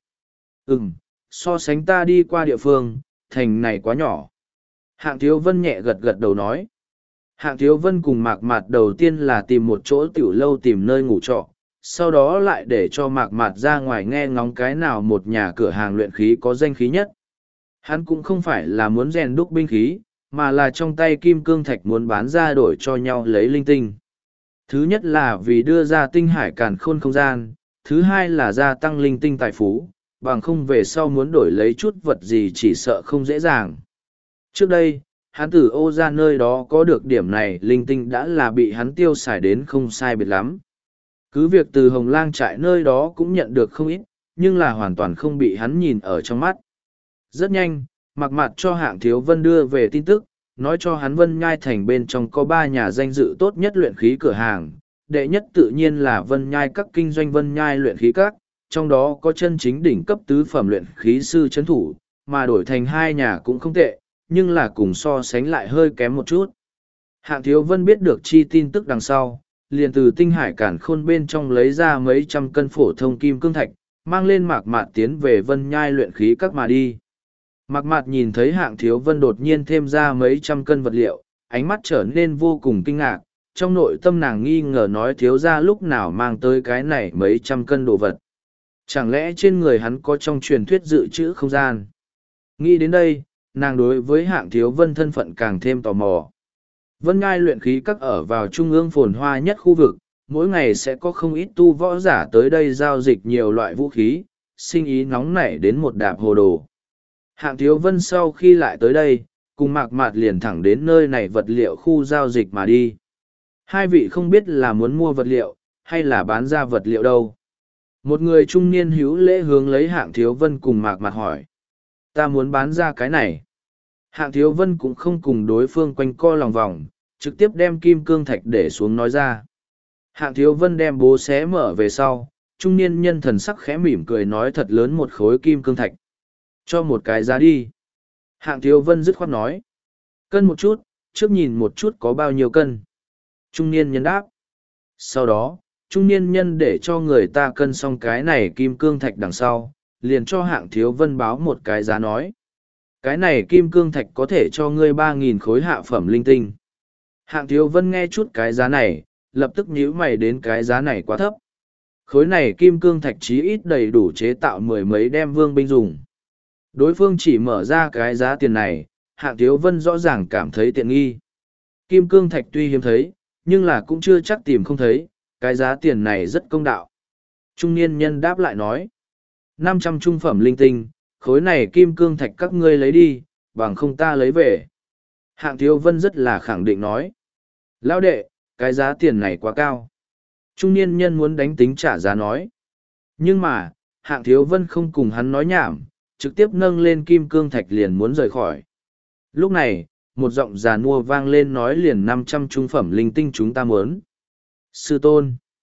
So sánh ta đi qua địa phương, thành này quá nhỏ. Hạng Thiếu Vân nhẹ gật gật đầu nói. Hạng Thiếu Vân cùng Mạc Mạt đầu tiên là tìm một chỗ tiểu lâu tìm nơi ngủ trọ, sau đó lại để cho Mạc Mạt ra ngoài nghe ngóng cái nào một nhà cửa hàng luyện khí có danh khí nhất. Hắn cũng không phải là muốn rèn đúc binh khí, mà là trong tay kim cương thạch muốn bán ra đổi cho nhau lấy linh tinh. Thứ nhất là vì đưa ra tinh hải càn khôn không gian, thứ hai là gia tăng linh tinh tài phú, bằng không về sau muốn đổi lấy chút vật gì chỉ sợ không dễ dàng. Trước đây, hắn từ Ô ra nơi đó có được điểm này linh tinh đã là bị hắn tiêu xài đến không sai biệt lắm. Cứ việc từ Hồng Lang trại nơi đó cũng nhận được không ít, nhưng là hoàn toàn không bị hắn nhìn ở trong mắt. Rất nhanh, Mạc Mạt cho Hạng Thiếu Vân đưa về tin tức, nói cho hắn Vân Nhai Thành bên trong có 3 nhà danh dự tốt nhất luyện khí cửa hàng. Đệ nhất tự nhiên là Vân Nhai các kinh doanh Vân Nhai luyện khí các, trong đó có chân chính đỉnh cấp tứ phẩm luyện khí sư chấn thủ, mà đổi thành 2 nhà cũng không tệ, nhưng là cùng so sánh lại hơi kém một chút. Hạng Thiếu Vân biết được chi tin tức đằng sau, liền từ tinh hải cản khôn bên trong lấy ra mấy trăm cân phổ thông kim cương thạch, mang lên Mạc Mạt tiến về Vân Nhai luyện khí các mà đi. Mạc Mạt nhìn thấy Hạng Thiếu Vân đột nhiên thêm ra mấy trăm cân vật liệu, ánh mắt trở nên vô cùng kinh ngạc, trong nội tâm nàng nghi ngờ nói thiếu gia lúc nào mang tới cái này mấy trăm cân đồ vật. Chẳng lẽ trên người hắn có trong truyền thuyết dự trữ không gian? Nghĩ đến đây, nàng đối với Hạng Thiếu Vân thân phận càng thêm tò mò. Vân Ngai luyện khí các ở vào trung ương phồn hoa nhất khu vực, mỗi ngày sẽ có không ít tu võ giả tới đây giao dịch nhiều loại vũ khí, sinh ý nóng nảy đến một đạp hồ đồ. Hạng Thiếu Vân sau khi lại tới đây, cùng Mạc Mạt liền thẳng đến nơi này vật liệu khu giao dịch mà đi. Hai vị không biết là muốn mua vật liệu, hay là bán ra vật liệu đâu. Một người trung niên hữu lễ hướng lấy Hạng Thiếu Vân cùng Mạc Mạt hỏi. Ta muốn bán ra cái này. Hạng Thiếu Vân cũng không cùng đối phương quanh co lòng vòng, trực tiếp đem kim cương thạch để xuống nói ra. Hạng Thiếu Vân đem bố xé mở về sau, trung niên nhân thần sắc khẽ mỉm cười nói thật lớn một khối kim cương thạch. Cho một cái giá đi. Hạng Thiếu Vân dứt khoát nói. Cân một chút, trước nhìn một chút có bao nhiêu cân. Trung niên nhân đáp. Sau đó, trung niên nhân để cho người ta cân xong cái này kim cương thạch đằng sau, liền cho Hạng Thiếu Vân báo một cái giá nói. Cái này kim cương thạch có thể cho ngươi 3.000 khối hạ phẩm linh tinh. Hạng Thiếu Vân nghe chút cái giá này, lập tức nhíu mày đến cái giá này quá thấp. Khối này kim cương thạch chí ít đầy đủ chế tạo 10 mấy đem vương binh dùng. Đối phương chỉ mở ra cái giá tiền này, Hạng Thiếu Vân rõ ràng cảm thấy tiện nghi. Kim cương thạch tuy hiếm thấy, nhưng là cũng chưa chắc tìm không thấy, cái giá tiền này rất công đạo. Trung niên nhân đáp lại nói. 500 trung phẩm linh tinh, khối này kim cương thạch các ngươi lấy đi, bằng không ta lấy về. Hạng Thiếu Vân rất là khẳng định nói. Lão đệ, cái giá tiền này quá cao. Trung niên nhân muốn đánh tính trả giá nói. Nhưng mà, Hạng Thiếu Vân không cùng hắn nói nhảm, trực tiếp nâng lên kim cương thạch liền muốn rời khỏi. Lúc này, một giọng già nua vang lên nói liền 500 trung phẩm linh tinh chúng ta muốn. Sư tôn.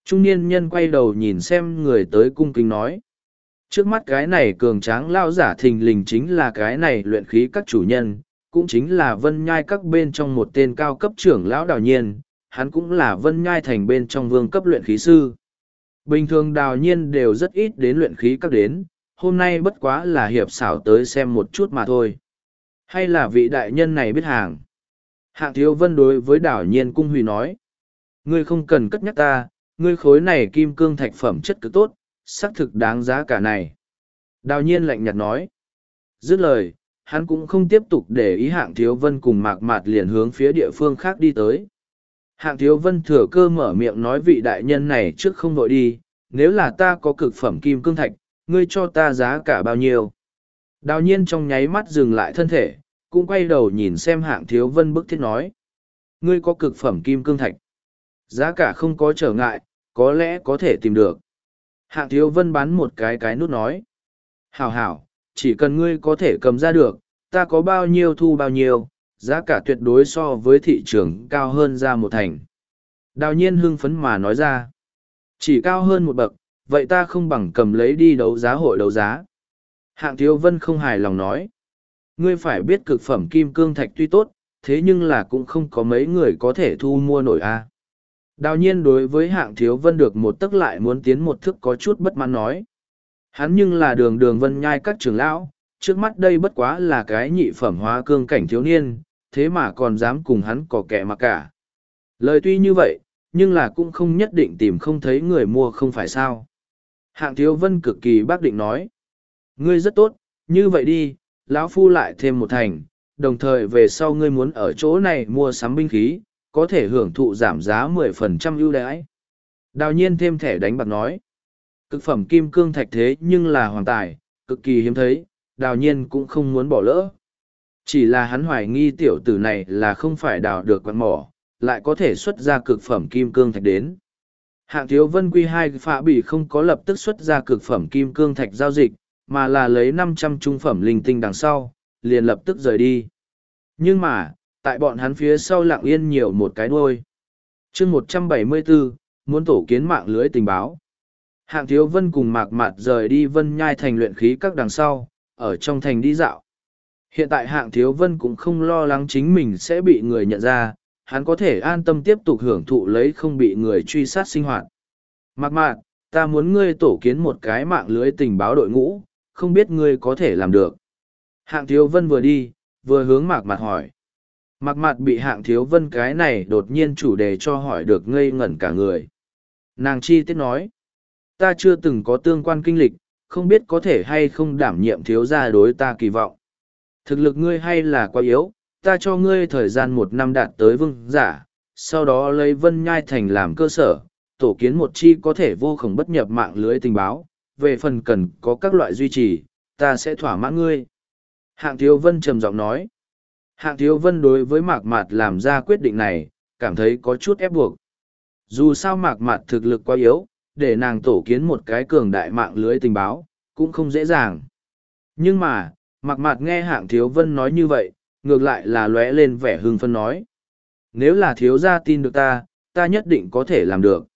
Trung niên nhân quay đầu nhìn xem người tới cung kính nói. Trước mắt cái này cường tráng lao giả thình lình chính là cái này luyện khí các chủ nhân, cũng chính là vân nhai các bên trong một tên cao cấp trưởng lão Đào Nhiên, hắn cũng là vân nhai thành bên trong vương cấp luyện khí sư. Bình thường Đào Nhiên đều rất ít đến luyện khí các đến, hôm nay bất quá là hiệp xảo tới xem một chút mà thôi. Hay là vị đại nhân này biết hàng? Hạng Thiếu Vân đối với Đào Nhiên cung hủy nói. Ngươi không cần cất nhắc ta, ngươi khối này kim cương thạch phẩm chất cực tốt, xác thực đáng giá cả này. Đào Nhiên lạnh nhạt nói. Dứt lời, hắn cũng không tiếp tục để ý Hạng Thiếu Vân cùng Mạc Mạt liền hướng phía địa phương khác đi tới. Hạng Thiếu Vân thừa cơ mở miệng nói vị đại nhân này trước không đội đi, nếu là ta có cực phẩm kim cương thạch, ngươi cho ta giá cả bao nhiêu. Đào Nhiên trong nháy mắt dừng lại thân thể, cũng quay đầu nhìn xem Hạng Thiếu Vân bức thiết nói. Ngươi có cực phẩm kim cương thạch. Giá cả không có trở ngại, có lẽ có thể tìm được. Hạng Thiếu Vân bắn một cái nút nói. Hảo hảo, chỉ cần ngươi có thể cầm ra được, ta có bao nhiêu thu bao nhiêu, giá cả tuyệt đối so với thị trường cao hơn ra một thành. Đào Nhiên hưng phấn mà nói ra. Chỉ cao hơn một bậc, vậy ta không bằng cầm lấy đi đấu giá hội đấu giá. Hạng Thiếu Vân không hài lòng nói. Ngươi phải biết cực phẩm kim cương thạch tuy tốt, thế nhưng là cũng không có mấy người có thể thu mua nổi a. Đào Nhiên đối với Hạng Thiếu Vân được một tấc lại muốn tiến một thước có chút bất mãn nói. Hắn nhưng là đường vân nhai các trưởng lão, trước mắt đây bất quá là cái nhị phẩm hóa cương cảnh thiếu niên, thế mà còn dám cùng hắn có kẻ mà cả. Lời tuy như vậy, nhưng là cũng không nhất định tìm không thấy người mua không phải sao. Hạng Thiếu Vân cực kỳ bác định nói. Ngươi rất tốt, như vậy đi, lão phu lại thêm một thành, đồng thời về sau ngươi muốn ở chỗ này mua sắm binh khí, có thể hưởng thụ giảm giá 10% ưu đãi. Đào Nhiên thêm thẻ đánh bạc nói. Cực phẩm kim cương thạch thế nhưng là hoàng tài, cực kỳ hiếm thấy, Đào Nhiên cũng không muốn bỏ lỡ. Chỉ là hắn hoài nghi tiểu tử này là không phải đào được quán mỏ, lại có thể xuất ra cực phẩm kim cương thạch đến. Hạng Thiếu Vân Quy 2 phá bỉ không có lập tức xuất ra cực phẩm kim cương thạch giao dịch, mà là lấy 500 trung phẩm linh tinh đằng sau, liền lập tức rời đi. Nhưng mà, tại bọn hắn phía sau lặng yên nhiều một cái đuôi. chương 174, muốn tổ kiến mạng lưới tình báo. Hạng Thiếu Vân cùng Mạc Mạt rời đi Vân Nhai thành luyện khí các đằng sau, ở trong thành đi dạo. Hiện tại Hạng Thiếu Vân cũng không lo lắng chính mình sẽ bị người nhận ra, hắn có thể an tâm tiếp tục hưởng thụ lấy không bị người truy sát sinh hoạt. Mạc Mạt, ta muốn ngươi tổ kiến một cái mạng lưới tình báo đội ngũ, không biết ngươi có thể làm được. Hạng Thiếu Vân vừa đi, vừa hướng Mạc Mạt hỏi. Mạc Mạt bị Hạng Thiếu Vân cái này đột nhiên chủ đề cho hỏi được ngây ngẩn cả người. Nàng chi tiết nói, ta chưa từng có tương quan kinh lịch, không biết có thể hay không đảm nhiệm thiếu gia đối ta kỳ vọng. Thực lực ngươi hay là quá yếu, ta cho ngươi thời gian 1 năm đạt tới vương giả, sau đó lấy Vân Nhai thành làm cơ sở, tổ kiến một chi có thể vô khổng bất nhập mạng lưới tình báo, về phần cần có các loại duy trì, ta sẽ thỏa mãn ngươi. Hạng Thiếu Vân trầm giọng nói. Hạng Thiếu Vân đối với Mạc Mạt làm ra quyết định này, cảm thấy có chút ép buộc. Dù sao Mạc Mạt thực lực quá yếu, để nàng tổ kiến một cái cường đại mạng lưới tình báo, cũng không dễ dàng. Nhưng mà, Mạc Mạt nghe Hạng Thiếu Vân nói như vậy, ngược lại là lóe lên vẻ hưng phấn nói. Nếu là thiếu gia tin được ta, ta nhất định có thể làm được.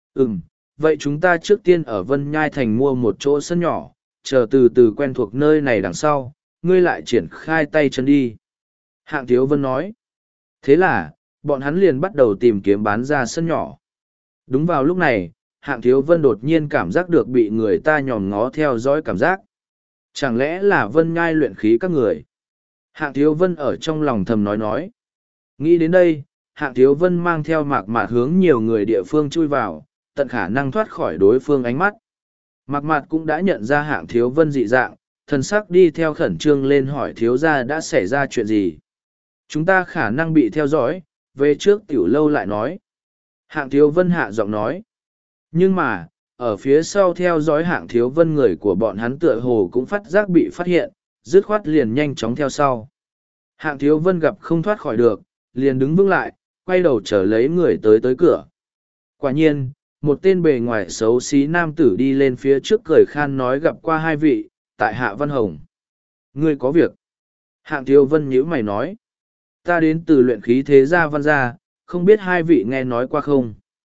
Vậy chúng ta trước tiên ở Vân Nhai thành mua một chỗ sân nhỏ, chờ từ từ quen thuộc nơi này đằng sau, ngươi lại triển khai tay chân đi. Hạng Thiếu Vân nói. Thế là, bọn hắn liền bắt đầu tìm kiếm bán ra sân nhỏ. Đúng vào lúc này, Hạng Thiếu Vân đột nhiên cảm giác được bị người ta nhòm ngó theo dõi cảm giác. Chẳng lẽ là Vân Nhai luyện khí các người? Hạng Thiếu Vân ở trong lòng thầm nói. Nghĩ đến đây, Hạng Thiếu Vân mang theo Mạc Mạt hướng nhiều người địa phương chui vào, tận khả năng thoát khỏi đối phương ánh mắt. Mạc Mạt cũng đã nhận ra Hạng Thiếu Vân dị dạng, thần sắc đi theo khẩn trương lên hỏi thiếu gia đã xảy ra chuyện gì. Chúng ta khả năng bị theo dõi, về trước tiểu lâu lại nói. Hạng Thiếu Vân hạ giọng nói. Nhưng mà, ở phía sau theo dõi Hạng Thiếu Vân người của bọn hắn tựa hồ cũng phát giác bị phát hiện, dứt khoát liền nhanh chóng theo sau. Hạng Thiếu Vân gặp không thoát khỏi được, liền đứng vững lại, quay đầu trở lấy người tới cửa. Quả nhiên, một tên bề ngoài xấu xí nam tử đi lên phía trước cười khan nói gặp qua hai vị, tại Hạ Văn Hồng. Ngươi có việc. Hạng Thiếu Vân nhíu mày nói. Ta đến từ luyện khí thế gia Văn gia, không biết hai vị nghe nói qua không.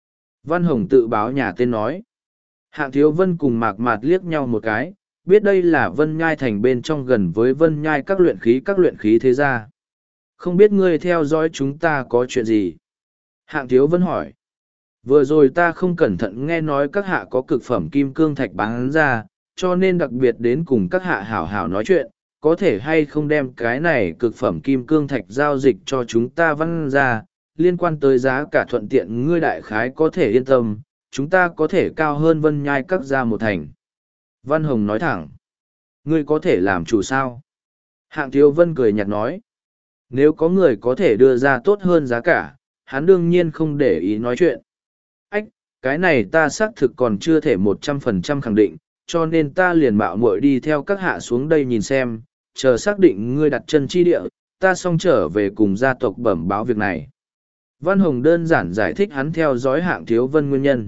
Văn Hồng tự báo nhà tên nói. Hạng Thiếu Vân cùng Mạc Mạt liếc nhau một cái, biết đây là Vân Nhai thành bên trong gần với Vân Nhai các luyện khí thế gia. Không biết ngươi theo dõi chúng ta có chuyện gì? Hạng Thiếu Vân hỏi. Vừa rồi ta không cẩn thận nghe nói các hạ có cực phẩm kim cương thạch bán ra, cho nên đặc biệt đến cùng các hạ hảo hảo nói chuyện, có thể hay không đem cái này cực phẩm kim cương thạch giao dịch cho chúng ta Văn ra, liên quan tới giá cả thuận tiện ngươi đại khái có thể yên tâm, chúng ta có thể cao hơn Vân Nhai các gia một thành. Văn Hồng nói thẳng. Ngươi có thể làm chủ sao? Hạng Thiếu Vân cười nhạt nói. Nếu có người có thể đưa ra tốt hơn giá cả, hắn đương nhiên không để ý nói chuyện. Ách, cái này ta xác thực còn chưa thể 100% khẳng định, cho nên ta liền mạo muội đi theo các hạ xuống đây nhìn xem, chờ xác định ngươi đặt chân chi địa, ta xong trở về cùng gia tộc bẩm báo việc này. Văn Hồng đơn giản giải thích hắn theo dõi Hạng Thiếu Vân nguyên nhân.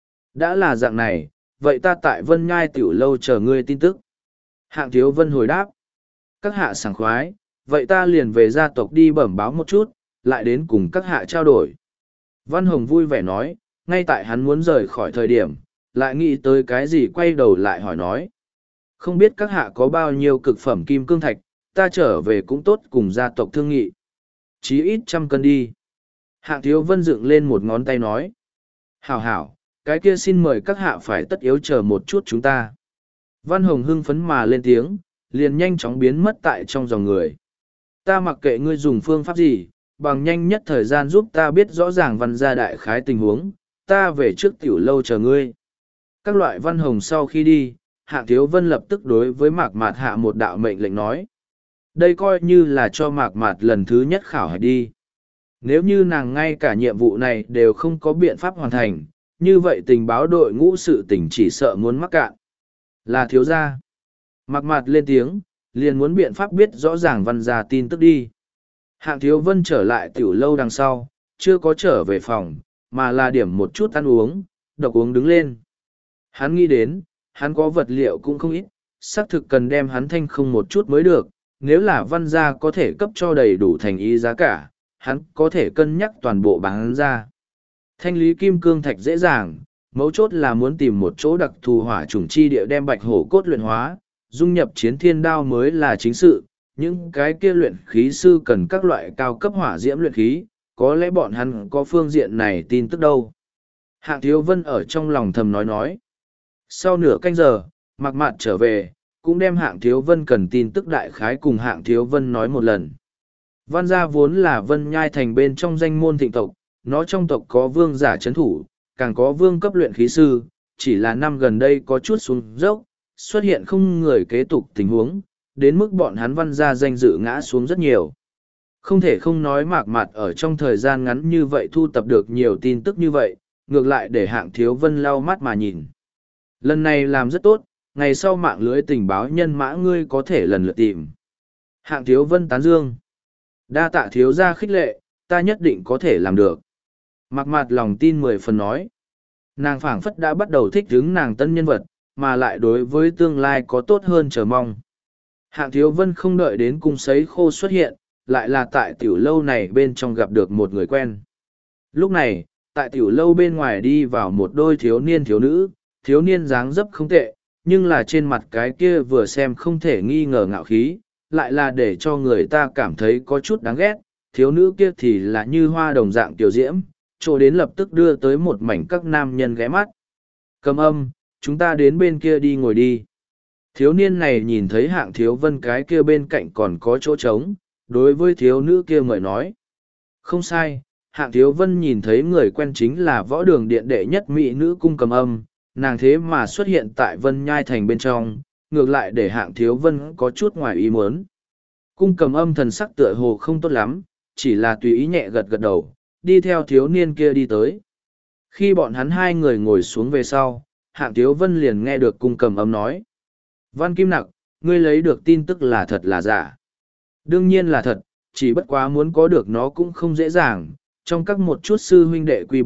Đã là dạng này, vậy ta tại Vân Nhai tiểu lâu chờ ngươi tin tức. Hạng Thiếu Vân hồi đáp. Các hạ sảng khoái, vậy ta liền về gia tộc đi bẩm báo một chút, lại đến cùng các hạ trao đổi. Văn Hồng vui vẻ nói, ngay tại hắn muốn rời khỏi thời điểm, lại nghĩ tới cái gì quay đầu lại hỏi nói. Không biết các hạ có bao nhiêu cực phẩm kim cương thạch, ta trở về cũng tốt cùng gia tộc thương nghị. Chí ít 100 cân đi. Hạng Thiếu Vân dựng lên một ngón tay nói. Hảo hảo, cái kia xin mời các hạ phải tất yếu chờ một chút chúng ta. Văn Hồng hưng phấn mà lên tiếng, liền nhanh chóng biến mất tại trong dòng người. Ta mặc kệ ngươi dùng phương pháp gì, bằng nhanh nhất thời gian giúp ta biết rõ ràng Văn gia đại khái tình huống, ta về trước tiểu lâu chờ ngươi. Các loại Văn Hồng sau khi đi, Hạng Thiếu Vân lập tức đối với Mạc Mạt hạ một đạo mệnh lệnh nói. Đây coi như là cho Mạc Mạt lần thứ nhất khảo hạch đi. Nếu như nàng ngay cả nhiệm vụ này đều không có biện pháp hoàn thành, như vậy tình báo đội ngũ sự tình chỉ sợ muốn mắc cạn. Là thiếu gia. Mạc Mạt lên tiếng, liền muốn biện pháp biết rõ ràng Văn gia tin tức đi. Hạng Thiếu Vân trở lại tiểu lâu đằng sau, chưa có trở về phòng, mà là điểm một chút ăn uống, độc uống đứng lên. Hắn nghĩ đến, hắn có vật liệu cũng không ít, xác thực cần đem hắn thanh không một chút mới được, nếu là Văn gia có thể cấp cho đầy đủ thành ý giá cả, hắn có thể cân nhắc toàn bộ bán ra. Thanh lý kim cương thạch dễ dàng, mấu chốt là muốn tìm một chỗ đặc thù hỏa chủng chi địa đem bạch hổ cốt luyện hóa, dung nhập chiến thiên đao mới là chính sự. Những cái kia luyện khí sư cần các loại cao cấp hỏa diễm luyện khí, có lẽ bọn hắn có phương diện này tin tức đâu. Hạng Thiếu Vân ở trong lòng thầm nói. Sau nửa canh giờ, Mạc Mạt trở về, cũng đem Hạng Thiếu Vân cần tin tức đại khái cùng Hạng Thiếu Vân nói một lần. Văn gia vốn là Vân Nhai thành bên trong danh môn thịnh tộc, nó trong tộc có vương giả chấn thủ, càng có vương cấp luyện khí sư, chỉ là năm gần đây có chút xuống dốc, xuất hiện không người kế tục tình huống, đến mức bọn hắn Văn gia danh dự ngã xuống rất nhiều. Không thể không nói Mạc Mạt ở trong thời gian ngắn như vậy thu tập được nhiều tin tức như vậy, ngược lại để Hạng Thiếu Vân lau mắt mà nhìn. Lần này làm rất tốt, ngày sau mạng lưới tình báo nhân mã ngươi có thể lần lượt tìm. Hạng Thiếu Vân tán dương. Đa tạ thiếu gia khích lệ, ta nhất định có thể làm được. Mạc Mạt lòng tin 10 phần nói. Nàng phảng phất đã bắt đầu thích hứng nàng tân nhân vật, mà lại đối với tương lai có tốt hơn chờ mong. Hạng Thiếu Vân không đợi đến cung sấy khô xuất hiện, lại là tại tiểu lâu này bên trong gặp được một người quen. Lúc này, tại tiểu lâu bên ngoài đi vào một đôi thiếu niên thiếu nữ, thiếu niên dáng dấp không tệ, nhưng là trên mặt cái kia vừa xem không thể nghi ngờ ngạo khí, lại là để cho người ta cảm thấy có chút đáng ghét, thiếu nữ kia thì là như hoa đồng dạng tiểu diễm, chỗ đến lập tức đưa tới một mảnh các nam nhân ghé mắt. Cầm âm, chúng ta đến bên kia đi ngồi đi. Thiếu niên này nhìn thấy Hạng Thiếu Vân cái kia bên cạnh còn có chỗ trống, đối với thiếu nữ kia mời nói. Không sai, Hạng Thiếu Vân nhìn thấy người quen chính là võ đường điện đệ nhất mỹ nữ cung cầm âm, nàng thế mà xuất hiện tại Vân Nhai thành bên trong, ngược lại để Hạng Thiếu Vân có chút ngoài ý muốn. Cung cầm âm thần sắc tựa hồ không tốt lắm, chỉ là tùy ý nhẹ gật gật đầu, đi theo thiếu niên kia đi tới. Khi bọn hắn hai người ngồi xuống về sau, Hạng Thiếu Vân liền nghe được cung cầm âm nói. Văn Kim Nặc, ngươi lấy được tin tức là thật là giả. Đương nhiên là thật, chỉ bất quá muốn có được nó cũng không dễ dàng. Trong các một chút sư huynh đệ Q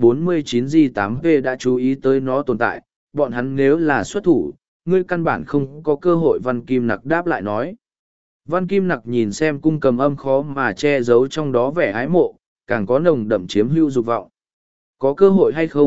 49G8V đã chú ý tới nó tồn tại, bọn hắn nếu là xuất thủ, ngươi căn bản không có cơ hội. Văn Kim Nặc đáp lại nói. Văn Kim Nặc nhìn xem cung cầm âm khó mà che giấu trong đó vẻ ái mộ, càng có nồng đậm chiếm hữu dục vọng. Có cơ hội hay không,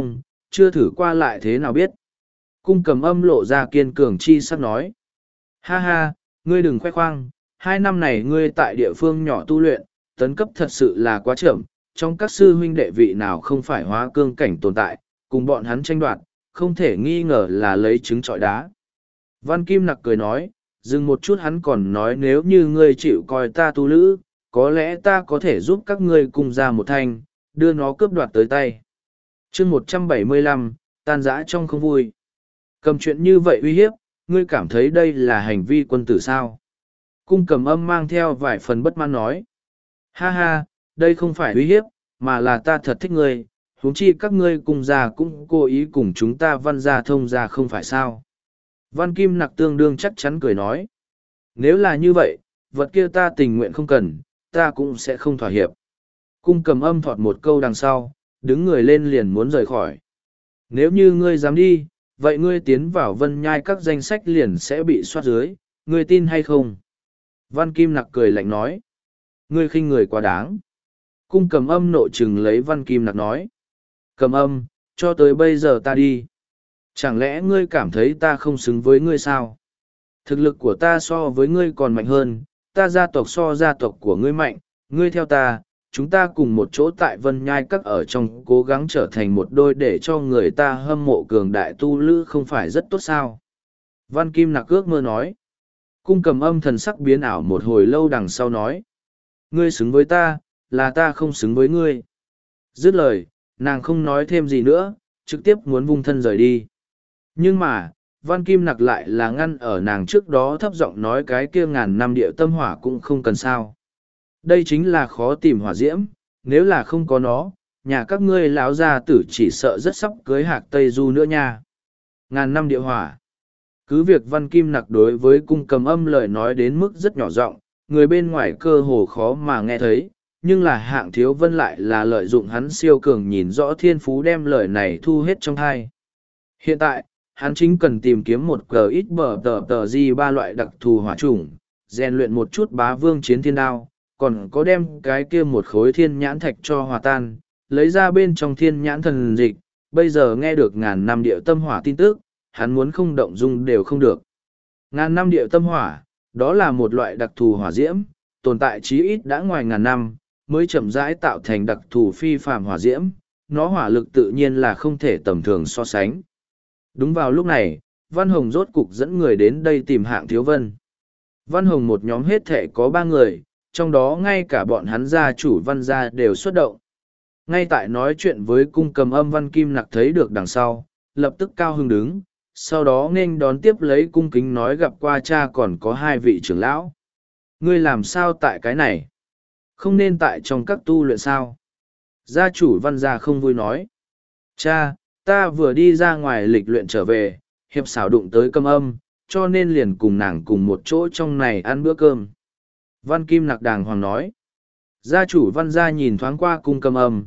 chưa thử qua lại thế nào biết. Cung Cầm Âm lộ ra kiên cường chi sắc nói. Ha ha, ngươi đừng khoe khoang, 2 năm này ngươi tại địa phương nhỏ tu luyện, tấn cấp thật sự là quá chậm, trong các sư huynh đệ vị nào không phải hóa cương cảnh tồn tại, cùng bọn hắn tranh đoạt, không thể nghi ngờ là lấy trứng trọi đá. Văn Kim Nặc cười nói, dừng một chút hắn còn nói nếu như ngươi chịu coi ta tu lữ, có lẽ ta có thể giúp các ngươi cùng ra một thanh, đưa nó cướp đoạt tới tay. chương 175, tan rã trong không vui. Cầm chuyện như vậy uy hiếp, ngươi cảm thấy đây là hành vi quân tử sao? Cung Cầm Âm mang theo vài phần bất mãn nói. Ha ha, đây không phải uy hiếp, mà là ta thật thích ngươi, huống chi các ngươi cùng già cũng cố ý cùng chúng ta Văn gia thông gia không phải sao? Văn Kim Nặc tương đương chắc chắn cười nói. Nếu là như vậy, vật kia ta tình nguyện không cần, ta cũng sẽ không thỏa hiệp. Cung Cầm Âm thọt một câu đằng sau, đứng người lên liền muốn rời khỏi. Nếu như ngươi dám đi, vậy ngươi tiến vào Vân Nhai các danh sách liền sẽ bị soát dưới, ngươi tin hay không? Văn Kim Nặc cười lạnh nói. Ngươi khinh người quá đáng. Cung Cầm Âm nộ trừng lấy Văn Kim Nặc nói. Cầm Âm, cho tới bây giờ ta đi. Chẳng lẽ ngươi cảm thấy ta không xứng với ngươi sao? Thực lực của ta so với ngươi còn mạnh hơn, ta gia tộc so gia tộc của ngươi mạnh, ngươi theo ta, chúng ta cùng một chỗ tại Vân Nhai các ở trong cố gắng trở thành một đôi để cho người ta hâm mộ cường đại tu lữ không phải rất tốt sao? Văn Kim Nặc ước mơ nói. Cung Cầm Âm thần sắc biến ảo một hồi lâu đằng sau nói. Ngươi xứng với ta, là ta không xứng với ngươi. Dứt lời, nàng không nói thêm gì nữa, trực tiếp muốn vung thân rời đi. Nhưng mà, Văn Kim Nặc lại là ngăn ở nàng trước đó thấp giọng nói cái kia 1000 năm địa tâm hỏa cũng không cần sao. Đây chính là khó tìm hỏa diễm, nếu là không có nó, nhà các ngươi láo gia tử chỉ sợ rất sắp cưới Hạc Tây Du nữa nha. 1000 năm địa hỏa. Cứ việc Văn Kim Nặc đối với Cung Cầm Âm lời nói đến mức rất nhỏ giọng, người bên ngoài cơ hồ khó mà nghe thấy, nhưng là Hạng Thiếu Vân lại là lợi dụng hắn siêu cường nhìn rõ thiên phú đem lời này thu hết trong thai. Hiện tại, hắn chính cần tìm kiếm một cờ ít bờ tờ di 3 loại đặc thù hỏa chủng, rèn luyện một chút bá vương chiến thiên đao, còn có đem cái kia một khối thiên nhãn thạch cho hòa tan, lấy ra bên trong thiên nhãn thần dịch. Bây giờ nghe được 1000 năm địa tâm hỏa tin tức, hắn muốn không động dung đều không được. 1000 năm địa tâm hỏa, đó là một loại đặc thù hỏa diễm, tồn tại chí ít đã ngoài 1000 năm, mới chậm rãi tạo thành đặc thù phi phàm hỏa diễm, nó hỏa lực tự nhiên là không thể tầm thường so sánh. Đúng vào lúc này, Văn Hồng rốt cục dẫn người đến đây tìm Hạng Thiếu Vân. Văn Hồng một nhóm hết thể có 3 người, trong đó ngay cả bọn hắn gia chủ Văn gia đều xuất động. Ngay tại nói chuyện với Cung Cầm Âm, Văn Kim Nặc thấy được đằng sau, lập tức cao hứng đứng, sau đó nghênh đón tiếp lấy cung kính nói gặp qua cha còn có 2 vị trưởng lão. Ngươi làm sao tại cái này? Không nên tại trong các tu luyện sao? Gia chủ Văn gia không vui nói. Cha, ta vừa đi ra ngoài lịch luyện trở về, hiệp xảo đụng tới Cầm Âm, cho nên liền cùng nàng cùng một chỗ trong này ăn bữa cơm. Văn Kim Nặc đàng hoàng nói. Gia chủ Văn gia nhìn thoáng qua Cung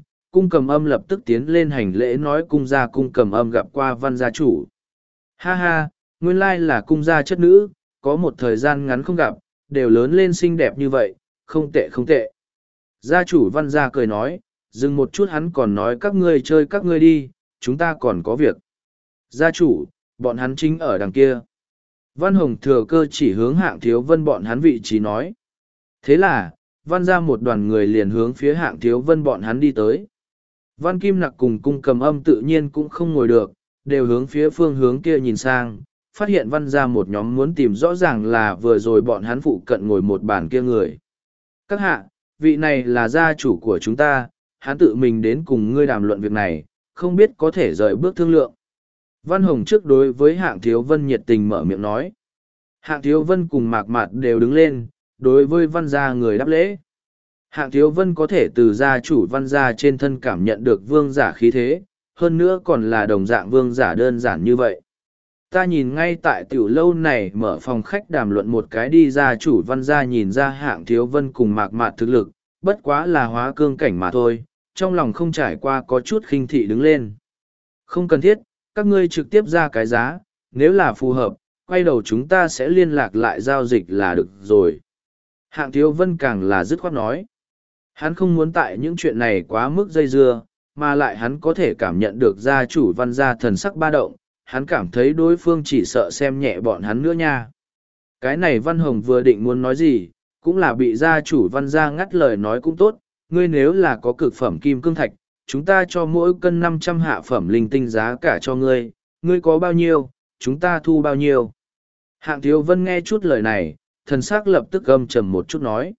Cầm Âm lập tức tiến lên hành lễ nói cung gia Cung Cầm Âm gặp qua Văn gia chủ. Ha ha, nguyên lai là cung gia chất nữ, có một thời gian ngắn không gặp, đều lớn lên xinh đẹp như vậy, không tệ không tệ. Gia chủ Văn gia cười nói, dừng một chút hắn còn nói các ngươi chơi các ngươi đi, chúng ta còn có việc. Gia chủ, bọn hắn chính ở đằng kia. Văn Hồng thừa cơ chỉ hướng Hạng Thiếu Vân bọn hắn vị trí nói. Thế là, Văn ra một đoàn người liền hướng phía Hạng Thiếu Vân bọn hắn đi tới. Văn Kim Nặc cùng Cung Cầm Âm tự nhiên cũng không ngồi được, đều hướng phía phương hướng kia nhìn sang, phát hiện Văn ra một nhóm muốn tìm rõ ràng là vừa rồi bọn hắn phụ cận ngồi một bàn kia người. Các hạ, vị này là gia chủ của chúng ta, hắn tự mình đến cùng ngươi đàm luận việc này, không biết có thể rời bước thương lượng. Văn Hồng trước đối với Hạng Thiếu Vân nhiệt tình mở miệng nói. Hạng Thiếu Vân cùng Mạc Mạt đều đứng lên, đối với Văn gia người đáp lễ. Hạng Thiếu Vân có thể từ gia chủ Văn gia trên thân cảm nhận được vương giả khí thế, hơn nữa còn là đồng dạng vương giả đơn giản như vậy. Ta nhìn ngay tại tiểu lâu này mở phòng khách đàm luận một cái đi gia chủ Văn gia nhìn ra Hạng Thiếu Vân cùng Mạc Mạt thực lực, bất quá là hóa cương cảnh mà thôi, trong lòng không trải qua có chút khinh thị đứng lên. Không cần thiết, các ngươi trực tiếp ra cái giá, nếu là phù hợp, quay đầu chúng ta sẽ liên lạc lại giao dịch là được rồi. Hạng Thiếu Vân càng là dứt khoát nói. Hắn không muốn tại những chuyện này quá mức dây dưa, mà lại hắn có thể cảm nhận được gia chủ Văn gia thần sắc ba động, hắn cảm thấy đối phương chỉ sợ xem nhẹ bọn hắn nữa nha. Cái này Văn Hồng vừa định muốn nói gì, cũng là bị gia chủ Văn gia ngắt lời nói cũng tốt, ngươi nếu là có cực phẩm kim cương thạch, chúng ta cho mỗi cân 500 hạ phẩm linh tinh giá cả cho ngươi, ngươi có bao nhiêu, chúng ta thu bao nhiêu. Hạng Thiếu Vân nghe chút lời này, thần sắc lập tức âm trầm một chút nói.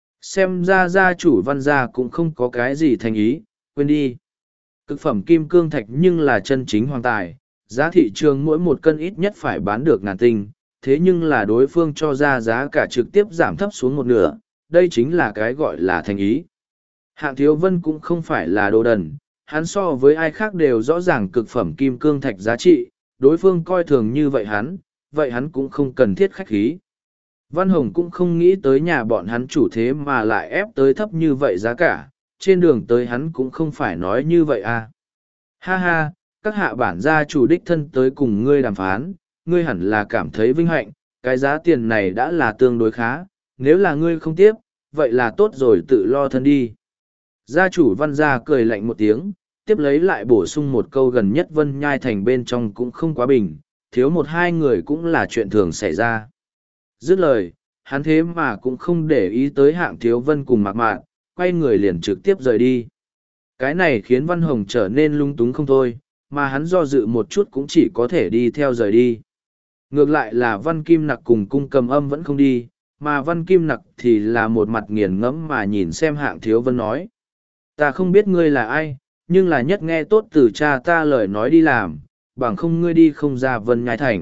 Xem ra gia chủ Văn gia cũng không có cái gì thành ý, quên đi. Cực phẩm kim cương thạch nhưng là chân chính hoàng tài, giá thị trường mỗi một cân ít nhất phải bán được ngàn tinh, thế nhưng là đối phương cho ra giá cả trực tiếp giảm thấp xuống một nửa, đây chính là cái gọi là thành ý. Hạng Thiếu Vân cũng không phải là đồ đần, hắn so với ai khác đều rõ ràng cực phẩm kim cương thạch giá trị, đối phương coi thường như vậy hắn cũng không cần thiết khách khí. Văn Hồng cũng không nghĩ tới nhà bọn hắn chủ thế mà lại ép tới thấp như vậy giá cả, trên đường tới hắn cũng không phải nói như vậy à. Ha ha, các hạ bản gia chủ đích thân tới cùng ngươi đàm phán, ngươi hẳn là cảm thấy vinh hạnh, cái giá tiền này đã là tương đối khá, nếu là ngươi không tiếp, vậy là tốt rồi tự lo thân đi. Gia chủ Văn gia cười lạnh một tiếng, tiếp lấy lại bổ sung một câu gần nhất Vân Nhai Thành bên trong cũng không quá bình, thiếu một hai người cũng là chuyện thường xảy ra. Dứt lời, hắn thế mà cũng không để ý tới Hạng Thiếu Vân cùng Mạc Mạn, quay người liền trực tiếp rời đi. Cái này khiến Văn Hồng trở nên lung túng không thôi, mà hắn do dự một chút cũng chỉ có thể đi theo rời đi. Ngược lại là Văn Kim Nặc cùng Cung Cầm Âm vẫn không đi, mà Văn Kim Nặc thì là một mặt nghiền ngẫm mà nhìn xem Hạng Thiếu Vân nói. Ta không biết ngươi là ai, nhưng là nhất nghe tốt từ cha ta lời nói đi làm, bằng không ngươi đi không ra Vân Nhai Thành.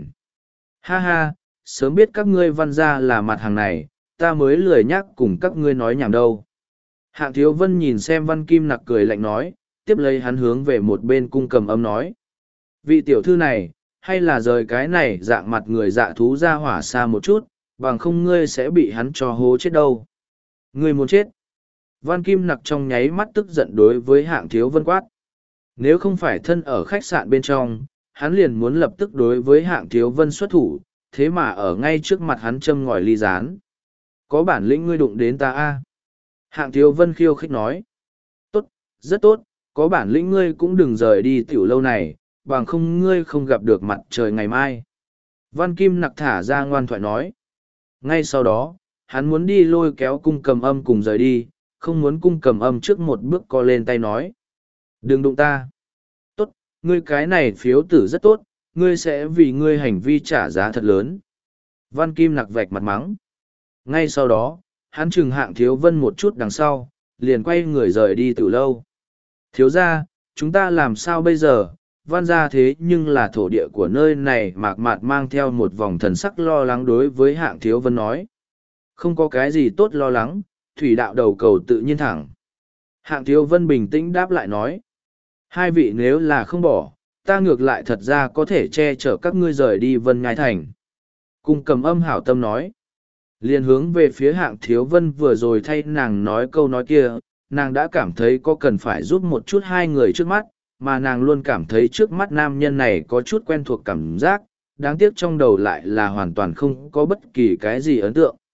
Ha ha, sớm biết các ngươi Văn gia là mặt hàng này, ta mới lười nhắc cùng các ngươi nói nhảm đâu. Hạng Thiếu Vân nhìn xem Văn Kim Nặc cười lạnh nói, tiếp lấy hắn hướng về một bên Cung Cầm Âm nói. Vị tiểu thư này, hay là rời cái này dạng mặt người dạ thú ra hỏa xa một chút, bằng không ngươi sẽ bị hắn cho hố chết đâu. Ngươi muốn chết. Văn Kim Nặc trong nháy mắt tức giận đối với Hạng Thiếu Vân quát. Nếu không phải thân ở khách sạn bên trong, hắn liền muốn lập tức đối với Hạng Thiếu Vân xuất thủ, thế mà ở ngay trước mặt hắn châm ngòi ly gián. Có bản lĩnh ngươi đụng đến ta a? Hạng Thiếu Vân khiêu khích nói. Tốt, rất tốt, có bản lĩnh ngươi cũng đừng rời đi tiểu lâu này, bằng không ngươi không gặp được mặt trời ngày mai. Văn Kim Nặc thả ra ngoan thoại nói. Ngay sau đó, hắn muốn đi lôi kéo Cung Cầm Âm cùng rời đi, không muốn Cung Cầm Âm trước một bước co lên tay nói. Đừng đụng ta. Tốt, ngươi cái này phiếu tử rất tốt, ngươi sẽ vì ngươi hành vi trả giá thật lớn. Văn Kim Nặc vạch mặt mắng. Ngay sau đó, hắn trừng Hạng Thiếu Vân một chút đằng sau, liền quay người rời đi từ lâu. Thiếu ra, chúng ta làm sao bây giờ? Văn gia thế nhưng là thổ địa của nơi này. Mạc Mạt mang theo một vòng thần sắc lo lắng đối với Hạng Thiếu Vân nói. Không có cái gì tốt lo lắng, thủy đạo đầu cầu tự nhiên thẳng. Hạng Thiếu Vân bình tĩnh đáp lại nói. Hai vị nếu là không bỏ, ta ngược lại thật ra có thể che chở các ngươi rời đi Vân Nhai Thành. Cung Cầm Âm hảo tâm nói. Liền hướng về phía Hạng Thiếu Vân vừa rồi thay nàng nói câu nói kia, nàng đã cảm thấy có cần phải giúp một chút hai người trước mắt, mà nàng luôn cảm thấy trước mắt nam nhân này có chút quen thuộc cảm giác, đáng tiếc trong đầu lại là hoàn toàn không có bất kỳ cái gì ấn tượng.